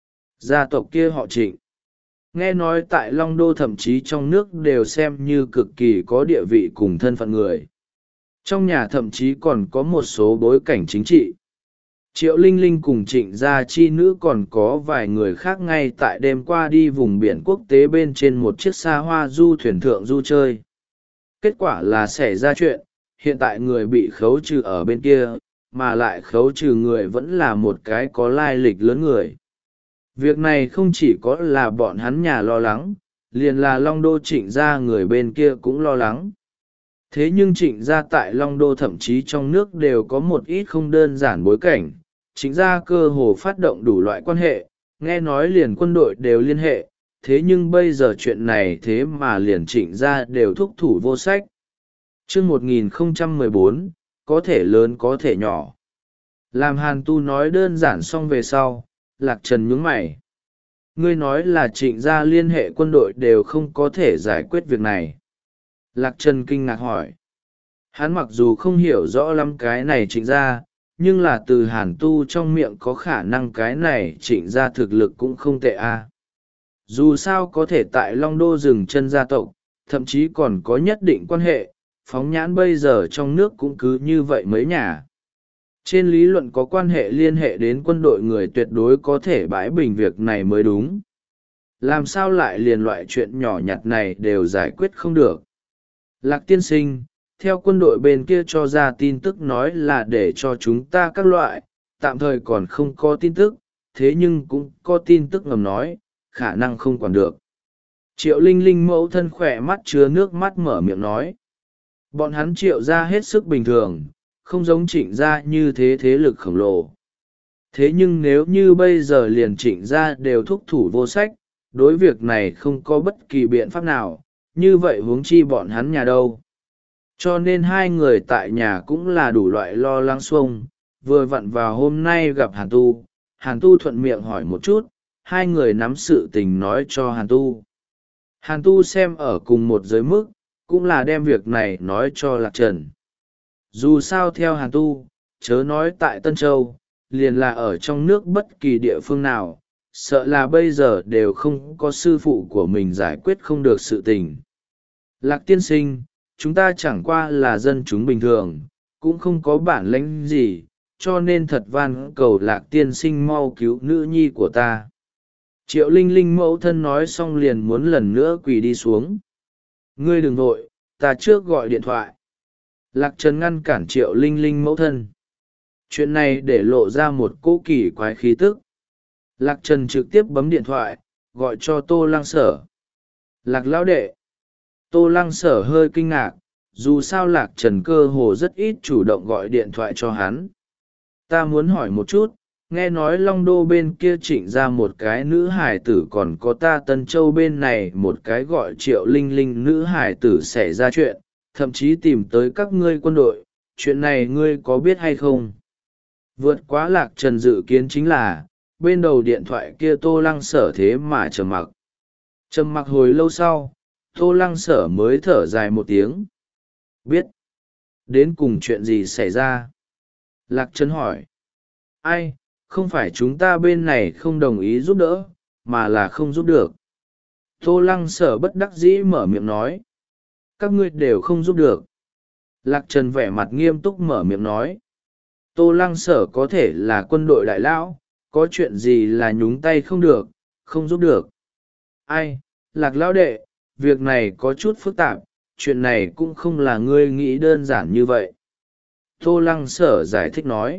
Gia tộc kia họ Trịnh. Nghe nói tại Long Đô thậm chí trong nước đều xem như cực kỳ có địa vị cùng thân phận người. Trong nhà thậm chí còn có một số bối cảnh chính trị. Triệu Linh Linh cùng Trịnh gia chi nữ còn có vài người khác ngay tại đêm qua đi vùng biển quốc tế bên trên một chiếc xa hoa du thuyền thượng du chơi. Kết quả là xảy ra chuyện, hiện tại người bị khấu trừ ở bên kia, mà lại khấu trừ người vẫn là một cái có lai lịch lớn người. Việc này không chỉ có là bọn hắn nhà lo lắng, liền là Long Đô Trịnh gia người bên kia cũng lo lắng. Thế nhưng Trịnh gia tại Long Đô thậm chí trong nước đều có một ít không đơn giản bối cảnh. Trịnh gia cơ hồ phát động đủ loại quan hệ, nghe nói liền quân đội đều liên hệ, thế nhưng bây giờ chuyện này thế mà liền Trịnh gia đều thúc thủ vô sách. Chương một nghìn không trăm mười bốn, có thể lớn có thể nhỏ. Làm Hàn Tu nói đơn giản xong về sau, Lạc Trần nhướng mày. Ngươi nói là Trịnh gia liên hệ quân đội đều không có thể giải quyết việc này. Lạc Trần kinh ngạc hỏi. Hắn mặc dù không hiểu rõ lắm cái này Trịnh gia, nhưng là từ Hàn Tu trong miệng có khả năng cái này Trịnh gia thực lực cũng không tệ a. À. Dù sao có thể tại Long Đô dừng chân gia tộc, thậm chí còn có nhất định quan hệ, phóng nhãn bây giờ trong nước cũng cứ như vậy mấy nhà. Trên lý luận có quan hệ liên hệ đến quân đội người tuyệt đối có thể bãi bình việc này mới đúng. Làm sao lại liền loại chuyện nhỏ nhặt này đều giải quyết không được. Lạc tiên sinh, theo quân đội bên kia cho ra tin tức nói là để cho chúng ta các loại, tạm thời còn không có tin tức, thế nhưng cũng có tin tức ngầm nói, khả năng không quản được. Triệu Linh Linh mẫu thân khỏe mắt chứa nước mắt mở miệng nói. Bọn hắn Triệu ra hết sức bình thường, không giống Trịnh gia như thế thế lực khổng lồ. Thế nhưng nếu như bây giờ liền Trịnh gia đều thúc thủ vô sách, đối việc này không có bất kỳ biện pháp nào, như vậy huống chi bọn hắn nhà đâu. Cho nên hai người tại nhà cũng là đủ loại lo lắng xuông, vừa vặn vào hôm nay gặp Hàn Tu. Hàn Tu thuận miệng hỏi một chút, hai người nắm sự tình nói cho Hàn Tu. Hàn Tu xem ở cùng một giới mức, cũng là đem việc này nói cho Lạc Trần. Dù sao theo Hàn Tu, chớ nói tại Tân Châu, liền là ở trong nước bất kỳ địa phương nào, sợ là bây giờ đều không có sư phụ của mình giải quyết không được sự tình. Lạc tiên sinh, chúng ta chẳng qua là dân chúng bình thường, cũng không có bản lĩnh gì, cho nên thật van cầu Lạc tiên sinh mau cứu nữ nhi của ta. Triệu Linh Linh mẫu thân nói xong liền muốn lần nữa quỳ đi xuống. Ngươi đừng vội, ta trước gọi điện thoại. Lạc Trần ngăn cản Triệu Linh Linh mẫu thân. Chuyện này để lộ ra một cỗ kỳ quái khí tức. Lạc Trần trực tiếp bấm điện thoại, gọi cho Tô Lăng Sở. Lạc lão đệ. Tô Lăng Sở hơi kinh ngạc, dù sao Lạc Trần cơ hồ rất ít chủ động gọi điện thoại cho hắn. Ta muốn hỏi một chút, nghe nói Long Đô bên kia trịnh ra một cái nữ hải tử, còn có ta Tân Châu bên này một cái gọi Triệu Linh Linh nữ hải tử xảy ra chuyện, thậm chí tìm tới các ngươi quân đội, chuyện này ngươi có biết hay không? Vượt quá Lạc Trần dự kiến chính là, bên đầu điện thoại kia Tô Lăng Sở thế mà trầm mặc. Trầm mặc hồi lâu sau, Tô Lăng Sở mới thở dài một tiếng. Biết. Đến cùng chuyện gì xảy ra? Lạc Trần hỏi. Ai, không phải chúng ta bên này không đồng ý giúp đỡ, mà là không giúp được. Tô Lăng Sở bất đắc dĩ mở miệng nói. Các ngươi đều không giúp được. Lạc Trần vẻ mặt nghiêm túc mở miệng nói. Tô Lăng Sở có thể là quân đội đại lão, có chuyện gì là nhúng tay không được, không giúp được. Ai, Lạc lão đệ, việc này có chút phức tạp, chuyện này cũng không là ngươi nghĩ đơn giản như vậy. Tô Lăng Sở giải thích nói.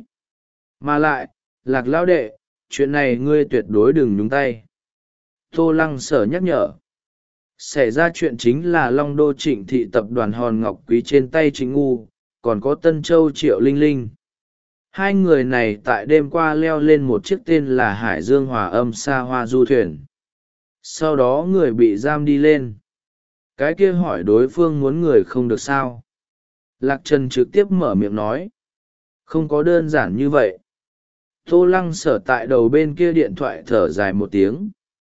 Mà lại, Lạc lão đệ, chuyện này ngươi tuyệt đối đừng nhúng tay. Tô Lăng Sở nhắc nhở. Xảy ra chuyện chính là Long Đô Trịnh thị tập đoàn Hòn Ngọc Quý trên tay Trịnh Ngu, còn có Tân Châu Triệu Linh Linh. Hai người này tại đêm qua leo lên một chiếc tên là Hải Dương Hòa Âm xa hoa du thuyền. Sau đó người bị giam đi lên. Cái kia hỏi đối phương muốn người không được sao. Lạc Trần trực tiếp mở miệng nói. Không có đơn giản như vậy. Tô Lăng Sở tại đầu bên kia điện thoại thở dài một tiếng.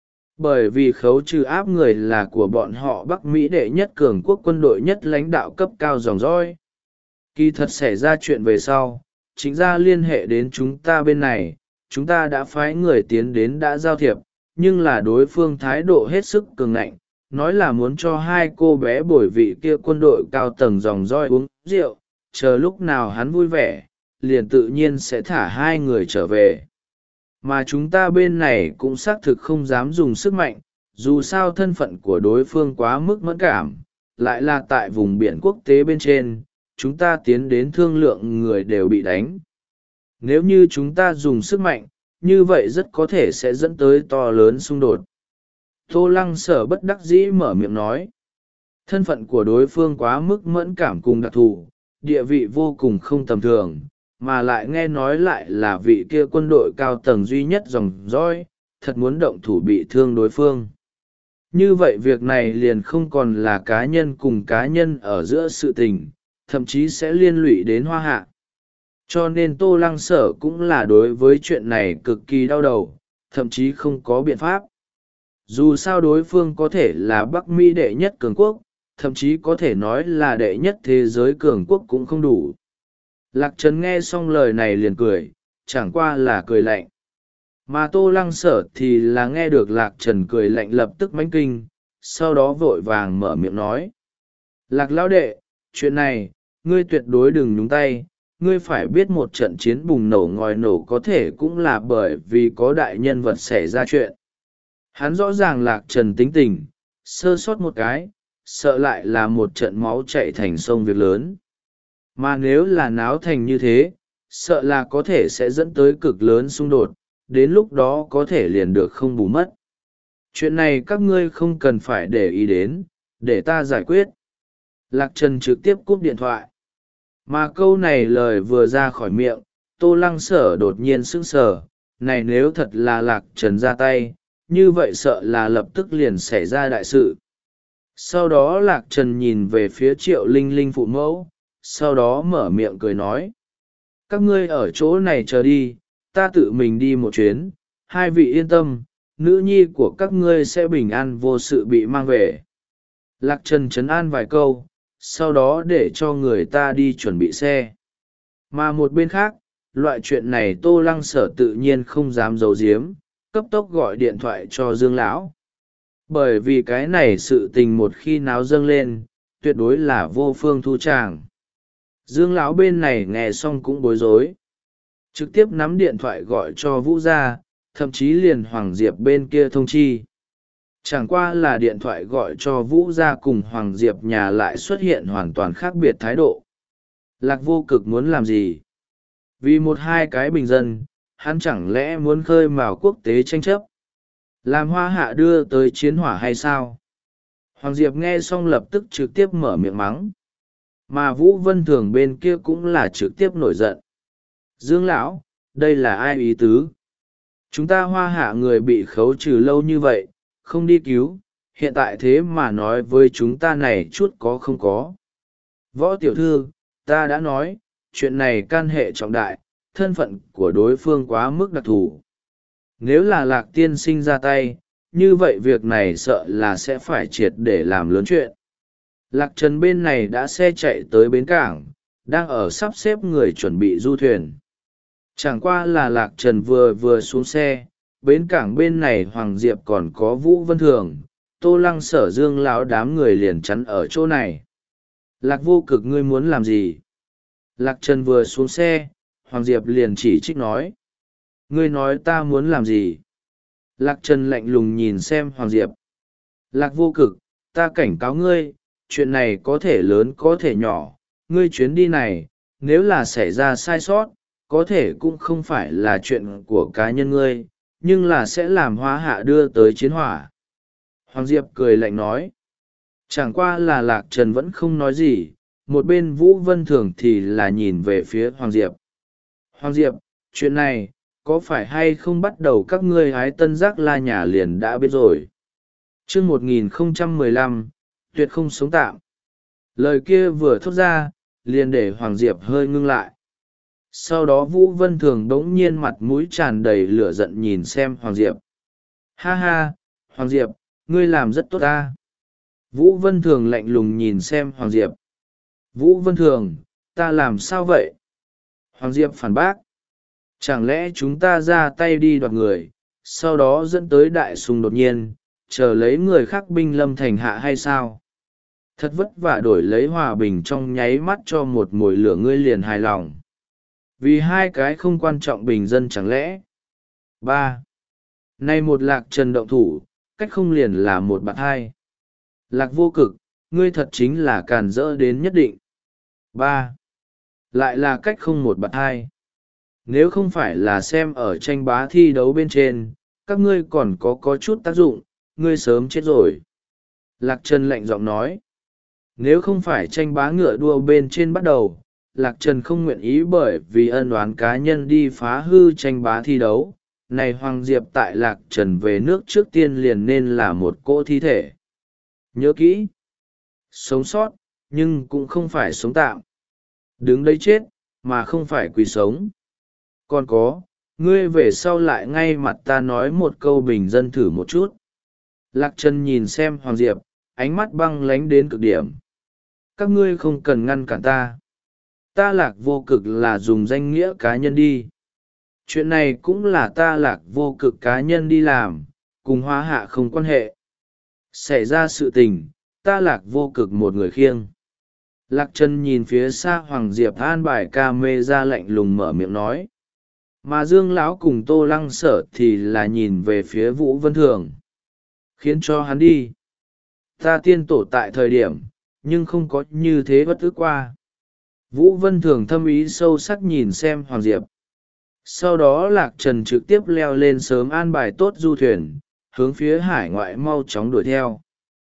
Bởi vì khấu trừ áp người là của bọn họ Bắc Mỹ đệ nhất cường quốc quân đội nhất lãnh đạo cấp cao dòng dõi. Kỳ thật xảy ra chuyện về sau, chính ra liên hệ đến chúng ta bên này, chúng ta đã phái người tiến đến đã giao thiệp, nhưng là đối phương thái độ hết sức cường ngạnh, nói là muốn cho hai cô bé bồi vị kia quân đội cao tầng dòng dõi uống rượu, chờ lúc nào hắn vui vẻ, liền tự nhiên sẽ thả hai người trở về. Mà chúng ta bên này cũng xác thực không dám dùng sức mạnh, dù sao thân phận của đối phương quá mức mẫn cảm, lại là tại vùng biển quốc tế bên trên, chúng ta tiến đến thương lượng người đều bị đánh. Nếu như chúng ta dùng sức mạnh, như vậy rất có thể sẽ dẫn tới to lớn xung đột. Tô Lăng Sở bất đắc dĩ mở miệng nói. Thân phận của đối phương quá mức mẫn cảm cùng đặc thù, địa vị vô cùng không tầm thường, mà lại nghe nói lại là vị kia quân đội cao tầng duy nhất dòng dõi, thật muốn động thủ bị thương đối phương. Như vậy việc này liền không còn là cá nhân cùng cá nhân ở giữa sự tình, thậm chí sẽ liên lụy đến Hoa Hạ. Cho nên Tô Lăng Sở cũng là đối với chuyện này cực kỳ đau đầu, thậm chí không có biện pháp. Dù sao đối phương có thể là Bắc Mỹ đệ nhất cường quốc, thậm chí có thể nói là đệ nhất thế giới cường quốc cũng không đủ. Lạc Trần nghe xong lời này liền cười, chẳng qua là cười lạnh. Mà Tô Lăng Sở thì là nghe được Lạc Trần cười lạnh lập tức mãnh kinh, sau đó vội vàng mở miệng nói. Lạc lão đệ, chuyện này, ngươi tuyệt đối đừng nhúng tay, ngươi phải biết một trận chiến bùng nổ ngòi nổ có thể cũng là bởi vì có đại nhân vật xảy ra chuyện. Hắn rõ ràng Lạc Trần tính tình, sơ sót một cái, sợ lại là một trận máu chạy thành sông việc lớn. Mà nếu là náo thành như thế, sợ là có thể sẽ dẫn tới cực lớn xung đột, đến lúc đó có thể liền được không bù mất. Chuyện này các ngươi không cần phải để ý đến, để ta giải quyết. Lạc Trần trực tiếp cúp điện thoại. Mà câu này lời vừa ra khỏi miệng, Tô Lăng Sở đột nhiên sững sờ, này nếu thật là Lạc Trần ra tay, như vậy sợ là lập tức liền xảy ra đại sự. Sau đó Lạc Trần nhìn về phía Triệu Linh Linh phụ mẫu, sau đó mở miệng cười nói. Các ngươi ở chỗ này chờ đi, ta tự mình đi một chuyến, hai vị yên tâm, nữ nhi của các ngươi sẽ bình an vô sự bị mang về. Lạc Trần trấn an vài câu, sau đó để cho người ta đi chuẩn bị xe. Mà một bên khác, loại chuyện này Tô Lăng Sở tự nhiên không dám giấu giếm, cấp tốc gọi điện thoại cho Dương lão. Bởi vì cái này sự tình một khi náo dâng lên, tuyệt đối là vô phương thu tràng. Dương lão bên này nghe xong cũng bối rối, trực tiếp nắm điện thoại gọi cho Vũ gia, thậm chí liền Hoàng Diệp bên kia thông chi. Chẳng qua là điện thoại gọi cho Vũ gia cùng Hoàng Diệp nhà lại xuất hiện hoàn toàn khác biệt thái độ. Lạc Vô Cực muốn làm gì? Vì một hai cái bình dân, hắn chẳng lẽ muốn khơi mào quốc tế tranh chấp? Làm Hoa Hạ đưa tới chiến hỏa hay sao? Hoàng Diệp nghe xong lập tức trực tiếp mở miệng mắng. Mà Vũ Vân Thường bên kia cũng là trực tiếp nổi giận. Dương lão, đây là ai ý tứ? Chúng ta Hoa Hạ người bị khấu trừ lâu như vậy, không đi cứu, hiện tại thế mà nói với chúng ta này chút có không có. Võ tiểu thư, ta đã nói, chuyện này can hệ trọng đại, thân phận của đối phương quá mức đặc thù. Nếu là Lạc tiên sinh ra tay, như vậy việc này sợ là sẽ phải triệt để làm lớn chuyện. Lạc Trần bên này đã xe chạy tới bến cảng, đang ở sắp xếp người chuẩn bị du thuyền. Chẳng qua là Lạc Trần vừa vừa xuống xe, bến cảng bên này Hoàng Diệp còn có Vũ Vân Thường, Tô Lăng Sở Dương lão đám người liền chắn ở chỗ này. Lạc Vô Cực ngươi muốn làm gì? Lạc Trần vừa xuống xe, Hoàng Diệp liền chỉ trích nói. Ngươi nói ta muốn làm gì? Lạc Trần lạnh lùng nhìn xem Hoàng Diệp. Lạc Vô Cực, ta cảnh cáo ngươi, chuyện này có thể lớn có thể nhỏ, ngươi chuyến đi này, nếu là xảy ra sai sót, có thể cũng không phải là chuyện của cá nhân ngươi, nhưng là sẽ làm Hoa Hạ đưa tới chiến hỏa. Hoàng Diệp cười lạnh nói. Chẳng qua là Lạc Trần vẫn không nói gì, một bên Vũ Vân Thường thì là nhìn về phía Hoàng Diệp. Hoàng Diệp, chuyện này, có phải hay không bắt đầu các ngươi hái tân giác la nhà liền đã biết rồi. chương một nghìn không trăm mười lăm, tuyệt không sống tạm. Lời kia vừa thốt ra, liền để Hoàng Diệp hơi ngưng lại. Sau đó Vũ Vân Thường đống nhiên mặt mũi tràn đầy lửa giận nhìn xem Hoàng Diệp. Ha ha, Hoàng Diệp, ngươi làm rất tốt ta. Vũ Vân Thường lạnh lùng nhìn xem Hoàng Diệp. Vũ Vân Thường, ta làm sao vậy? Hoàng Diệp phản bác. Chẳng lẽ chúng ta ra tay đi đoạt người, sau đó dẫn tới đại xung đột nhiên, chờ lấy người khác binh lâm thành hạ hay sao? Thật vất vả đổi lấy hòa bình trong nháy mắt cho một mồi lửa ngươi liền hài lòng. Vì hai cái không quan trọng bình dân chẳng lẽ? ba. Nay một Lạc Trần động thủ, cách không liền là một bạn hai. Lạc Vô Cực, ngươi thật chính là càn rỡ đến nhất định. ba. Lại là cách không một bạn hai. Nếu không phải là xem ở tranh bá thi đấu bên trên, các ngươi còn có có chút tác dụng, ngươi sớm chết rồi. Lạc Trần lạnh giọng nói. Nếu không phải tranh bá ngựa đua bên trên bắt đầu, Lạc Trần không nguyện ý bởi vì ân oán cá nhân đi phá hư tranh bá thi đấu. Này Hoàng Diệp tại Lạc Trần về nước trước tiên liền nên là một cỗ thi thể. Nhớ kỹ. Sống sót, nhưng cũng không phải sống tạm. Đứng đấy chết, mà không phải quỳ sống. Còn có, ngươi về sau lại ngay mặt ta nói một câu bình dân thử một chút. Lạc Trần nhìn xem Hoàng Diệp, ánh mắt băng lánh đến cực điểm. Các ngươi không cần ngăn cản ta. Ta Lạc Vô Cực là dùng danh nghĩa cá nhân đi. Chuyện này cũng là ta Lạc Vô Cực cá nhân đi làm, cùng Hoa Hạ không quan hệ. Xảy ra sự tình, ta Lạc Vô Cực một người khiêng. Lạc Trần nhìn phía xa Hoàng Diệp an bài ca mê ra lạnh lùng mở miệng nói. Mà Dương lão cùng Tô Lăng Sở thì là nhìn về phía Vũ Vân Thường. Khiến cho hắn đi. Ta tiên tổ tại thời điểm, nhưng không có như thế bất ức qua. Vũ Vân Thường thâm ý sâu sắc nhìn xem Hoàng Diệp. Sau đó Lạc Trần trực tiếp leo lên sớm an bài tốt du thuyền, hướng phía hải ngoại mau chóng đuổi theo.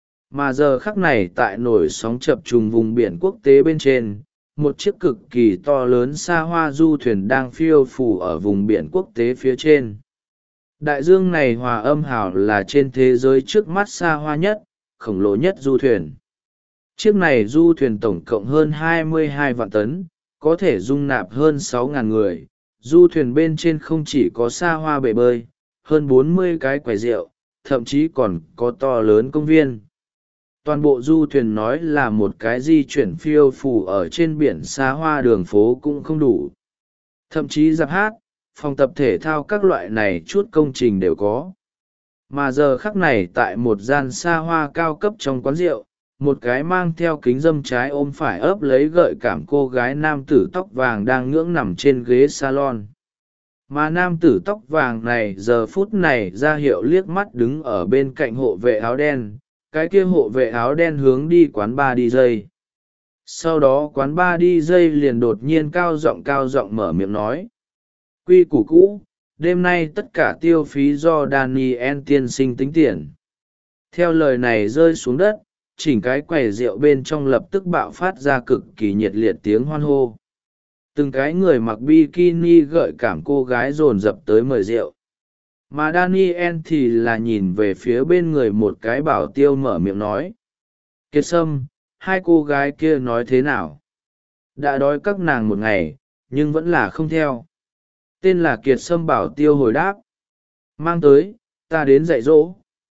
Mà giờ khắc này tại nổi sóng chập trùng vùng biển quốc tế bên trên, một chiếc cực kỳ to lớn xa hoa du thuyền đang phiêu phù ở vùng biển quốc tế phía trên. Đại dương này hòa âm hào là trên thế giới trước mắt xa hoa nhất, khổng lồ nhất du thuyền. Chiếc này du thuyền tổng cộng hơn hai mươi hai vạn tấn, có thể dung nạp hơn sáu nghìn người. Du thuyền bên trên không chỉ có xa hoa bể bơi, hơn bốn mươi cái quầy rượu, thậm chí còn có to lớn công viên. Toàn bộ du thuyền nói là một cái di chuyển phiêu phù ở trên biển xa hoa đường phố cũng không đủ. Thậm chí giáp hát, phòng tập thể thao các loại này chút công trình đều có. Mà giờ khắc này tại một gian xa hoa cao cấp trong quán rượu, một cái mang theo kính dâm trái ôm phải ấp lấy gợi cảm cô gái nam tử tóc vàng đang ngưỡng nằm trên ghế salon. Mà nam tử tóc vàng này giờ phút này ra hiệu liếc mắt đứng ở bên cạnh hộ vệ áo đen, cái kia hộ vệ áo đen hướng đi quán bar đi dây. Sau đó quán bar đi dây liền đột nhiên cao giọng cao giọng mở miệng nói: quy củ cũ, đêm nay tất cả tiêu phí do Daniel tiên sinh tính tiền. Theo lời này rơi xuống đất, chỉnh cái quầy rượu bên trong lập tức bạo phát ra cực kỳ nhiệt liệt tiếng hoan hô. Từng cái người mặc bikini gợi cảm cô gái dồn dập tới mời rượu. Mà Daniel thì là nhìn về phía bên người một cái bảo tiêu mở miệng nói: Kiệt Sâm, hai cô gái kia nói thế nào? Đã đói các nàng một ngày, nhưng vẫn là không theo. Tên là Kiệt Sâm bảo tiêu hồi đáp: mang tới, ta đến dạy dỗ.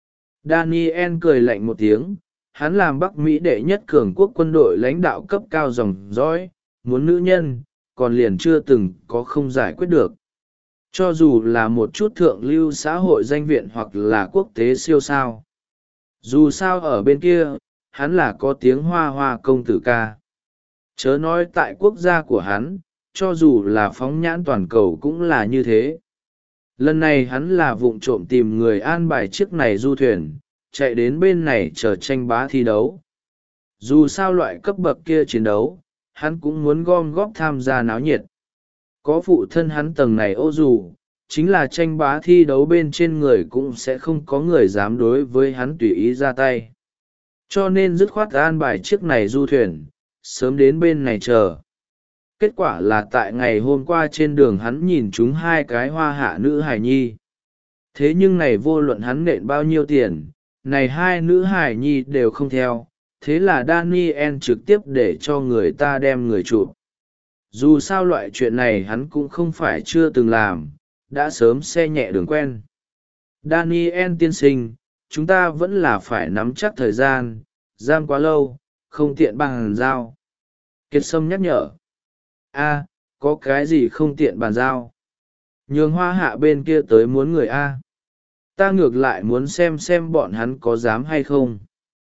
Daniel cười lạnh một tiếng, hắn làm Bắc Mỹ đệ nhất cường quốc quân đội lãnh đạo cấp cao dòng dõi, muốn nữ nhân, còn liền chưa từng có không giải quyết được. Cho dù là một chút thượng lưu xã hội danh viện hoặc là quốc tế siêu sao. Dù sao ở bên kia, hắn là có tiếng hoa hoa công tử ca. Chớ nói tại quốc gia của hắn, cho dù là phóng nhãn toàn cầu cũng là như thế. Lần này hắn là vụng trộm tìm người an bài chiếc này du thuyền, chạy đến bên này chờ tranh bá thi đấu. Dù sao loại cấp bậc kia chiến đấu, hắn cũng muốn gom góp tham gia náo nhiệt. Có phụ thân hắn tầng này ô dù, chính là tranh bá thi đấu bên trên người cũng sẽ không có người dám đối với hắn tùy ý ra tay. Cho nên dứt khoát an bài chiếc này du thuyền, sớm đến bên này chờ. Kết quả là tại ngày hôm qua trên đường hắn nhìn chúng hai cái hoa hạ nữ hài nhi. Thế nhưng này vô luận hắn nện bao nhiêu tiền, này hai nữ hài nhi đều không theo. Thế là Daniel trực tiếp để cho người ta đem người chụp. Dù sao loại chuyện này hắn cũng không phải chưa từng làm, đã sớm xe nhẹ đường quen. Daniel tiên sinh, chúng ta vẫn là phải nắm chắc thời gian, giam quá lâu, không tiện bàn giao. Kiệt Sâm nhắc nhở. A, có cái gì không tiện bàn giao? Nhường hoa hạ bên kia tới muốn người A. Ta ngược lại muốn xem xem bọn hắn có dám hay không.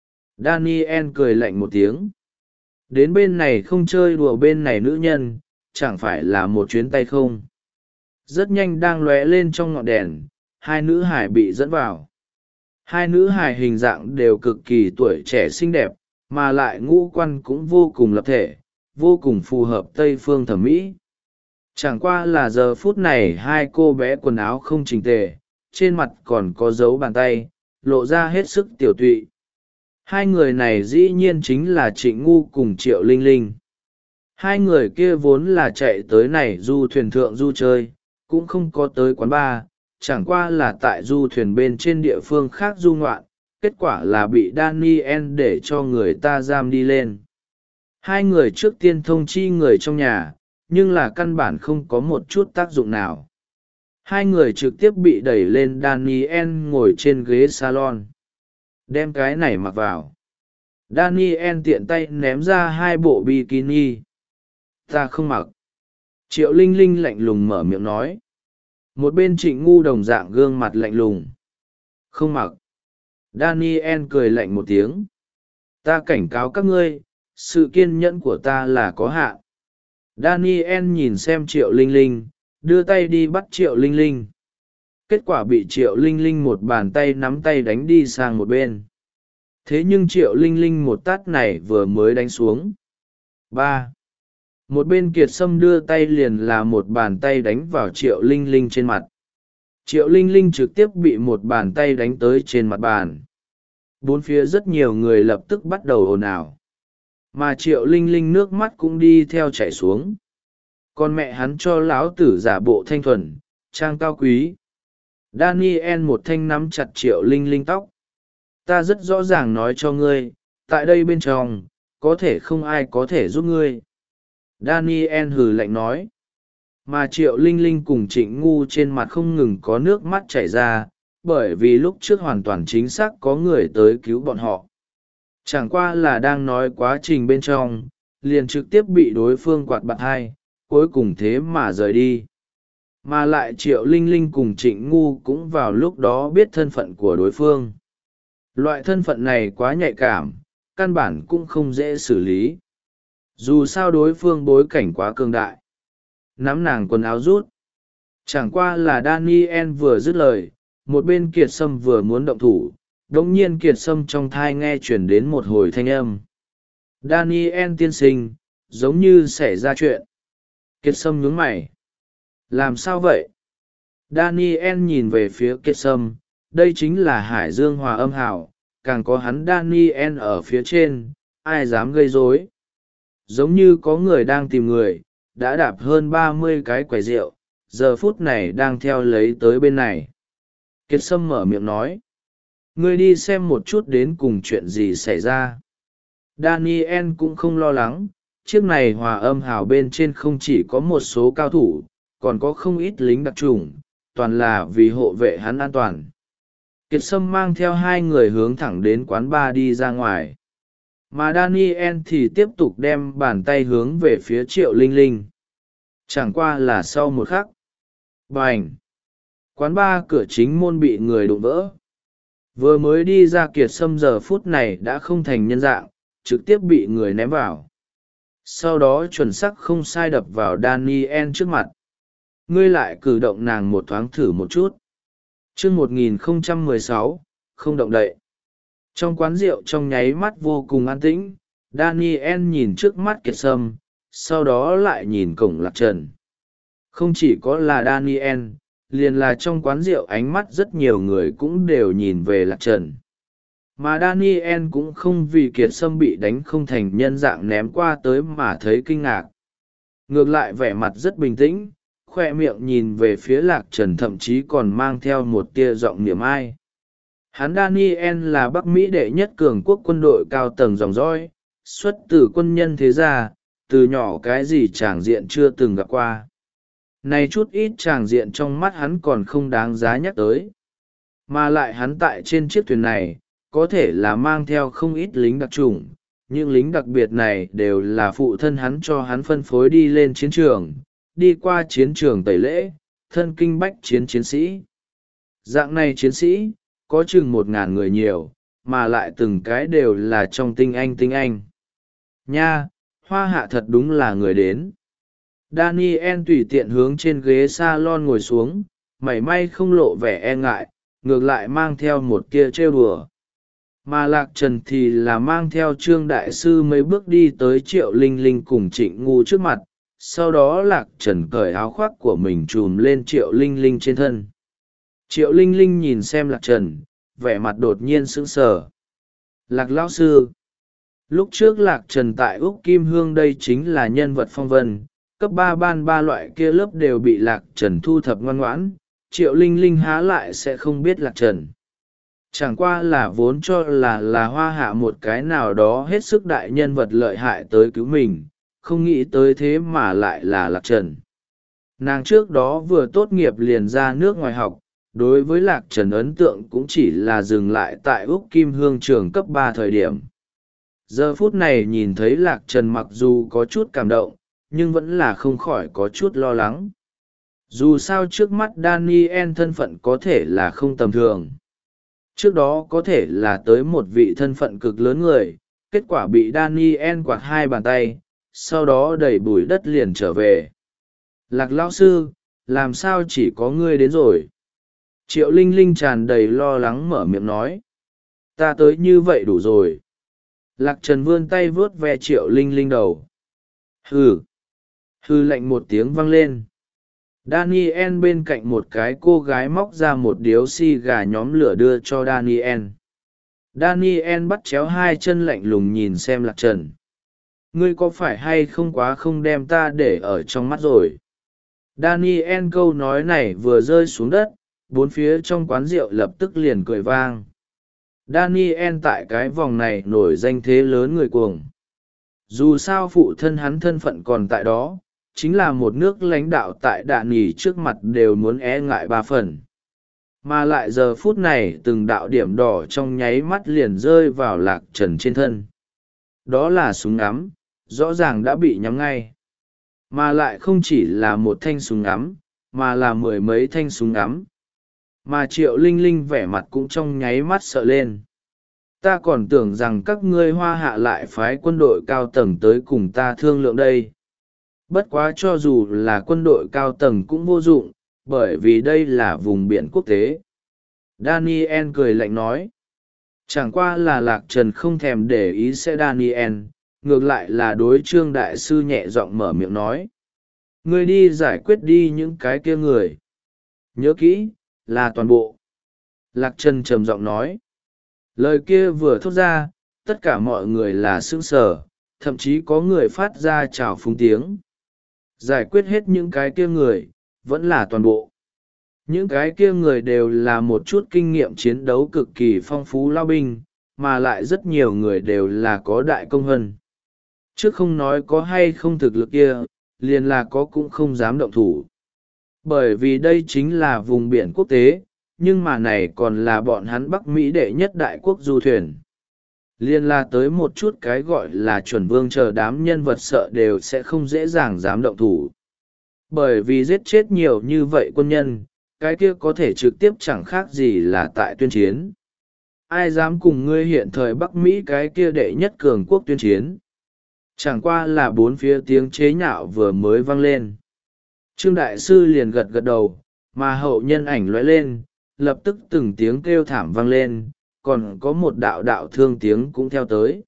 Daniel cười lạnh một tiếng. Đến bên này không chơi đùa bên này nữ nhân, chẳng phải là một chuyến tay không. Rất nhanh đang lóe lên trong ngọn đèn, hai nữ hải bị dẫn vào. Hai nữ hải hình dạng đều cực kỳ tuổi trẻ xinh đẹp, mà lại ngũ quan cũng vô cùng lập thể, vô cùng phù hợp Tây phương thẩm mỹ. Chẳng qua là giờ phút này hai cô bé quần áo không chỉnh tề, trên mặt còn có dấu bàn tay, lộ ra hết sức tiểu tụy. Hai người này dĩ nhiên chính là Trịnh Ngu cùng Triệu Linh Linh. Hai người kia vốn là chạy tới này du thuyền thượng du chơi, cũng không có tới quán bar, chẳng qua là tại du thuyền bên trên địa phương khác du ngoạn, kết quả là bị Daniel để cho người ta giam đi lên. Hai người trước tiên thông chi người trong nhà, nhưng là căn bản không có một chút tác dụng nào. Hai người trực tiếp bị đẩy lên, Daniel ngồi trên ghế salon. Đem cái này mặc vào. Daniel tiện tay ném ra hai bộ bikini. Ta không mặc. Triệu Linh Linh lạnh lùng mở miệng nói. Một bên Trịnh Ngu đồng dạng gương mặt lạnh lùng. Không mặc. Daniel cười lạnh một tiếng. Ta cảnh cáo các ngươi, sự kiên nhẫn của ta là có hạn. Daniel nhìn xem Triệu Linh Linh, đưa tay đi bắt Triệu Linh Linh. Kết quả bị Triệu Linh Linh một bàn tay nắm tay đánh đi sang một bên. Thế nhưng Triệu Linh Linh một tát này vừa mới đánh xuống. Ba. Một bên Kiệt Sâm đưa tay liền là một bàn tay đánh vào Triệu Linh Linh trên mặt. Triệu Linh Linh trực tiếp bị một bàn tay đánh tới trên mặt bàn. Bốn phía rất nhiều người lập tức bắt đầu ồn ào. Mà Triệu Linh Linh nước mắt cũng đi theo chảy xuống. Còn mẹ hắn cho lão tử giả bộ thanh thuần, trang cao quý. Daniel một thanh nắm chặt Triệu Linh Linh tóc. Ta rất rõ ràng nói cho ngươi, tại đây bên trong, có thể không ai có thể giúp ngươi. Daniel hừ lạnh nói. Mà Triệu Linh Linh cùng Trịnh Ngu trên mặt không ngừng có nước mắt chảy ra, bởi vì lúc trước hoàn toàn chính xác có người tới cứu bọn họ. Chẳng qua là đang nói quá trình bên trong, liền trực tiếp bị đối phương quạt bạt hai, cuối cùng thế mà rời đi. Mà lại Triệu Linh Linh cùng Trịnh Ngu cũng vào lúc đó biết thân phận của đối phương. Loại thân phận này quá nhạy cảm, căn bản cũng không dễ xử lý. Dù sao đối phương bối cảnh quá cường đại. Nắm nàng quần áo rút. Chẳng qua là Daniel vừa dứt lời, một bên Kiệt Sâm vừa muốn động thủ, đống nhiên Kiệt Sâm trong thai nghe chuyển đến một hồi thanh âm. Daniel tiên sinh, giống như xảy ra chuyện. Kiệt Sâm nhướng mày. Làm sao vậy? Daniel nhìn về phía Kiệt Sâm, đây chính là Hải Dương Hòa Âm Hảo, càng có hắn Daniel ở phía trên, ai dám gây rối? Giống như có người đang tìm người, đã đạp hơn ba mươi cái quầy rượu, giờ phút này đang theo lấy tới bên này. Kiệt Sâm mở miệng nói. Ngươi đi xem một chút đến cùng chuyện gì xảy ra. Daniel cũng không lo lắng, chiếc này Hòa Âm Hào bên trên không chỉ có một số cao thủ, còn có không ít lính đặc chủng, toàn là vì hộ vệ hắn an toàn. Kiệt Sâm mang theo hai người hướng thẳng đến quán bar đi ra ngoài. Mà Daniel thì tiếp tục đem bàn tay hướng về phía Triệu Linh Linh. Chẳng qua là sau một khắc. Bành! Quán bar cửa chính môn bị người đụng vỡ. Vừa mới đi ra Kiệt Sâm giờ phút này đã không thành nhân dạng, trực tiếp bị người ném vào. Sau đó chuẩn xác không sai đập vào Daniel trước mặt. Ngươi lại cử động nàng một thoáng thử một chút. Chương một nghìn không trăm mười sáu, không động đậy. Trong quán rượu trong nháy mắt vô cùng an tĩnh, Daniel nhìn trước mắt Kiệt Sâm, sau đó lại nhìn cổng Lạc Trần. Không chỉ có là Daniel, liền là trong quán rượu ánh mắt rất nhiều người cũng đều nhìn về Lạc Trần. Mà Daniel cũng không vì Kiệt Sâm bị đánh không thành nhân dạng ném qua tới mà thấy kinh ngạc. Ngược lại vẻ mặt rất bình tĩnh, khoe miệng nhìn về phía Lạc Trần thậm chí còn mang theo một tia giọng niềm ai. Hắn Daniel là Bắc Mỹ đệ nhất cường quốc quân đội cao tầng dòng dõi, xuất từ quân nhân thế gia, từ nhỏ cái gì tràng diện chưa từng gặp qua. Này chút ít tràng diện trong mắt hắn còn không đáng giá nhắc tới. Mà lại hắn tại trên chiếc thuyền này, có thể là mang theo không ít lính đặc chủng, những lính đặc biệt này đều là phụ thân hắn cho hắn phân phối đi lên chiến trường, đi qua chiến trường tẩy lễ, thân kinh bách chiến chiến sĩ. Dạng này chiến sĩ, có chừng một ngàn người nhiều, mà lại từng cái đều là trong tinh anh tinh anh. Nha, Hoa Hạ thật đúng là người đến. Daniel tùy tiện hướng trên ghế salon ngồi xuống, mảy may không lộ vẻ e ngại, ngược lại mang theo một tia trêu đùa. Mà Lạc Trần thì là mang theo Trương Đại Sư mấy bước đi tới Triệu Linh Linh cùng Trịnh Ngu trước mặt, sau đó Lạc Trần cởi áo khoác của mình trùm lên Triệu Linh Linh trên thân. Triệu Linh Linh nhìn xem Lạc Trần, vẻ mặt đột nhiên sững sờ. Lạc lão sư. Lúc trước Lạc Trần tại Úc Kim Hương đây chính là nhân vật phong vân, cấp ba ban ba loại kia lớp đều bị Lạc Trần thu thập ngoan ngoãn, Triệu Linh Linh há lại sẽ không biết Lạc Trần. Chẳng qua là vốn cho là là Hoa Hạ một cái nào đó hết sức đại nhân vật lợi hại tới cứu mình, không nghĩ tới thế mà lại là Lạc Trần. Nàng trước đó vừa tốt nghiệp liền ra nước ngoài học, đối với Lạc Trần ấn tượng cũng chỉ là dừng lại tại Úc Kim Hương trường cấp ba thời điểm. Giờ phút này nhìn thấy Lạc Trần mặc dù có chút cảm động, nhưng vẫn là không khỏi có chút lo lắng. Dù sao trước mắt Daniel thân phận có thể là không tầm thường. Trước đó có thể là tới một vị thân phận cực lớn người, kết quả bị Daniel quạt hai bàn tay, sau đó đẩy bùi đất liền trở về. Lạc lão sư, làm sao chỉ có ngươi đến rồi? Triệu Linh Linh tràn đầy lo lắng mở miệng nói. Ta tới như vậy đủ rồi. Lạc Trần vươn tay vớt ve Triệu Linh Linh đầu. Hừ. Hừ lạnh một tiếng vang lên. Daniel bên cạnh một cái cô gái móc ra một điếu xì gà nhóm lửa đưa cho Daniel. Daniel bắt chéo hai chân lạnh lùng nhìn xem Lạc Trần. Ngươi có phải hay không quá không đem ta để ở trong mắt rồi? Daniel câu nói này vừa rơi xuống đất, bốn phía trong quán rượu lập tức liền cười vang. Daniel tại cái vòng này nổi danh thế lớn người cuồng. Dù sao phụ thân hắn thân phận còn tại đó, chính là một nước lãnh đạo tại đạn nghỉ trước mặt đều muốn e ngại ba phần. Mà lại giờ phút này từng đạo điểm đỏ trong nháy mắt liền rơi vào Lạc Trần trên thân. Đó là súng ngắm, rõ ràng đã bị nhắm ngay. Mà lại không chỉ là một thanh súng ngắm, mà là mười mấy thanh súng ngắm. Mà Triệu Linh Linh vẻ mặt cũng trong nháy mắt sợ lên. Ta còn tưởng rằng các ngươi Hoa Hạ lại phái quân đội cao tầng tới cùng ta thương lượng đây. Bất quá cho dù là quân đội cao tầng cũng vô dụng, bởi vì đây là vùng biển quốc tế. Daniel cười lạnh nói. Chẳng qua là Lạc Trần không thèm để ý sẽ Daniel, ngược lại là đối Trương Đại Sư nhẹ giọng mở miệng nói. Ngươi đi giải quyết đi những cái kia người. Nhớ kỹ, là toàn bộ. Lạc Trần trầm giọng nói. Lời kia vừa thốt ra, tất cả mọi người là sững sờ, thậm chí có người phát ra chào phúng tiếng. Giải quyết hết những cái kia người, vẫn là toàn bộ. Những cái kia người đều là một chút kinh nghiệm chiến đấu cực kỳ phong phú lao binh, mà lại rất nhiều người đều là có đại công hân. Chứ không nói có hay không thực lực kia, liền là có cũng không dám động thủ. Bởi vì đây chính là vùng biển quốc tế, nhưng mà này còn là bọn hắn Bắc Mỹ đệ nhất đại quốc du thuyền. Liên la tới một chút cái gọi là chuẩn vương chờ đám nhân vật sợ đều sẽ không dễ dàng dám động thủ. Bởi vì giết chết nhiều như vậy quân nhân, cái kia có thể trực tiếp chẳng khác gì là tại tuyên chiến. Ai dám cùng ngươi hiện thời Bắc Mỹ cái kia đệ nhất cường quốc tuyên chiến. Chẳng qua là bốn phía tiếng chế nhạo vừa mới vang lên. Trương Đại Sư liền gật gật đầu, mà hậu nhân ảnh lóe lên, lập tức từng tiếng kêu thảm vang lên, còn có một đạo đạo thương tiếng cũng theo tới.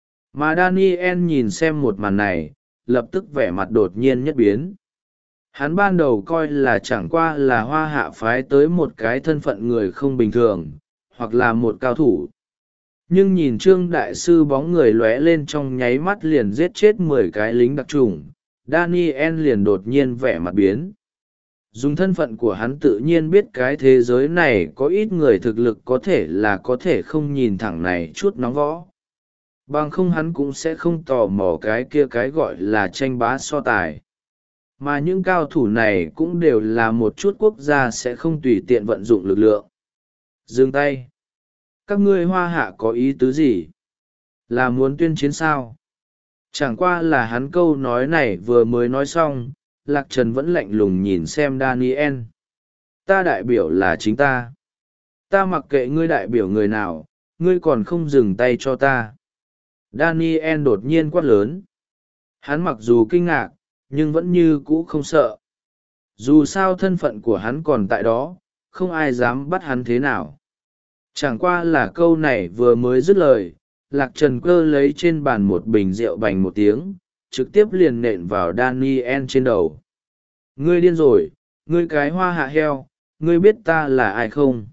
Mà Daniel nhìn xem một màn này, lập tức vẻ mặt đột nhiên nhất biến. Hắn ban đầu coi là chẳng qua là Hoa Hạ phái tới một cái thân phận người không bình thường, hoặc là một cao thủ. Nhưng nhìn Trương Đại Sư bóng người lóe lên trong nháy mắt liền giết chết mười cái lính đặc trùng, Daniel liền đột nhiên vẻ mặt biến. Dùng thân phận của hắn tự nhiên biết cái thế giới này có ít người thực lực có thể là có thể không nhìn thẳng này chút nóng võ. Bằng không hắn cũng sẽ không tò mò cái kia cái gọi là tranh bá so tài. Mà những cao thủ này cũng đều là một chút quốc gia sẽ không tùy tiện vận dụng lực lượng. Dừng tay. Các ngươi Hoa Hạ có ý tứ gì? Là muốn tuyên chiến sao? Chẳng qua là hắn câu nói này vừa mới nói xong, Lạc Trần vẫn lạnh lùng nhìn xem Daniel. Ta đại biểu là chính ta. Ta mặc kệ ngươi đại biểu người nào, ngươi còn không dừng tay cho ta. Daniel đột nhiên quát lớn. Hắn mặc dù kinh ngạc, nhưng vẫn như cũ không sợ. Dù sao thân phận của hắn còn tại đó, không ai dám bắt hắn thế nào. Chẳng qua là câu này vừa mới dứt lời, Lạc Trần cơ lấy trên bàn một bình rượu bành một tiếng, trực tiếp liền nện vào Daniel trên đầu. Ngươi điên rồi, ngươi cái Hoa Hạ heo, ngươi biết ta là ai không?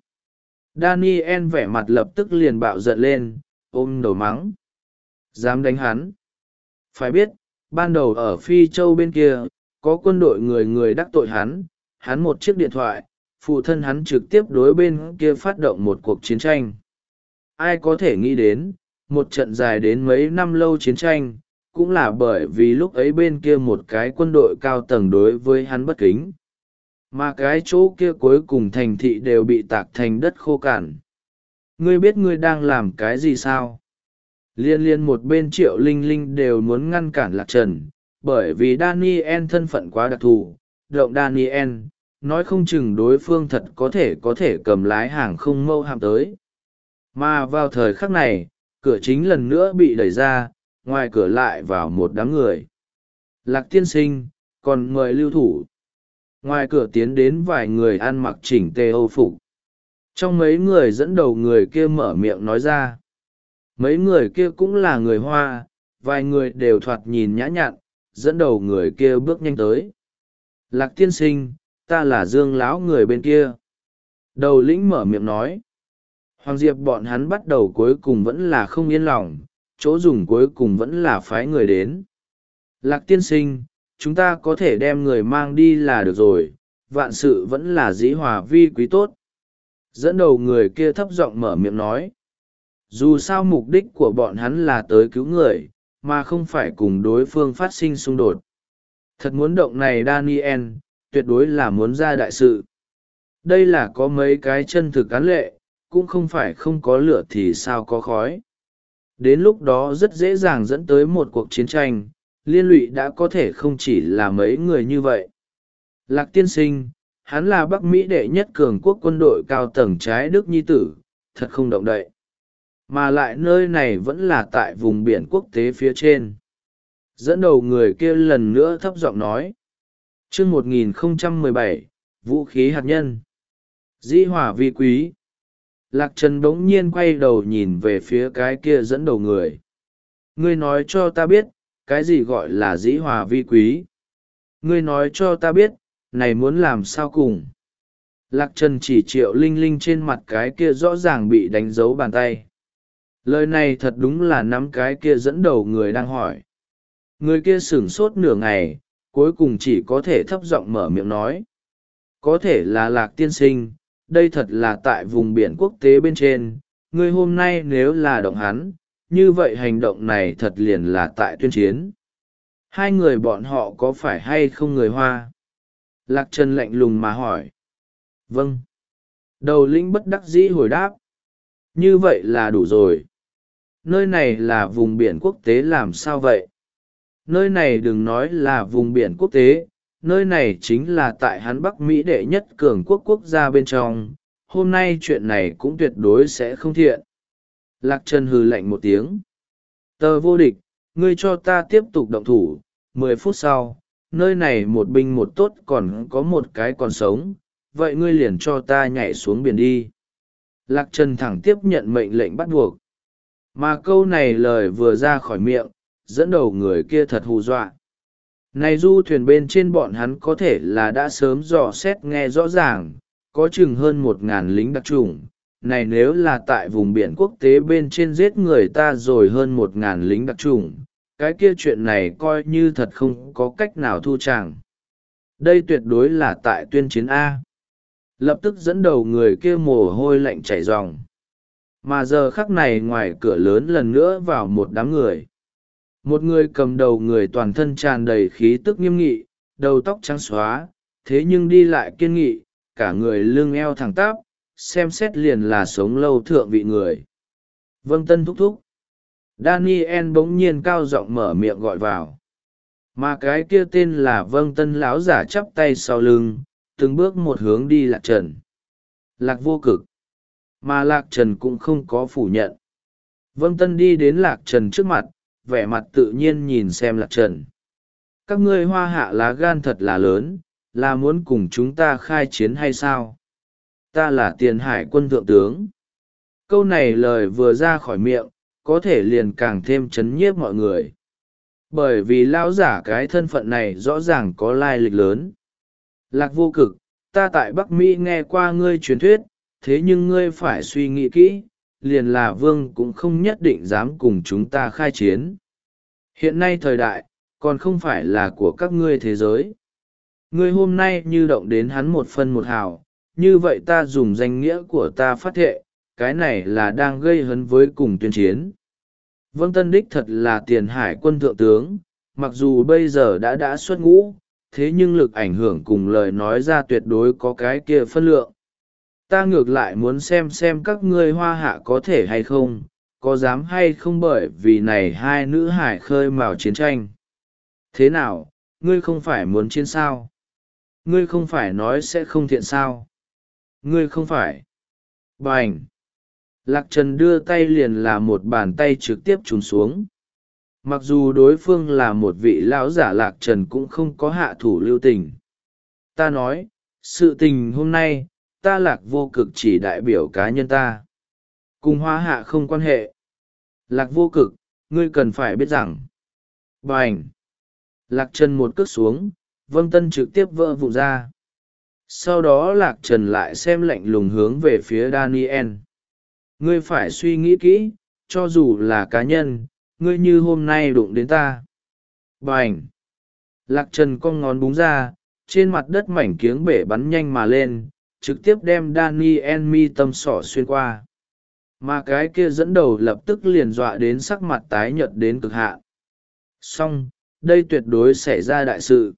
Daniel vẻ mặt lập tức liền bạo giận lên, ôm đầu mắng. Dám đánh hắn. Phải biết, ban đầu ở Phi Châu bên kia, có quân đội người người đắc tội hắn, hắn một chiếc điện thoại, phụ thân hắn trực tiếp đối bên kia phát động một cuộc chiến tranh. Ai có thể nghĩ đến, một trận dài đến mấy năm lâu chiến tranh, cũng là bởi vì lúc ấy bên kia một cái quân đội cao tầng đối với hắn bất kính. Mà cái chỗ kia cuối cùng thành thị đều bị tạc thành đất khô cằn. Ngươi biết ngươi đang làm cái gì sao? Liên liên một bên Triệu Linh Linh đều muốn ngăn cản Lạc Trần, bởi vì Daniel thân phận quá đặc thù, động Daniel, nói không chừng đối phương thật có thể có thể cầm lái hàng không mâu hạm tới. Mà vào thời khắc này, cửa chính lần nữa bị đẩy ra, ngoài cửa lại vào một đám người. Lạc tiên sinh, còn mời lưu thủ. Ngoài cửa tiến đến vài người ăn mặc chỉnh tề Âu phục. Trong mấy người dẫn đầu người kia mở miệng nói ra. Mấy người kia cũng là người Hoa, vài người đều thoạt nhìn nhã nhặn, dẫn đầu người kia bước nhanh tới. Lạc tiên sinh, ta là Dương lão người bên kia. Đầu lĩnh mở miệng nói. Hoàng Diệp bọn hắn bắt đầu cuối cùng vẫn là không yên lòng, chỗ dùng cuối cùng vẫn là phái người đến. Lạc tiên sinh, chúng ta có thể đem người mang đi là được rồi, vạn sự vẫn là dĩ hòa vi quý tốt. Dẫn đầu người kia thấp giọng mở miệng nói. Dù sao mục đích của bọn hắn là tới cứu người, mà không phải cùng đối phương phát sinh xung đột. Thật muốn động này Daniel, tuyệt đối là muốn ra đại sự. Đây là có mấy cái chân thực án lệ, cũng không phải không có lửa thì sao có khói. Đến lúc đó rất dễ dàng dẫn tới một cuộc chiến tranh, liên lụy đã có thể không chỉ là mấy người như vậy. Lạc tiên sinh, hắn là Bắc Mỹ đệ nhất cường quốc quân đội cao tầng trái Đức nhi tử, thật không động đậy. Mà lại nơi này vẫn là tại vùng biển quốc tế phía trên. Dẫn đầu người kia lần nữa thấp giọng nói. chương một nghìn không trăm mười bảy, vũ khí hạt nhân. Dĩ hòa vi quý. Lạc Trần bỗng nhiên quay đầu nhìn về phía cái kia dẫn đầu người. Ngươi nói cho ta biết, cái gì gọi là dĩ hòa vi quý? Ngươi nói cho ta biết, này muốn làm sao cùng? Lạc Trần chỉ Triệu Linh Linh trên mặt cái kia rõ ràng bị đánh dấu bàn tay. Lời này thật đúng là nắm cái kia dẫn đầu người đang hỏi. Người kia sửng sốt nửa ngày, cuối cùng chỉ có thể thấp giọng mở miệng nói. Có thể là Lạc tiên sinh, đây thật là tại vùng biển quốc tế bên trên, ngươi hôm nay nếu là động hắn, như vậy hành động này thật liền là tại tuyên chiến. Hai người bọn họ có phải hay không người Hoa? Lạc Trần lạnh lùng mà hỏi. Vâng. Đầu lĩnh bất đắc dĩ hồi đáp. Như vậy là đủ rồi. Nơi này là vùng biển quốc tế làm sao vậy? Nơi này đừng nói là vùng biển quốc tế, nơi này chính là tại hắn Bắc Mỹ đệ nhất cường quốc quốc gia bên trong, hôm nay chuyện này cũng tuyệt đối sẽ không thiện. Lạc Trần hừ lạnh một tiếng. Tờ vô địch, ngươi cho ta tiếp tục động thủ, mười phút sau, nơi này một binh một tốt còn có một cái còn sống, vậy ngươi liền cho ta nhảy xuống biển đi. Lạc Trần thẳng tiếp nhận mệnh lệnh bắt buộc. Mà câu này lời vừa ra khỏi miệng, dẫn đầu người kia thật hù dọa. Này du thuyền bên trên bọn hắn có thể là đã sớm dò xét nghe rõ ràng, có chừng hơn một ngàn lính đặc chủng. Này nếu là tại vùng biển quốc tế bên trên giết người ta rồi hơn một ngàn lính đặc chủng, cái kia chuyện này coi như thật không có cách nào thu tràng. Đây tuyệt đối là tại tuyên chiến A. Lập tức dẫn đầu người kia mồ hôi lạnh chảy ròng. Mà giờ khắc này ngoài cửa lớn lần nữa vào một đám người. Một người cầm đầu người toàn thân tràn đầy khí tức nghiêm nghị, đầu tóc trắng xóa, thế nhưng đi lại kiên nghị, cả người lưng eo thẳng tắp, xem xét liền là sống lâu thượng vị người. Vâng Tân thúc thúc. Daniel bỗng nhiên cao giọng mở miệng gọi vào. Mà cái kia tên là Vâng Tân lão giả chắp tay sau lưng, từng bước một hướng đi Lạc Trần. Lạc vô cực. Mà Lạc Trần cũng không có phủ nhận. Vâng Tân đi đến Lạc Trần trước mặt, vẻ mặt tự nhiên nhìn xem Lạc Trần. Các ngươi Hoa Hạ lá gan thật là lớn, là muốn cùng chúng ta khai chiến hay sao? Ta là Tiền Hải quân thượng tướng. Câu này lời vừa ra khỏi miệng, có thể liền càng thêm chấn nhiếp mọi người. Bởi vì lão giả cái thân phận này rõ ràng có lai lịch lớn. Lạc vô cực, ta tại Bắc Mỹ nghe qua ngươi truyền thuyết, thế nhưng ngươi phải suy nghĩ kỹ, liền là vương cũng không nhất định dám cùng chúng ta khai chiến. Hiện nay thời đại, còn không phải là của các ngươi thế giới. Ngươi hôm nay như động đến hắn một phân một hào, như vậy ta dùng danh nghĩa của ta phát thệ, cái này là đang gây hấn với cùng tuyên chiến. Vâng Tân đích thật là Tiền Hải quân thượng tướng, mặc dù bây giờ đã đã xuất ngũ, thế nhưng lực ảnh hưởng cùng lời nói ra tuyệt đối có cái kia phân lượng. Ta ngược lại muốn xem xem các ngươi Hoa Hạ có thể hay không, có dám hay không bởi vì này hai nữ hải khơi mào chiến tranh. Thế nào, ngươi không phải muốn chiến sao? Ngươi không phải nói sẽ không thiện sao? Ngươi không phải. Bành! Lạc Trần đưa tay liền là một bàn tay trực tiếp trùn xuống. Mặc dù đối phương là một vị lão giả, Lạc Trần cũng không có hạ thủ lưu tình. Ta nói, sự tình hôm nay, ta Lạc vô cực chỉ đại biểu cá nhân ta. Cùng Hoa Hạ không quan hệ. Lạc vô cực, ngươi cần phải biết rằng. Bành! Lạc Trần một cước xuống, Vâng Tân trực tiếp vỡ vụn ra. Sau đó Lạc Trần lại xem lạnh lùng hướng về phía Daniel. Ngươi phải suy nghĩ kỹ, cho dù là cá nhân, ngươi như hôm nay đụng đến ta. Bành! Lạc Trần cong ngón búng ra, trên mặt đất mảnh kiếng bể bắn nhanh mà lên, trực tiếp đem Daniel mi tâm sỏ xuyên qua. Mà cái kia dẫn đầu lập tức liền dọa đến sắc mặt tái nhợt đến cực hạn. Xong, đây tuyệt đối xảy ra đại sự.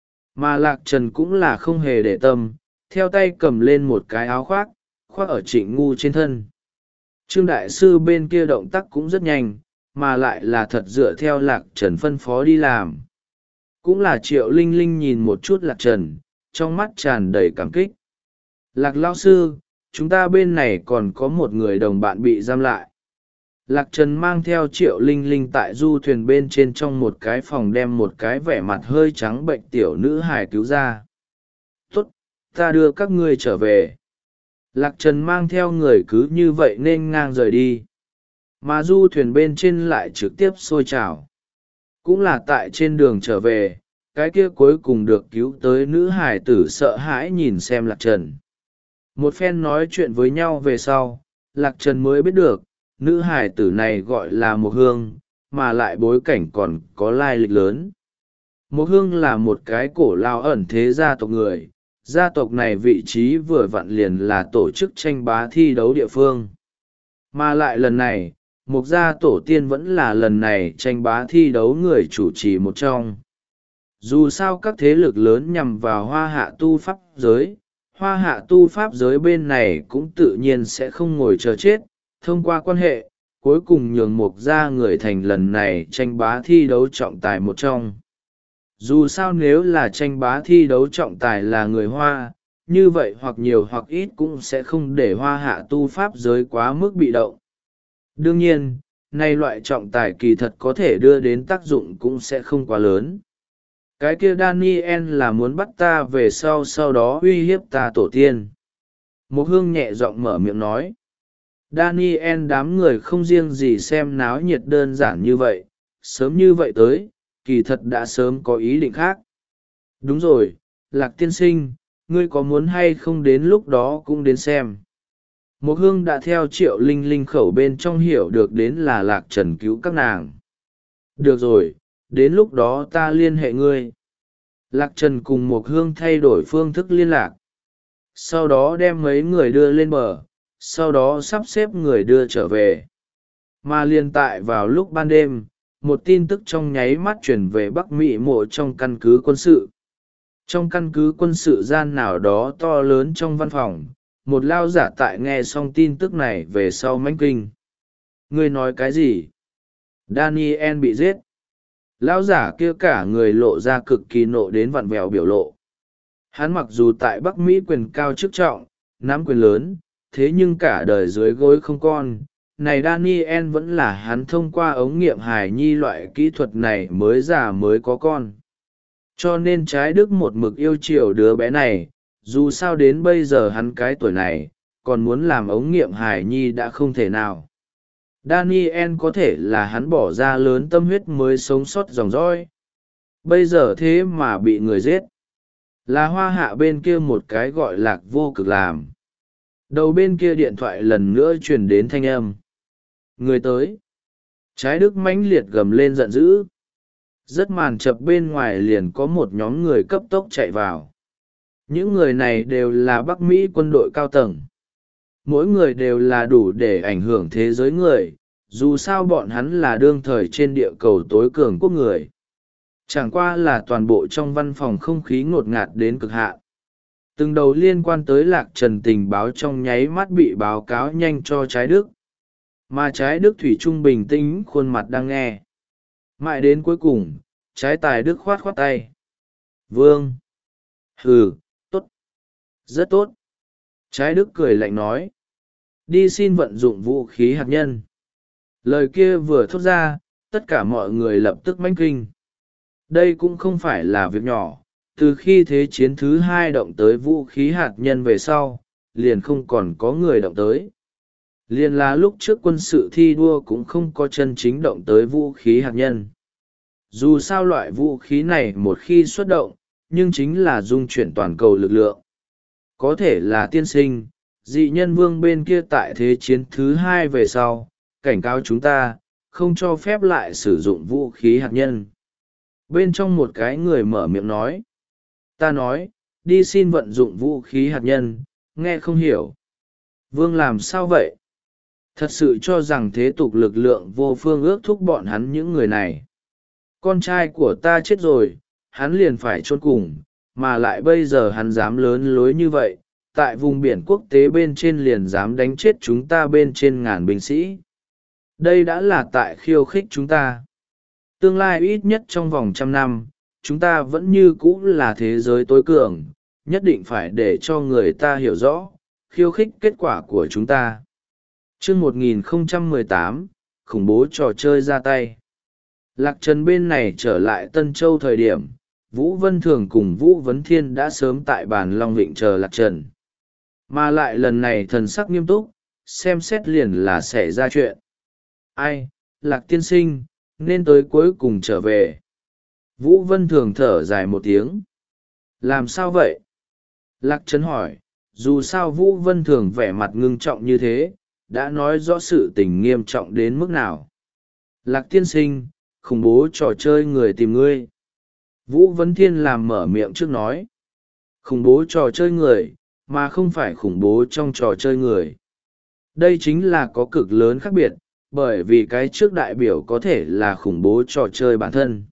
Mà Lạc Trần cũng là không hề để tâm, theo tay cầm lên một cái áo khoác, khoác ở Trịnh Ngu trên thân. Trương Đại Sư bên kia động tác cũng rất nhanh, mà lại là thật dựa theo Lạc Trần phân phó đi làm. Cũng là Triệu Linh Linh nhìn một chút Lạc Trần, trong mắt tràn đầy cảm kích. Lạc lao sư, chúng ta bên này còn có một người đồng bạn bị giam lại. Lạc Trần mang theo Triệu Linh Linh tại du thuyền bên trên trong một cái phòng, đem một cái vẻ mặt hơi trắng bệnh tiểu nữ hài cứu ra. Tốt, ta đưa các ngươi trở về. Lạc Trần mang theo người cứ như vậy nên ngang rời đi. Mà du thuyền bên trên lại trực tiếp sôi trào. Cũng là tại trên đường trở về, cái kia cuối cùng được cứu tới nữ hài tử sợ hãi nhìn xem Lạc Trần. Một phen nói chuyện với nhau về sau, Lạc Trần mới biết được, nữ hài tử này gọi là Mộc Hương, mà lại bối cảnh còn có lai lịch lớn. Mộc Hương là một cái cổ lao ẩn thế gia tộc người, gia tộc này vị trí vừa vặn liền là tổ chức tranh bá thi đấu địa phương. Mà lại lần này, Mộc gia tổ tiên vẫn là lần này tranh bá thi đấu người chủ trì một trong. Dù sao các thế lực lớn nhằm vào hoa hạ tu pháp giới, hoa hạ tu pháp giới bên này cũng tự nhiên sẽ không ngồi chờ chết, thông qua quan hệ, cuối cùng nhường Mộc gia người thành lần này tranh bá thi đấu trọng tài một trong. Dù sao nếu là tranh bá thi đấu trọng tài là người Hoa, như vậy hoặc nhiều hoặc ít cũng sẽ không để hoa hạ tu pháp giới quá mức bị động. Đương nhiên, nay loại trọng tài kỳ thật có thể đưa đến tác dụng cũng sẽ không quá lớn. Cái kia Daniel là muốn bắt ta về sau sau đó uy hiếp ta tổ tiên. Một hương nhẹ giọng mở miệng nói. Daniel đám người không riêng gì xem náo nhiệt đơn giản như vậy, sớm như vậy tới, kỳ thật đã sớm có ý định khác. Đúng rồi, Lạc tiên sinh, ngươi có muốn hay không đến lúc đó cũng đến xem. Một hương đã theo Triệu Linh Linh khẩu bên trong hiểu được đến là Lạc Trần cứu các nàng. Được rồi, đến lúc đó ta liên hệ ngươi. Lạc Trần cùng một hương thay đổi phương thức liên lạc. Sau đó đem mấy người đưa lên bờ, sau đó sắp xếp người đưa trở về. Mà liên tại vào lúc ban đêm, một tin tức trong nháy mắt chuyển về Bắc Mỹ mộ trong căn cứ quân sự. Trong căn cứ quân sự gian nào đó to lớn trong văn phòng, một lao giả tại nghe xong tin tức này về sau mãnh kinh. Ngươi nói cái gì? Daniel bị giết. Lao giả kia cả người lộ ra cực kỳ nộ đến vặn vẹo biểu lộ. Hắn mặc dù tại Bắc Mỹ quyền cao chức trọng, nắm quyền lớn, thế nhưng cả đời dưới gối không con. Này Daniel vẫn là hắn thông qua ống nghiệm hài nhi loại kỹ thuật này mới già mới có con. Cho nên trái đức một mực yêu chiều đứa bé này, dù sao đến bây giờ hắn cái tuổi này, còn muốn làm ống nghiệm hài nhi đã không thể nào. Daniel có thể là hắn bỏ ra lớn tâm huyết mới sống sót dòng dõi. Bây giờ thế mà bị người giết. Là hoa hạ bên kia một cái gọi Lạc Vô Cực làm. Đầu bên kia điện thoại lần nữa truyền đến thanh âm. Người tới. Trái đức mãnh liệt gầm lên giận dữ. Rất màn chập bên ngoài liền có một nhóm người cấp tốc chạy vào. Những người này đều là Bắc Mỹ quân đội cao tầng. Mỗi người đều là đủ để ảnh hưởng thế giới người, dù sao bọn hắn là đương thời trên địa cầu tối cường quốc người. Chẳng qua là toàn bộ trong văn phòng không khí ngột ngạt đến cực hạn. Từng đầu liên quan tới Lạc Trần tình báo trong nháy mắt bị báo cáo nhanh cho Trái Đức. Mà Trái Đức thủy chung bình tĩnh khuôn mặt đang nghe. Mãi đến cuối cùng, Trái Tài Đức khoát khoát tay. Vương! Hừ, tốt! Rất tốt! Trái Đức cười lạnh nói. Đi xin vận dụng vũ khí hạt nhân. Lời kia vừa thốt ra, tất cả mọi người lập tức mãnh kinh. Đây cũng không phải là việc nhỏ. Từ khi thế chiến thứ hai động tới vũ khí hạt nhân về sau, liền không còn có người động tới. Liền là lúc trước quân sự thi đua cũng không có chân chính động tới vũ khí hạt nhân. Dù sao loại vũ khí này một khi xuất động, nhưng chính là dung chuyển toàn cầu lực lượng. Có thể là tiên sinh, dị nhân vương bên kia tại thế chiến thứ hai về sau, cảnh cáo chúng ta, không cho phép lại sử dụng vũ khí hạt nhân. Bên trong một cái người mở miệng nói. Ta nói, đi xin vận dụng vũ khí hạt nhân, nghe không hiểu. Vương làm sao vậy? Thật sự cho rằng thế tục lực lượng vô phương ước thúc bọn hắn những người này. Con trai của ta chết rồi, hắn liền phải chôn cùng, mà lại bây giờ hắn dám lớn lối như vậy, tại vùng biển quốc tế bên trên liền dám đánh chết chúng ta bên trên ngàn binh sĩ. Đây đã là tại khiêu khích chúng ta. Tương lai ít nhất trong vòng trăm năm, chúng ta vẫn như cũ là thế giới tối cường, nhất định phải để cho người ta hiểu rõ khiêu khích kết quả của chúng ta. Chương một nghìn không trăm mười tám, khủng bố trò chơi ra tay. Lạc Trần bên này trở lại Tân Châu thời điểm, Vũ Vân Thường cùng Vũ Vấn Thiên đã sớm tại bàn Long Vịnh chờ Lạc Trần. Mà lại lần này thần sắc nghiêm túc, xem xét liền là xảy ra chuyện. Ai, Lạc tiên sinh, nên tới cuối cùng trở về. Vũ Vân Thường thở dài một tiếng. Làm sao vậy? Lạc Trần hỏi, dù sao Vũ Vân Thường vẻ mặt ngưng trọng như thế, đã nói rõ sự tình nghiêm trọng đến mức nào. Lạc tiên sinh, khủng bố trò chơi người tìm ngươi. Vũ Vấn Thiên làm mở miệng trước nói. Khủng bố trò chơi người, mà không phải khủng bố trong trò chơi người. Đây chính là có cực lớn khác biệt, bởi vì cái trước đại biểu có thể là khủng bố trò chơi bản thân.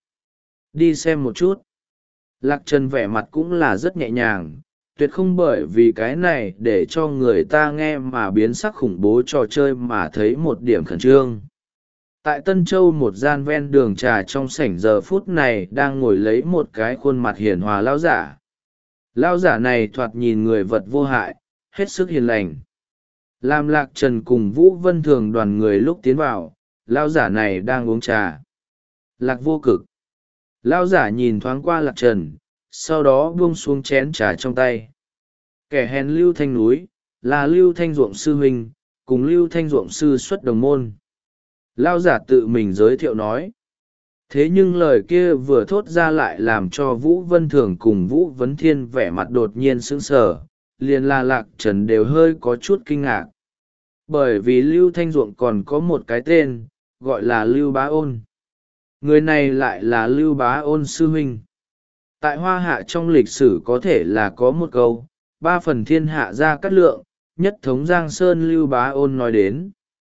Đi xem một chút. Lạc Trần vẻ mặt cũng là rất nhẹ nhàng, tuyệt không bởi vì cái này để cho người ta nghe mà biến sắc khủng bố trò chơi mà thấy một điểm khẩn trương. Tại Tân Châu một gian ven đường trà trong sảnh giờ phút này đang ngồi lấy một cái khuôn mặt hiền hòa lão giả. Lão giả này thoạt nhìn người vật vô hại, hết sức hiền lành. Làm Lạc Trần cùng Vũ Vân Thường đoàn người lúc tiến vào, lão giả này đang uống trà. Lạc Vô Cực. Lão giả nhìn thoáng qua Lạc Trần, sau đó buông xuống chén trà trong tay. Kẻ hèn Lưu Thanh Núi, là Lưu Thanh Ruộng sư huynh, cùng Lưu Thanh Ruộng sư xuất đồng môn. Lão giả tự mình giới thiệu nói. Thế nhưng lời kia vừa thốt ra lại làm cho Vũ Vân Thường cùng Vũ Vấn Thiên vẻ mặt đột nhiên sững sờ, liền là Lạc Trần đều hơi có chút kinh ngạc. Bởi vì Lưu Thanh Ruộng còn có một cái tên, gọi là Lưu Bá Ôn. Người này lại là Lưu Bá Ôn sư huynh. Tại Hoa Hạ trong lịch sử có thể là có một câu, ba phần thiên hạ ra cát lượng, nhất thống Giang Sơn Lưu Bá Ôn nói đến.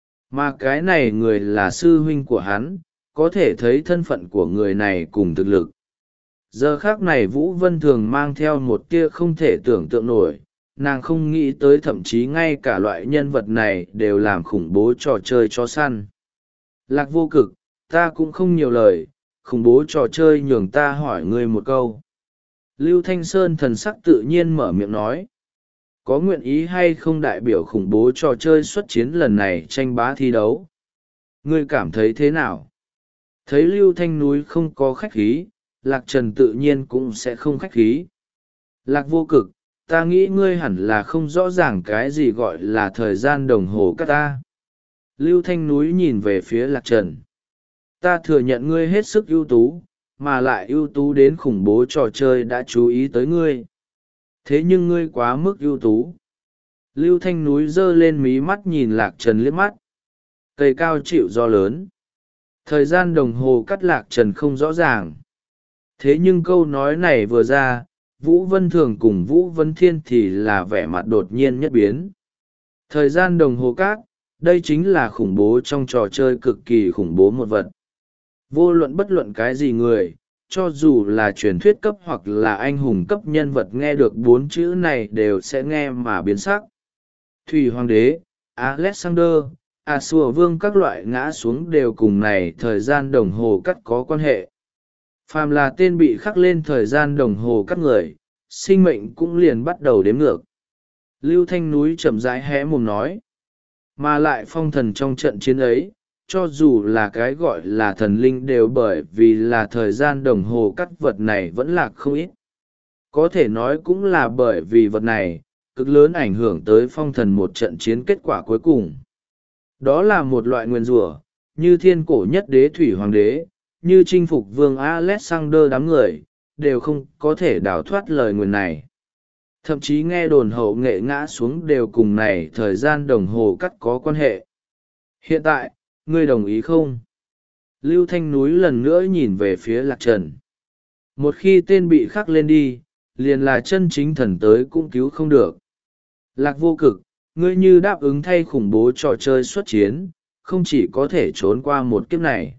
Mà cái này người là sư huynh của hắn, có thể thấy thân phận của người này cùng thực lực. Giờ khác này Vũ Vân Thường mang theo một tia không thể tưởng tượng nổi, nàng không nghĩ tới thậm chí ngay cả loại nhân vật này đều làm khủng bố trò chơi cho săn. Lạc Vô Cực, ta cũng không nhiều lời, khủng bố trò chơi nhường ta hỏi ngươi một câu. Lưu Thanh Sơn thần sắc tự nhiên mở miệng nói. Có nguyện ý hay không đại biểu khủng bố trò chơi xuất chiến lần này tranh bá thi đấu? Ngươi cảm thấy thế nào? Thấy Lưu Thanh Núi không có khách khí, Lạc Trần tự nhiên cũng sẽ không khách khí. Lạc Vô Cực, ta nghĩ ngươi hẳn là không rõ ràng cái gì gọi là thời gian đồng hồ các ta. Lưu Thanh Núi nhìn về phía Lạc Trần. Ta thừa nhận ngươi hết sức ưu tú, mà lại ưu tú đến khủng bố trò chơi đã chú ý tới ngươi. Thế nhưng ngươi quá mức ưu tú. Lưu Thanh Núi giơ lên mí mắt nhìn Lạc Trần liếc mắt. Cây cao chịu gió lớn. Thời gian đồng hồ cắt Lạc Trần không rõ ràng. Thế nhưng câu nói này vừa ra, Vũ Vân Thường cùng Vũ Vấn Thiên thì là vẻ mặt đột nhiên nhất biến. Thời gian đồng hồ cát, đây chính là khủng bố trong trò chơi cực kỳ khủng bố một vật. Vô luận bất luận cái gì người, cho dù là truyền thuyết cấp hoặc là anh hùng cấp nhân vật nghe được bốn chữ này đều sẽ nghe mà biến sắc. Thủy Hoàng đế, Alexander, Asua Vương các loại ngã xuống đều cùng này thời gian đồng hồ cắt có quan hệ. Phàm là tên bị khắc lên thời gian đồng hồ cắt người, sinh mệnh cũng liền bắt đầu đếm ngược. Lưu Thanh Núi chậm rãi hé mồm nói. Mà lại phong thần trong trận chiến ấy, cho dù là cái gọi là thần linh đều bởi vì là thời gian đồng hồ cắt vật này vẫn lạc không ít. Có thể nói cũng là bởi vì vật này, cực lớn ảnh hưởng tới phong thần một trận chiến kết quả cuối cùng. Đó là một loại nguyên rủa, như thiên cổ nhất đế thủy hoàng đế, như chinh phục vương Alexander đám người, đều không có thể đào thoát lời nguyền này. Thậm chí nghe đồn hậu nghệ ngã xuống đều cùng này thời gian đồng hồ cắt có quan hệ. Hiện tại, ngươi đồng ý không? Lưu Thanh Núi lần nữa nhìn về phía Lạc Trần. Một khi tên bị khắc lên đi, liền là chân chính thần tới cũng cứu không được. Lạc Vô Cực, ngươi như đáp ứng thay khủng bố trò chơi xuất chiến, không chỉ có thể trốn qua một kiếp này,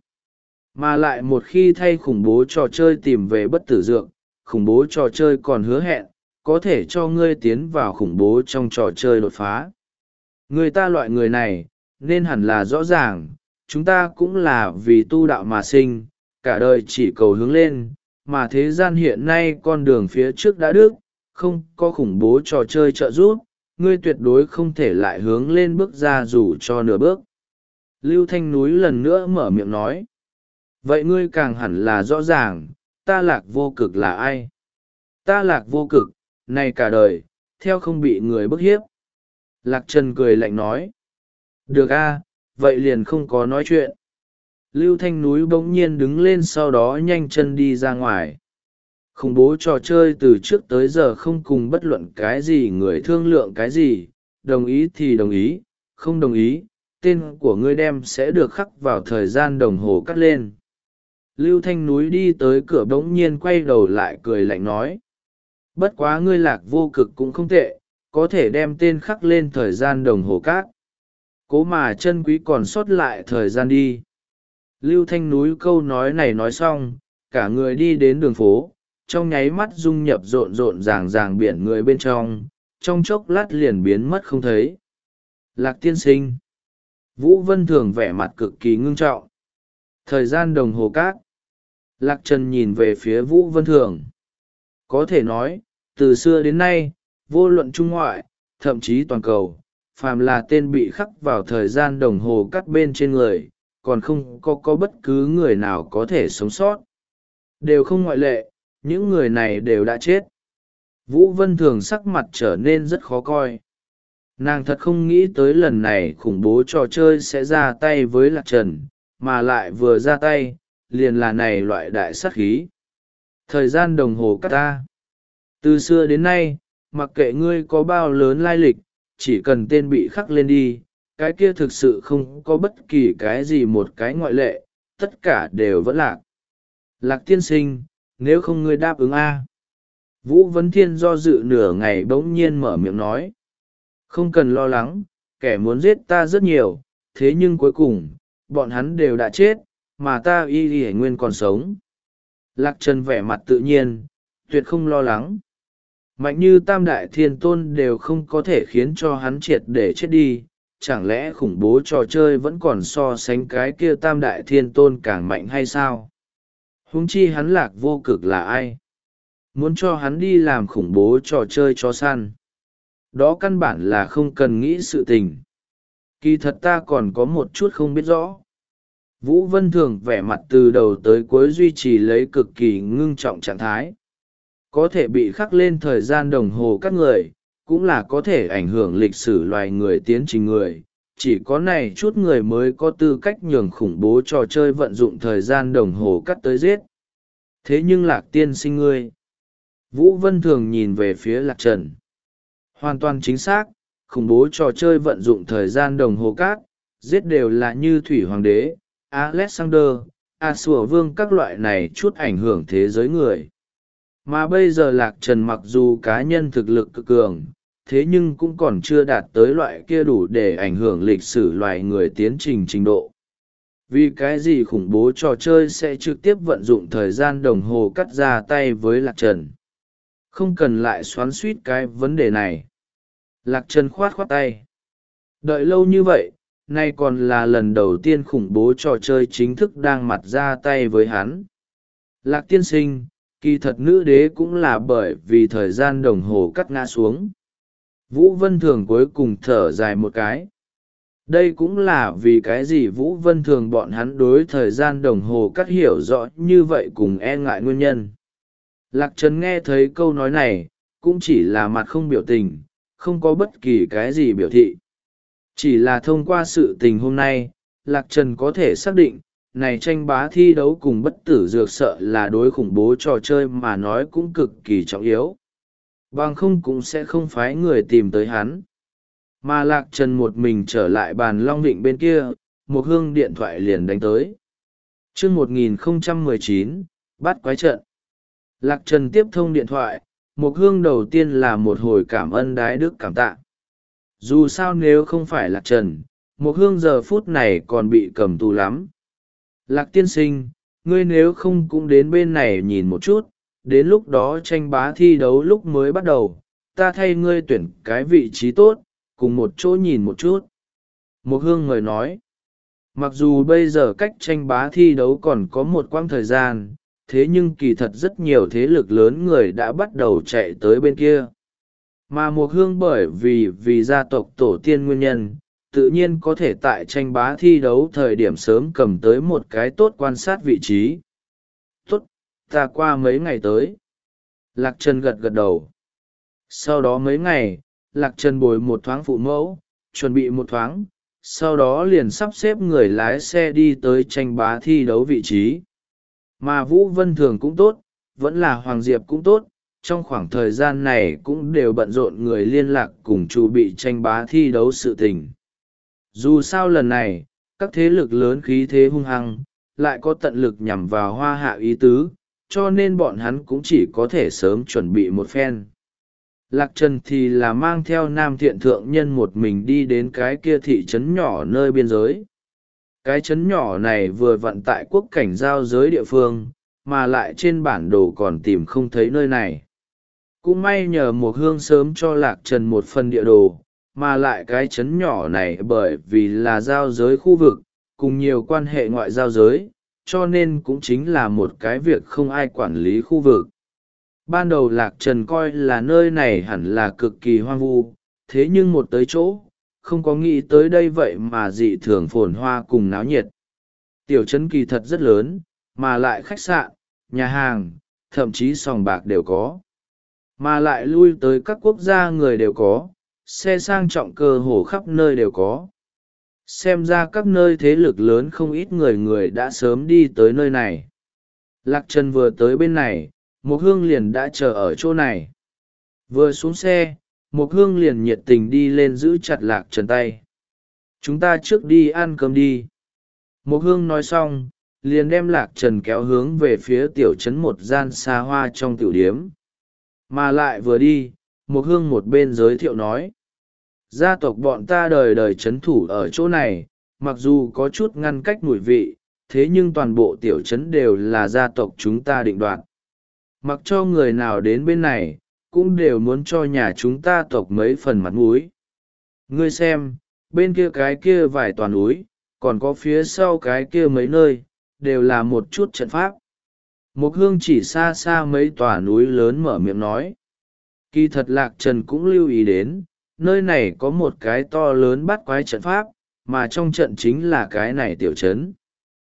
mà lại một khi thay khủng bố trò chơi tìm về bất tử dược, khủng bố trò chơi còn hứa hẹn, có thể cho ngươi tiến vào khủng bố trong trò chơi đột phá. Người ta loại người này, nên hẳn là rõ ràng, chúng ta cũng là vì tu đạo mà sinh, cả đời chỉ cầu hướng lên, mà thế gian hiện nay con đường phía trước đã đứt, không có khủng bố trò chơi trợ giúp, ngươi tuyệt đối không thể lại hướng lên bước ra dù cho nửa bước. Lưu Thanh Núi lần nữa mở miệng nói. Vậy ngươi càng hẳn là rõ ràng, ta Lạc Vô Cực là ai? Ta Lạc Vô Cực, này cả đời, theo không bị người bức hiếp. Lạc Trần cười lạnh nói. Được a, vậy liền không có nói chuyện. Lưu Thanh Núi bỗng nhiên đứng lên, sau đó nhanh chân đi ra ngoài. Khủng bố trò chơi từ trước tới giờ không cùng bất luận cái gì người thương lượng cái gì, đồng ý thì đồng ý, không đồng ý, tên của ngươi đem sẽ được khắc vào thời gian đồng hồ cắt lên. Lưu Thanh Núi đi tới cửa bỗng nhiên quay đầu lại cười lạnh nói. Bất quá ngươi Lạc Vô Cực cũng không tệ, có thể đem tên khắc lên thời gian đồng hồ cát. Cố mà chân quý còn sót lại thời gian đi. Lưu Thanh Núi câu nói này nói xong, cả người đi đến đường phố, trong nháy mắt dung nhập rộn rộn ràng ràng biển người bên trong, trong chốc lát liền biến mất không thấy. Lạc tiên sinh. Vũ Vân Thường vẻ mặt cực kỳ ngưng trọng. Thời gian đồng hồ cát. Lạc Trần nhìn về phía Vũ Vân Thường. Có thể nói, từ xưa đến nay, vô luận trung ngoại, thậm chí toàn cầu, phàm là tên bị khắc vào thời gian đồng hồ cắt bên trên người, còn không có có bất cứ người nào có thể sống sót. Đều không ngoại lệ, những người này đều đã chết. Vũ Vân Thường sắc mặt trở nên rất khó coi. Nàng thật không nghĩ tới lần này khủng bố trò chơi sẽ ra tay với Lạc Trần, mà lại vừa ra tay, liền là này loại đại sát khí. Thời gian đồng hồ cắt ta. Từ xưa đến nay, mặc kệ ngươi có bao lớn lai lịch, chỉ cần tên bị khắc lên đi, cái kia thực sự không có bất kỳ cái gì một cái ngoại lệ, tất cả đều vẫn lạc. Lạc tiên sinh, nếu không ngươi đáp ứng A. Vũ Vấn Thiên do dự nửa ngày bỗng nhiên mở miệng nói. Không cần lo lắng, kẻ muốn giết ta rất nhiều, thế nhưng cuối cùng, bọn hắn đều đã chết, mà ta y y nguyên còn sống. Lạc Trần vẻ mặt tự nhiên, tuyệt không lo lắng. Mạnh như Tam Đại Thiên Tôn đều không có thể khiến cho hắn triệt để chết đi, chẳng lẽ khủng bố trò chơi vẫn còn so sánh cái kia Tam Đại Thiên Tôn càng mạnh hay sao? Huống chi hắn Lạc Vô Cực là ai? Muốn cho hắn đi làm khủng bố trò chơi chó săn. Đó căn bản là không cần nghĩ sự tình. Kỳ thật ta còn có một chút không biết rõ. Vũ Vân Thường vẻ mặt từ đầu tới cuối duy trì lấy cực kỳ ngưng trọng trạng thái. Có thể bị khắc lên thời gian đồng hồ các người, cũng là có thể ảnh hưởng lịch sử loài người tiến trình người. Chỉ có này chút người mới có tư cách nhường khủng bố trò chơi vận dụng thời gian đồng hồ cắt tới giết. Thế nhưng Lạc tiên sinh ngươi. Vũ Vân Thường nhìn về phía Lạc Trần. Hoàn toàn chính xác, khủng bố trò chơi vận dụng thời gian đồng hồ cát, giết đều là như Thủy Hoàng đế, Alexander, A Sủa Vương các loại này chút ảnh hưởng thế giới người. Mà bây giờ Lạc Trần mặc dù cá nhân thực lực cực cường, thế nhưng cũng còn chưa đạt tới loại kia đủ để ảnh hưởng lịch sử loài người tiến trình trình độ. Vì cái gì khủng bố trò chơi sẽ trực tiếp vận dụng thời gian đồng hồ cắt ra tay với Lạc Trần? Không cần lại xoắn suýt cái vấn đề này. Lạc Trần khoát khoát tay. Đợi lâu như vậy, nay còn là lần đầu tiên khủng bố trò chơi chính thức đang mặt ra tay với hắn. Lạc tiên sinh, kỳ thật nữ đế cũng là bởi vì thời gian đồng hồ cắt ngã xuống. Vũ Vân Thường cuối cùng thở dài một cái. Đây cũng là vì cái gì Vũ Vân Thường bọn hắn đối thời gian đồng hồ cắt hiểu rõ như vậy cùng e ngại nguyên nhân. Lạc Trần nghe thấy câu nói này, cũng chỉ là mặt không biểu tình, không có bất kỳ cái gì biểu thị. Chỉ là thông qua sự tình hôm nay, Lạc Trần có thể xác định, này tranh bá thi đấu cùng bất tử dược sợ là đối khủng bố trò chơi mà nói cũng cực kỳ trọng yếu. Bằng không cũng sẽ không phái người tìm tới hắn. Mà Lạc Trần một mình trở lại bàn Long Vịnh bên kia, một hương điện thoại liền đánh tới. chương một nghìn không trăm mười chín, bắt quái trận. Lạc Trần tiếp thông điện thoại, một hương đầu tiên là một hồi cảm ơn đái đức cảm tạ. Dù sao nếu không phải Lạc Trần, một hương giờ phút này còn bị cầm tù lắm. Lạc tiên sinh, ngươi nếu không cũng đến bên này nhìn một chút, đến lúc đó tranh bá thi đấu lúc mới bắt đầu, ta thay ngươi tuyển cái vị trí tốt, cùng một chỗ nhìn một chút. Một hương người nói, mặc dù bây giờ cách tranh bá thi đấu còn có một quãng thời gian, thế nhưng kỳ thật rất nhiều thế lực lớn người đã bắt đầu chạy tới bên kia. Mà Mộc Hương bởi vì vì gia tộc tổ tiên nguyên nhân, tự nhiên có thể tại tranh bá thi đấu thời điểm sớm cầm tới một cái tốt quan sát vị trí. Tốt, ta qua mấy ngày tới. Lạc Trần gật gật đầu. Sau đó mấy ngày, Lạc Trần bồi một thoáng phụ mẫu, chuẩn bị một thoáng, sau đó liền sắp xếp người lái xe đi tới tranh bá thi đấu vị trí. Mà Vũ Vân Thường cũng tốt, vẫn là Hoàng Diệp cũng tốt, trong khoảng thời gian này cũng đều bận rộn người liên lạc cùng chu bị tranh bá thi đấu sự tình. Dù sao lần này, các thế lực lớn khí thế hung hăng, lại có tận lực nhằm vào Hoa Hạ ý tứ, cho nên bọn hắn cũng chỉ có thể sớm chuẩn bị một phen. Lạc Trần thì là mang theo Nam Thiện Thượng Nhân một mình đi đến cái kia thị trấn nhỏ nơi biên giới. Cái trấn nhỏ này vừa vặn tại quốc cảnh giao giới địa phương, mà lại trên bản đồ còn tìm không thấy nơi này. Cũng may nhờ một hương sớm cho Lạc Trần một phần địa đồ, mà lại cái trấn nhỏ này bởi vì là giao giới khu vực, cùng nhiều quan hệ ngoại giao giới, cho nên cũng chính là một cái việc không ai quản lý khu vực. Ban đầu Lạc Trần coi là nơi này hẳn là cực kỳ hoang vu, thế nhưng một tới chỗ, không có nghĩ tới đây vậy mà dị thường phồn hoa cùng náo nhiệt. Tiểu trấn kỳ thật rất lớn, mà lại khách sạn, nhà hàng, thậm chí sòng bạc đều có. Mà lại lui tới các quốc gia người đều có, xe sang trọng cơ hồ khắp nơi đều có. Xem ra các nơi thế lực lớn không ít người người đã sớm đi tới nơi này. Lạc Trần vừa tới bên này, Mộc Hương liền đã chờ ở chỗ này. Vừa xuống xe, Mộc Hương liền nhiệt tình đi lên giữ chặt Lạc Trần tay. Chúng ta trước đi ăn cơm đi. Mộc Hương nói xong, liền đem Lạc Trần kéo hướng về phía tiểu trấn một gian xa hoa trong tiểu điếm. Mà lại vừa đi, Mộc Hương một bên giới thiệu nói. Gia tộc bọn ta đời đời trấn thủ ở chỗ này, mặc dù có chút ngăn cách mùi vị, thế nhưng toàn bộ tiểu trấn đều là gia tộc chúng ta định đoạt. Mặc cho người nào đến bên này, cũng đều muốn cho nhà chúng ta tộc mấy phần mặt mũi. Ngươi xem, bên kia cái kia vài toàn núi, còn có phía sau cái kia mấy nơi, đều là một chút trận pháp. Mộc Hương chỉ xa xa mấy tòa núi lớn mở miệng nói. Kỳ thật Lạc Trần cũng lưu ý đến, nơi này có một cái to lớn bắt quái trận pháp, mà trong trận chính là cái này tiểu trấn.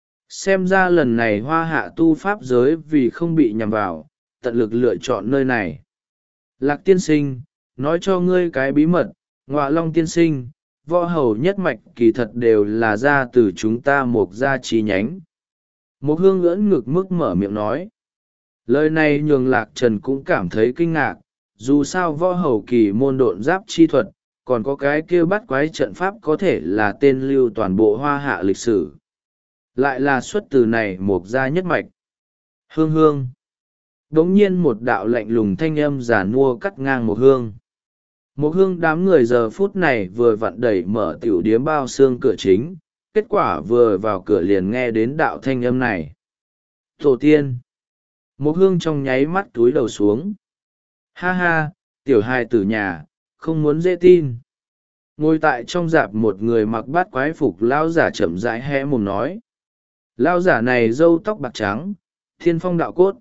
Xem ra lần này Hoa Hạ tu pháp giới vì không bị nhằm vào, tận lực lựa chọn nơi này. Lạc tiên sinh, nói cho ngươi cái bí mật, Ngọa Long tiên sinh, võ hầu nhất mạch kỳ thật đều là ra từ chúng ta Mộc gia chi nhánh. Mộc Hương ưỡn ngực mức mở miệng nói. Lời này nhường Lạc Trần cũng cảm thấy kinh ngạc, dù sao võ hầu kỳ môn độn giáp chi thuật, còn có cái kia bắt quái trận pháp có thể là tên lưu toàn bộ Hoa Hạ lịch sử. Lại là xuất từ này Mộc gia nhất mạch. Hương hương. Đống nhiên một đạo lạnh lùng thanh âm giả nua cắt ngang Mộc Hương. Mộc Hương đám người giờ phút này vừa vặn đẩy mở tiểu điếm bao xương cửa chính, kết quả vừa vào cửa liền nghe đến đạo thanh âm này. Tổ tiên. Mộc Hương trong nháy mắt túi đầu xuống. Ha ha, tiểu hài tử nhà, không muốn dễ tin. Ngồi tại trong dạp một người mặc bát quái phục lao giả chậm rãi hé mồm nói. Lao giả này râu tóc bạc trắng, thiên phong đạo cốt,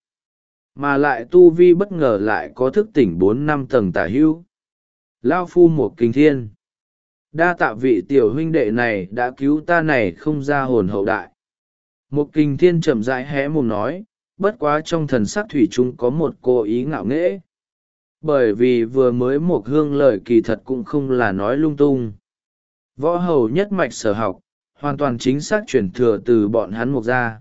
mà lại tu vi bất ngờ lại có thức tỉnh bốn năm tầng tả hưu. Lao phu một kinh thiên. Đa tạ vị tiểu huynh đệ này đã cứu ta này không ra hồn hậu đại. Một kinh thiên chậm rãi hé mồm nói, bất quá trong thần sắc thủy chung có một cô ý ngạo nghễ. Bởi vì vừa mới một hương lời kỳ thật cũng không là nói lung tung. Võ hầu nhất mạch sở học, hoàn toàn chính xác truyền thừa từ bọn hắn Mộc gia.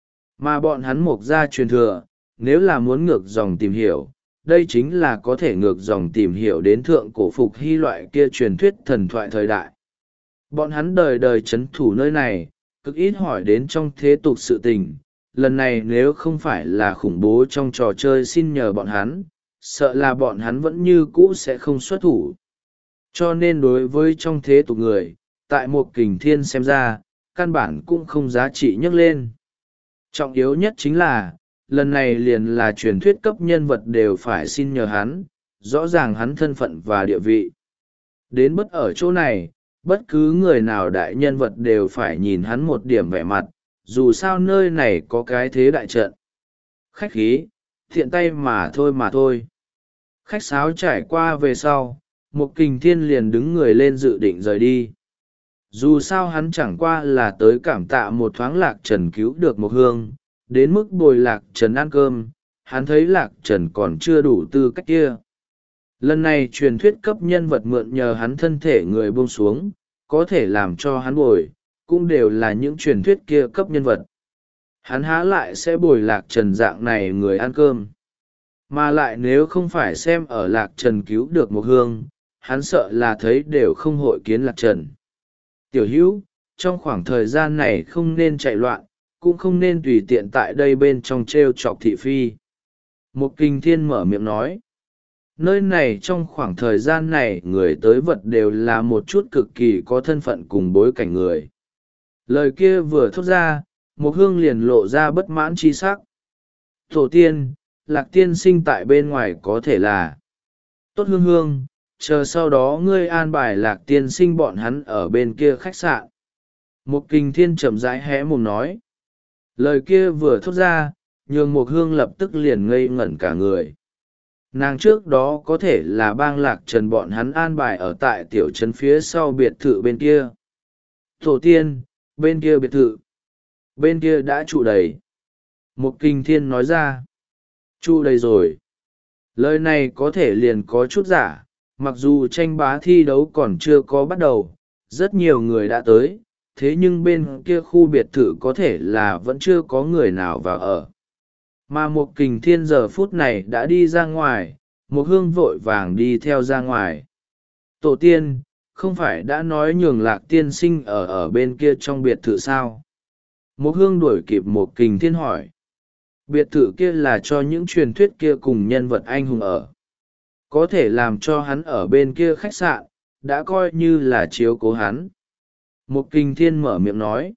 Mà bọn hắn Mộc gia truyền thừa, nếu là muốn ngược dòng tìm hiểu, đây chính là có thể ngược dòng tìm hiểu đến thượng cổ phục hy loại kia truyền thuyết thần thoại thời đại. Bọn hắn đời đời chấn thủ nơi này, cực ít hỏi đến trong thế tục sự tình, lần này nếu không phải là khủng bố trong trò chơi xin nhờ bọn hắn, sợ là bọn hắn vẫn như cũ sẽ không xuất thủ. Cho nên đối với trong thế tục người, tại một kình thiên xem ra, căn bản cũng không giá trị nhắc lên. Trọng yếu nhất chính là, lần này liền là truyền thuyết cấp nhân vật đều phải xin nhờ hắn, rõ ràng hắn thân phận và địa vị. Đến bất ở chỗ này, bất cứ người nào đại nhân vật đều phải nhìn hắn một điểm vẻ mặt, dù sao nơi này có cái thế đại trận. khách khí, thiện tay mà thôi mà thôi. Khách sáo trải qua về sau, Mục Kình Thiên liền đứng người lên dự định rời đi. Dù sao hắn chẳng qua là tới cảm tạ một thoáng Lạc Trần cứu được một hương, đến mức bồi Lạc Trần ăn cơm, hắn thấy Lạc Trần còn chưa đủ tư cách kia. Lần này truyền thuyết cấp nhân vật mượn nhờ hắn thân thể người buông xuống, có thể làm cho hắn bồi, cũng đều là những truyền thuyết kia cấp nhân vật. Hắn há lại sẽ bồi Lạc Trần dạng này người ăn cơm. Mà lại nếu không phải xem ở Lạc Trần cứu được một hương, hắn sợ là thấy đều không hội kiến Lạc Trần. Tiểu hữu, trong khoảng thời gian này không nên chạy loạn, cũng không nên tùy tiện tại đây bên trong t r e o chọc thị phi. Một Kinh Thiên mở miệng nói. Nơi này trong khoảng thời gian này người tới vật đều là một chút cực kỳ có thân phận cùng bối cảnh người. Lời kia vừa thốt ra, một hương liền lộ ra bất mãn chi sắc. Tổ tiên, Lạc tiên sinh tại bên ngoài có thể là tốt hương hương, chờ sau đó ngươi an bài Lạc tiên sinh bọn hắn ở bên kia khách sạn. Một Kình Thiên chậm rãi hé mồm nói. Lời kia vừa thốt ra, nhường một hương lập tức liền ngây ngẩn cả người. Nàng trước đó có thể là bang Lạc Trần bọn hắn an bài ở tại tiểu trấn phía sau biệt thự bên kia. Tổ tiên, bên kia biệt thự, bên kia đã trụ đầy. Một Kình Thiên nói ra. Trụ đầy rồi. Lời này có thể liền có chút giả, mặc dù tranh bá thi đấu còn chưa có bắt đầu, rất nhiều người đã tới, thế nhưng bên kia khu biệt thự có thể là vẫn chưa có người nào vào ở. Mà một Kình Thiên giờ phút này đã đi ra ngoài, một hương vội vàng đi theo ra ngoài. Tổ tiên, không phải đã nói nhường Lạc tiên sinh ở ở bên kia trong biệt thự sao? Một hương đuổi kịp một Kình Thiên hỏi. Biệt thự kia là cho những truyền thuyết kia cùng nhân vật anh hùng ở. Có thể làm cho hắn ở bên kia khách sạn, đã coi như là chiếu cố hắn. Một Kình Thiên mở miệng nói.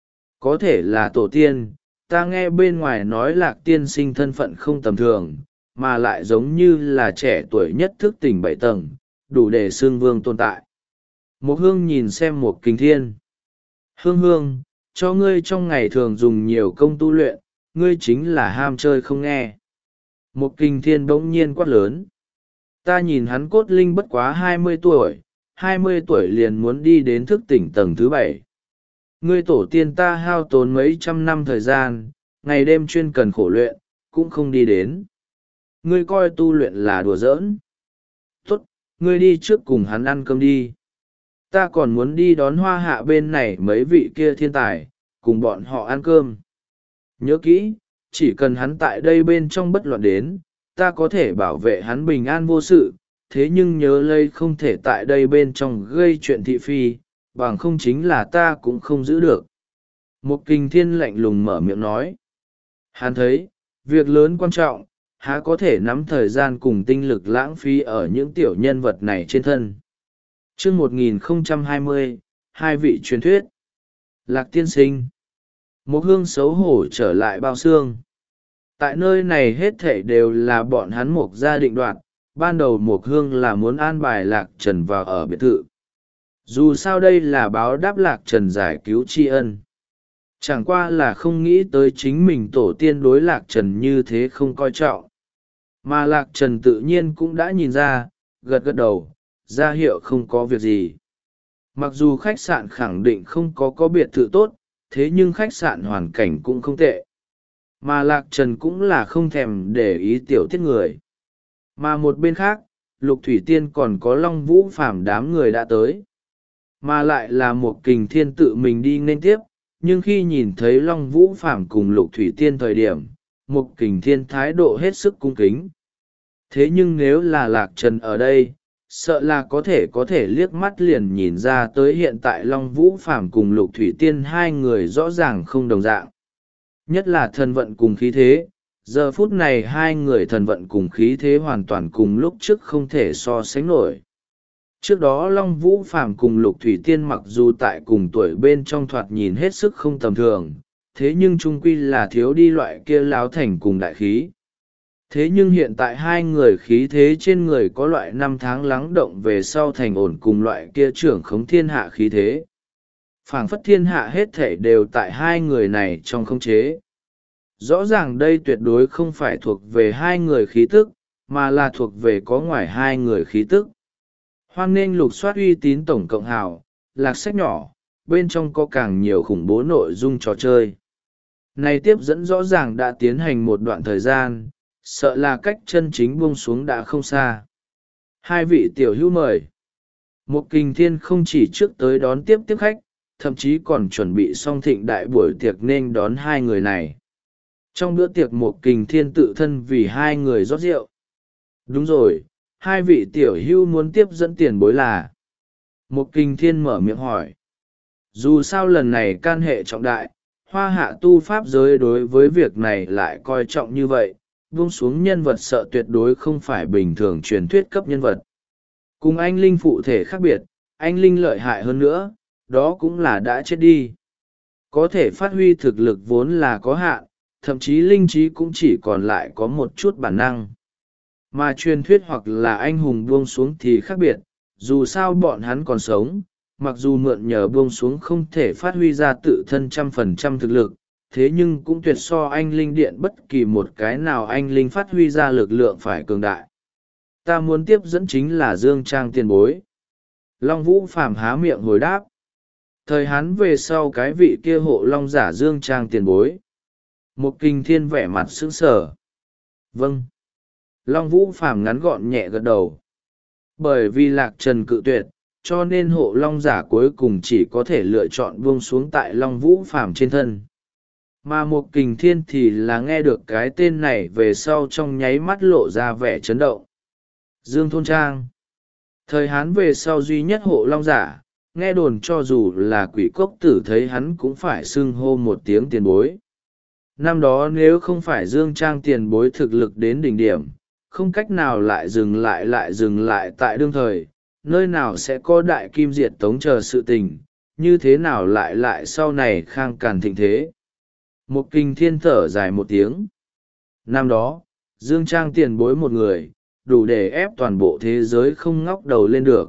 Có thể là tổ tiên, ta nghe bên ngoài nói Lạc tiên sinh thân phận không tầm thường, mà lại giống như là trẻ tuổi nhất thức tỉnh bảy tầng, đủ để xương vương tồn tại. Một hương nhìn xem một Kình Thiên. Hương hương, cho ngươi trong ngày thường dùng nhiều công tu luyện, ngươi chính là ham chơi không nghe. Một Kình Thiên bỗng nhiên quát lớn. Ta nhìn hắn cốt linh bất quá hai mươi tuổi, hai mươi tuổi liền muốn đi đến thức tỉnh tầng thứ bảy. Ngươi tổ tiên ta hao tốn mấy trăm năm thời gian, ngày đêm chuyên cần khổ luyện, cũng không đi đến. Ngươi coi tu luyện là đùa giỡn. Tốt, ngươi đi trước cùng hắn ăn cơm đi. Ta còn muốn đi đón hoa hạ bên này mấy vị kia thiên tài, cùng bọn họ ăn cơm. Nhớ kỹ, chỉ cần hắn tại đây bên trong bất loạn đến, ta có thể bảo vệ hắn bình an vô sự, thế nhưng nhớ lấy không thể tại đây bên trong gây chuyện thị phi, bằng không chính là ta cũng không giữ được. Một Kình Thiên lạnh lùng mở miệng nói. Hắn thấy, việc lớn quan trọng, há có thể nắm thời gian cùng tinh lực lãng phí ở những tiểu nhân vật này trên thân. Chương một nghìn không trăm hai mươi, hai vị truyền thuyết. Lạc tiên sinh. Một hương xấu hổ trở lại bao xương. Tại nơi này hết thảy đều là bọn hắn Mộc gia định đoạt, ban đầu Mộc hương là muốn an bài Lạc Trần vào ở biệt thự. Dù sao đây là báo đáp Lạc Trần giải cứu tri ân. Chẳng qua là không nghĩ tới chính mình tổ tiên đối Lạc Trần như thế không coi trọng. Mà Lạc Trần tự nhiên cũng đã nhìn ra, gật gật đầu, ra hiệu không có việc gì. Mặc dù khách sạn khẳng định không có có biệt thự tốt, thế nhưng khách sạn hoàn cảnh cũng không tệ. Mà Lạc Trần cũng là không thèm để ý tiểu tiết người. Mà một bên khác, Lục Thủy Tiên còn có Long Vũ Phàm đám người đã tới. Mà lại là một Kình Thiên tự mình đi nên tiếp, nhưng khi nhìn thấy Long Vũ Phàm cùng Lục Thủy Tiên thời điểm, một Kình Thiên thái độ hết sức cung kính. Thế nhưng nếu là Lạc Trần ở đây, sợ là có thể có thể liếc mắt liền nhìn ra tới hiện tại Long Vũ Phàm cùng Lục Thủy Tiên hai người rõ ràng không đồng dạng. Nhất là thần vận cùng khí thế, giờ phút này hai người thần vận cùng khí thế hoàn toàn cùng lúc trước không thể so sánh nổi. Trước đó Long Vũ Phàm cùng Lục Thủy Tiên mặc dù tại cùng tuổi bên trong thoạt nhìn hết sức không tầm thường, thế nhưng trung quy là thiếu đi loại kia láo thành cùng đại khí. Thế nhưng hiện tại hai người khí thế trên người có loại năm tháng lắng động về sau thành ổn cùng loại kia trưởng khống thiên hạ khí thế. Phảng phất thiên hạ hết thể đều tại hai người này trong khống chế. rõ ràng đây tuyệt đối không phải thuộc về hai người khí tức, mà là thuộc về có ngoài hai người khí tức. Hoan nghênh lục soát uy tín tổng cộng hào, lạc sách nhỏ, bên trong có càng nhiều khủng bố nội dung trò chơi. Này tiếp dẫn rõ ràng đã tiến hành một đoạn thời gian, sợ là cách chân chính buông xuống đã không xa. Hai vị tiểu hữu mời. Một Kình Thiên không chỉ trước tới đón tiếp tiếp khách, thậm chí còn chuẩn bị xong thịnh đại buổi tiệc nên đón hai người này. Trong bữa tiệc Một Kình Thiên tự thân vì hai người rót rượu. Đúng rồi, hai vị tiểu hữu muốn tiếp dẫn tiền bối là. Một Kình Thiên mở miệng hỏi. Dù sao lần này can hệ trọng đại, hoa hạ tu pháp giới đối với việc này lại coi trọng như vậy, buông xuống nhân vật sợ tuyệt đối không phải bình thường truyền thuyết cấp nhân vật. Cùng anh linh phụ thể khác biệt, anh linh lợi hại hơn nữa, đó cũng là đã chết đi. Có thể phát huy thực lực vốn là có hạn, thậm chí linh trí cũng chỉ còn lại có một chút bản năng. Mà truyền thuyết hoặc là anh hùng buông xuống thì khác biệt, dù sao bọn hắn còn sống, mặc dù mượn nhờ buông xuống không thể phát huy ra tự thân trăm phần trăm thực lực, thế nhưng cũng tuyệt so anh linh điện bất kỳ một cái nào anh linh phát huy ra lực lượng phải cường đại. Ta muốn tiếp dẫn chính là Dương Trang tiền bối. Long Vũ Phàm há miệng hồi đáp. Thời Hán về sau cái vị kia hộ long giả Dương Trang tiền bối. Một Kình Thiên vẻ mặt sững sờ. Vâng. Long Vũ Phàm ngắn gọn nhẹ gật đầu. Bởi vì Lạc Trần cự tuyệt, cho nên hộ long giả cuối cùng chỉ có thể lựa chọn buông xuống tại Long Vũ Phàm trên thân. Mà Một Kình Thiên thì là nghe được cái tên này về sau trong nháy mắt lộ ra vẻ chấn động. Dương Thôn Trang. Thời Hán về sau duy nhất hộ long giả, nghe đồn cho dù là quỷ cốc tử thấy hắn cũng phải xưng hô một tiếng tiền bối. Năm đó nếu không phải Dương Trang tiền bối thực lực đến đỉnh điểm, không cách nào lại dừng lại lại dừng lại tại đương thời, nơi nào sẽ có đại kim diệt tống chờ sự tình, như thế nào lại lại sau này khang càn thịnh thế. Một Kình Thiên thở dài một tiếng. Năm đó, Dương Trang tiền bối một người, đủ để ép toàn bộ thế giới không ngóc đầu lên được.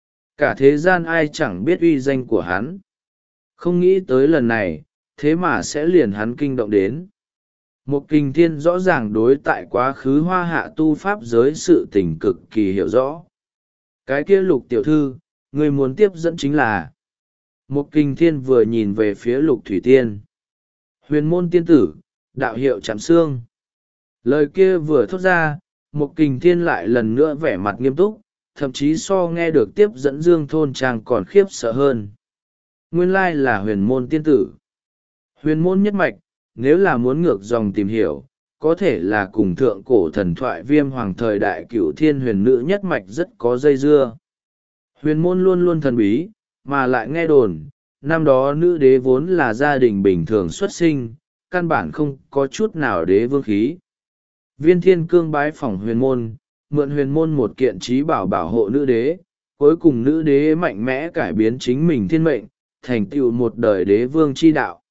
Cả thế gian ai chẳng biết uy danh của hắn. Không nghĩ tới lần này, thế mà sẽ liền hắn kinh động đến. Một Kình Thiên rõ ràng đối tại quá khứ hoa hạ tu pháp giới sự tình cực kỳ hiểu rõ. Cái kia Lục tiểu thư, người muốn tiếp dẫn chính là. Một Kình Thiên vừa nhìn về phía Lục Thủy Tiên. Huyền môn tiên tử, đạo hiệu Trảm Xương. Lời kia vừa thốt ra, Một Kình Thiên lại lần nữa vẻ mặt nghiêm túc, thậm chí so nghe được tiếp dẫn Dương Thôn Trang còn khiếp sợ hơn. Nguyên lai là huyền môn tiên tử. Huyền môn nhất mạch, nếu là muốn ngược dòng tìm hiểu, có thể là cùng thượng cổ thần thoại Viêm Hoàng thời đại cửu thiên huyền nữ nhất mạch rất có dây dưa. Huyền môn luôn luôn thần bí, mà lại nghe đồn, năm đó nữ đế vốn là gia đình bình thường xuất sinh, căn bản không có chút nào đế vương khí. Viên Thiên Cương bái phỏng huyền môn, mượn huyền môn một kiện trí bảo bảo hộ nữ đế, cuối cùng nữ đế mạnh mẽ cải biến chính mình thiên mệnh, thành tựu một đời đế vương chi đạo.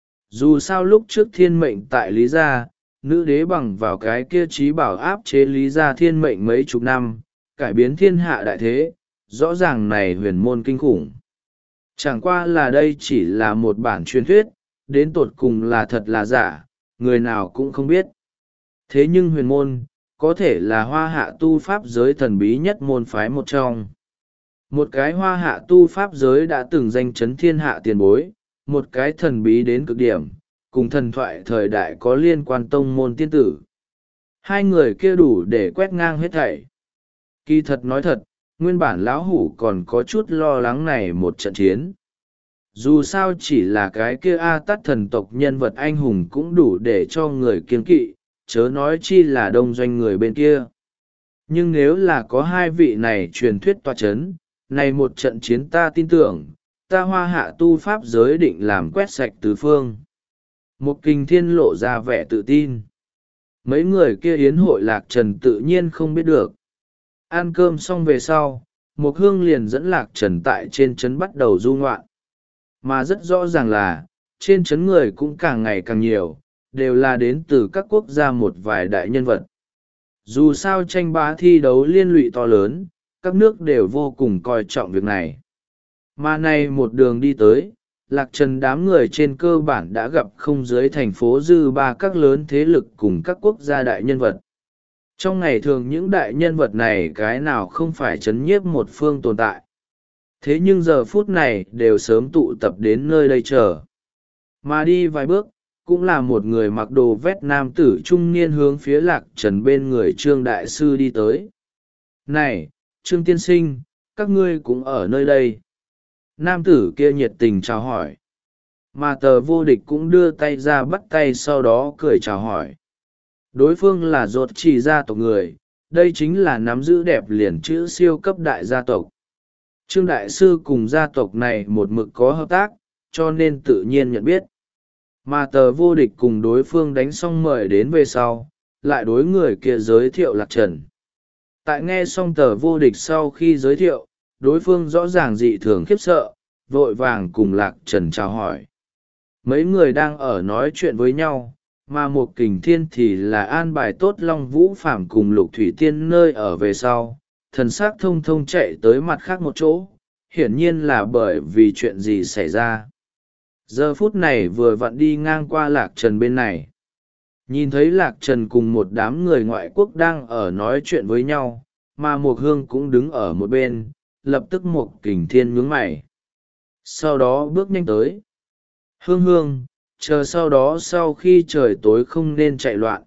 Dù sao lúc trước thiên mệnh tại Lý Gia, nữ đế bằng vào cái kia trí bảo áp chế Lý Gia thiên mệnh mấy chục năm, cải biến thiên hạ đại thế, rõ ràng này huyền môn kinh khủng. Chẳng qua là đây chỉ là một bản truyền thuyết, đến tột cùng là thật là giả, người nào cũng không biết. Thế nhưng huyền môn, có thể là hoa hạ tu pháp giới thần bí nhất môn phái một trong. Một cái hoa hạ tu pháp giới đã từng danh chấn thiên hạ tiền bối, một cái thần bí đến cực điểm, cùng thần thoại thời đại có liên quan tông môn tiên tử. Hai người kia đủ để quét ngang hết thảy. Kỳ thật nói thật, nguyên bản lão hủ còn có chút lo lắng này một trận chiến. Dù sao chỉ là cái kia A Tát thần tộc nhân vật anh hùng cũng đủ để cho người kiêng kỵ, chớ nói chi là đông doanh người bên kia. Nhưng nếu là có hai vị này truyền thuyết tọa chấn, này một trận chiến ta tin tưởng, ta hoa hạ tu pháp giới định làm quét sạch tứ phương. Một Kình Thiên lộ ra vẻ tự tin. Mấy người kia yến hội Lạc Trần tự nhiên không biết được. Ăn cơm xong về sau, Một Hương liền dẫn Lạc Trần tại trên trấn bắt đầu du ngoạn. Mà rất rõ ràng là, trên trấn người cũng càng ngày càng nhiều, đều là đến từ các quốc gia một vài đại nhân vật. Dù sao tranh bá thi đấu liên lụy to lớn, các nước đều vô cùng coi trọng việc này. Mà này một đường đi tới, Lạc Trần đám người trên cơ bản đã gặp không dưới thành phố dư ba các lớn thế lực cùng các quốc gia đại nhân vật. Trong ngày thường những đại nhân vật này cái nào không phải chấn nhiếp một phương tồn tại. Thế nhưng giờ phút này đều sớm tụ tập đến nơi đây chờ. Mà đi vài bước, cũng là một người mặc đồ vét nam tử trung niên hướng phía Lạc Trần bên người Trương Đại Sư đi tới. Này, Trương Tiên Sinh, các ngươi cũng ở nơi đây. Nam tử kia nhiệt tình chào hỏi. Mà tờ vô địch cũng đưa tay ra bắt tay sau đó cười chào hỏi. Đối phương là ruột chỉ gia tộc người, đây chính là nắm giữ đẹp liền chữ siêu cấp đại gia tộc. Trương Đại Sư cùng gia tộc này một mực có hợp tác, cho nên tự nhiên nhận biết. Mà tờ vô địch cùng đối phương đánh xong mời đến về sau, lại đối người kia giới thiệu Lạc Trần. Tại nghe xong tờ vô địch sau khi giới thiệu, đối phương rõ ràng dị thường khiếp sợ, vội vàng cùng Lạc Trần chào hỏi. Mấy người đang ở nói chuyện với nhau, mà một kình thiên thì là an bài tốt Long Vũ Phạm cùng Lục Thủy Tiên nơi ở về sau, thần s ắ c thông thông chạy tới mặt khác một chỗ, hiển nhiên là bởi vì chuyện gì xảy ra. Giờ phút này vừa vặn đi ngang qua Lạc Trần bên này. Nhìn thấy Lạc Trần cùng một đám người ngoại quốc đang ở nói chuyện với nhau, mà Mộc Hương cũng đứng ở một bên, lập tức Mộc Kình Thiên nhướng mày. Sau đó bước nhanh tới. Hương Hương, chờ sau đó sau khi trời tối không nên chạy loạn.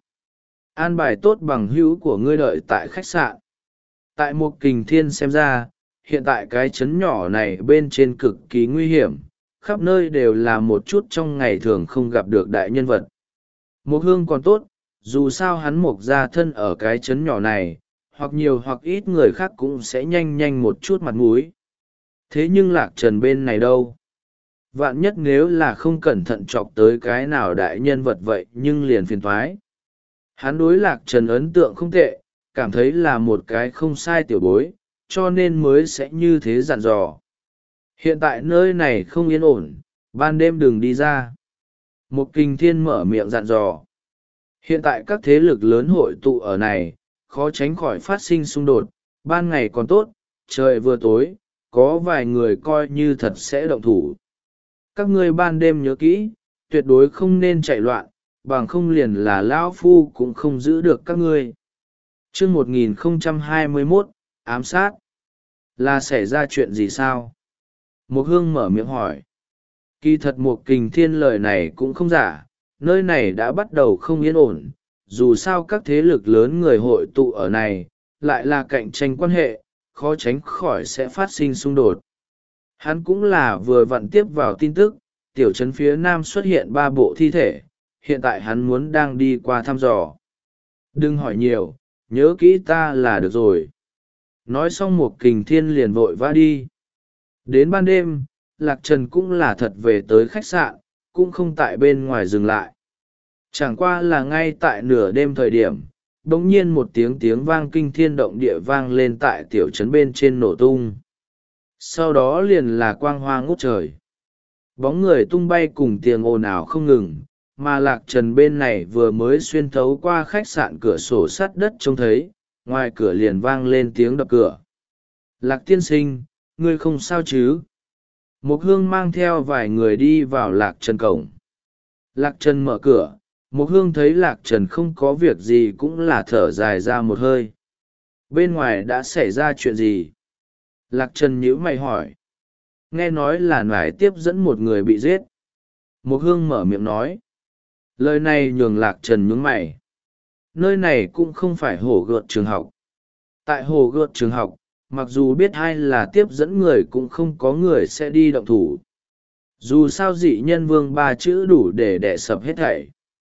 An bài tốt bằng hữu của ngươi đợi tại khách sạn. Tại Mộc Kình Thiên xem ra, hiện tại cái trấn nhỏ này bên trên cực kỳ nguy hiểm, khắp nơi đều là một chút trong ngày thường không gặp được đại nhân vật. Mộc Hương còn tốt, dù sao hắn Mộc gia thân ở cái trấn nhỏ này, hoặc nhiều hoặc ít người khác cũng sẽ nhanh nhanh một chút mặt mũi. Thế nhưng Lạc Trần bên này đâu? Vạn nhất nếu là không cẩn thận chọc tới cái nào đại nhân vật vậy nhưng liền phiền thoái. Hắn đối Lạc Trần ấn tượng không tệ, cảm thấy là một cái không sai tiểu bối, cho nên mới sẽ như thế dặn dò. Hiện tại nơi này không yên ổn, ban đêm đừng đi ra. Một Kình Thiên mở miệng dặn dò. Hiện tại các thế lực lớn hội tụ ở này, khó tránh khỏi phát sinh xung đột, ban ngày còn tốt, trời vừa tối, có vài người coi như thật sẽ động thủ. Các ngươi ban đêm nhớ kỹ, tuyệt đối không nên chạy loạn, bằng không liền là lão phu cũng không giữ được các ngươi. Chương một nghìn không trăm hai mươi mốt, ám sát. Là xảy ra chuyện gì sao? Mộc Hương mở miệng hỏi. Kỳ thật Mộc Kình Thiên lời này cũng không giả, nơi này đã bắt đầu không yên ổn, dù sao các thế lực lớn người hội tụ ở này, lại là cạnh tranh quan hệ, khó tránh khỏi sẽ phát sinh xung đột. Hắn cũng là vừa vặn tiếp vào tin tức, tiểu trấn phía nam xuất hiện ba bộ thi thể, hiện tại hắn muốn đang đi qua thăm dò. Đừng hỏi nhiều, nhớ kỹ ta là được rồi. Nói xong Mộc Kình Thiên liền vội vã đi. Đến ban đêm, Lạc Trần cũng là thật về tới khách sạn, cũng không tại bên ngoài dừng lại. Chẳng qua là ngay tại nửa đêm thời điểm, bỗng nhiên một tiếng tiếng vang kinh thiên động địa vang lên tại tiểu trấn bên trên nổ tung. Sau đó liền là quang hoa ngút trời. Bóng người tung bay cùng tiếng ồn ào không ngừng, mà Lạc Trần bên này vừa mới xuyên thấu qua khách sạn cửa sổ sắt đất trông thấy, ngoài cửa liền vang lên tiếng đập cửa. Lạc tiên sinh, ngươi không sao chứ? Mộc Hương mang theo vài người đi vào Lạc Trần cổng. Lạc Trần mở cửa, Mộc Hương thấy Lạc Trần không có việc gì cũng là thở dài ra một hơi. Bên ngoài đã xảy ra chuyện gì? Lạc Trần nhíu mày hỏi. Nghe nói là nải tiếp dẫn một người bị giết. Mộc Hương mở miệng nói. Lời này nhường Lạc Trần nhướng mày. Nơi này cũng không phải hồ gợt trường học. Tại hồ gợt trường học, mặc dù biết ai là tiếp dẫn người cũng không có người sẽ đi động thủ. Dù sao dị nhân vương ba chữ đủ để đè sập hết thảy.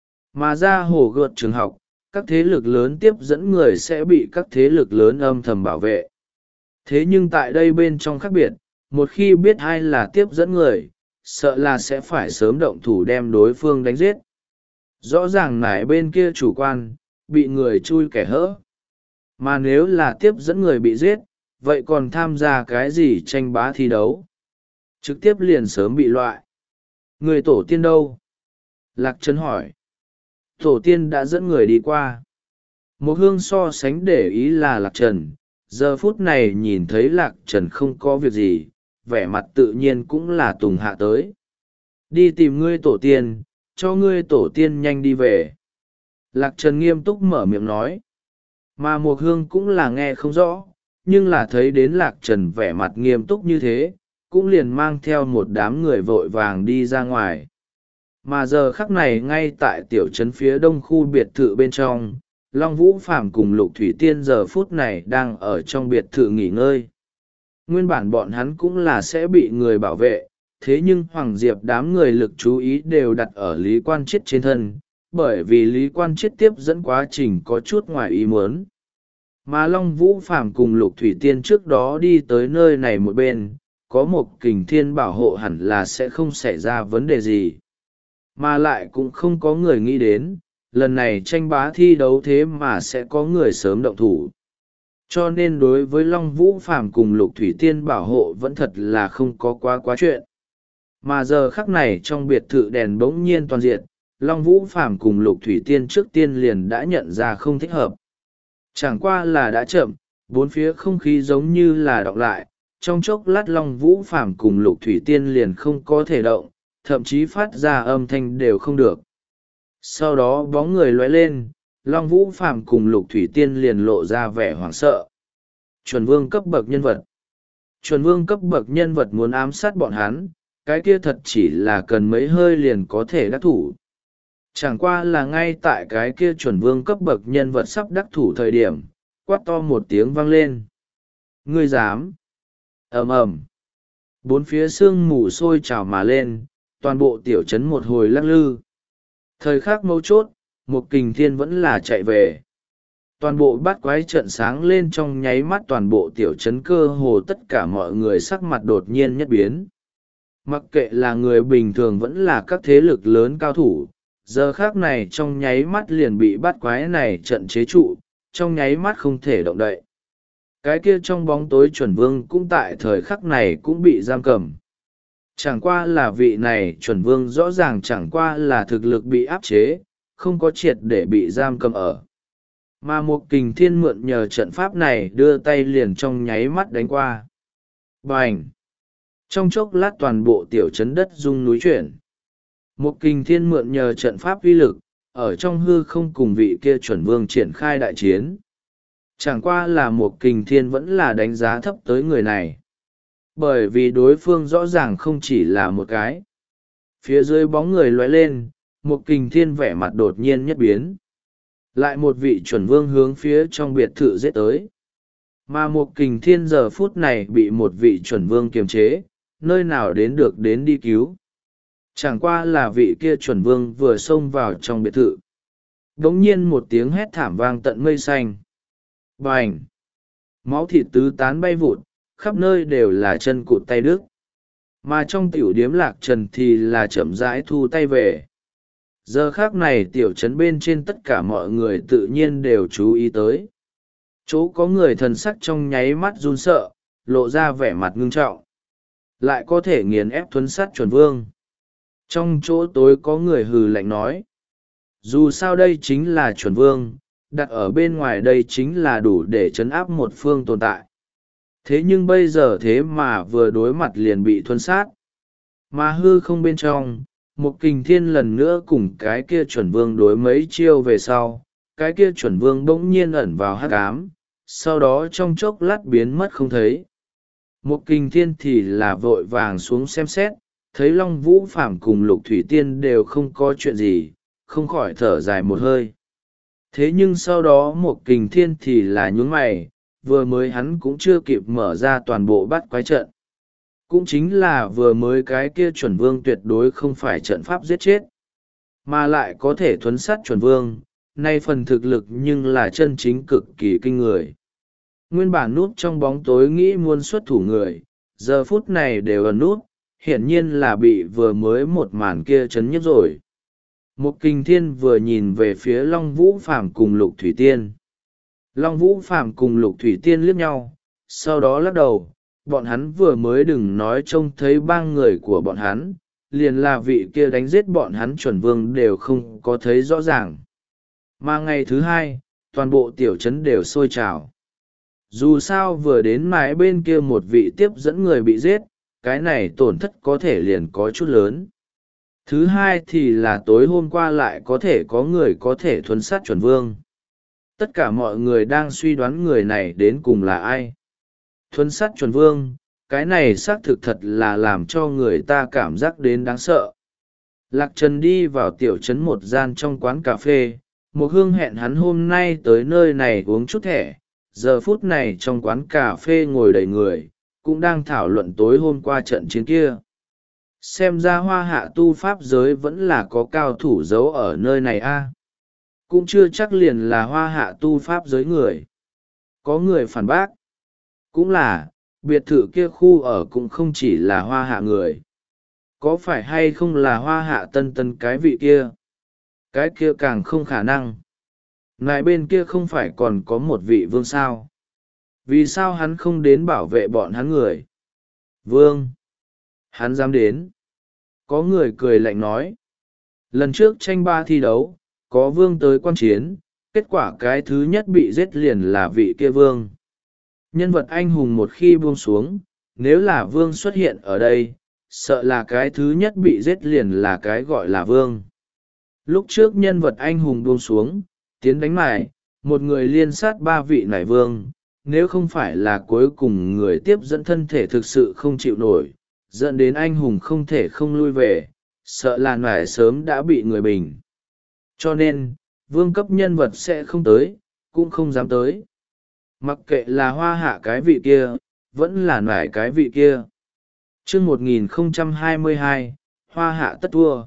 Mà ra hồ gợt trường học, các thế lực lớn tiếp dẫn người sẽ bị các thế lực lớn âm thầm bảo vệ. Thế nhưng tại đây bên trong khác biệt, một khi biết ai là tiếp dẫn người, sợ là sẽ phải sớm động thủ đem đối phương đánh giết. Rõ ràng nải bên kia chủ quan, bị người chui kẻ hỡ. Mà nếu là tiếp dẫn người bị giết, vậy còn tham gia cái gì tranh bá thi đấu? Trực tiếp liền sớm bị loại. Người tổ tiên đâu? Lạc Trần hỏi. Tổ tiên đã dẫn người đi qua. Một Hương so sánh để ý là Lạc Trần, giờ phút này nhìn thấy Lạc Trần không có việc gì, vẻ mặt tự nhiên cũng là tùng hạ tới. Đi tìm ngươi tổ tiên, cho ngươi tổ tiên nhanh đi về. Lạc Trần nghiêm túc mở miệng nói. Mà Mộc Hương cũng là nghe không rõ, nhưng là thấy đến Lạc Trần vẻ mặt nghiêm túc như thế, cũng liền mang theo một đám người vội vàng đi ra ngoài. Mà giờ khắc này ngay tại tiểu trấn phía đông khu biệt thự bên trong, Long Vũ Phàm cùng Lục Thủy Tiên giờ phút này đang ở trong biệt thự nghỉ ngơi. Nguyên bản bọn hắn cũng là sẽ bị người bảo vệ, thế nhưng Hoàng Diệp đám người lực chú ý đều đặt ở Lý Quan Chiết trên thân, bởi vì Lý Quan Chiết tiếp dẫn quá trình có chút ngoài ý muốn. Mà Long Vũ Phàm cùng Lục Thủy Tiên trước đó đi tới nơi này một bên, có một kình thiên bảo hộ hẳn là sẽ không xảy ra vấn đề gì. Mà lại cũng không có người nghĩ đến, lần này tranh bá thi đấu thế mà sẽ có người sớm động thủ. Cho nên đối với Long Vũ Phàm cùng Lục Thủy Tiên bảo hộ vẫn thật là không có quá quá chuyện. Mà giờ khắc này trong biệt thự đèn bỗng nhiên toàn diện, Long Vũ Phàm cùng Lục Thủy Tiên trước tiên liền đã nhận ra không thích hợp. Chẳng qua là đã chậm, bốn phía không khí giống như là đọng lại, trong chốc lát Long Vũ Phàm cùng Lục Thủy Tiên liền không có thể động, thậm chí phát ra âm thanh đều không được. Sau đó bóng người lóe lên, Long Vũ Phàm cùng Lục Thủy Tiên liền lộ ra vẻ hoảng sợ. Chuẩn vương cấp bậc nhân vật. Chuẩn vương cấp bậc nhân vật muốn ám sát bọn hắn, cái kia thật chỉ là cần mấy hơi liền có thể đắc thủ. Chẳng qua là ngay tại cái kia chuẩn vương cấp bậc nhân vật sắp đắc thủ thời điểm, quát to một tiếng vang lên. Ngươi dám! Ầm ầm! Bốn phía sương mù sôi trào mà lên, toàn bộ tiểu trấn một hồi lắc lư. Thời khắc mấu chốt, một kình thiên vẫn là chạy về. Toàn bộ bát quái trận sáng lên trong nháy mắt, toàn bộ tiểu trấn cơ hồ tất cả mọi người sắc mặt đột nhiên nhất biến. Mặc kệ là người bình thường vẫn là các thế lực lớn cao thủ, giờ khác này trong nháy mắt liền bị bát quái này trận chế trụ, trong nháy mắt không thể động đậy. Cái kia trong bóng tối chuẩn vương cũng tại thời khắc này cũng bị giam cầm. Chẳng qua là vị này chuẩn vương rõ ràng chẳng qua là thực lực bị áp chế, không có triệt để bị giam cầm ở. Mà một kình thiên mượn nhờ trận pháp này đưa tay liền trong nháy mắt đánh qua. Bành! Trong chốc lát toàn bộ tiểu trấn đất rung núi chuyển. Một kình thiên mượn nhờ trận pháp uy lực, ở trong hư không cùng vị kia chuẩn vương triển khai đại chiến. Chẳng qua là một kình thiên vẫn là đánh giá thấp tới người này. Bởi vì đối phương rõ ràng không chỉ là một cái. Phía dưới bóng người lóe lên, một kình thiên vẻ mặt đột nhiên nhất biến. Lại một vị chuẩn vương hướng phía trong biệt thự giết tới. Mà một kình thiên giờ phút này bị một vị chuẩn vương kiềm chế, nơi nào đến được đến đi cứu. Chẳng qua là vị kia chuẩn vương vừa xông vào trong biệt thự. Đống nhiên một tiếng hét thảm vang tận mây xanh. Bành! Máu thịt tứ tán bay vụt, khắp nơi đều là chân cụt tay đứt. Mà trong tiểu điếm Lạc Trần thì là chậm rãi thu tay về. Giờ khác này tiểu trấn bên trên tất cả mọi người tự nhiên đều chú ý tới. Chỗ có người thần sắc trong nháy mắt run sợ, lộ ra vẻ mặt ngưng trọng. Lại có thể nghiền ép thuấn sát chuẩn vương. Trong chỗ tối có người hừ lạnh nói. Dù sao đây chính là chuẩn vương, đặt ở bên ngoài đây chính là đủ để trấn áp một phương tồn tại. Thế nhưng bây giờ thế mà vừa đối mặt liền bị thuấn sát. Mà hư không bên trong, một kình thiên lần nữa cùng cái kia chuẩn vương đối mấy chiêu về sau, cái kia chuẩn vương bỗng nhiên ẩn vào hắc ám, sau đó trong chốc lát biến mất không thấy. Một kình thiên thì là vội vàng xuống xem xét, thấy Long Vũ Phàm cùng Lục Thủy Tiên đều không có chuyện gì, không khỏi thở dài một hơi. Thế nhưng sau đó một kình thiên thì là nhún mày, vừa mới hắn cũng chưa kịp mở ra toàn bộ bát quái trận. Cũng chính là vừa mới cái kia chuẩn vương tuyệt đối không phải trận pháp giết chết, mà lại có thể thuấn sát chuẩn vương, nay phần thực lực nhưng là chân chính cực kỳ kinh người. Nguyên bản núp trong bóng tối nghĩ muốn xuất thủ người, giờ phút này đều ẩn núp, hiển nhiên là bị vừa mới một màn kia chấn nhiếp rồi. Một kình thiên vừa nhìn về phía Long Vũ Phàm cùng Lục Thủy Tiên. Long Vũ Phàm cùng Lục Thủy Tiên liếc nhau, sau đó lắc đầu, bọn hắn vừa mới đừng nói trông thấy ba người của bọn hắn, liền là vị kia đánh giết bọn hắn chuẩn vương đều không có thấy rõ ràng. Mà ngày thứ hai, toàn bộ tiểu trấn đều sôi trào. Dù sao vừa đến mái bên kia một vị tiếp dẫn người bị giết, cái này tổn thất có thể liền có chút lớn. thứ hai thì là tối hôm qua lại có thể có người có thể thuấn sát chuẩn vương. Tất cả mọi người đang suy đoán người này đến cùng là ai. Thuấn sát chuẩn vương, cái này xác thực thật là làm cho người ta cảm giác đến đáng sợ. Lạc Trần đi vào tiểu trấn một gian trong quán cà phê, một hương hẹn hắn hôm nay tới nơi này uống chút thẻ. Giờ phút này trong quán cà phê ngồi đầy người, cũng đang thảo luận tối hôm qua trận chiến kia. Xem ra hoa hạ tu pháp giới vẫn là có cao thủ giấu ở nơi này a. Cũng chưa chắc liền là hoa hạ tu pháp giới người. Có người phản bác. Cũng là, biệt thự kia khu ở cũng không chỉ là hoa hạ người. Có phải hay không là hoa hạ tân tân cái vị kia? Cái kia càng không khả năng. Ngài bên kia không phải còn có một vị vương sao? Vì sao hắn không đến bảo vệ bọn hắn người? Vương! Hắn dám đến. Có người cười lạnh nói. Lần trước tranh ba thi đấu, có vương tới quan chiến, kết quả cái thứ nhất bị giết liền là vị kia vương. Nhân vật anh hùng một khi buông xuống, nếu là vương xuất hiện ở đây, sợ là cái thứ nhất bị giết liền là cái gọi là vương. Lúc trước nhân vật anh hùng buông xuống, tiến đánh mải, một người liên sát ba vị nải vương, nếu không phải là cuối cùng người tiếp dẫn thân thể thực sự không chịu nổi, dẫn đến anh hùng không thể không lui về, sợ là nải sớm đã bị người bình. Cho nên, vương cấp nhân vật sẽ không tới, cũng không dám tới. Mặc kệ là hoa hạ cái vị kia, vẫn là nải cái vị kia. Chương một nghìn không trăm hai mươi hai, hoa hạ tất thua.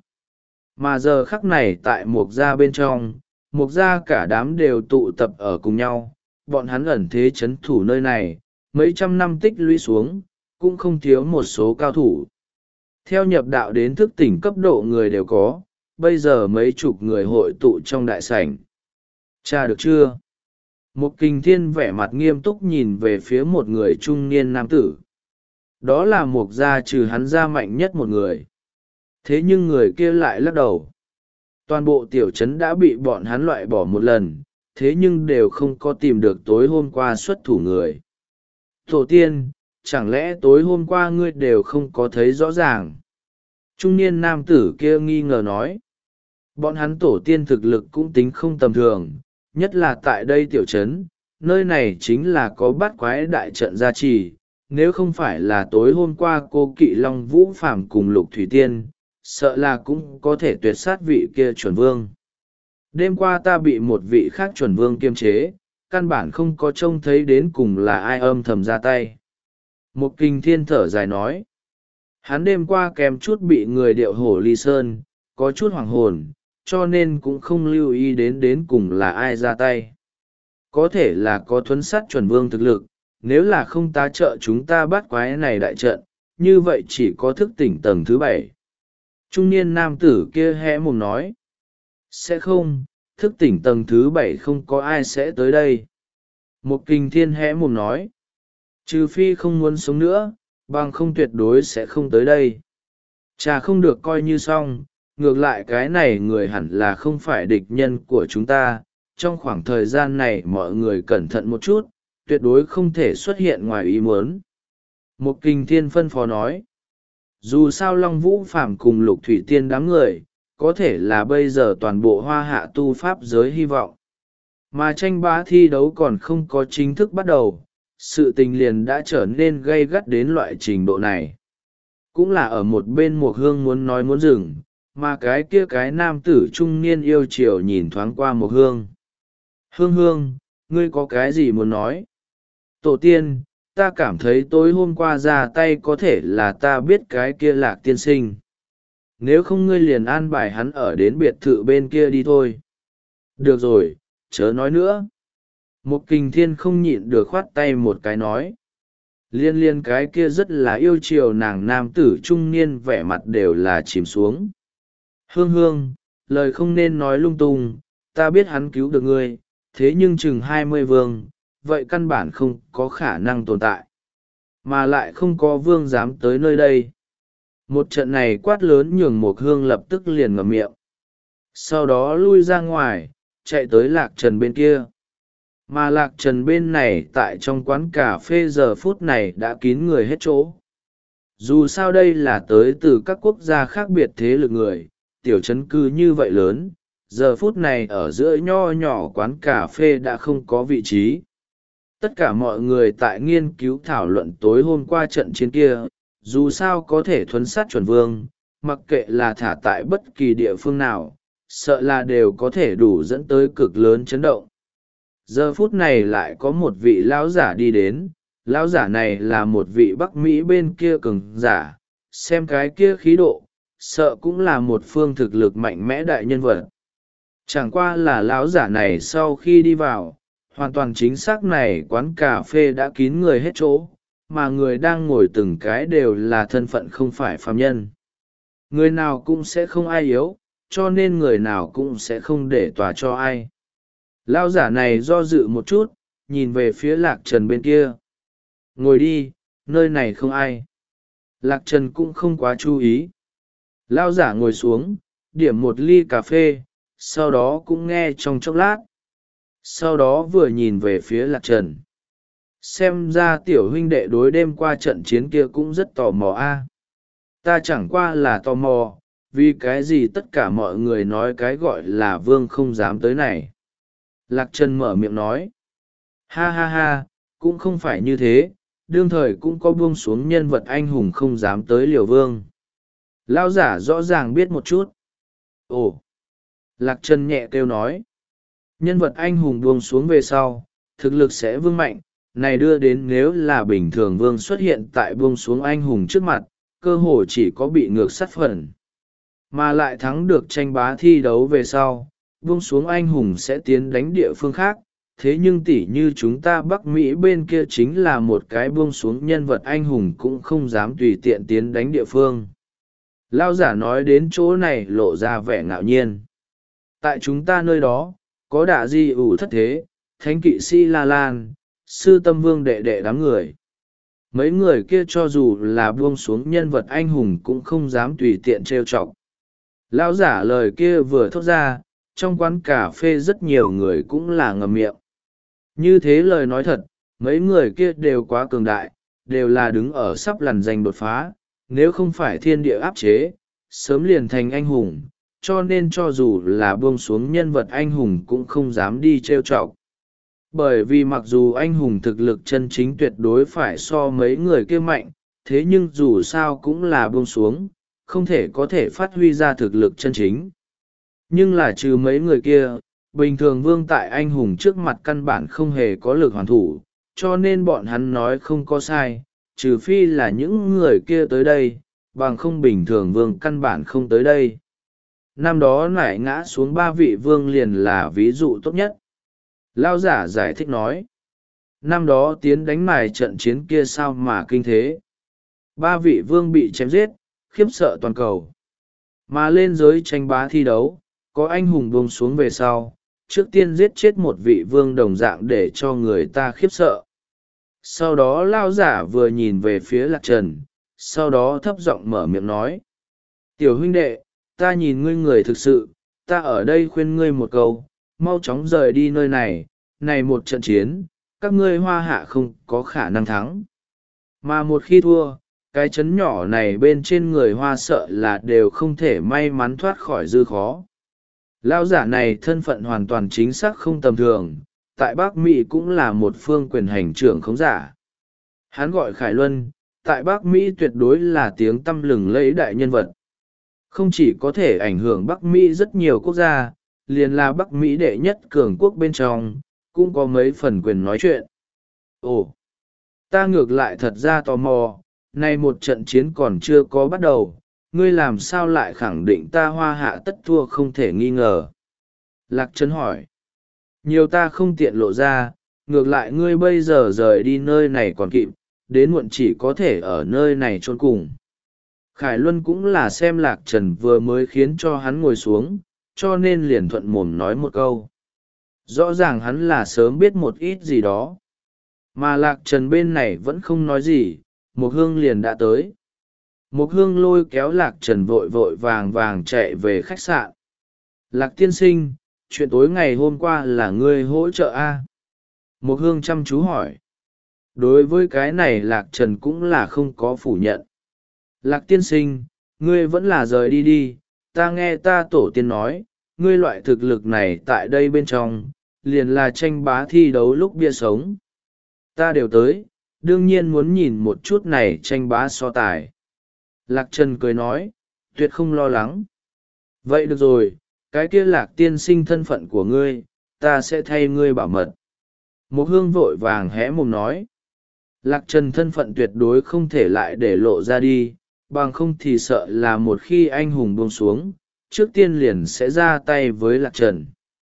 Mà giờ khắc này tại mục gia bên trong, mục gia cả đám đều tụ tập ở cùng nhau, bọn hắn ẩn thế chấn thủ nơi này, mấy trăm năm tích lũy xuống, cũng không thiếu một số cao thủ. Theo nhập đạo đến thức tỉnh cấp độ người đều có, bây giờ mấy chục người hội tụ trong đại sảnh. Tra được chưa? Một Kình Thiên vẻ mặt nghiêm túc nhìn về phía một người trung niên nam tử. Đó là mục gia trừ hắn ra mạnh nhất một người. Thế nhưng người kia lại lắc đầu. Toàn bộ tiểu trấn đã bị bọn hắn loại bỏ một lần, thế nhưng đều không có tìm được tối hôm qua xuất thủ người. Tổ tiên, chẳng lẽ tối hôm qua ngươi đều không có thấy rõ ràng? Trung niên nam tử kia nghi ngờ nói. Bọn hắn tổ tiên thực lực cũng tính không tầm thường, nhất là tại đây tiểu trấn, nơi này chính là có bát quái đại trận gia trì. Nếu không phải là tối hôm qua cô Kỵ Long Vũ Phàm cùng Lục Thủy Tiên, sợ là cũng có thể tuyệt sát vị kia chuẩn vương. Đêm qua ta bị một vị khác chuẩn vương kiềm chế, căn bản không có trông thấy đến cùng là ai âm thầm ra tay. Một Kình Thiên thở dài nói. Hắn đêm qua kèm chút bị người điệu hổ ly sơn, có chút hoàng hồn, cho nên cũng không lưu ý đến đến cùng là ai ra tay. Có thể là có thuấn sát chuẩn vương thực lực, nếu là không tá trợ chúng ta bắt quái này đại trận, như vậy chỉ có thức tỉnh tầng thứ bảy. Trung niên nam tử kia hé mồm nói. Sẽ không, thức tỉnh tầng thứ bảy không có ai sẽ tới đây. Một Kình Thiên hé mồm nói. Trừ phi không muốn sống nữa, bằng không tuyệt đối sẽ không tới đây. Chà không được coi như xong, ngược lại cái này người hẳn là không phải địch nhân của chúng ta. Trong khoảng thời gian này mọi người cẩn thận một chút, tuyệt đối không thể xuất hiện ngoài ý muốn. Một Kình Thiên phân phó nói. Dù sao Long Vũ Phàm cùng Lục Thủy Tiên đám người, có thể là bây giờ toàn bộ hoa hạ tu pháp giới hy vọng. Mà tranh bá thi đấu còn không có chính thức bắt đầu, sự tình liền đã trở nên gay gắt đến loại trình độ này. Cũng là ở một bên Mộc Hương muốn nói muốn dừng, mà cái kia cái nam tử trung niên yêu chiều nhìn thoáng qua Mộc Hương. Hương Hương, ngươi có cái gì muốn nói? Tổ tiên, ta cảm thấy tối hôm qua ra tay có thể là ta biết cái kia Lạc tiên sinh. Nếu không ngươi liền an bài hắn ở đến biệt thự bên kia đi thôi. Được rồi, chớ nói nữa. Một Kình Thiên không nhịn được khoát tay một cái nói. Liên liên cái kia rất là yêu chiều nàng nam tử trung niên vẻ mặt đều là chìm xuống. Hương Hương, lời không nên nói lung tung, ta biết hắn cứu được ngươi, thế nhưng chừng hai mươi vương, vậy căn bản không có khả năng tồn tại. Mà lại không có vương dám tới nơi đây. Một trận này quát lớn nhường Mộc Hương lập tức liền ngậm miệng. Sau đó lui ra ngoài, chạy tới Lạc Trần bên kia. Mà Lạc Trần bên này tại trong quán cà phê giờ phút này đã kín người hết chỗ. Dù sao đây là tới từ các quốc gia khác biệt thế lực người, tiểu trấn cư như vậy lớn, giờ phút này ở giữa nho nhỏ quán cà phê đã không có vị trí. Tất cả mọi người tại nghiên cứu thảo luận tối hôm qua trận chiến kia, dù sao có thể thuấn sát chuẩn vương, mặc kệ là thả tại bất kỳ địa phương nào, sợ là đều có thể đủ dẫn tới cực lớn chấn động. Giờ phút này lại có một vị lão giả đi đến, lão giả này là một vị Bắc Mỹ bên kia cường giả, xem cái kia khí độ, sợ cũng là một phương thực lực mạnh mẽ đại nhân vật. Chẳng qua là lão giả này sau khi đi vào, hoàn toàn chính xác này quán cà phê đã kín người hết chỗ, mà người đang ngồi từng cái đều là thân phận không phải phàm nhân. Người nào cũng sẽ không ai yếu, cho nên người nào cũng sẽ không để tòa cho ai. Lão giả này do dự một chút, nhìn về phía Lạc Trần bên kia. Ngồi đi, nơi này không ai. Lạc Trần cũng không quá chú ý. Lão giả ngồi xuống, điểm một ly cà phê, sau đó cũng nghe trong chốc lát. Sau đó vừa nhìn về phía Lạc Trần. Xem ra tiểu huynh đệ đối đêm qua trận chiến kia cũng rất tò mò a. Ta chẳng qua là tò mò, vì cái gì tất cả mọi người nói cái gọi là vương không dám tới này. Lạc Trần mở miệng nói. Ha ha ha, cũng không phải như thế, đương thời cũng có buông xuống nhân vật anh hùng không dám tới liều vương. Lão giả rõ ràng biết một chút. Ồ! Lạc Trần nhẹ kêu nói. Nhân vật anh hùng buông xuống về sau, thực lực sẽ vương mạnh, này đưa đến nếu là bình thường vương xuất hiện tại buông xuống anh hùng trước mặt, cơ hồ chỉ có bị ngược sát phần. Mà lại thắng được tranh bá thi đấu về sau, buông xuống anh hùng sẽ tiến đánh địa phương khác, thế nhưng tỉ như chúng ta Bắc Mỹ bên kia chính là một cái buông xuống nhân vật anh hùng cũng không dám tùy tiện tiến đánh địa phương. Lao giả nói đến chỗ này lộ ra vẻ ngạo nhiên. Tại chúng ta nơi đó, có đả di ủ thất thế, thánh kỵ sĩ La Lan, sư tâm vương đệ đệ đám người. Mấy người kia cho dù là buông xuống nhân vật anh hùng cũng không dám tùy tiện trêu chọc. Lão giả lời kia vừa thốt ra, trong quán cà phê rất nhiều người cũng là ngậm miệng. Như thế lời nói thật, mấy người kia đều quá cường đại, đều là đứng ở sắp lằn danh đột phá, nếu không phải thiên địa áp chế, sớm liền thành anh hùng, cho nên cho dù là buông xuống nhân vật anh hùng cũng không dám đi trêu chọc. Bởi vì mặc dù anh hùng thực lực chân chính tuyệt đối phải so mấy người kia mạnh, thế nhưng dù sao cũng là buông xuống, không thể có thể phát huy ra thực lực chân chính. Nhưng là trừ mấy người kia, bình thường vương tại anh hùng trước mặt căn bản không hề có lực hoàn thủ, cho nên bọn hắn nói không có sai, trừ phi là những người kia tới đây, bằng không bình thường vương căn bản không tới đây. Năm đó nải ngã xuống ba vị vương liền là ví dụ tốt nhất. Lao giả giải thích nói. Năm đó tiến đánh mài trận chiến kia sao mà kinh thế. Ba vị vương bị chém giết, khiếp sợ toàn cầu. Mà lên giới tranh bá thi đấu, có anh hùng buông xuống về sau, trước tiên giết chết một vị vương đồng dạng để cho người ta khiếp sợ. Sau đó Lao giả vừa nhìn về phía Lạc Trần, sau đó thấp giọng mở miệng nói. Tiểu huynh đệ, ta nhìn ngươi người thực sự, ta ở đây khuyên ngươi một câu, mau chóng rời đi nơi này, này một trận chiến, các ngươi hoa hạ không có khả năng thắng. Mà một khi thua, cái chấn nhỏ này bên trên người hoa sợ là đều không thể may mắn thoát khỏi dư khó. Lão giả này thân phận hoàn toàn chính xác không tầm thường, tại Bắc Mỹ cũng là một phương quyền hành trưởng khống giả. Hắn gọi Khải Luân, tại Bắc Mỹ tuyệt đối là tiếng tăm lừng lẫy đại nhân vật. Không chỉ có thể ảnh hưởng Bắc Mỹ rất nhiều quốc gia, liền là Bắc Mỹ đệ nhất cường quốc bên trong, cũng có mấy phần quyền nói chuyện. Ồ, ta ngược lại thật ra tò mò, nay một trận chiến còn chưa có bắt đầu, ngươi làm sao lại khẳng định ta hoa hạ tất thua không thể nghi ngờ? Lạc Trấn hỏi. Nhiều ta không tiện lộ ra, ngược lại ngươi bây giờ rời đi nơi này còn kịp, đến muộn chỉ có thể ở nơi này chôn cùng. Khải Luân cũng là xem Lạc Trần vừa mới khiến cho hắn ngồi xuống, cho nên liền thuận mồm nói một câu. Rõ ràng hắn là sớm biết một ít gì đó. Mà Lạc Trần bên này vẫn không nói gì, Một Hương liền đã tới. Một Hương lôi kéo Lạc Trần vội vội vàng vàng chạy về khách sạn. Lạc tiên sinh, chuyện tối ngày hôm qua là ngươi hỗ trợ a? Một Hương chăm chú hỏi. Đối với cái này Lạc Trần cũng là không có phủ nhận. Lạc tiên sinh, ngươi vẫn là rời đi đi, ta nghe ta tổ tiên nói, ngươi loại thực lực này tại đây bên trong, liền là tranh bá thi đấu lúc bia sống. Ta đều tới, đương nhiên muốn nhìn một chút này tranh bá so tài. Lạc Trần cười nói, tuyệt không lo lắng. Vậy được rồi, cái kia Lạc tiên sinh thân phận của ngươi, ta sẽ thay ngươi bảo mật. Một hương vội vàng hé mồm nói. Lạc Trần thân phận tuyệt đối không thể lại để lộ ra đi, bằng không thì sợ là một khi anh hùng buông xuống, trước tiên liền sẽ ra tay với Lạc Trần.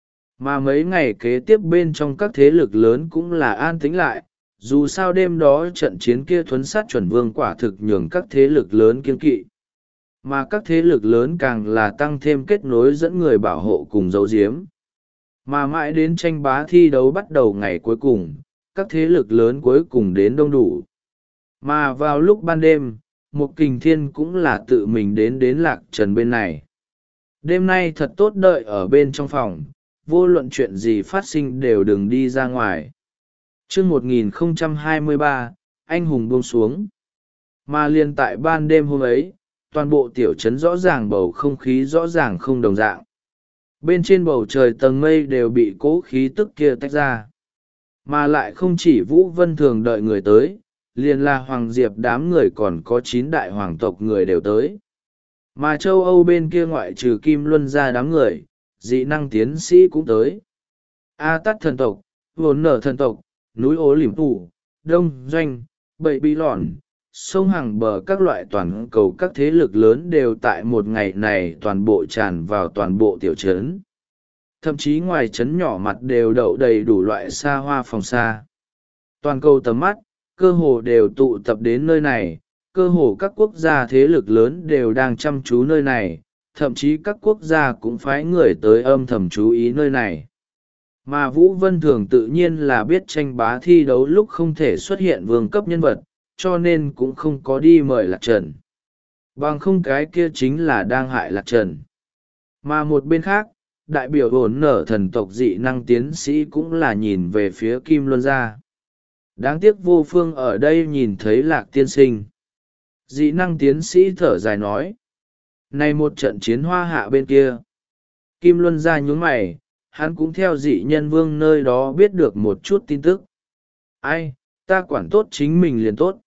Mà mấy ngày kế tiếp bên trong các thế lực lớn cũng là an tĩnh lại, dù sao đêm đó trận chiến kia thuấn sát chuẩn vương quả thực nhường các thế lực lớn kiêng kỵ. Mà các thế lực lớn càng là tăng thêm kết nối dẫn người bảo hộ cùng giấu giếm. Mà mãi đến tranh bá thi đấu bắt đầu ngày cuối cùng, các thế lực lớn cuối cùng đến đông đủ. Mà vào lúc ban đêm, một kình thiên cũng là tự mình đến đến Lạc Trần bên này. Đêm nay thật tốt đợi ở bên trong phòng, vô luận chuyện gì phát sinh đều đừng đi ra ngoài. Chương một nghìn không trăm hai mươi ba, anh hùng buông xuống. Mà liền tại ban đêm hôm ấy, toàn bộ tiểu trấn rõ ràng bầu không khí rõ ràng không đồng dạng. Bên trên bầu trời tầng mây đều bị cố khí tức kia tách ra. Mà lại không chỉ Vũ Vân Thường đợi người tới, liền là Hoàng Diệp đám người còn có chín đại hoàng tộc người đều tới. Mà châu Âu bên kia ngoại trừ Kim Luân ra đám người, dị năng tiến sĩ cũng tới. A Tát thần tộc, Vốn Nở thần tộc, núi Ố Liểm Phủ, Đông Doanh, Bậy Bí Lòn, sông hàng bờ các loại toàn cầu các thế lực lớn đều tại một ngày này toàn bộ tràn vào toàn bộ tiểu trấn. Thậm chí ngoài trấn nhỏ mặt đều đậu đầy đủ loại xa hoa phòng xa. Toàn cầu tầm mắt, cơ hồ đều tụ tập đến nơi này, cơ hồ các quốc gia thế lực lớn đều đang chăm chú nơi này, thậm chí các quốc gia cũng phái người tới âm thầm chú ý nơi này. Mà Vũ Vân Thường tự nhiên là biết tranh bá thi đấu lúc không thể xuất hiện vương cấp nhân vật, cho nên cũng không có đi mời Lạc Trần. Bằng không cái kia chính là đang hại Lạc Trần. Mà một bên khác, đại biểu ổn nở thần tộc dị năng tiến sĩ cũng là nhìn về phía Kim Luân gia. Đáng tiếc vô phương ở đây nhìn thấy Lạc tiên sinh. Dị năng tiến sĩ thở dài nói. Này một trận chiến hoa hạ bên kia. Kim Luân gia nhún mày, hắn cũng theo dị nhân vương nơi đó biết được một chút tin tức. Ai, ta quản tốt chính mình liền tốt.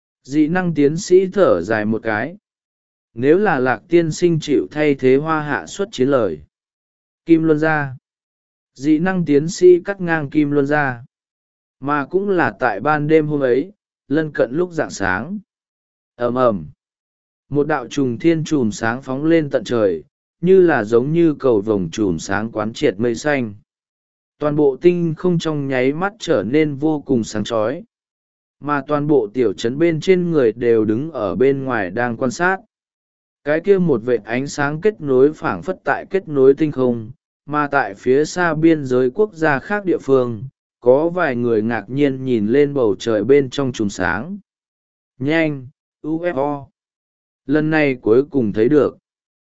Dị năng tiến sĩ thở dài một cái. Nếu là Lạc tiên sinh chịu thay thế hoa hạ xuất chiến lời. Kim Luân gia. Dị năng tiến sĩ cắt ngang Kim Luân gia. Mà cũng là tại ban đêm hôm ấy, lân cận lúc rạng sáng. Ầm ầm, một đạo trùng thiên chùm sáng phóng lên tận trời, như là giống như cầu vồng chùm sáng quán triệt mây xanh. Toàn bộ tinh không trong nháy mắt trở nên vô cùng sáng chói. Mà toàn bộ tiểu trấn bên trên người đều đứng ở bên ngoài đang quan sát. Cái kia một vệt ánh sáng kết nối phảng phất tại kết nối tinh không, mà tại phía xa biên giới quốc gia khác địa phương, có vài người ngạc nhiên nhìn lên bầu trời bên trong chùm sáng. Nhanh, u ép o. Lần này cuối cùng thấy được.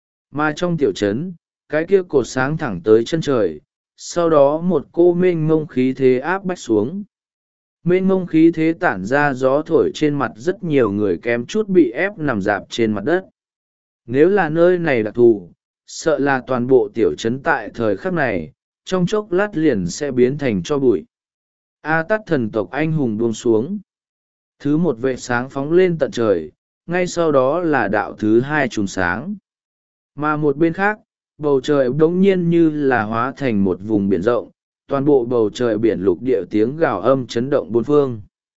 Mà trong tiểu trấn, cái kia cột sáng thẳng tới chân trời, sau đó một cô mênh mông khí thế áp bách xuống. Mênh mông khí thế tản ra gió thổi trên mặt rất nhiều người kém chút bị ép nằm dạp trên mặt đất. Nếu là nơi này đặc thù, sợ là toàn bộ tiểu trấn tại thời khắc này, trong chốc lát liền sẽ biến thành tro bụi. A Tát thần tộc anh hùng buông xuống. Thứ một vệt sáng phóng lên tận trời, ngay sau đó là đạo thứ hai chùm sáng. Mà một bên khác, bầu trời bỗng nhiên như là hóa thành một vùng biển rộng, toàn bộ bầu trời biển lục địa tiếng gào âm chấn động bốn phương.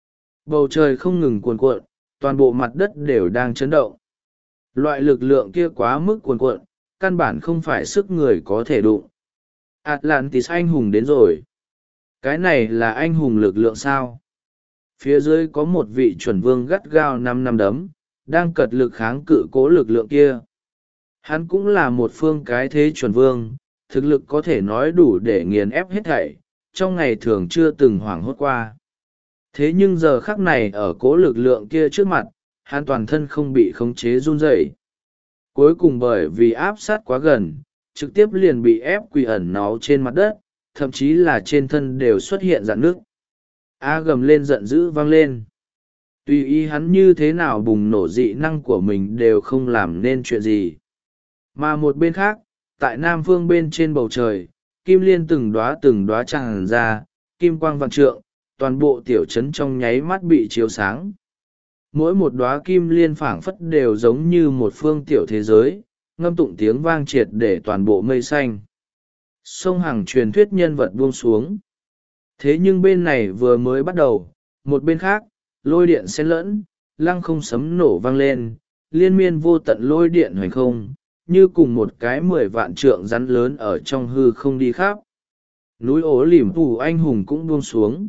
Bầu trời không ngừng cuồn cuộn, toàn bộ mặt đất đều đang chấn động. Loại lực lượng kia quá mức cuồn cuộn, căn bản không phải sức người có thể đụng. Atlantis anh hùng đến rồi. Cái này là anh hùng lực lượng sao? Phía dưới có một vị chuẩn vương gắt gao năm năm đấm, đang cật lực kháng cự cố lực lượng kia. Hắn cũng là một phương cái thế chuẩn vương, thực lực có thể nói đủ để nghiền ép hết thảy, trong ngày thường chưa từng hoảng hốt qua. Thế nhưng giờ khắc này ở cố lực lượng kia trước mặt, hắn toàn thân không bị khống chế run rẩy. Cuối cùng bởi vì áp sát quá gần, trực tiếp liền bị ép quỳ ẩn náu trên mặt đất, thậm chí là trên thân đều xuất hiện rạn nước. A gầm lên giận dữ vang lên. Tùy ý hắn như thế nào bùng nổ dị năng của mình đều không làm nên chuyện gì. Mà một bên khác, tại nam phương bên trên bầu trời, kim liên từng đóa từng đóa tràn ra, kim quang vạn trượng, toàn bộ tiểu trấn trong nháy mắt bị chiếu sáng. Mỗi một đóa kim liên phảng phất đều giống như một phương tiểu thế giới, ngâm tụng tiếng vang triệt để toàn bộ mây xanh. Sông Hằng truyền thuyết nhân vật buông xuống. Thế nhưng bên này vừa mới bắt đầu, một bên khác, lôi điện xen lẫn, lăng không sấm nổ vang lên, liên miên vô tận lôi điện hoành không, như cùng một cái mười vạn trượng rắn lớn ở trong hư không đi khắp. Núi ố lìm phù anh hùng cũng buông xuống.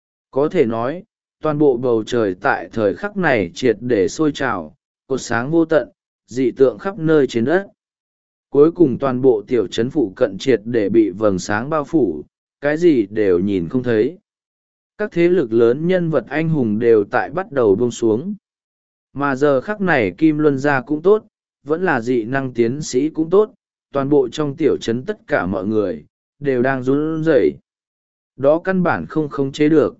Có thể nói, toàn bộ bầu trời tại thời khắc này triệt để sôi trào, cột sáng vô tận, dị tượng khắp nơi trên đất. Cuối cùng toàn bộ tiểu trấn phụ cận triệt để bị vầng sáng bao phủ, cái gì đều nhìn không thấy. Các thế lực lớn nhân vật anh hùng đều tại bắt đầu buông xuống. Mà giờ khắc này Kim Luân gia cũng tốt, vẫn là dị năng tiến sĩ cũng tốt, toàn bộ trong tiểu trấn tất cả mọi người, đều đang run rẩy. Đó căn bản không khống chế được.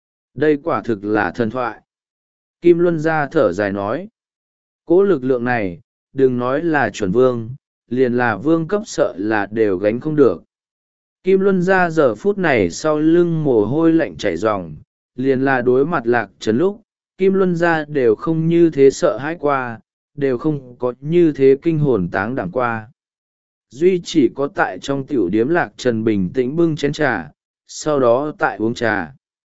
Đây quả thực là thần thoại. Kim Luân gia thở dài nói. Cỗ lực lượng này, đừng nói là chuẩn vương, liền là vương cấp sợ là đều gánh không được. Kim Luân gia giờ phút này sau lưng mồ hôi lạnh chảy ròng, liền là đối mặt Lạc Trấn lúc, Kim Luân gia đều không như thế sợ hãi qua, đều không có như thế kinh hồn táng đảm qua. Duy chỉ có tại trong tiểu điếm Lạc Trần bình tĩnh bưng chén trà, sau đó tại uống trà.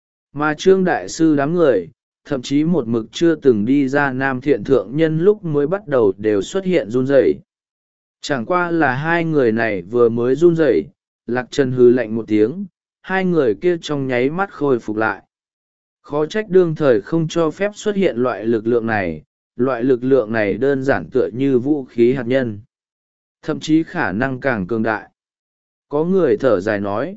Mà Trương Đại Sư đám người, thậm chí một mực chưa từng đi ra Nam Thiện Thượng Nhân lúc mới bắt đầu đều xuất hiện run rẩy. Chẳng qua là hai người này vừa mới run rẩy, Lạc Trần hừ lạnh một tiếng, hai người kia trong nháy mắt khôi phục lại. Khó trách đương thời không cho phép xuất hiện loại lực lượng này, loại lực lượng này đơn giản tựa như vũ khí hạt nhân. Thậm chí khả năng càng cường đại. Có người thở dài nói.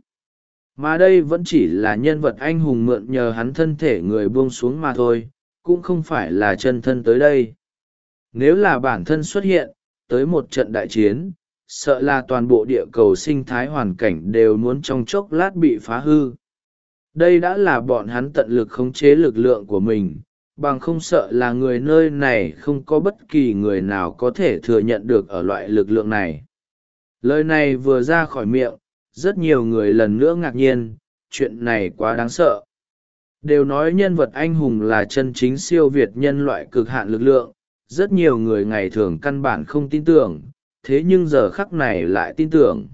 Mà đây vẫn chỉ là nhân vật anh hùng mượn nhờ hắn thân thể người buông xuống mà thôi, cũng không phải là chân thân tới đây. Nếu là bản thân xuất hiện, tới một trận đại chiến, sợ là toàn bộ địa cầu sinh thái hoàn cảnh đều muốn trong chốc lát bị phá hư. Đây đã là bọn hắn tận lực khống chế lực lượng của mình, bằng không sợ là người nơi này không có bất kỳ người nào có thể thừa nhận được ở loại lực lượng này. Lời này vừa ra khỏi miệng, rất nhiều người lần nữa ngạc nhiên, chuyện này quá đáng sợ. Đều nói nhân vật anh hùng là chân chính siêu việt nhân loại cực hạn lực lượng, rất nhiều người ngày thường căn bản không tin tưởng, thế nhưng giờ khắc này lại tin tưởng.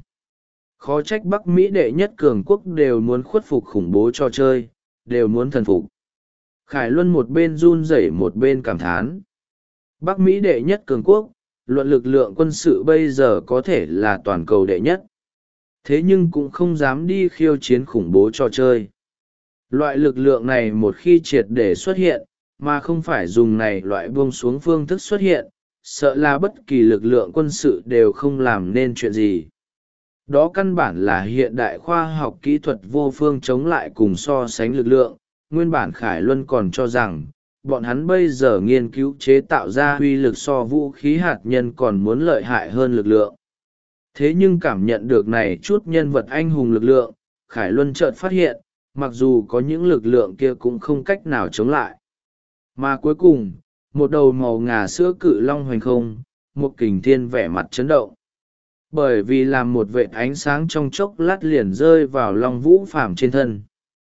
Khó trách Bắc Mỹ đệ nhất cường quốc đều muốn khuất phục khủng bố trò chơi, đều muốn thần phục. Khải Luân một bên run rẩy một bên cảm thán. Bắc Mỹ đệ nhất cường quốc, luận lực lượng quân sự bây giờ có thể là toàn cầu đệ nhất. Thế nhưng cũng không dám đi khiêu chiến khủng bố trò chơi. Loại lực lượng này một khi triệt để xuất hiện, mà không phải dùng này loại buông xuống phương thức xuất hiện, sợ là bất kỳ lực lượng quân sự đều không làm nên chuyện gì. Đó căn bản là hiện đại khoa học kỹ thuật vô phương chống lại cùng so sánh lực lượng. Nguyên bản Khải Luân còn cho rằng, bọn hắn bây giờ nghiên cứu chế tạo ra uy lực so vũ khí hạt nhân còn muốn lợi hại hơn lực lượng. Thế nhưng cảm nhận được này chút nhân vật anh hùng lực lượng, Khải Luân chợt phát hiện, mặc dù có những lực lượng kia cũng không cách nào chống lại. Mà cuối cùng, một đầu màu ngà sữa cự long hoành không, một kình thiên vẻ mặt chấn động. Bởi vì làm một vệt ánh sáng trong chốc lát liền rơi vào Long Vũ Phàm trên thân.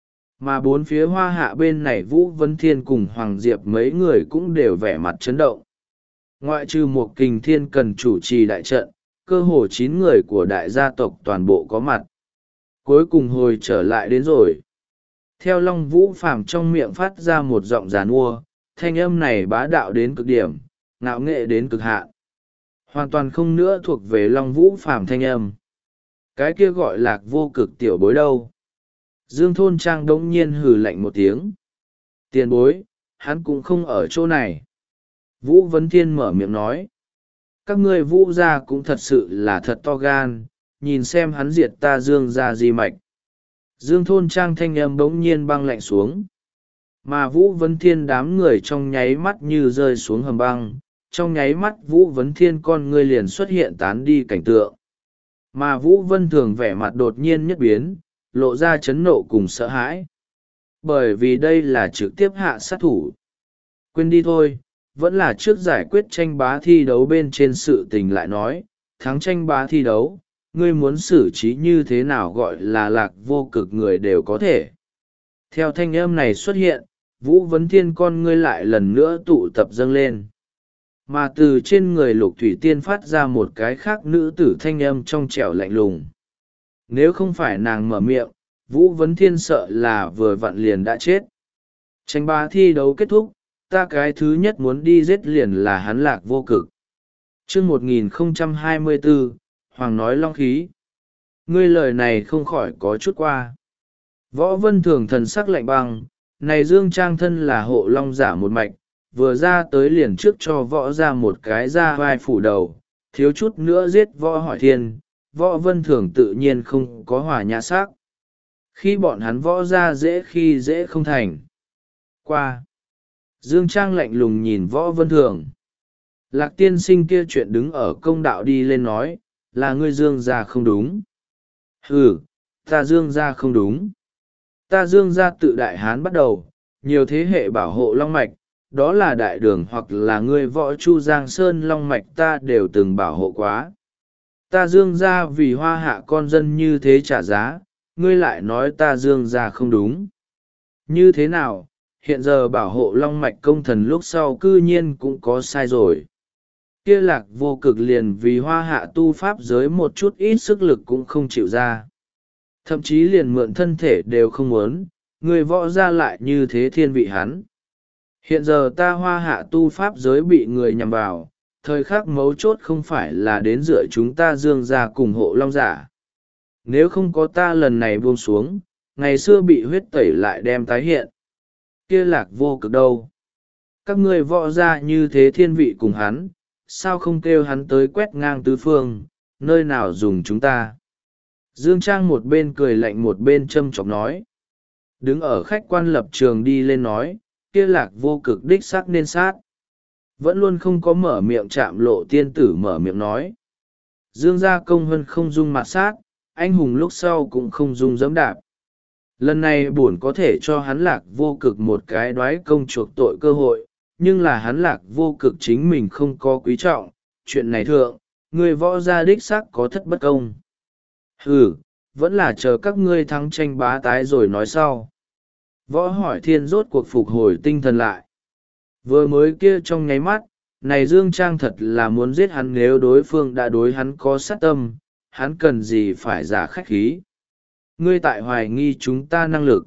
Mà bốn phía hoa hạ bên này Vũ Vấn Thiên cùng Hoàng Diệp mấy người cũng đều vẻ mặt chấn động. Ngoại trừ một kình thiên cần chủ trì đại trận, cơ hồ chín người của đại gia tộc toàn bộ có mặt. Cuối cùng hồi trở lại đến rồi. Theo Long Vũ Phàm trong miệng phát ra một giọng giàn mua, thanh âm này bá đạo đến cực điểm, ngạo nghệ đến cực hạn. Hoàn toàn không nữa thuộc về Long Vũ Phàm thanh âm. Cái kia gọi Lạc Vô Cực tiểu bối đâu. Dương Thôn Trang đống nhiên hừ lạnh một tiếng. Tiền bối, hắn cũng không ở chỗ này. Vũ Vấn Thiên mở miệng nói. Các ngươi Vũ gia cũng thật sự là thật to gan, nhìn xem hắn diệt ta Dương gia di mạch. Dương Thôn Trang thanh âm bỗng nhiên băng lạnh xuống. Mà Vũ Vấn Thiên đám người trong nháy mắt như rơi xuống hầm băng, trong nháy mắt Vũ Vấn Thiên con ngươi liền xuất hiện tán đi cảnh tượng. Mà Vũ Vân Thường vẻ mặt đột nhiên nhất biến, lộ ra chấn nộ cùng sợ hãi. Bởi vì đây là trực tiếp hạ sát thủ. Quên đi thôi, vẫn là trước giải quyết tranh bá thi đấu bên trên sự tình lại nói, thắng tranh bá thi đấu, ngươi muốn xử trí như thế nào gọi là lạc vô cực người đều có thể. Theo thanh âm này xuất hiện, Vũ Vấn Thiên con ngươi lại lần nữa tụ tập dâng lên. Mà từ trên người Lục Thủy Tiên phát ra một cái khác nữ tử thanh âm trong trẻo lạnh lùng. Nếu không phải nàng mở miệng, Vũ Vấn Thiên sợ là vừa vặn liền đã chết. Tranh bá thi đấu kết thúc, ta cái thứ nhất muốn đi giết liền là hắn lạc vô cực. chương một nghìn không trăm hai mươi bốn, Hoàng nói long khí. Ngươi lời này không khỏi có chút qua. Võ Vân Thường thần sắc lạnh băng, này Dương Trang thân là hộ long giả một mạch, vừa ra tới liền trước cho võ ra một cái ra vai phủ đầu, thiếu chút nữa giết võ hỏi thiên, võ Vân Thường tự nhiên không có hòa nhã sắc. Khi bọn hắn võ ra dễ khi dễ không thành. Qua. Dương Trang lạnh lùng nhìn võ Vân Thường. Lạc tiên sinh kia chuyện đứng ở công đạo đi lên nói, là ngươi Dương ra không đúng. Ừ, ta Dương ra không đúng. Ta Dương ra tự Đại Hán bắt đầu, nhiều thế hệ bảo hộ long mạch, đó là đại đường hoặc là ngươi võ Chu Giang Sơn long mạch ta đều từng bảo hộ quá. Ta Dương ra vì hoa hạ con dân như thế trả giá, ngươi lại nói ta Dương ra không đúng. Như thế nào, hiện giờ bảo hộ long mạch công thần lúc sau cư nhiên cũng có sai rồi. Kia lạc vô cực liền vì hoa hạ tu pháp giới một chút ít sức lực cũng không chịu ra. Thậm chí liền mượn thân thể đều không muốn, người võ ra lại như thế thiên vị hắn. Hiện giờ ta hoa hạ tu pháp giới bị người nhằm vào, thời khắc mấu chốt không phải là đến dựa chúng ta Dương ra cùng hộ long giả. Nếu không có ta lần này buông xuống, ngày xưa bị huyết tẩy lại đem tái hiện. Kia lạc vô cực đâu? Các ngươi võ ra như thế thiên vị cùng hắn, sao không kêu hắn tới quét ngang tứ phương, nơi nào dùng chúng ta? Dương Trang một bên cười lạnh một bên châm chọc nói. Đứng ở khách quan lập trường đi lên nói, kia lạc vô cực đích xác nên sát. Vẫn luôn không có mở miệng chạm lộ tiên tử mở miệng nói. Dương gia công hân không dung mặt sát, anh hùng lúc sau cũng không dung dẫm đạp. Lần này buồn có thể cho hắn lạc vô cực một cái đoái công chuộc tội cơ hội, nhưng là hắn lạc vô cực chính mình không có quý trọng. Chuyện này thượng, người võ gia đích xác có thất bất công. Ừ, vẫn là chờ các ngươi thắng tranh bá tái rồi nói sau. Võ hỏi thiên rốt cuộc phục hồi tinh thần lại. Vừa mới kia trong nháy mắt, này Dương Trang thật là muốn giết hắn nếu đối phương đã đối hắn có sát tâm, hắn cần gì phải giả khách khí. Ngươi tại hoài nghi chúng ta năng lực.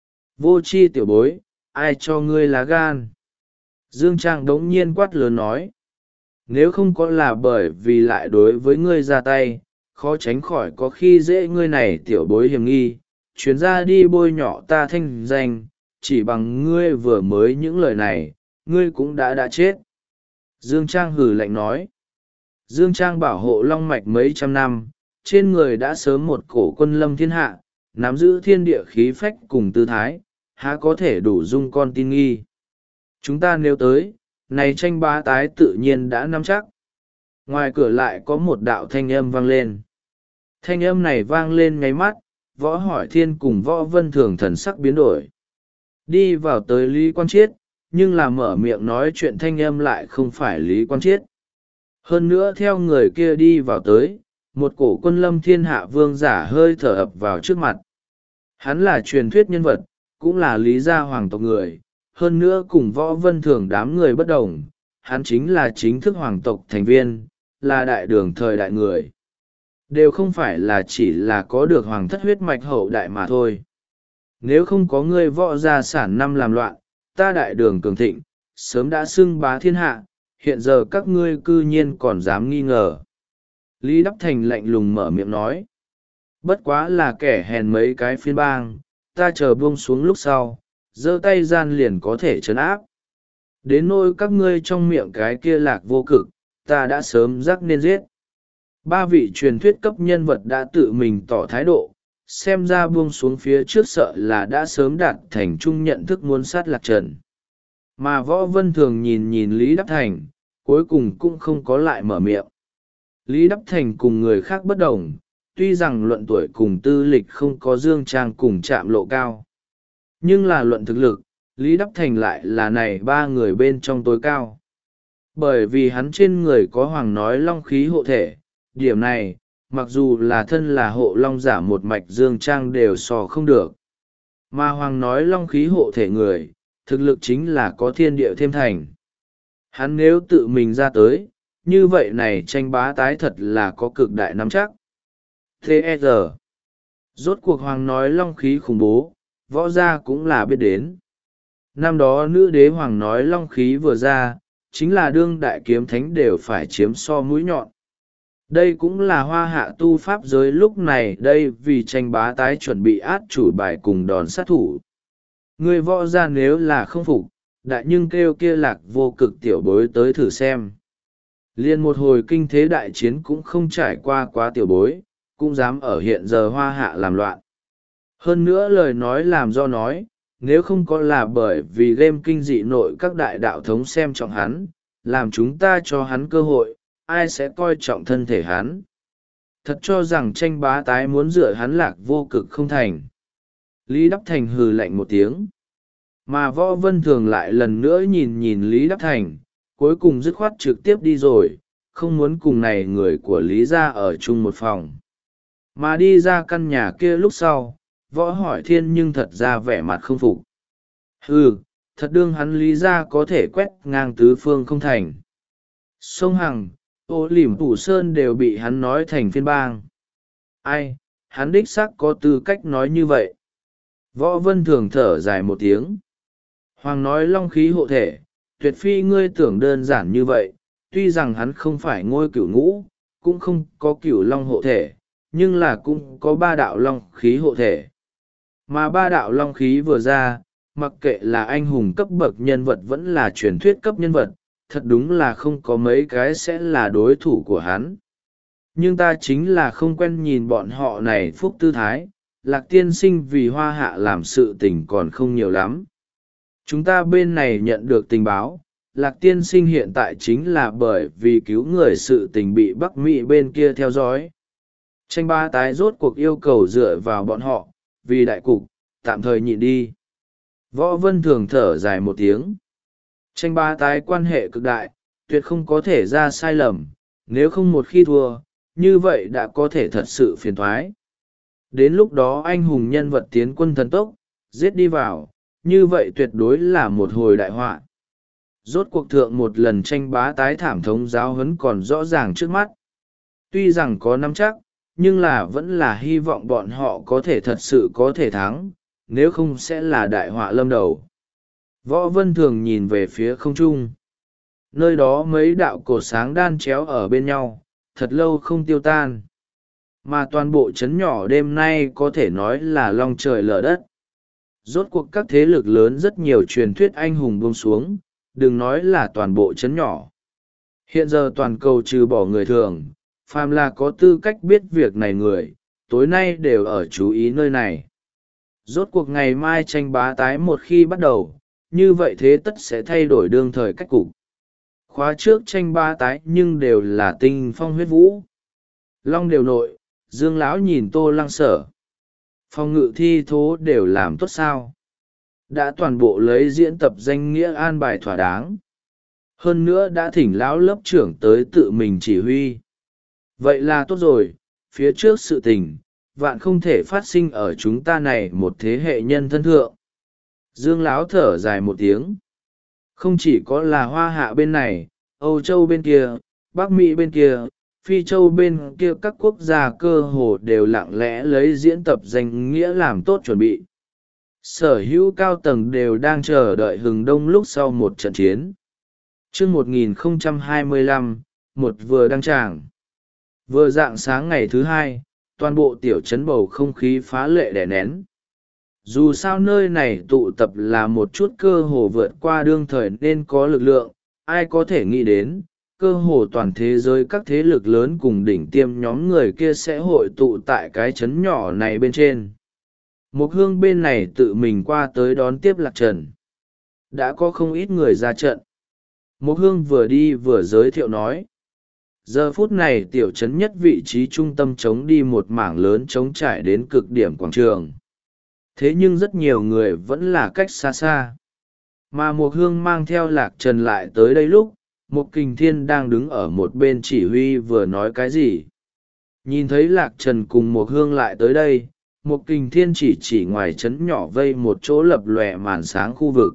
Vô chi tiểu bối, ai cho ngươi lá gan. Dương Trang đống nhiên quát lớn nói. Nếu không có là bởi vì lại đối với ngươi ra tay, khó tránh khỏi có khi dễ ngươi này tiểu bối hiểm nghi, chuyến ra đi bôi nhọ ta thanh danh, chỉ bằng ngươi vừa mới những lời này, ngươi cũng đã đã chết. Dương Trang hừ lạnh nói. Dương Trang bảo hộ long mạch mấy trăm năm, trên người đã sớm một cổ quân lâm thiên hạ, nắm giữ thiên địa khí phách cùng tư thái, há có thể đủ dung con tin nghi. Chúng ta nếu tới, này tranh bá tái tự nhiên đã nắm chắc. Ngoài cửa lại có một đạo thanh âm vang lên. Thanh âm này vang lên ngáy mắt, võ hỏi thiên cùng võ vân thường thần sắc biến đổi. Đi vào tới Lý Quan Chiết, nhưng là mở miệng nói chuyện thanh âm lại không phải Lý Quan Chiết. Hơn nữa theo người kia đi vào tới, một cổ quân lâm thiên hạ vương giả hơi thở ập vào trước mặt. Hắn là truyền thuyết nhân vật, cũng là Lý gia hoàng tộc người, hơn nữa cùng võ vân thường đám người bất đồng, hắn chính là chính thức hoàng tộc thành viên, là đại đường thời đại người. Đều không phải là chỉ là có được hoàng thất huyết mạch hậu đại mà thôi. Nếu không có ngươi võ gia sản năm làm loạn, ta đại đường cường thịnh, sớm đã xưng bá thiên hạ, hiện giờ các ngươi cư nhiên còn dám nghi ngờ. Lý Đắc Thành lạnh lùng mở miệng nói. Bất quá là kẻ hèn mấy cái phiên bang, ta chờ buông xuống lúc sau, giơ tay gian liền có thể trấn áp. Đến nỗi các ngươi trong miệng cái kia lạc vô cực, ta đã sớm rắc nên giết. Ba vị truyền thuyết cấp nhân vật đã tự mình tỏ thái độ, xem ra buông xuống phía trước sợ là đã sớm đạt thành chung nhận thức muốn sát lạc trần. Mà Võ Vân Thường nhìn nhìn Lý Đắc Thành, cuối cùng cũng không có lại mở miệng. Lý Đắc Thành cùng người khác bất đồng, tuy rằng luận tuổi cùng tư lịch không có Dương Trang cùng chạm lộ cao. Nhưng là luận thực lực, Lý Đắc Thành lại là này ba người bên trong tối cao. Bởi vì hắn trên người có hoàng nói long khí hộ thể, điểm này mặc dù là thân là hộ long giả một mạch dương trang đều sò không được. Mà Hoàng nói long khí hộ thể người, thực lực chính là có thiên địa thêm thành. Hắn nếu tự mình ra tới, như vậy này tranh bá tái thật là có cực đại nắm chắc. tê e rờ Rốt cuộc Hoàng nói long khí khủng bố, võ gia cũng là biết đến. Năm đó nữ đế Hoàng nói long khí vừa ra, chính là đương đại kiếm thánh đều phải chiếm so mũi nhọn. Đây cũng là hoa hạ tu pháp giới lúc này đây vì tranh bá tái chuẩn bị át chủ bài cùng đòn sát thủ. Người võ gia nếu là không phục, đại nhưng kêu kia lạc vô cực tiểu bối tới thử xem. Liên một hồi kinh thế đại chiến cũng không trải qua quá tiểu bối, cũng dám ở hiện giờ hoa hạ làm loạn. Hơn nữa lời nói làm do nói, nếu không có là bởi vì game kinh dị nội các đại đạo thống xem trọng hắn, làm chúng ta cho hắn cơ hội, ai sẽ coi trọng thân thể hắn. Thật cho rằng tranh bá tái muốn dựa hắn lạc vô cực không thành. Lý Đắc Thành hừ lạnh một tiếng. Mà Võ Vân Thường lại lần nữa nhìn nhìn Lý Đắc Thành, cuối cùng dứt khoát trực tiếp đi rồi, không muốn cùng này người của Lý gia ở chung một phòng. Mà đi ra căn nhà kia lúc sau, Võ Hỏi Thiên nhưng thật ra vẻ mặt không phục. Hừ, thật đương hắn Lý gia có thể quét ngang tứ phương không thành. Sông Hằng, Ô Lìm Phủ Sơn đều bị hắn nói thành phiên bang. Ai, hắn đích xác có tư cách nói như vậy. Võ Vân Thường thở dài một tiếng. Hoàng nói long khí hộ thể, tuyệt phi ngươi tưởng đơn giản như vậy, tuy rằng hắn không phải ngôi cửu ngũ, cũng không có cửu long hộ thể, nhưng là cũng có ba đạo long khí hộ thể. Mà ba đạo long khí vừa ra, mặc kệ là anh hùng cấp bậc nhân vật vẫn là truyền thuyết cấp nhân vật, thật đúng là không có mấy cái sẽ là đối thủ của hắn. Nhưng ta chính là không quen nhìn bọn họ này phúc tư thái, Lạc tiên sinh vì hoa hạ làm sự tình còn không nhiều lắm. Chúng ta bên này nhận được tình báo, Lạc tiên sinh hiện tại chính là bởi vì cứu người sự tình bị Bắc Mỹ bên kia theo dõi. Tranh ba tái rốt cuộc yêu cầu dựa vào bọn họ, vì đại cục, tạm thời nhịn đi. Võ Vân Thường thở dài một tiếng. Tranh ba tái quan hệ cực đại, tuyệt không có thể ra sai lầm, nếu không một khi thua, như vậy đã có thể thật sự phiền thoái. Đến lúc đó anh hùng nhân vật tiến quân thần tốc, giết đi vào, như vậy tuyệt đối là một hồi đại họa. Rốt cuộc thượng một lần tranh bá tái thảm thống giáo huấn còn rõ ràng trước mắt. Tuy rằng có nắm chắc, nhưng là vẫn là hy vọng bọn họ có thể thật sự có thể thắng, nếu không sẽ là đại họa lâm đầu. Võ Vân Thường nhìn về phía không trung. Nơi đó mấy đạo cột sáng đan chéo ở bên nhau, thật lâu không tiêu tan. Mà toàn bộ trấn nhỏ đêm nay có thể nói là long trời lở đất. Rốt cuộc các thế lực lớn rất nhiều truyền thuyết anh hùng buông xuống, đừng nói là toàn bộ trấn nhỏ. Hiện giờ toàn cầu trừ bỏ người thường, phàm là có tư cách biết việc này người, tối nay đều ở chú ý nơi này. Rốt cuộc ngày mai tranh bá tái một khi bắt đầu, như vậy thế tất sẽ thay đổi đương thời cách cục. Khóa trước tranh bá tái nhưng đều là tinh phong huyết vũ. Long đều nội, Dương lão nhìn Tô Lăng Sở. Phòng ngự thi thố đều làm tốt sao. Đã toàn bộ lấy diễn tập danh nghĩa an bài thỏa đáng. Hơn nữa đã thỉnh lão lớp trưởng tới tự mình chỉ huy. Vậy là tốt rồi, phía trước sự tình, vạn không thể phát sinh ở chúng ta này một thế hệ nhân thân thượng. Dương lão thở dài một tiếng. Không chỉ có là hoa hạ bên này, Âu Châu bên kia, Bắc Mỹ bên kia, Phi Châu bên kia các quốc gia cơ hồ đều lặng lẽ lấy diễn tập danh nghĩa làm tốt chuẩn bị. Sở hữu cao tầng đều đang chờ đợi hừng đông lúc sau một trận chiến. Trước một nghìn không trăm hai mươi lăm, một vừa đăng tràng. Vừa dạng sáng ngày thứ hai, toàn bộ tiểu trấn bầu không khí phá lệ đè nén. Dù sao nơi này tụ tập là một chút cơ hồ vượt qua đương thời nên có lực lượng, ai có thể nghĩ đến, cơ hồ toàn thế giới các thế lực lớn cùng đỉnh tiêm nhóm người kia sẽ hội tụ tại cái trấn nhỏ này bên trên. Một hương bên này tự mình qua tới đón tiếp Lạc Trần. Đã có không ít người ra trận. Một hương vừa đi vừa giới thiệu nói. Giờ phút này tiểu trấn nhất vị trí trung tâm chống đi một mảng lớn trống trải đến cực điểm quảng trường. Thế nhưng rất nhiều người vẫn là cách xa xa. Mà một hương mang theo Lạc Trần lại tới đây lúc, một kình thiên đang đứng ở một bên chỉ huy vừa nói cái gì. Nhìn thấy Lạc Trần cùng một hương lại tới đây, một kình thiên chỉ chỉ ngoài trấn nhỏ vây một chỗ lập lòe màn sáng khu vực.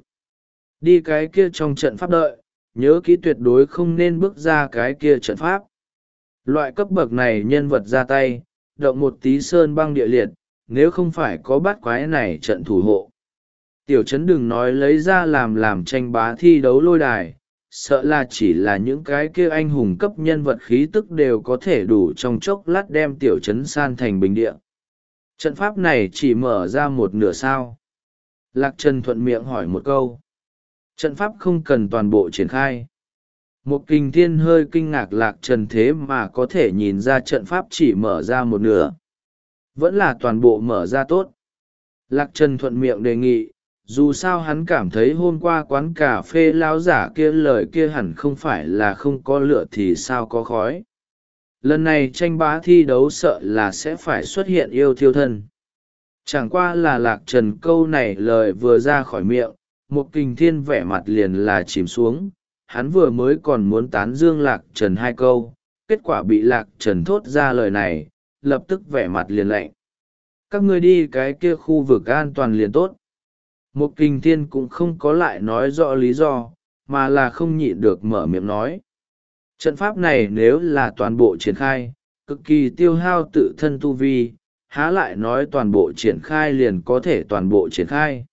Đi cái kia trong trận pháp đợi, nhớ kỹ tuyệt đối không nên bước ra cái kia trận pháp. Loại cấp bậc này nhân vật ra tay, động một tí sơn băng địa liệt, nếu không phải có bát quái này trận thủ hộ. Tiểu trấn đừng nói lấy ra làm làm tranh bá thi đấu lôi đài, sợ là chỉ là những cái kia anh hùng cấp nhân vật khí tức đều có thể đủ trong chốc lát đem tiểu trấn san thành bình địa. Trận pháp này chỉ mở ra một nửa sao. Lạc Trần thuận miệng hỏi một câu. Trận pháp không cần toàn bộ triển khai. Một kình thiên hơi kinh ngạc Lạc Trần thế mà có thể nhìn ra trận pháp chỉ mở ra một nửa. Vẫn là toàn bộ mở ra tốt. Lạc Trần thuận miệng đề nghị, dù sao hắn cảm thấy hôm qua quán cà phê lao giả kia lời kia hẳn không phải là không có lửa thì sao có khói. Lần này tranh bá thi đấu sợ là sẽ phải xuất hiện yêu thiêu thân. Chẳng qua là Lạc Trần câu này lời vừa ra khỏi miệng, một kình thiên vẻ mặt liền là chìm xuống. Hắn vừa mới còn muốn tán dương Lạc Trần hai câu, kết quả bị Lạc Trần thốt ra lời này, lập tức vẻ mặt liền lạnh. Các ngươi đi cái kia khu vực an toàn liền tốt. Một kình thiên cũng không có lại nói rõ lý do, mà là không nhịn được mở miệng nói. Trận pháp này nếu là toàn bộ triển khai, cực kỳ tiêu hao tự thân tu vi, há lại nói toàn bộ triển khai liền có thể toàn bộ triển khai.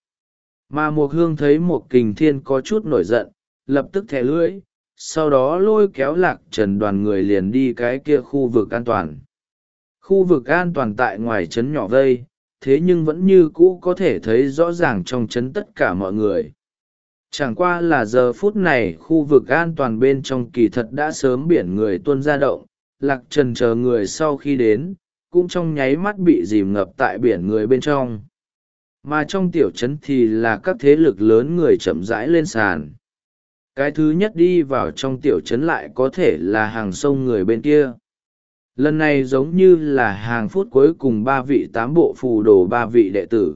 Mà một hương thấy một kình thiên có chút nổi giận, lập tức thẻ lưỡi, sau đó lôi kéo Lạc Trần đoàn người liền đi cái kia khu vực an toàn. Khu vực an toàn tại ngoài trấn nhỏ vây, thế nhưng vẫn như cũ có thể thấy rõ ràng trong trấn tất cả mọi người. Chẳng qua là giờ phút này khu vực an toàn bên trong kỳ thật đã sớm biển người tuôn ra động, Lạc Trần chờ người sau khi đến, cũng trong nháy mắt bị dìm ngập tại biển người bên trong. Mà trong tiểu trấn thì là các thế lực lớn người chậm rãi lên sàn. Cái thứ nhất đi vào trong tiểu trấn lại có thể là hàng sông người bên kia. Lần này giống như là hàng phút cuối cùng ba vị tám bộ phù đồ ba vị đệ tử.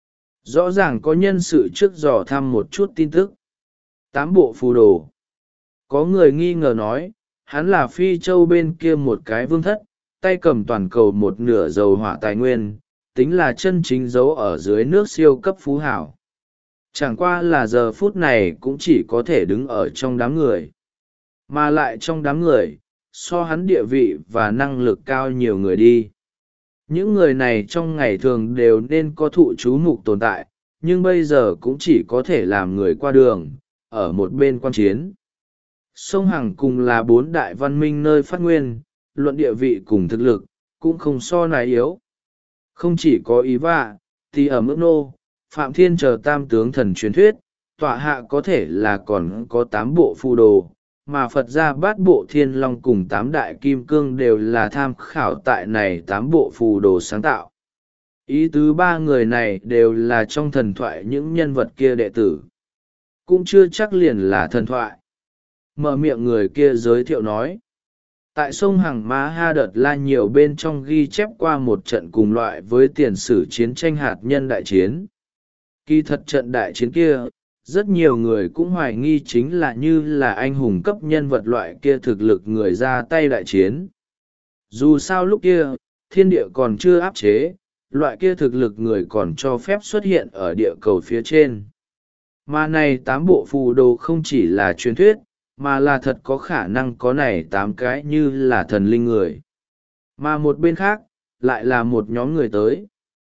Rõ ràng có nhân sự trước dò thăm một chút tin tức. Tám bộ phù đồ. Có người nghi ngờ nói, hắn là Phi Châu bên kia một cái vương thất, tay cầm toàn cầu một nửa dầu hỏa tài nguyên, tính là chân chính giấu ở dưới nước siêu cấp phú hảo. Chẳng qua là giờ phút này cũng chỉ có thể đứng ở trong đám người. Mà lại trong đám người, so hắn địa vị và năng lực cao nhiều người đi. Những người này trong ngày thường đều nên có thụ chú mục tồn tại, nhưng bây giờ cũng chỉ có thể làm người qua đường, ở một bên quan chiến. Sông Hằng cùng là bốn đại văn minh nơi phát nguyên, luận địa vị cùng thực lực, cũng không so nài yếu. Không chỉ có ý vạ, thì ở mức nô, Phạm Thiên chờ tam tướng thần truyền thuyết, tọa hạ có thể là còn có tám bộ phù đồ, mà Phật gia bát bộ thiên long cùng tám đại kim cương đều là tham khảo tại này tám bộ phù đồ sáng tạo. Ý tứ ba người này đều là trong thần thoại những nhân vật kia đệ tử. Cũng chưa chắc liền là thần thoại. Mở miệng người kia giới thiệu nói. Tại sông Hằng Ma Ha đợt la nhiều bên trong ghi chép qua một trận cùng loại với tiền sử chiến tranh hạt nhân đại chiến. Kỳ thật trận đại chiến kia, rất nhiều người cũng hoài nghi chính là như là anh hùng cấp nhân vật loại kia thực lực người ra tay đại chiến. Dù sao lúc kia, thiên địa còn chưa áp chế, loại kia thực lực người còn cho phép xuất hiện ở địa cầu phía trên. Mà này tám bộ phù đồ không chỉ là truyền thuyết, mà là thật có khả năng có này tám cái như là thần linh người. Mà một bên khác, lại là một nhóm người tới.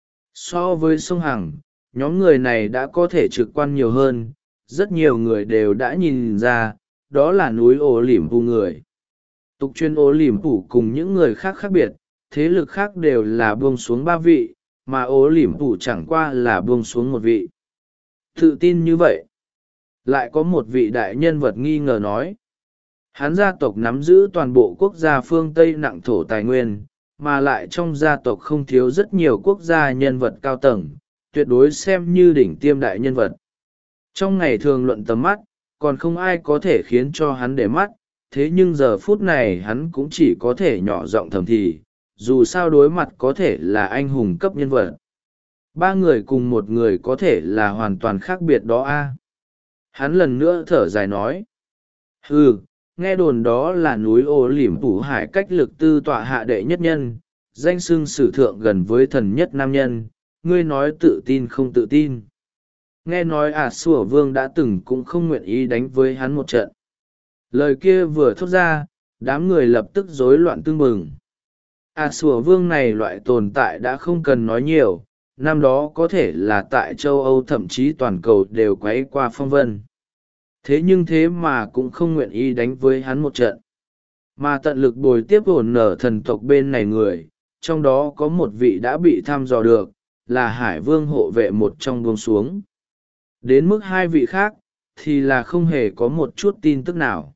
So với sông Hằng, nhóm người này đã có thể trực quan nhiều hơn, rất nhiều người đều đã nhìn ra, đó là núi ổ lỉm phù người. Tục chuyên ổ lỉm phù cùng những người khác khác biệt, thế lực khác đều là buông xuống ba vị, mà ổ lỉm phù chẳng qua là buông xuống một vị. Tự tin như vậy. Lại có một vị đại nhân vật nghi ngờ nói. Hắn gia tộc nắm giữ toàn bộ quốc gia phương Tây nặng thổ tài nguyên, mà lại trong gia tộc không thiếu rất nhiều quốc gia nhân vật cao tầng, tuyệt đối xem như đỉnh tiêm đại nhân vật. Trong ngày thường luận tầm mắt, còn không ai có thể khiến cho hắn để mắt, thế nhưng giờ phút này hắn cũng chỉ có thể nhỏ giọng thầm thì, dù sao đối mặt có thể là anh hùng cấp nhân vật. Ba người cùng một người có thể là hoàn toàn khác biệt đó a. Hắn lần nữa thở dài nói. Ừ, nghe đồn đó là núi ô liềm phủ hải cách lực tư tọa hạ đệ nhất nhân, danh xưng sử thượng gần với thần nhất nam nhân, ngươi nói tự tin không tự tin. Nghe nói ả sủa vương đã từng cũng không nguyện ý đánh với hắn một trận. Lời kia vừa thốt ra, đám người lập tức rối loạn tưng bừng. ả sủa vương này loại tồn tại đã không cần nói nhiều, năm đó có thể là tại châu Âu thậm chí toàn cầu đều quấy qua phong vân. Thế nhưng thế mà cũng không nguyện ý đánh với hắn một trận. Mà tận lực bồi tiếp ổn nở thần tộc bên này người, trong đó có một vị đã bị thăm dò được, là Hải Vương hộ vệ một trong buông xuống. Đến mức hai vị khác, thì là không hề có một chút tin tức nào.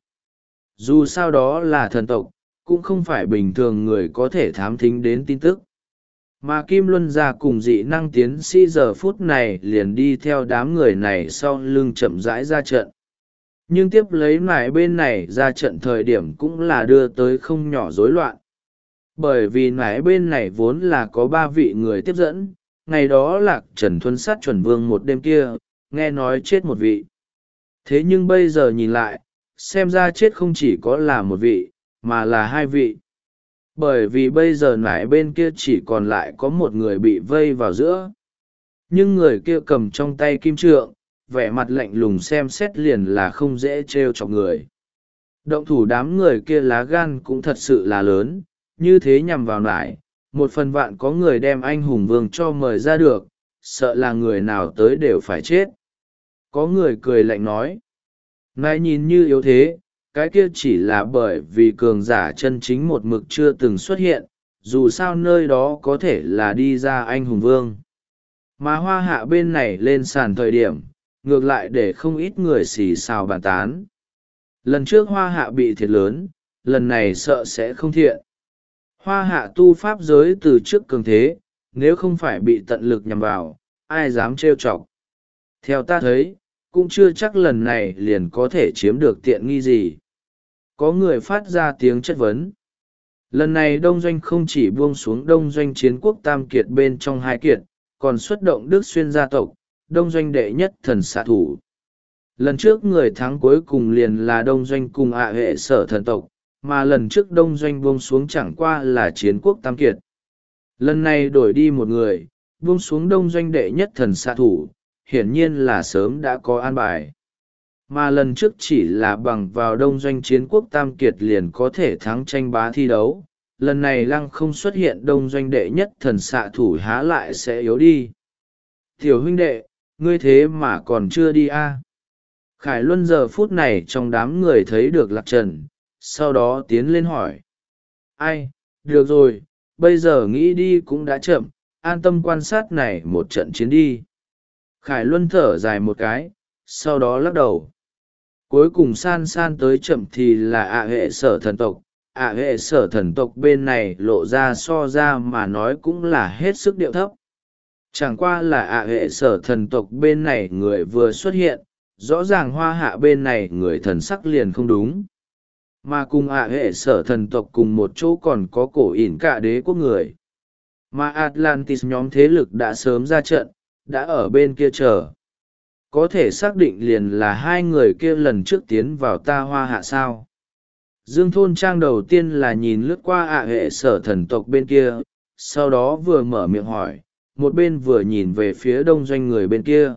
Dù sao đó là thần tộc, cũng không phải bình thường người có thể thám thính đến tin tức. Mà Kim Luân gia cùng dị năng tiến sĩ giờ phút này liền đi theo đám người này sau lưng chậm rãi ra trận. Nhưng tiếp lấy lại bên này ra trận thời điểm cũng là đưa tới không nhỏ rối loạn. Bởi vì nãy bên này vốn là có ba vị người tiếp dẫn, ngày đó Lạc Trần thuấn sát chuẩn vương một đêm kia, nghe nói chết một vị. Thế nhưng bây giờ nhìn lại, xem ra chết không chỉ có là một vị, mà là hai vị. Bởi vì bây giờ nãy bên kia chỉ còn lại có một người bị vây vào giữa. Nhưng người kia cầm trong tay kim trượng, vẻ mặt lạnh lùng xem xét liền là không dễ trêu chọc người. Động thủ đám người kia lá gan cũng thật sự là lớn, như thế nhằm vào nải, một phần vạn có người đem anh hùng vương cho mời ra được, sợ là người nào tới đều phải chết. Có người cười lạnh nói, nải nhìn như yếu thế, cái kia chỉ là bởi vì cường giả chân chính một mực chưa từng xuất hiện, dù sao nơi đó có thể là đi ra anh hùng vương. Mà hoa hạ bên này lên sàn thời điểm, ngược lại để không ít người xì xào bàn tán. Lần trước hoa hạ bị thiệt lớn, lần này sợ sẽ không thiện. Hoa hạ tu pháp giới từ trước cường thế, nếu không phải bị tận lực nhằm vào, ai dám trêu chọc. Theo ta thấy, cũng chưa chắc lần này liền có thể chiếm được tiện nghi gì. Có người phát ra tiếng chất vấn. Lần này đông doanh không chỉ buông xuống đông doanh chiến quốc tam kiệt bên trong hai kiệt, còn xuất động Đức Xuyên gia tộc, đông doanh đệ nhất thần xạ thủ. Lần trước người thắng cuối cùng liền là đông doanh cùng ạ hệ sở thần tộc, mà lần trước đông doanh buông xuống chẳng qua là chiến quốc tam kiệt. Lần này đổi đi một người, buông xuống đông doanh đệ nhất thần xạ thủ, hiển nhiên là sớm đã có an bài. Mà lần trước chỉ là bằng vào đông doanh chiến quốc tam kiệt liền có thể thắng tranh bá thi đấu, lần này lăng không xuất hiện đông doanh đệ nhất thần xạ thủ há lại sẽ yếu đi. Tiểu huynh đệ, ngươi thế mà còn chưa đi a? À? Khải Luân giờ phút này trong đám người thấy được Lạc Trần, sau đó tiến lên hỏi. Ai, được rồi, bây giờ nghĩ đi cũng đã chậm, an tâm quan sát này một trận chiến đi. Khải Luân thở dài một cái, sau đó lắc đầu. Cuối cùng san san tới chậm thì là ạ hệ sở thần tộc. ạ hệ sở thần tộc bên này lộ ra so ra mà nói cũng là hết sức điệu thấp. Chẳng qua là ạ hệ sở thần tộc bên này người vừa xuất hiện, rõ ràng hoa hạ bên này người thần sắc liền không đúng. Mà cùng ạ hệ sở thần tộc cùng một chỗ còn có cổ ỉn cả đế quốc người. Mà Atlantis nhóm thế lực đã sớm ra trận, đã ở bên kia chờ. Có thể xác định liền là hai người kia lần trước tiến vào ta hoa hạ sao. Dương Thôn Trang đầu tiên là nhìn lướt qua ạ hệ sở thần tộc bên kia, sau đó vừa mở miệng hỏi, một bên vừa nhìn về phía đông doanh người bên kia.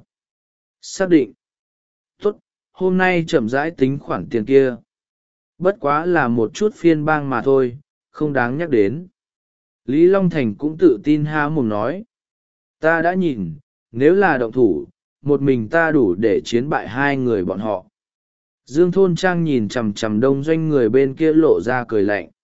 Xác định. Tốt, hôm nay chậm rãi tính khoản tiền kia. Bất quá là một chút phiên bang mà thôi, không đáng nhắc đến. Lý Long Thành cũng tự tin há mồm nói. Ta đã nhìn, nếu là động thủ, một mình ta đủ để chiến bại hai người bọn họ. Dương Thôn Trang nhìn chằm chằm đông doanh người bên kia lộ ra cười lạnh.